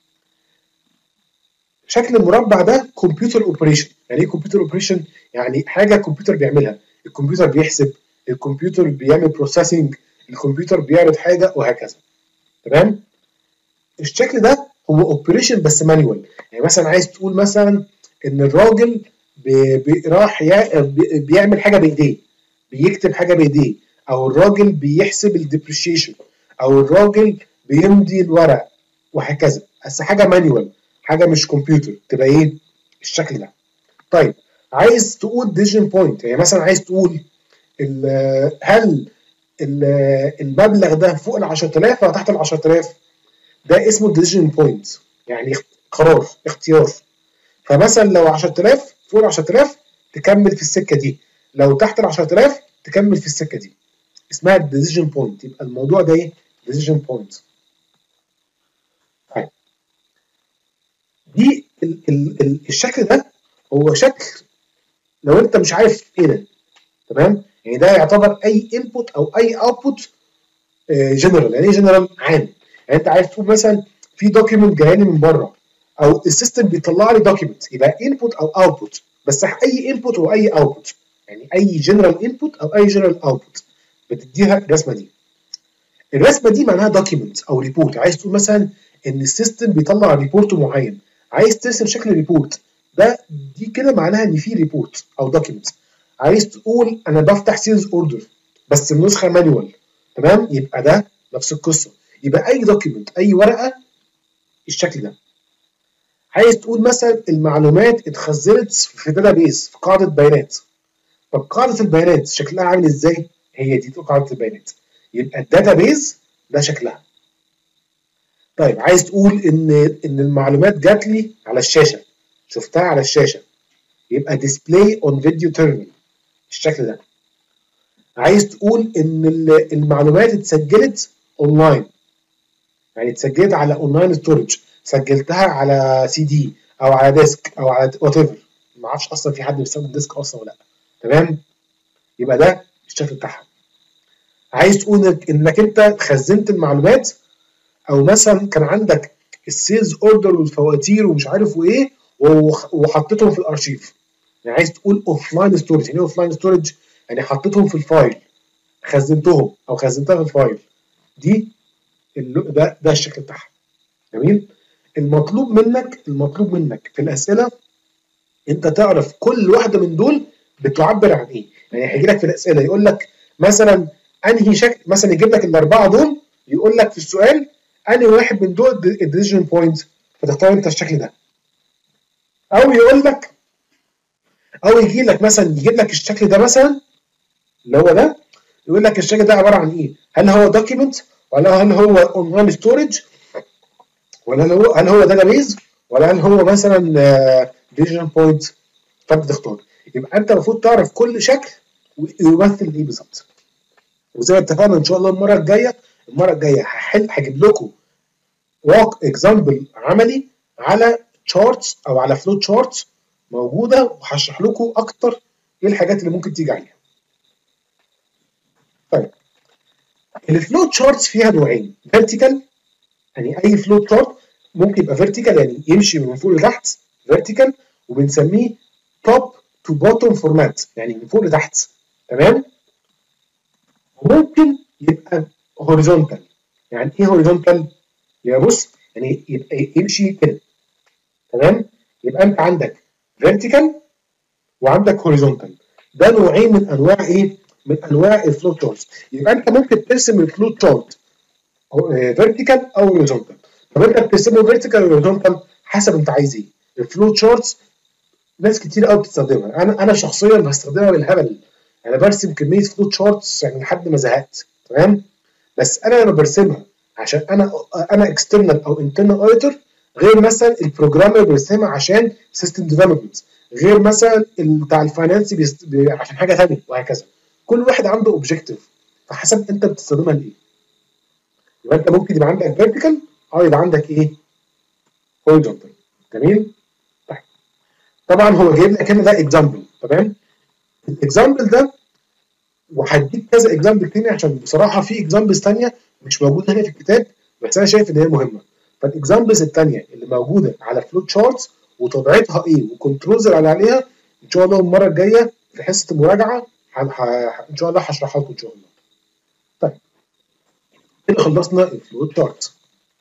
شكل المربع ده كمبيوتر اوبريشن. يعني ايه كمبيوتر اوبريشن؟ يعني حاجه الكمبيوتر بيعملها، الكمبيوتر بيحسب، الكمبيوتر بيعمل بروسيسنج، الكمبيوتر بيعرض حاجه وهكذا. تمام؟ الشكل ده هو اوبريشن بس مانيوال. يعني مثلا عايز تقول مثلا ان الراجل بي بي راح بي بيعمل حاجه بايديه، بيكتب حاجه بايديه، او الراجل بيحسب الديبريشيشن، او الراجل بيمضي الورق وهكذا. بس حاجه مانيوال، حاجه مش كمبيوتر، تبقى ايه؟ الشكل ده. طيب عايز تقول ديسيجن بوينت، يعني مثلا عايز تقول هل المبلغ ده فوق ال عشرة آلاف ولا تحت ال عشرة آلاف؟ ده اسمه ديسيجن بوينت، يعني قرار اختيار. فمثلا لو عشرة آلاف فوق ال عشرة آلاف تكمل في السكه دي، لو تحت ال عشرة آلاف تكمل في السكه دي. اسمها ديسيجن بوينت. يبقى الموضوع ده ايه؟ ديسيجن بوينت. طيب دي ال ال ال الشكل ده هو شكل لو انت مش عارف ايه ده، تمام؟ يعني ده يعتبر اي انبوت او اي اوتبوت جنرال. يعني ايه جنرال؟ عام. يعني انت عايز تقول مثلا في دوكيمنت جاي لي من بره، او السيستم بيطلع لي دوكيمنت، يبقى انبوت او اوتبوت. بس اي انبوت واي اوتبوت، يعني اي جنرال انبوت او اي جنرال اوتبوت بتديها الرسمه دي. الرسمه دي معناها دوكيمنت او ريبورت. عايز تقول مثلا ان السيستم بيطلع ريبورت معين، عايز ترسم شكل ريبورت، ده دي كده معناها ان في ريبورت او دوكيمنت. عايز تقول انا بفتح سيلز اوردر بس النسخه مانيوال، تمام؟ يبقى ده نفس القصه. يبقى اي دوكيمنت، اي ورقه الشكل ده. عايز تقول مثلا المعلومات اتخزنت في داتابيز، في قاعده بيانات. طب قاعده البيانات شكلها عامل ازاي؟ هي دي قاعده البيانات. يبقى الداتابيز ده شكلها. طيب عايز تقول ان ان المعلومات جات لي على الشاشه، شفتها على الشاشه، يبقى display on video terminal الشكل ده. عايز تقول ان المعلومات اتسجلت اونلاين، يعني اتسجلت على اونلاين ستورج، سجلتها على سي دي او على ديسك او على وات ايفر، ما اعرفش اصلا في حد بيستخدم ديسك اصلا ولا لا. تمام، يبقى ده الشكل بتاعها. عايز تقول انك, إنك انت خزنت المعلومات، او مثلا كان عندك السيلز اوردر والفواتير ومش عارف وايه وحطيتهم في الارشيف. يعني عايز تقول اوف لاين ستورج. يعني ايه اوف لاين ستورج؟ يعني حطيتهم في الفايل، خزنتهم او خزنتها في الفايل دي. ده ده الشكل بتاعها. جميل. المطلوب منك المطلوب منك في الاسئله انت تعرف كل واحده من دول بتعبر عن ايه. يعني هيجي لك في الاسئله يقول لك مثلا انهي شكل، مثلا يجيب لك الاربعه دول يقول لك في السؤال انهي واحد من دول الديسيجن بوينت، فتختار انت الشكل ده. او يقول لك او يجي لك مثلا يجيب لك الشكل ده مثلا اللي هو ده، يقول لك الشكل ده عباره عن ايه؟ هل هو دوكيمنت، ولا هل هو اونلاين ستورج، ولا هل هو هل هو داتابيز، ولا هل هو مثلا ديسيجن بوينت؟ فانت تختار. يبقى انت المفروض تعرف كل شكل ويمثل ايه بالظبط. وزي ما اتفقنا ان شاء الله المره الجايه المره الجايه هحل هجيب لكم واك اكزامبل عملي على تشارتس او على فلو تشارتس موجوده، وهشرح لكم اكتر ايه الحاجات اللي ممكن تيجي عليها. طيب، الفلو تشارتس فيها نوعين: فيرتيكال، يعني اي فلو تشارت ممكن يبقى فيرتيكال يعني يمشي من فوق لتحت فيرتيكال، وبنسميه توب تو بوتوم فورمات، يعني من فوق لتحت. تمام. ممكن يبقى هوريزونتال. يعني ايه هوريزونتال؟ يا بص، يعني يبقى يمشي كده. تمام. يبقى انت عندك فيرتيكال وعندك هوريزونتال. ده نوعين من انواع ايه؟ من انواع الفلو تشارت. يبقى انت ممكن ترسم الفلو تشارت فيرتيكال او هوريزونتال. طب انت بترسمه فيرتيكال او هوريزونتال حسب انت عايز ايه. الفلو تشارتس ناس كتير قوي بتستخدمها، انا انا شخصيا بستخدمها بالهبل. انا برسم كميه فلو تشارتس يعني لحد ما زهقت. تمام. بس انا لما برسمها عشان انا انا اكسترنال او انترنال اوديتور، غير مثلا البروجرامر بيرسمها عشان سيستم ديفلوبمنت، غير مثلا بتاع الفاينانس بيست... بي... عشان حاجه ثانيه، وهكذا. كل واحد عنده اوبجيكتيف، فحسب انت بتستخدمها لايه. يبقى انت ممكن يبقى عندك فيرتيكال او يبقى عندك ايه؟ هوريزونتال. جميل. طيب، طبعا هو جايب لك هنا ده اكزامبل. تمام. الاكزامبل ده وهديك كذا اكزامبل تاني، عشان بصراحه في اكزامبلز تانيه مش موجوده هنا في الكتاب، بس انا شايف ان هي مهمه. فالاكزامبلز التانيه اللي موجوده على فلو تشارتس وطبيعتها ايه والكنترولز اللي عليها ان شاء الله المره الجايه في حصه المراجعه ح... ح... ان شاء الله هشرحها لكم ان شاء الله. طيب، كده خلصنا الفلو تشارت.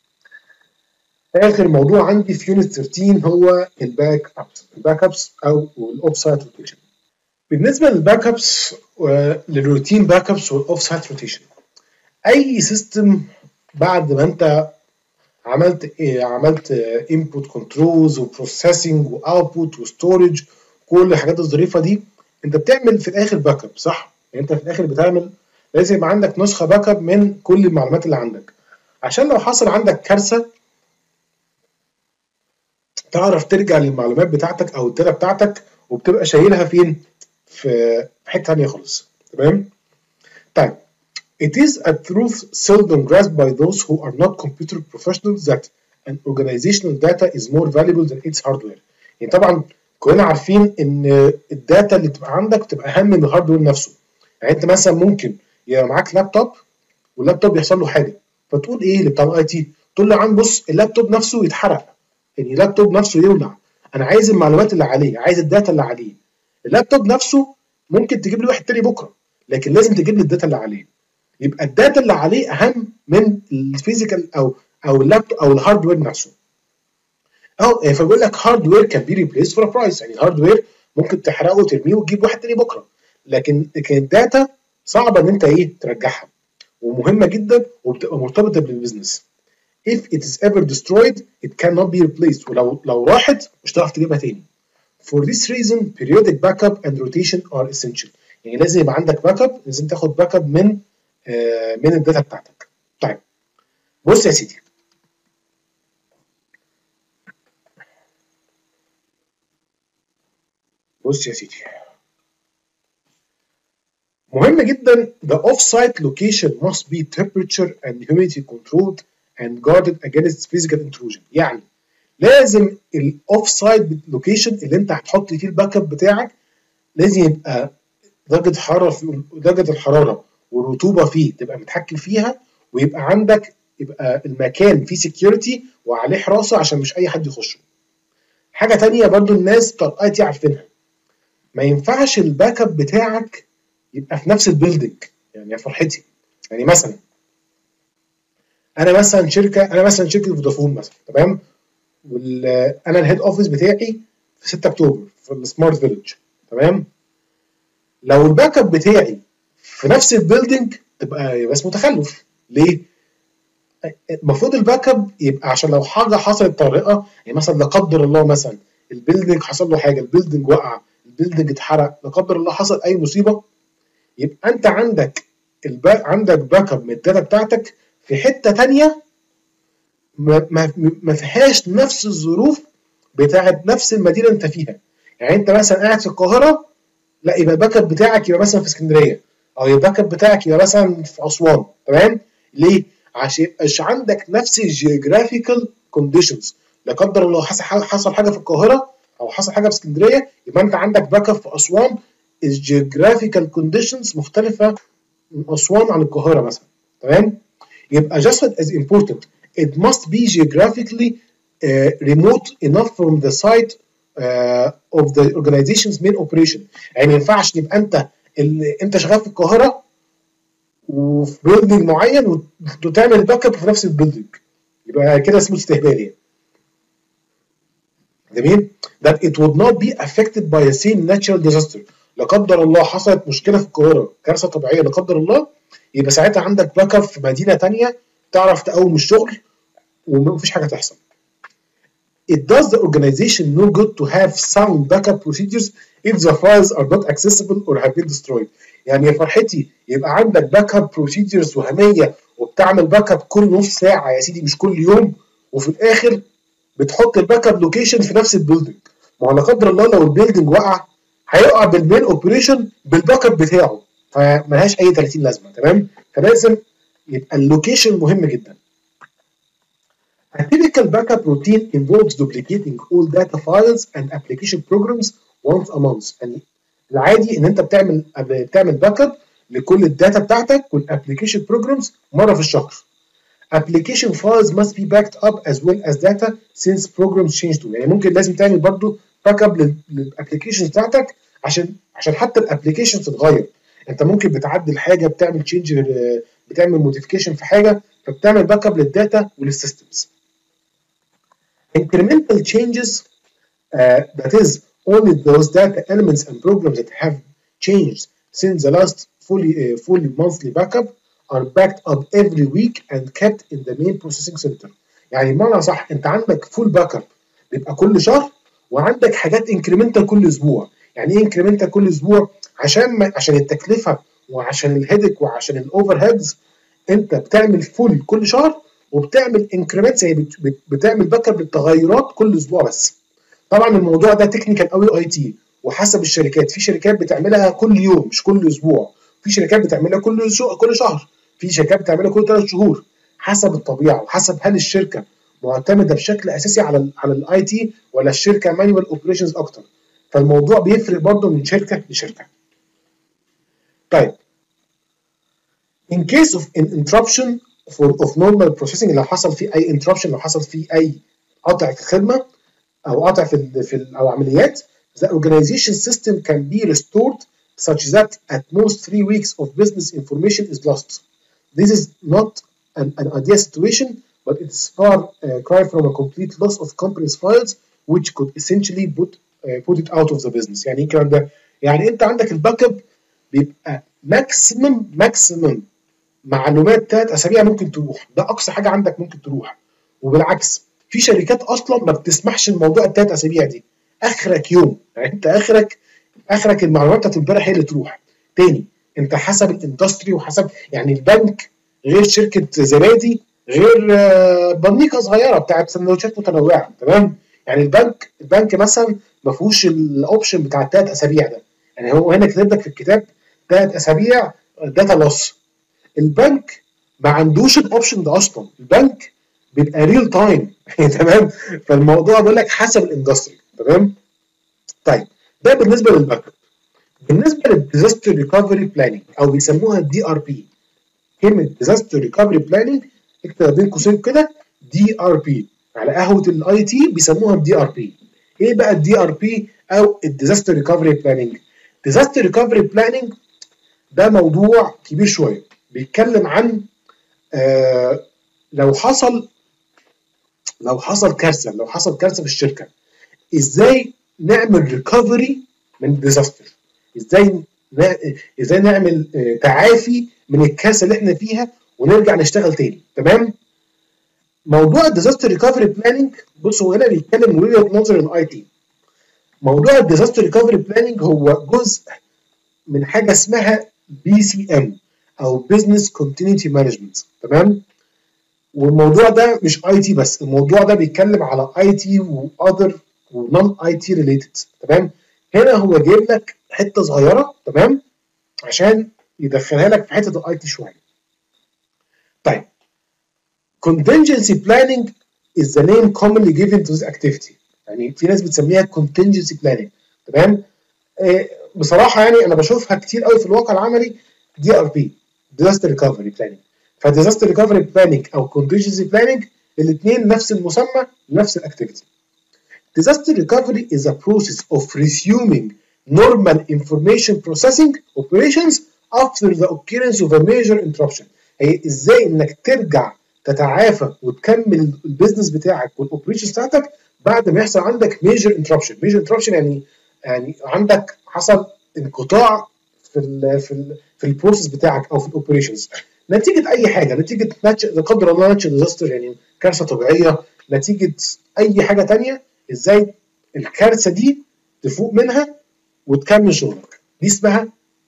اخر موضوع عندي في يونت ثلاثة عشر هو الباك ابس الباك ابس او الاوف سايت روتيشن. بالنسبه للباك ابس للروتين باك ابس والاوف سايت روتيشن، اي سيستم بعد ما انت عملت ايه عملت انبوت كنترولز وبروسيسنج واوتبوت وستورج، كل الحاجات الظريفه دي، انت بتعمل في الاخر باك اب، صح؟ يعني انت في الاخر بتعمل لازم يبقى عندك نسخه باك اب من كل المعلومات اللي عندك، عشان لو حصل عندك كارثه تعرف ترجع للمعلومات بتاعتك او الداتا بتاعتك، وبتبقى شايلها فين؟ في حته ثانيه خالص. تمام؟ طيب، it is a truth seldom grasped by those who are not computer professionals that an organizational data is more valuable than its hardware. يعني طبعا كلنا عارفين ان الداتا اللي بتبقى عندك بتبقى اهم من الهاردوير نفسه. يعني انت مثلا ممكن يبقى معاك لابتوب واللابتوب يحصل له حاجه، فتقول ايه اللي بتاع الاي تي؟ تقول له يا عم بص اللابتوب نفسه يتحرق، يعني اللابتوب نفسه يولع، انا عايز المعلومات اللي عليه، عايز الداتا اللي عليه. اللابتوب نفسه ممكن تجيب لي واحد تاني بكره، لكن لازم تجيب لي الداتا اللي عليه. يبقى الداتا اللي عليه اهم من الفيزيكال او او اللابتوب او الهاردوير نفسه. او فبيقول لك هاردوير كان بي ريبليس فور برايس، يعني الهاردوير ممكن تحرقه وترميه وتجيب واحد تاني بكره، لكن لكن الداتا صعبه ان انت ايه ترجعها، ومهمه جدا وبتبقى مرتبطه بالبيزنس. if it is ever destroyed it cannot be replaced، ولو لو راحت مش هتعرف تجيبها تاني. for this reason periodic backup and rotation are essential. يعني لازم يبقى عندك باك اب، لازم تاخد باك اب من آه من الداتا بتاعتك. طيب، بص يا سيدي، بص يا سيدي مهم جدا the off-site location must be temperature and humidity controlled and guarded against physical intrusion. يعني لازم الاوف سايت لوكيشن اللي انت هتحط فيه الباك اب بتاعك لازم يبقى درجه حراره درجه الحراره والرطوبه فيه تبقى متحكم فيها، ويبقى عندك يبقى المكان فيه سكيورتي وعليه حراسه عشان مش اي حد يخشه. حاجه ثانيه برضو الناس بتوع الاي تي عارفينها، ما ينفعش الباك اب بتاعك يبقى في نفس البيلدنج. يعني يا فرحتي، يعني مثلا انا مثلا شركه انا مثلا شركه فودافون مثلا، تمام، وانا الهيد اوفيس بتاعي في ستة اكتوبر في السمارت فيلج، تمام. لو الباك اب بتاعي في نفس البيلدنج تبقى يبقى اسمه تخلف. ليه؟ المفروض الباك اب يبقى عشان لو حاجه حصلت طارئه، يعني مثلا لا قدر الله مثلا البيلدنج حصل له حاجه، البيلدنج وقع، البيلدنج اتحرق، لا قدر الله حصل اي مصيبه، يبقى انت عندك الباك عندك باك اب من الداتا بتاعتك في حته ثانيه ما, ما, ما فيهاش نفس الظروف بتاعت نفس المدينه انت فيها. يعني انت مثلا قاعد في القاهره، لا يبقى الباك اب بتاعك يبقى مثلا في اسكندريه، او يبقى الباك اب بتاعك يبقى مثلا في اسوان، تمام. ليه؟ عشان يبقاش عندك نفس الجيوغرافيكال كونديشنز. لا قدر الله حصل حاجه حصل حاجه في القاهره او حصل حاجه في اسكندريه، يبقى انت عندك باك اب في اسوان الجيوغرافيكال كونديشنز مختلفه من اسوان عن القاهره مثلا، تمام. يبقى just as important it must be geographically uh, remote enough from the site uh, of the organization's main operation. يعني ما ينفعش يبقى انت اللي انت شغال في القاهره وفي بيلدنج معين وتعمل باك اب في نفس البيلدنج، يبقى كده اسمه استهبال يعني. جميل؟ that it would not be affected by the same natural disaster. لا قدر الله حصلت مشكله في القاهره، كارثه طبيعيه لا قدر الله، يبقى ساعتها عندك باك اب في مدينه ثانيه تعرف تقوم الشغل ومفيش حاجه تحصل. It does the organization no good to have sound backup procedures if the files are not accessible or have been destroyed. يعني يا فرحتي يبقى عندك باك اب بروسيدجرز وهميه وبتعمل باك اب كل نص ساعه يا سيدي مش كل يوم، وفي الاخر بتحط الباك اب لوكيشن في نفس البيلدنج. ما هو لا قدر الله لو البيلدنج وقع هيقع بالمين اوبريشن بالباك اب بتاعه، فملهاش اي ثلاثين لازمه، تمام. فلازم يبقى اللوكيشن مهم جدا. A typical backup routine involves duplicating all data files and application programs once a month. يعني العادي ان انت بتعمل بتعمل باك اب لكل الداتا بتاعتك والابلكيشن بروجرامز مره في الشهر. Application files must be backed up as well as data since programs change too. يعني ممكن لازم تعمل برضو باك اب للابلكيشنز بتاعتك عشان عشان حتى الابلكيشنز تتغير. انت ممكن بتعدل حاجه، بتعمل تشينج، بتعمل موديفيكيشن في حاجه، فبتعمل باك اب للداتا وللسيستمز. Incremental changes, uh, that is only those data elements and programs that have changed since the last fully uh, fully monthly backup are backed up every week and kept in the main processing center. يعني بمعنى صح انت عندك فول باك اب بيبقى كل شهر، وعندك حاجات انكريمنتال كل اسبوع. يعني ايه انكريمنتال كل اسبوع؟ عشان ما عشان التكلفه وعشان الهيدك وعشان الاوفر هيدز انت بتعمل فول كل شهر، وبتعمل انكريمنتس يعني بتعمل باك اب للتغيرات كل اسبوع بس. طبعا الموضوع ده تكنيكال قوي اي تي وحسب الشركات، في شركات بتعملها كل يوم مش كل اسبوع، في شركات بتعملها كل شو... كل شهر، في شركات بتعملها كل ثلاث شهور، حسب الطبيعه وحسب هل الشركه معتمده بشكل اساسي على ال على الاي تي ولا الشركه مانيوال اوبريشنز اكتر. فالموضوع بيفرق برضه من شركه لشركه. طيب in case of an interruption for of normal processing، لو حصل فيه اي interruption، لو حصل فيه اي قطع في الخدمه او قطع في ال في ال او عمليات، the organization system can be restored such that at most three weeks of business information is lost. This is not an, an ideal situation, but it is far uh, cry from a complete loss of company's files which could essentially put uh, put it out of the business. يعني ايه الكلام ده؟ يعني انت عندك الباك اب بيبقى ماكسيمم ماكسيمم معلومات ثلاث اسابيع ممكن تروح، ده اقصى حاجه عندك ممكن تروح. وبالعكس في شركات اصلا ما بتسمحش الموضوع الثلاث اسابيع دي، اخرك يوم، يعني انت اخرك اخرك المعلومات بتاعت امبارح هي اللي تروح. تاني انت حسب الاندستري وحسب، يعني البنك غير شركه زبادي غير بنيكه صغيره بتاعت سندوتشات متنوعه، تمام. يعني البنك البنك مثلا ما فيهوش الاوبشن بتاع الثلاث اسابيع ده، يعني هو هنا كاتب لك في الكتاب ثلاث اسابيع داتا لوس. البنك ما عندوش الاوبشن ده اصلا، البنك بيبقى ريل تايم تمام. فالموضوع بيقول لك حسب الاندستري. تمام. طيب ده بالنسبه للباك اب. بالنسبه للديزاستر ريكفري بلاننج او بيسموها دي ار بي، كلمه ديزاستر ريكفري بلاننج اكتب بين قوسين كده دي ار بي، على قهوه الاي تي بيسموها الدي ار بي. ايه بقى الدي ار بي او الديزاستر ريكفري بلاننج؟ ديزاستر ريكفري بلاننج ده موضوع كبير شويه، بيتكلم عن آه لو حصل لو حصل كارثه لو حصل كارثه في الشركه، ازاي نعمل ريكفري من الديزاستر، ازاي ازاي نعمل آه تعافي من الكارثه اللي احنا فيها ونرجع نشتغل تاني. تمام. موضوع الديزاستر ريكفري بلاننج، بصوا هنا بيتكلم من وجهه نظر الاي تي. موضوع الديزاستر ريكفري بلاننج هو جزء من حاجه اسمها بي سي ام او بزنس كونتينيتي مانجمنت. تمام. والموضوع ده مش اي تي بس، الموضوع ده بيتكلم على اي تي واذر ونون اي تي ريليتد. تمام. هنا هو جايب لك حته صغيره تمام عشان يدخلها لك في حته الاي تي شويه. طيب contingency planning is the name commonly given to this activity. يعني في ناس بتسميها contingency planning. تمام. آه بصراحه يعني انا بشوفها كتير قوي في الواقع العملي دي ار بي disaster recovery planning. فديزاستر ريكفري بلاننج او contingency planning الاثنين نفس المسمى نفس الاكتيفيتي. Disaster recovery is a process of resuming normal information processing operations after the occurrence of a major interruption. هي ازاي انك ترجع تتعافى وتكمل البيزنس بتاعك والاوبريشنز بتاعتك بعد ما يحصل عندك major interruption. major interruption يعني يعني عندك حصل انقطاع في ال في ال في البروسيس بتاعك او في الاوبريشنز نتيجه اي حاجه، نتيجه لا قدر الله ناتشر ديزاستر يعني كارثه طبيعيه، نتيجه اي حاجه ثانيه، ازاي الكارثه دي تفوق منها وتكمل شغلك. دي اسمها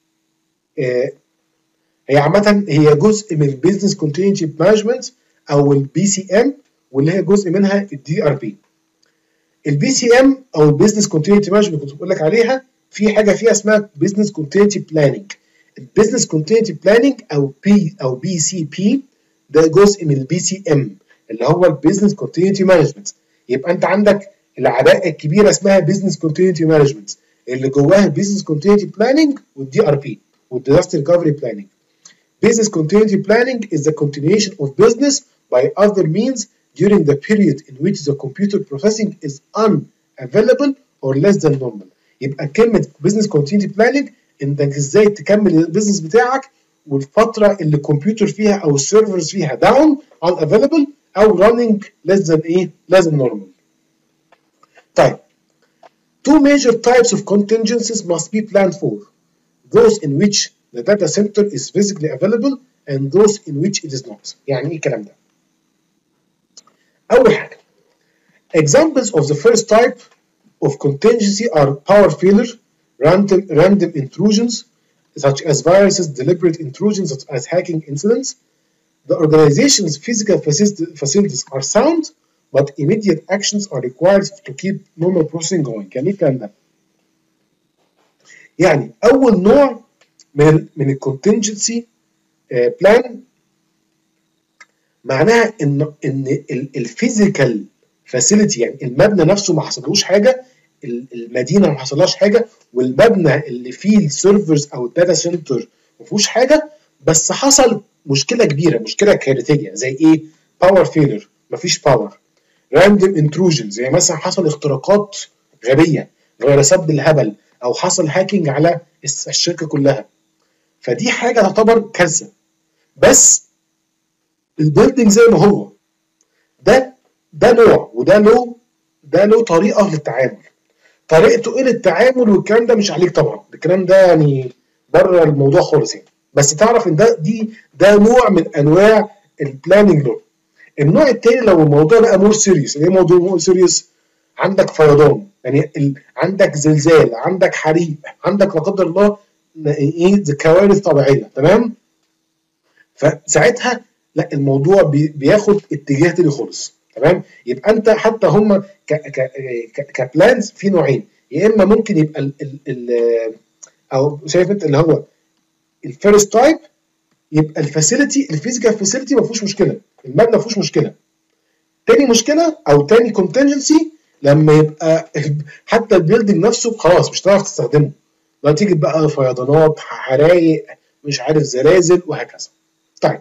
آه هي عامه هي جزء من البيزنس كونتينيتي مانجمنت او البي سي ام، واللي هي جزء منها الدي ار بي. البي سي ام او البيزنس كونتينيتي مانجمنت كنت بقول لك عليها، في حاجه فيها اسمها بيزنس كونتينيتي بلاننج. البيزنس كونتينيتي بلاننج او بي او بي سي بي ده جزء من البي سي ام اللي هو البيزنس كونتينيتي مانجمنت. يبقى انت عندك العباءه الكبيره اسمها بيزنس كونتينيتي مانجمنت اللي جواها البيزنس كونتينيتي بلاننج والدي ار بي والديزاستر ريكفري بلاننج. Business continuity planning is the continuation of business by other means during the period in which the computer processing is unavailable or less than normal. يبقى كلمة business continuity planning انك ازاي تكمل البيزنس بتاعك والفترة اللي الكمبيوتر فيها او السيرفرز فيها down unavailable او running less than ايه less than normal. طيب two major types of contingencies must be planned for. Those in which the data center is physically available and those in which it is not. يعني ايه الكلام ده؟ أول حاجة examples of the first type of contingency are power failure, random, random intrusions such as viruses, deliberate intrusions such as hacking incidents. The organization's physical facilities are sound, but immediate actions are required to keep normal processing going. يعني ايه الكلام ده؟ يعني أول نوع من من الكونتنجنسي بلان معناها ان ان الفيزيكال فاسيلتي يعني المبنى نفسه ما حصلوش حاجه، المدينه ما حصلهاش حاجه، والمبنى اللي فيه السيرفرز او الداتا سنتر ما فيهوش حاجه، بس حصل مشكله كبيره، مشكله كارثيه زي ايه؟ باور فيلر، ما فيش باور. راندوم انتروجنز يعني مثلا حصل اختراقات غبيه، فيروسات بالهبل، او حصل هاكينج على الشركه كلها. فدي حاجه تعتبر كارثه. بس البيلدنج زي ما هو ده ده نوع وده له ده له طريقه للتعامل. طريقته ايه للتعامل والكلام ده مش عليك طبعا، الكلام ده يعني بره الموضوع خالص يعني، بس تعرف ان ده دي ده نوع من انواع البلاننج لو. النوع الثاني لو الموضوع بقى مور سيريس، ايه موضوع مور سيريس؟ عندك فيضان يعني ال... عندك زلزال، عندك حريق، عندك لا قدر الله ايه كوارث طبيعيه. تمام. فساعتها لا الموضوع بي... بياخد اتجاه تاني خالص. تمام. يبقى انت حتى هم ك ك ك كبلانز في نوعين، يا اما ممكن يبقى ال ال ال او شايف انت اللي هو الفيرست تايب يبقى الفاسيلتي الفيزيكال فاسيلتي ما فيهوش مشكله، المبنى ما فيهوش مشكله. تاني مشكله او تاني كونتنجنسي لما يبقى حتى البيلدنج نفسه خلاص مش هتعرف تستخدمه، لو تيجي بقى فيضانات، حرايق، مش عارف زلازل وهكذا. طيب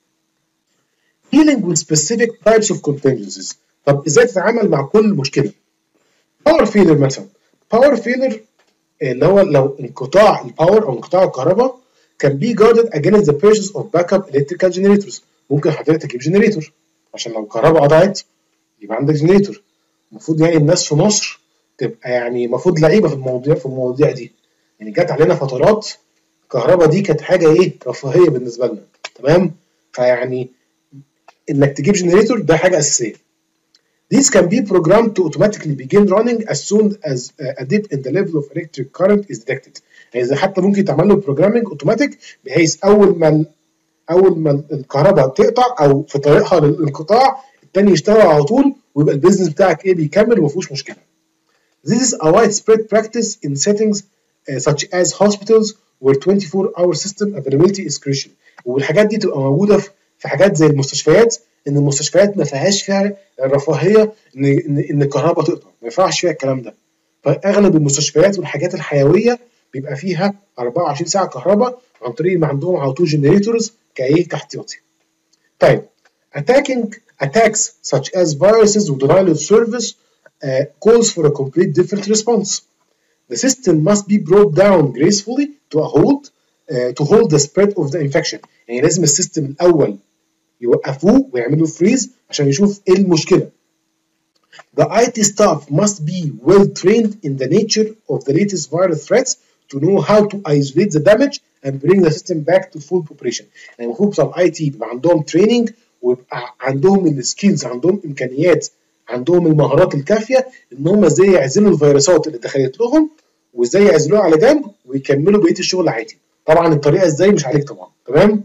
dealing with specific types of contingencies. طب ازاي تتعامل مع كل مشكله؟ باور فيلر مثلا، باور فيلر اللي هو لو انقطاع الباور او انقطاع الكهرباء can be guarded against the purchase of backup electrical generators. ممكن حضرتك تجيب جنريتور عشان لو الكهرباء قطعت يبقى عندك جنريتور. المفروض يعني الناس في مصر تبقى يعني المفروض لعيبه في المواضيع في المواضيع دي. يعني جت علينا فترات الكهرباء دي كانت حاجه ايه رفاهيه بالنسبه لنا، تمام؟ فيعني انك تجيب جنريتور ده حاجه اساسيه. These can be programmed to automatically begin running as soon as a dip in the level of electric current is detected. يعني اذا حتى ممكن تعمل له بروجرامنج اوتوماتيك بحيث اول ما اول ما الكهرباء تقطع او في طريقها للانقطاع الثاني يشتغل على طول ويبقى البيزنس بتاعك ايه بيكمل وما فيهوش مشكله. This is a widespread practice in settings uh, such as hospitals where twenty-four hour system availability is crucial. والحاجات دي تبقى موجوده في حاجات زي المستشفيات، ان المستشفيات ما فيهاش فيها الرفاهيه ان ان, إن الكهرباء تقطع، ما ينفعش فيها الكلام ده. فاغلب المستشفيات والحاجات الحيويه بيبقى فيها أربعة وعشرين ساعه كهرباء عن طريق ما عندهم على طول جنريتورز كايه كاحتياطي. طيب attacking attacks such as viruses و denial of service uh, calls for a complete different response. The system must be brought down gracefully to a hold uh, to hold the spread of the infection. يعني لازم السيستم الاول يوقفوه ويعملوا فريز عشان يشوف ايه المشكله. The اي تي staff must be well trained in the nature of the latest virus threats to know how to isolate the damage and bring the system back to full operation. يعني المفروض بتوع الاي تي بيبقى عندهم تريننج ويبقى عندهم السكيلز، عندهم امكانيات، عندهم المهارات الكافيه ان هم ازاي يعزلوا الفيروسات اللي دخلت لهم وازاي يعزلوها على جنب ويكملوا بقيه الشغل عادي. طبعا الطريقه ازاي مش عليك طبعا، تمام؟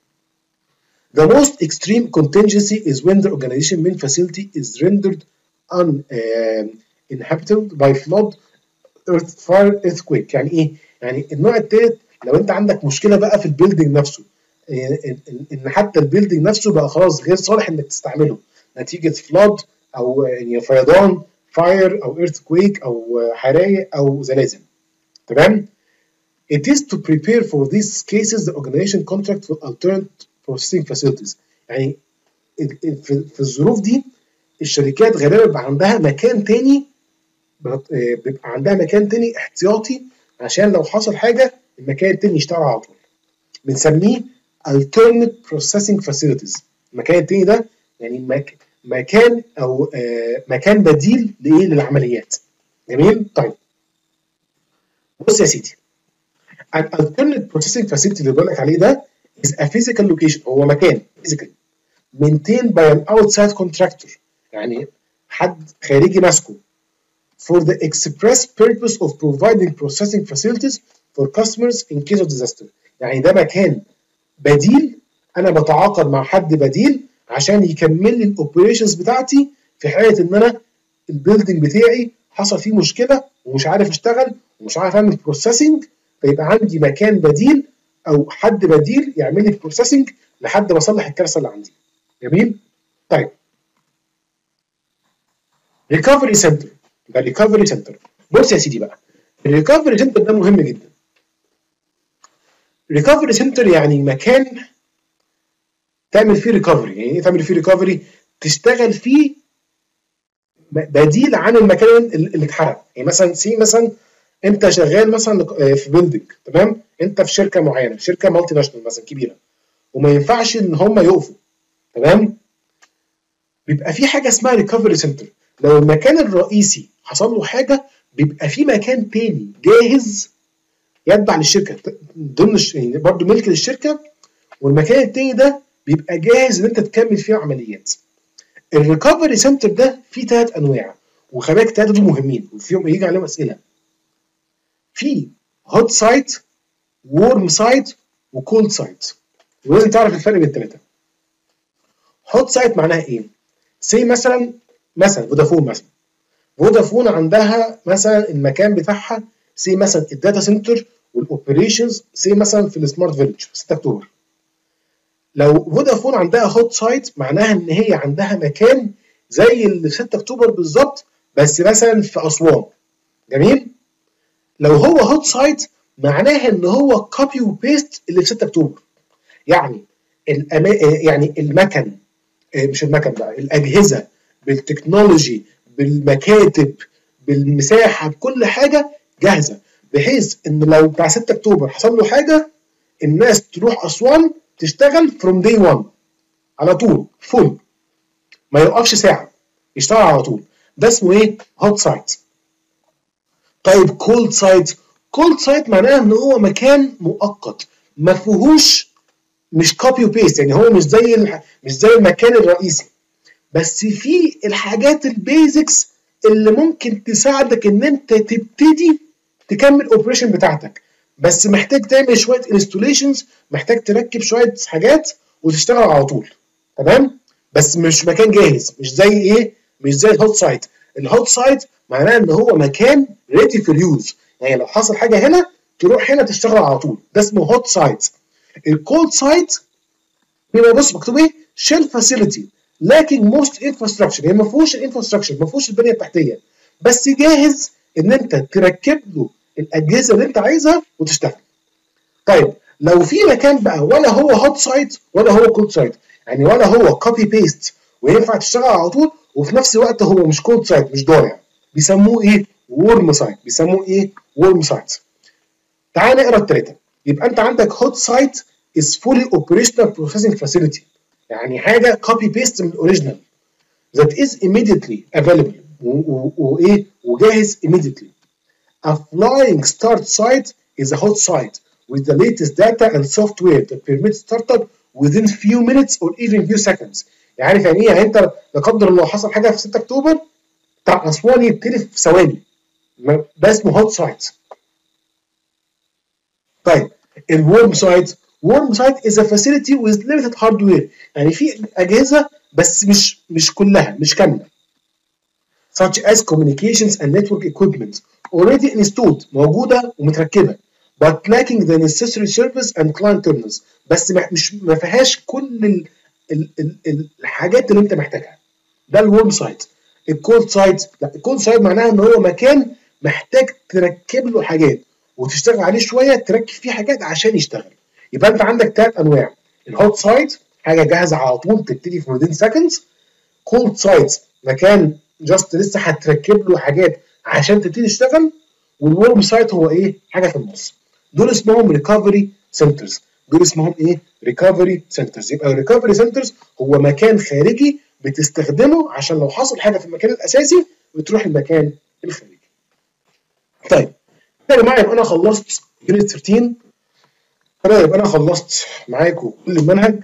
The most extreme contingency is when the organization main facility is rendered uninhabitable by flood, earth, fire, earthquake. يعني ايه؟ يعني النوع الثالث لو انت عندك مشكله بقى في البيلدينج نفسه، ان حتى البيلدينج نفسه بقى خلاص غير صالح انك تستعمله نتيجه فلود او يعني فيضان، فاير او earthquake او حرايق او زلازل، تمام؟ It is to prepare for these cases the organization contract for alternate processing facilities. يعني في الظروف دي الشركات غالبا بيبقى عندها مكان تاني، بيبقى عندها مكان تاني احتياطي عشان لو حصل حاجه المكان التاني يشتغل على طول. بنسميه alternate processing facilities. المكان التاني ده يعني مك... مكان او آه مكان بديل لايه للعمليات. جميل؟ طيب بص يا سيدي، an alternate processing facility اللي بقول لك عليه ده is a physical location. هو مكان physical maintained by an outside contractor، يعني حد خارجي ماسكه for the express purpose of providing processing facilities for customers in case of disaster. يعني ده مكان بديل، انا بتعاقد مع حد بديل عشان يكمل لي الاوبريشنز بتاعتي في حاله ان انا البيلدنج بتاعي حصل فيه مشكله ومش عارف اشتغل ومش عارف اعمل بروسيسنج، فيبقى عندي مكان بديل او حد بديل يعمل لي بروسيسنج لحد ما اصلح الكارثه اللي عندي. جميل؟ طيب ريكفري سنتر. يبقى ريكفري سنتر، بص يا سيدي بقى، الريكفري سنتر ده مهم جدا. ريكفري سنتر يعني مكان تعمل فيه ريكفري. يعني ايه تعمل فيه ريكفري؟ تشتغل فيه بديل عن المكان اللي اتحرق. يعني مثلا سي مثلا انت شغال مثلا في بيلدنج، تمام؟ انت في شركه معينه، شركه مالتي ناشونال مثلا كبيره، وما ينفعش ان هم يقفوا، تمام؟ بيبقى في حاجه اسمها ريكفري سنتر. لو المكان الرئيسي حصل له حاجه بيبقى في مكان تاني جاهز يتبع للشركه ضمن يعني برضه ملك للشركه، والمكان التاني ده بيبقى جاهز ان انت تكمل فيه عمليات. الريكفري سنتر ده فيه ثلاث انواع، وخلي بالك الثلاثه دول مهمين وفيهم يجي عليهم اسئله. في هوت سايت، وورم سايت، وكولد سايت، ولازم تعرف الفرق بين الثلاثه. هوت سايت معناها ايه؟ سي مثلا مثلا فودافون مثلا فودافون عندها مثلا المكان بتاعها سي مثلا الداتا سنتر والاوبريشنز زي مثلا في السمارت فيلج في ستة اكتوبر. لو فودافون عندها هوت سايت معناها ان هي عندها مكان زي اللي في ستة اكتوبر بالظبط، بس مثلا في اسوان. جميل. لو هو هوت سايت معناها ان هو كوبي وبيست اللي في ستة اكتوبر. يعني الأما... يعني المكن، مش المكن بقى، الاجهزه بالتكنولوجي بالمكاتب بالمساحه بكل حاجه جاهزه، بحيث ان لو بتاع ستة اكتوبر حصل له حاجه الناس تروح اسوان تشتغل فروم داي واحد على طول فول، ما يوقفش ساعه، يشتغل على طول. ده اسمه ايه؟ هوت سايت. طيب كولد سايت، كولد سايت معناه ان هو مكان مؤقت ما فيهوش، مش كوبي وبيست، يعني هو مش زي الح... مش زي المكان الرئيسي، بس في الحاجات البيزكس اللي ممكن تساعدك ان انت تبتدي تكمل الاوبريشن بتاعتك، بس محتاج تعمل شويه انستوليشنز، محتاج تركب شويه حاجات وتشتغل على طول. تمام؟ بس مش مكان جاهز، مش زي ايه؟ مش زي الهوت سايت. الهوت سايت معناه ان هو مكان ريدي فور يوز، يعني لو حصل حاجه هنا تروح هنا تشتغل على طول. ده اسمه هوت سايت. الكولد سايت يبقى بص مكتوب ايه؟ شيل فاسيلتي لكن موست انفراستراكشر، يعني ما فيهوش الانفراستراكشر، ما فيهوش البنيه التحتيه، بس جاهز ان انت تركب له الاجهزه اللي انت عايزها وتشتغل. طيب لو في مكان بقى ولا هو هوت سايت ولا هو كولد سايت، يعني ولا هو كوبي بيست وينفع تشتغل على طول، وفي نفس الوقت هو مش كولد سايت مش ضايع، بيسموه ايه؟ وورم سايت. بيسموه ايه؟ وورم سايت. تعال نقرا الثلاثه. يبقى انت عندك هوت سايت is fully operational processing facility، يعني حاجه كوبي بيست من الاوريجينال that is immediately available وايه وجاهز immediately. A flying start site is a hot site with the latest data and software that permits startup within few minutes or even few seconds. يعني يعني ايه؟ يعني انت لا قدر الله حصل حاجه في ستة اكتوبر بتاع اسوان يبتدي في ثواني، ده اسمه هوت سايت. طيب الورم سايت، ورم سايت is a facility with limited hardware، يعني في اجهزه بس مش مش كلها، مش كامله. such as communications and network equipment already installed، موجوده ومتركبه but lacking the necessary service and client terminals، بس مش ما فيهاش كل ال ال ال الحاجات اللي انت محتاجها. ده الورم سايت. الكولد سايت لا، الكولد سايت معناها ان هو مكان محتاج تركب له حاجات وتشتغل عليه شويه، تركب فيه حاجات عشان يشتغل. يبقى انت عندك ثلاث انواع: الهوت سايت حاجه جاهزه على طول تبتدي في within seconds، كولد سايت مكان جاست لسه هتركب له حاجات عشان تبتدي تشتغل، والورم سايت هو ايه؟ حاجه في النص. دول اسمهم ريكفري سنترز. دول اسمهم ايه؟ ريكفري سنترز. يبقى الريكفري سنترز هو مكان خارجي بتستخدمه عشان لو حصل حاجه في المكان الاساسي بتروح المكان الخارجي. طيب يا جماعه يبقى انا خلصت يونت ثلاثة عشر، يبقى انا خلصت معاكم كل المنهج.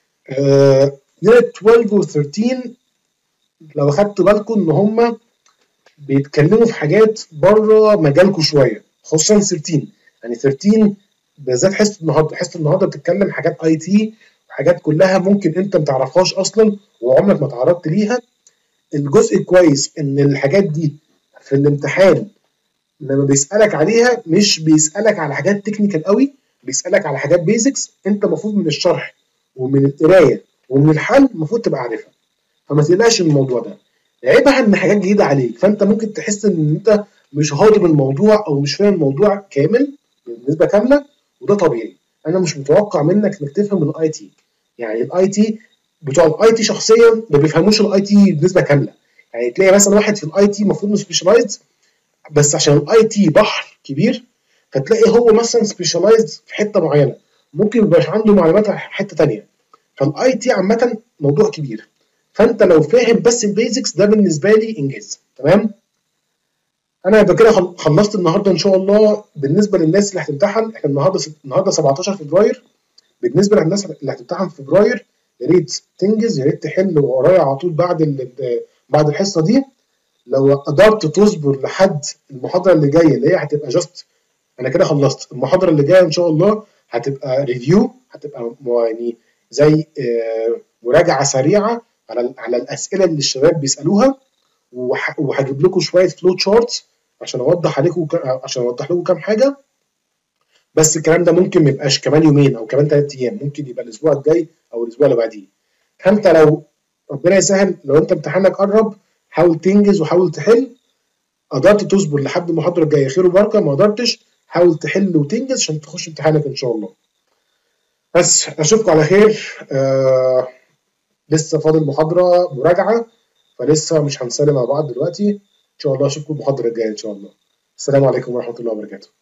آه يونت اثناشر و ثلاثة عشر لو اخدتوا بالكم ان هم بيتكلموا في حاجات بره مجالكم شويه، خصوصا ثلاثة عشر. يعني ثلاثة عشر بالذات حصه النهارده، حصه النهارده بتتكلم حاجات اي تي، حاجات كلها ممكن انت ما تعرفهاش اصلا وعمرك ما تعرضت ليها. الجزء كويس ان الحاجات دي في الامتحان لما بيسالك عليها مش بيسالك على حاجات تكنيكال قوي، بيسالك على حاجات بيزكس انت المفروض من الشرح ومن القرايه ومن الحل المفروض تبقى عارفها، فما تقلقش من الموضوع ده. عيبها ان حاجات جديده عليك، فانت ممكن تحس ان انت مش هاضم الموضوع او مش فاهم الموضوع كامل بنسبه كامله، وده طبيعي. انا مش متوقع منك انك تفهم الاي تي، يعني الاي تي بتوع الاي تي شخصيا ما بيفهموش الاي تي بنسبه كامله. يعني تلاقي مثلا واحد في الاي تي المفروض انه سبيشالايزد، بس عشان الاي تي بحر كبير فتلاقي هو مثلا سبيشالايزد في حته معينه، ممكن ما يبقاش عنده معلومات في حته ثانيه. فالاي تي عامه موضوع كبير، فانت لو فاهم بس البيزكس ده بالنسبه لي انجاز. تمام؟ انا يبقى كده خلصت النهارده ان شاء الله. بالنسبه للناس اللي هتمتحن، احنا النهارده النهارده سبعتاشر فبراير، بالنسبه للناس اللي هتمتحن في فبراير يا ريت تنجز، يا ريت تحل ورايا على طول بعد بعد الحصه دي. لو قدرت تصبر لحد المحاضره اللي جايه اللي هي هتبقى جاست، انا كده خلصت. المحاضره اللي جايه ان شاء الله هتبقى ريفيو، هتبقى يعني زي مراجعه سريعه على على الاسئله اللي الشباب بيسالوها، وهجيب لكم شويه فلو تشارتس عشان اوضح عليكم عشان اوضح لكم كام حاجه. بس الكلام ده ممكن ما يبقاش كمان يومين او كمان ثلاث ايام، ممكن يبقى الاسبوع الجاي او الاسبوع اللي بعديه. فانت لو ربنا يسهل لو انت امتحانك قرب حاول تنجز وحاول تحل. قدرت تصبر لحد المحاضره الجايه خير وبركه، ما قدرتش حاول تحل وتنجز عشان تخش امتحانك ان شاء الله. بس اشوفكم على خير. آه لسه فاضل محاضره مراجعه، فلسه مش هنسلم مع بعض دلوقتي. ان شاء الله اشوفكم المحاضره الجايه ان شاء الله. السلام عليكم ورحمه الله وبركاته.